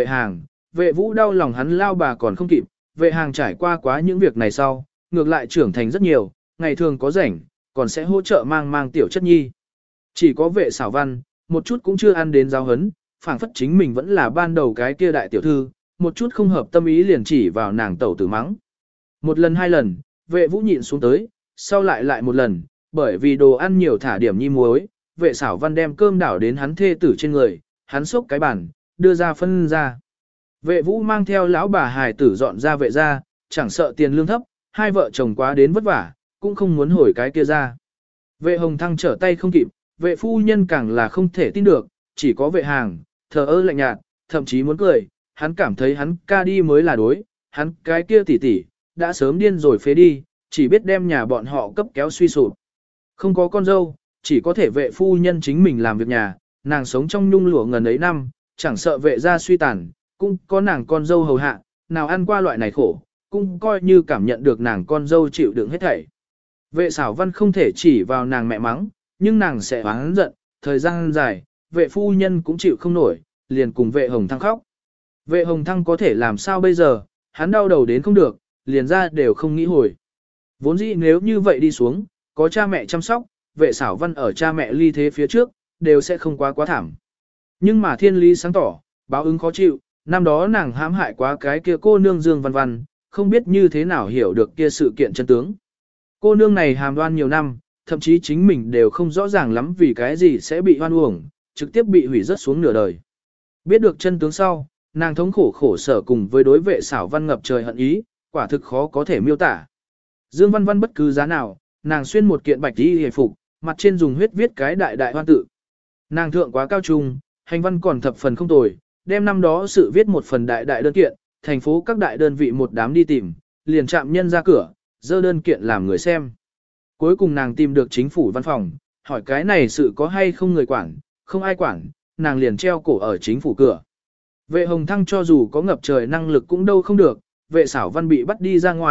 vệ vũ đau lòng hắn lao bà còn không kịp, vệ hàng trải qua quá những việc này sau, ngược lại trưởng thành rất nhiều, ngày thường có rảnh, còn sẽ hỗ trợ mang tiểu chất nhi. Chỉ có vệ xảo văn, một chút cũng chưa ăn đến giáo hấn, phảng phất chính mình vẫn là ban đầu cái kia đại tiểu thư, một chút không hợp tâm ý liền chỉ vào nàng tẩu tử mắng. Một lần hai lần, vệ vũ nhịn xuống tới, sau lại một lần, bởi vì đồ ăn nhiều thả điểm nhi muối, vệ xảo văn đem cơm đảo đến hắn thê tử trên người, hắn xốc cái bàn, đưa ra phân ra. Vệ vũ mang theo lão bà hài tử dọn ra vệ ra, chẳng sợ tiền lương thấp, hai vợ chồng quá đến vất vả, cũng không muốn hồi cái kia ra. Vệ hồng thăng trở tay không kịp, vệ phu nhân càng là không thể tin được, chỉ có vệ hàng, thờ ơ lạnh nhạt, thậm chí muốn cười, hắn cảm thấy hắn ca đi mới là đối, hắn cái kia tỉ tỉ, đã sớm điên rồi phế đi, chỉ biết đem nhà bọn họ cấp kéo suy sụp. Không có con dâu, chỉ có thể vệ phu nhân chính mình làm việc nhà, nàng sống trong nhung lụa ngần ấy năm, chẳng sợ vệ gia suy tàn, cũng có nàng con dâu hầu hạ, nào ăn qua loại này khổ, cũng coi như cảm nhận được nàng con dâu chịu đựng hết thảy. Vệ xảo văn không thể chỉ vào nàng mẹ mắng, nhưng nàng sẽ oán giận, thời gian dài, vệ phu nhân cũng chịu không nổi, liền cùng vệ hồng thăng khóc. Vệ hồng thăng có thể làm sao bây giờ, hắn đau đầu đến không được, liền ra đều không nghĩ hồi. Vốn dĩ nếu như vậy đi xuống, có cha mẹ chăm sóc, vệ xảo văn ở cha mẹ ly thế phía trước, đều sẽ không quá thảm. Nhưng mà thiên lý sáng tỏ, báo ứng khó chịu, năm đó nàng hãm hại quá cái kia cô nương Dương Văn Văn, không biết như thế nào hiểu được kia sự kiện chân tướng. Cô nương này hàm đoan nhiều năm, thậm chí chính mình đều không rõ ràng lắm vì cái gì sẽ bị hoan uổng, trực tiếp bị hủy rớt xuống nửa đời. Biết được chân tướng sau, nàng thống khổ sở cùng với đối vệ xảo văn ngập trời hận ý, quả thực khó có thể miêu tả. Dương Văn Văn bất cứ giá nào, nàng xuyên một kiện bạch y hề phục, mặt trên dùng huyết viết cái đại đại hoan tự. Nàng thượng quá cao trung, hành văn còn thập phần không tồi, đem năm đó sự viết một phần đại đại đơn kiện, thành phố các đại đơn vị một đám đi tìm, liền chạm nhân ra cửa, dơ đơn kiện làm người xem. Cuối cùng nàng tìm được chính phủ văn phòng, hỏi cái này sự có hay không người quản, không ai quản, nàng liền treo cổ ở chính phủ cửa. Vệ hồng thăng cho dù có ngập trời năng lực cũng đâu không được, vệ xảo văn bị bắt đi ra ngoài,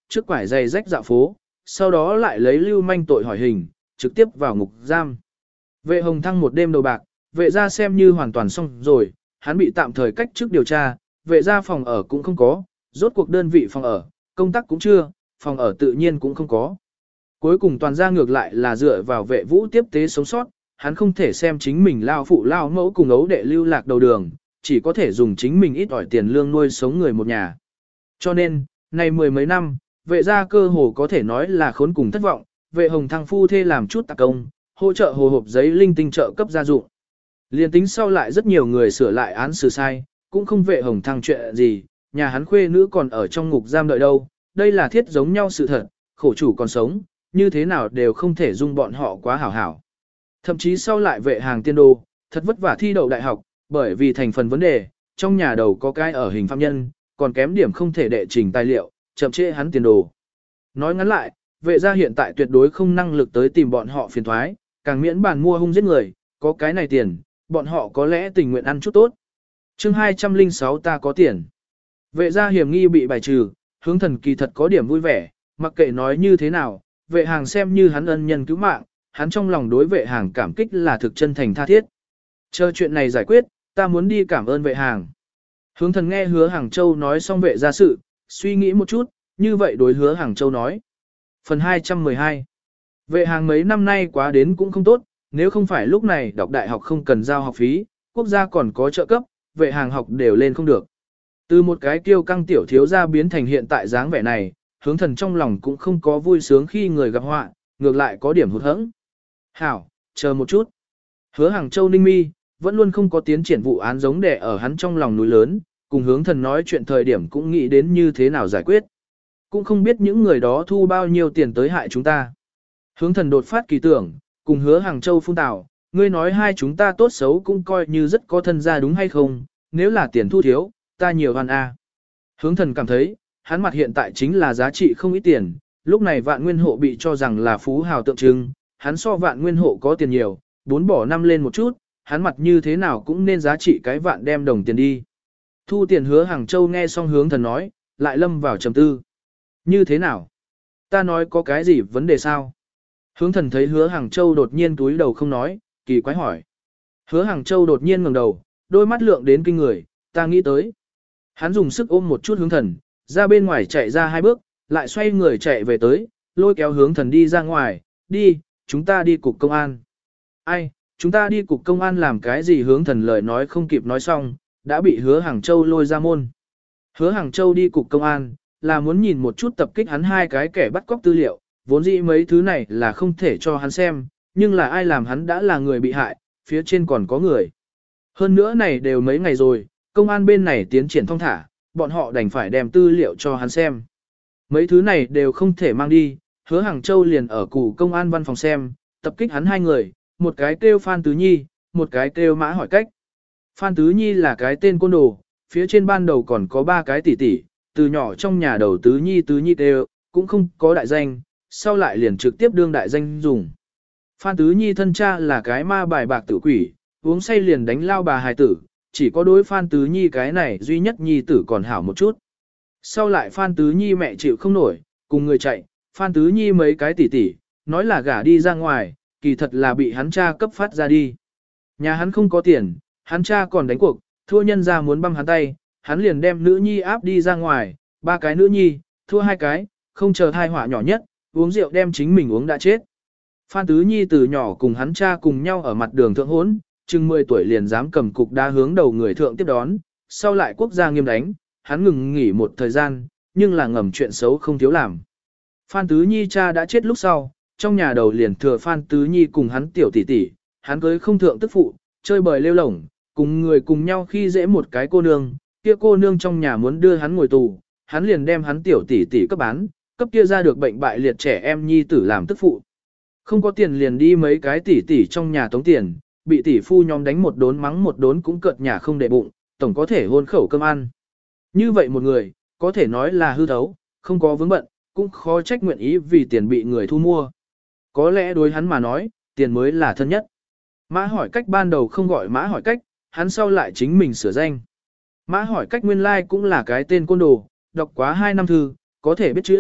trước quải giày rách dạo phố, sau đó lại lấy lưu manh tội hỏi hình, trực tiếp vào ngục giam. Vệ Hồng Thăng một đêm đầu bạc, vệ gia xem như hoàn toàn xong rồi, hắn bị tạm thời cách chức điều tra, vệ gia phòng ở cũng không có, rốt cuộc đơn vị phòng ở, công tác cũng chưa, phòng ở tự nhiên cũng không có. Cuối cùng toàn gia ngược lại là dựa vào vệ vũ tiếp tế sống sót, hắn không thể xem chính mình lao phụ lao mẫu cùng ấu đệ lưu lạc đầu đường, chỉ có thể dùng chính mình ít ỏi tiền lương nuôi sống người một nhà. Cho nên, này mười mấy năm, vệ gia cơ hồ có thể nói là khốn cùng thất vọng, vệ Hồng Thăng phu thê làm chút tạc công, hỗ trợ hồ hộp giấy linh tinh trợ cấp gia dụng. Liên tính sau lại rất nhiều người sửa lại án xử sai, cũng không vệ Hồng Thăng chuyện gì, nhà hắn khuê nữ còn ở trong ngục giam đợi đâu, đây là thiết giống nhau sự thật, khổ chủ còn sống, như thế nào đều không thể dung bọn họ quá hảo hảo. Thậm chí sau lại vệ hàng tiên đô, thật vất vả thi đậu đại học, bởi vì thành phần vấn đề, trong nhà đầu có cái ở hình phạm nhân, còn kém điểm không thể đệ trình tài liệu, chậm trễ hắn tiền đồ. Nói ngắn lại, vệ gia hiện tại tuyệt đối không năng lực tới tìm bọn họ phiền thoái, càng miễn bàn mua hung giết người, có cái này tiền, bọn họ có lẽ tình nguyện ăn chút tốt. chương 206 ta có tiền. Vệ gia hiểm nghi bị bài trừ, hướng thần kỳ thật có điểm vui vẻ, mặc kệ nói như thế nào, vệ hàng xem như hắn ân nhân cứu mạng, hắn trong lòng đối vệ hàng cảm kích là thực chân thành tha thiết. Chờ chuyện này giải quyết, ta muốn đi cảm ơn vệ hàng. Hướng thần nghe hứa Hàng Châu nói xong vệ gia sự, suy nghĩ một chút, như vậy đối hứa Hàng Châu nói. Phần 212. Vệ hàng mấy năm nay quá đến cũng không tốt, nếu không phải lúc này đọc đại học không cần giao học phí, quốc gia còn có trợ cấp, vệ hàng học đều lên không được. Từ một cái kiêu căng tiểu thiếu gia biến thành hiện tại dáng vẻ này, hướng thần trong lòng cũng không có vui sướng khi người gặp họa, ngược lại có điểm hụt hẫng. Hảo, chờ một chút. Hứa Hàng Châu ninh mi, vẫn luôn không có tiến triển vụ án giống đẻ ở hắn trong lòng núi lớn, cùng hướng thần nói chuyện thời điểm cũng nghĩ đến như thế nào giải quyết. Cũng không biết những người đó thu bao nhiêu tiền tới hại chúng ta. Hướng thần đột phát kỳ tưởng, cùng hứa Hàng Châu phun tào, ngươi nói hai chúng ta tốt xấu cũng coi như rất có thân gia đúng hay không, nếu là tiền thu thiếu, ta nhiều hoàn a. Hướng thần cảm thấy, hắn mặt hiện tại chính là giá trị không ít tiền, lúc này vạn nguyên hộ bị cho rằng là phú hào tượng trưng, hắn so vạn nguyên hộ có tiền nhiều, 4 bỏ 5 lên một chút, hắn mặt như thế nào cũng nên giá trị cái vạn đem đồng tiền đi. Thu tiền hứa Hàng Châu nghe xong hướng thần nói, lại lâm vào trầm tư. Như thế nào? Ta nói có cái gì vấn đề sao? Hướng thần thấy hứa Hàng Châu đột nhiên túi đầu không nói, kỳ quái hỏi. Hứa Hàng Châu đột nhiên ngẩng đầu, đôi mắt lượng đến kinh người, ta nghĩ tới. Hắn dùng sức ôm một chút hướng thần, ra bên ngoài chạy ra 2 bước, lại xoay người chạy về tới, lôi kéo hướng thần đi ra ngoài, đi, chúng ta đi cục công an. Ai, chúng ta đi cục công an làm cái gì hướng thần lời nói không kịp nói xong, đã bị hứa Hàng Châu lôi ra môn. Hứa Hàng Châu đi cục công an, là muốn nhìn một chút tập kích hắn 2 cái kẻ bắt cóc tư liệu, vốn dĩ mấy thứ này là không thể cho hắn xem, nhưng là ai làm hắn đã là người bị hại, phía trên còn có người. Hơn nữa này đều mấy ngày rồi, công an bên này tiến triển thong thả, bọn họ đành phải đem tư liệu cho hắn xem. Mấy thứ này đều không thể mang đi, hứa Hàng Châu liền ở cục công an văn phòng xem, tập kích hắn 2 người, một cái kêu Phan Tứ Nhi, một cái kêu Mã Hỏi Cách. Phan Tứ Nhi là cái tên côn đồ, phía trên ban đầu còn có 3 cái tỷ tỷ, từ nhỏ trong nhà đầu Tứ Nhi kêu, cũng không có đại danh, sau lại liền trực tiếp đương đại danh dùng. Phan Tứ Nhi thân cha là cái ma bài bạc tử quỷ, uống say liền đánh lao bà hài tử, chỉ có đối Phan Tứ Nhi cái này duy nhất nhi tử còn hảo một chút. Sau lại Phan Tứ Nhi mẹ chịu không nổi, cùng người chạy, Phan Tứ Nhi mấy cái tỷ tỷ, nói là gả đi ra ngoài, kỳ thật là bị hắn cha cấp phát ra đi. Nhà hắn không có tiền, hắn cha còn đánh cuộc, thua nhân ra muốn băm hắn tay, hắn liền đem nữ nhi áp đi ra ngoài, 3 cái nữ nhi, thua 2 cái, không chờ thai họa nhỏ nhất, uống rượu đem chính mình uống đã chết. Phan Tứ Nhi từ nhỏ cùng hắn cha cùng nhau ở mặt đường thượng hốn, chừng 10 tuổi liền dám cầm cục đá hướng đầu người thượng tiếp đón, sau lại quốc gia nghiêm đánh, hắn ngừng nghỉ một thời gian, nhưng là ngầm chuyện xấu không thiếu làm. Phan Tứ Nhi cha đã chết lúc sau, trong nhà đầu liền thừa Phan Tứ Nhi cùng hắn tiểu tỷ tỷ, hắn cưới không thượng tức phụ, chơi bời lêu lổng, cùng người cùng nhau khi dễ một cái cô nương, kia cô nương trong nhà muốn đưa hắn ngồi tù, hắn liền đem hắn tiểu tỷ tỷ cấp bán, cấp kia ra được bệnh bại liệt trẻ em nhi tử làm tức phụ. Không có tiền liền đi mấy cái tỷ tỷ trong nhà tống tiền, bị tỷ phu nhóm đánh một đốn mắng một đốn cũng cợt nhà không để bụng, tổng có thể hôn khẩu cơm ăn. Như vậy một người, có thể nói là hư thấu, không có vướng bận, cũng khó trách nguyện ý vì tiền bị người thu mua. Có lẽ đối hắn mà nói, tiền mới là thân nhất. Mã Hỏi Cách ban đầu không gọi Mã Hỏi Cách, hắn sau lại chính mình sửa danh. Mã Hỏi Cách nguyên lai cũng là cái tên côn đồ, đọc quá 2 năm thư, có thể biết chữ,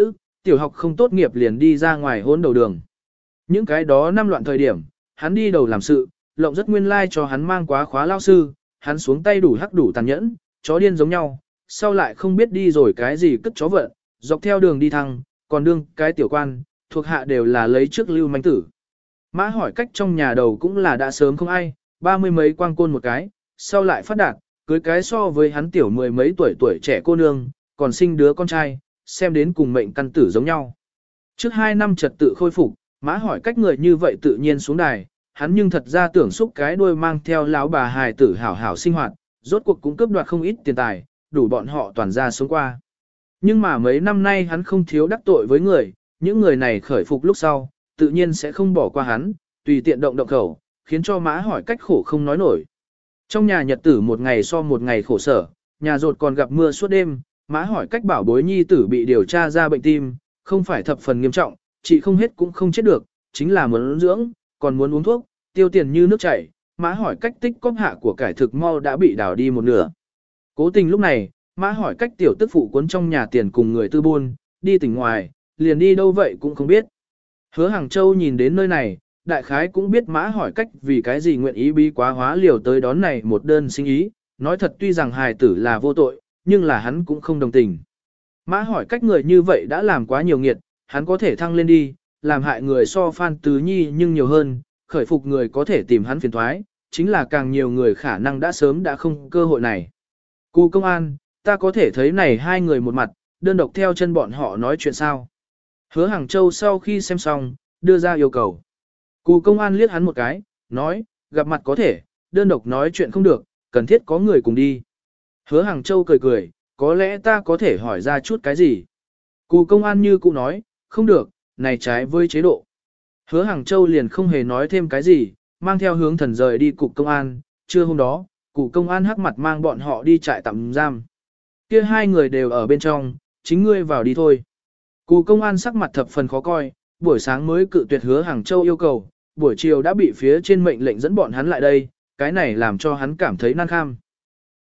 tiểu học không tốt nghiệp liền đi ra ngoài hôn đầu đường. Những cái đó năm loạn thời điểm, hắn đi đầu làm sự, lộng rất nguyên lai cho hắn mang quá khóa lao sư, hắn xuống tay đủ hắc đủ tàn nhẫn, chó điên giống nhau, sau lại không biết đi rồi cái gì cất chó vận, dọc theo đường đi thăng, còn đương cái tiểu quan, thuộc hạ đều là lấy trước lưu manh tử. Mã hỏi cách trong nhà đầu cũng là đã sớm không ai, 30 mấy quang côn một cái, sau lại phát đạt, cưới cái so với hắn tiểu 10 mấy tuổi trẻ cô nương, còn sinh đứa con trai, xem đến cùng mệnh căn tử giống nhau. Trước 2 năm trật tự khôi phục, Mã hỏi cách người như vậy tự nhiên xuống đài, hắn nhưng thật ra tưởng xúc cái đuôi mang theo lão bà hài tử hảo hảo sinh hoạt, rốt cuộc cũng cướp đoạt không ít tiền tài, đủ bọn họ toàn ra sống qua. Nhưng mà mấy năm nay hắn không thiếu đắc tội với người, những người này khởi phục lúc sau, tự nhiên sẽ không bỏ qua hắn, tùy tiện động khẩu, khiến cho Mã hỏi cách khổ không nói nổi. Trong nhà nhật tử một ngày so một ngày khổ sở, nhà rột còn gặp mưa suốt đêm, Mã hỏi cách bảo bối nhi tử bị điều tra ra bệnh tim, không phải thập phần nghiêm trọng, chị không hết cũng không chết được, chính là muốn dưỡng, còn muốn uống thuốc, tiêu tiền như nước chảy. Mã hỏi cách tích cóp hạ của cải thực mau đã bị đào đi một nửa. Cố tình lúc này, Mã hỏi cách tiểu tức phụ cuốn trong nhà tiền cùng người tư buôn, đi tỉnh ngoài, liền đi đâu vậy cũng không biết. Hứa Hàng Châu nhìn đến nơi này, đại khái cũng biết Mã hỏi cách vì cái gì nguyện ý bí quá hóa liều tới đón này một đơn sinh ý, nói thật tuy rằng hài tử là vô tội, nhưng là hắn cũng không đồng tình. Mã hỏi cách người như vậy đã làm quá nhiều nghiệt, hắn có thể thăng lên đi, làm hại người so Phan Tứ Nhi nhưng nhiều hơn, khởi phục người có thể tìm hắn phiền thoái, chính là càng nhiều người khả năng đã sớm đã không cơ hội này. Cù công an, ta có thể thấy này hai người một mặt, đơn độc theo chân bọn họ nói chuyện sao. Hứa Hàng Châu sau khi xem xong, đưa ra yêu cầu. Cù công an liếc hắn một cái, nói, gặp mặt có thể, đơn độc nói chuyện không được, cần thiết có người cùng đi. Hứa Hàng Châu cười cười, có lẽ ta có thể hỏi ra chút cái gì. Cù công an như cụ nói, không được, này trái với chế độ. Hứa Hàng Châu liền không hề nói thêm cái gì, mang theo hướng thần rời đi cục công an. Trưa hôm đó, cục công an hắc mặt mang bọn họ đi trại tạm giam. Kia hai người đều ở bên trong, chính ngươi vào đi thôi. Cục công an sắc mặt thập phần khó coi, buổi sáng mới cự tuyệt Hứa Hàng Châu yêu cầu, buổi chiều đã bị phía trên mệnh lệnh dẫn bọn hắn lại đây, cái này làm cho hắn cảm thấy nan kham.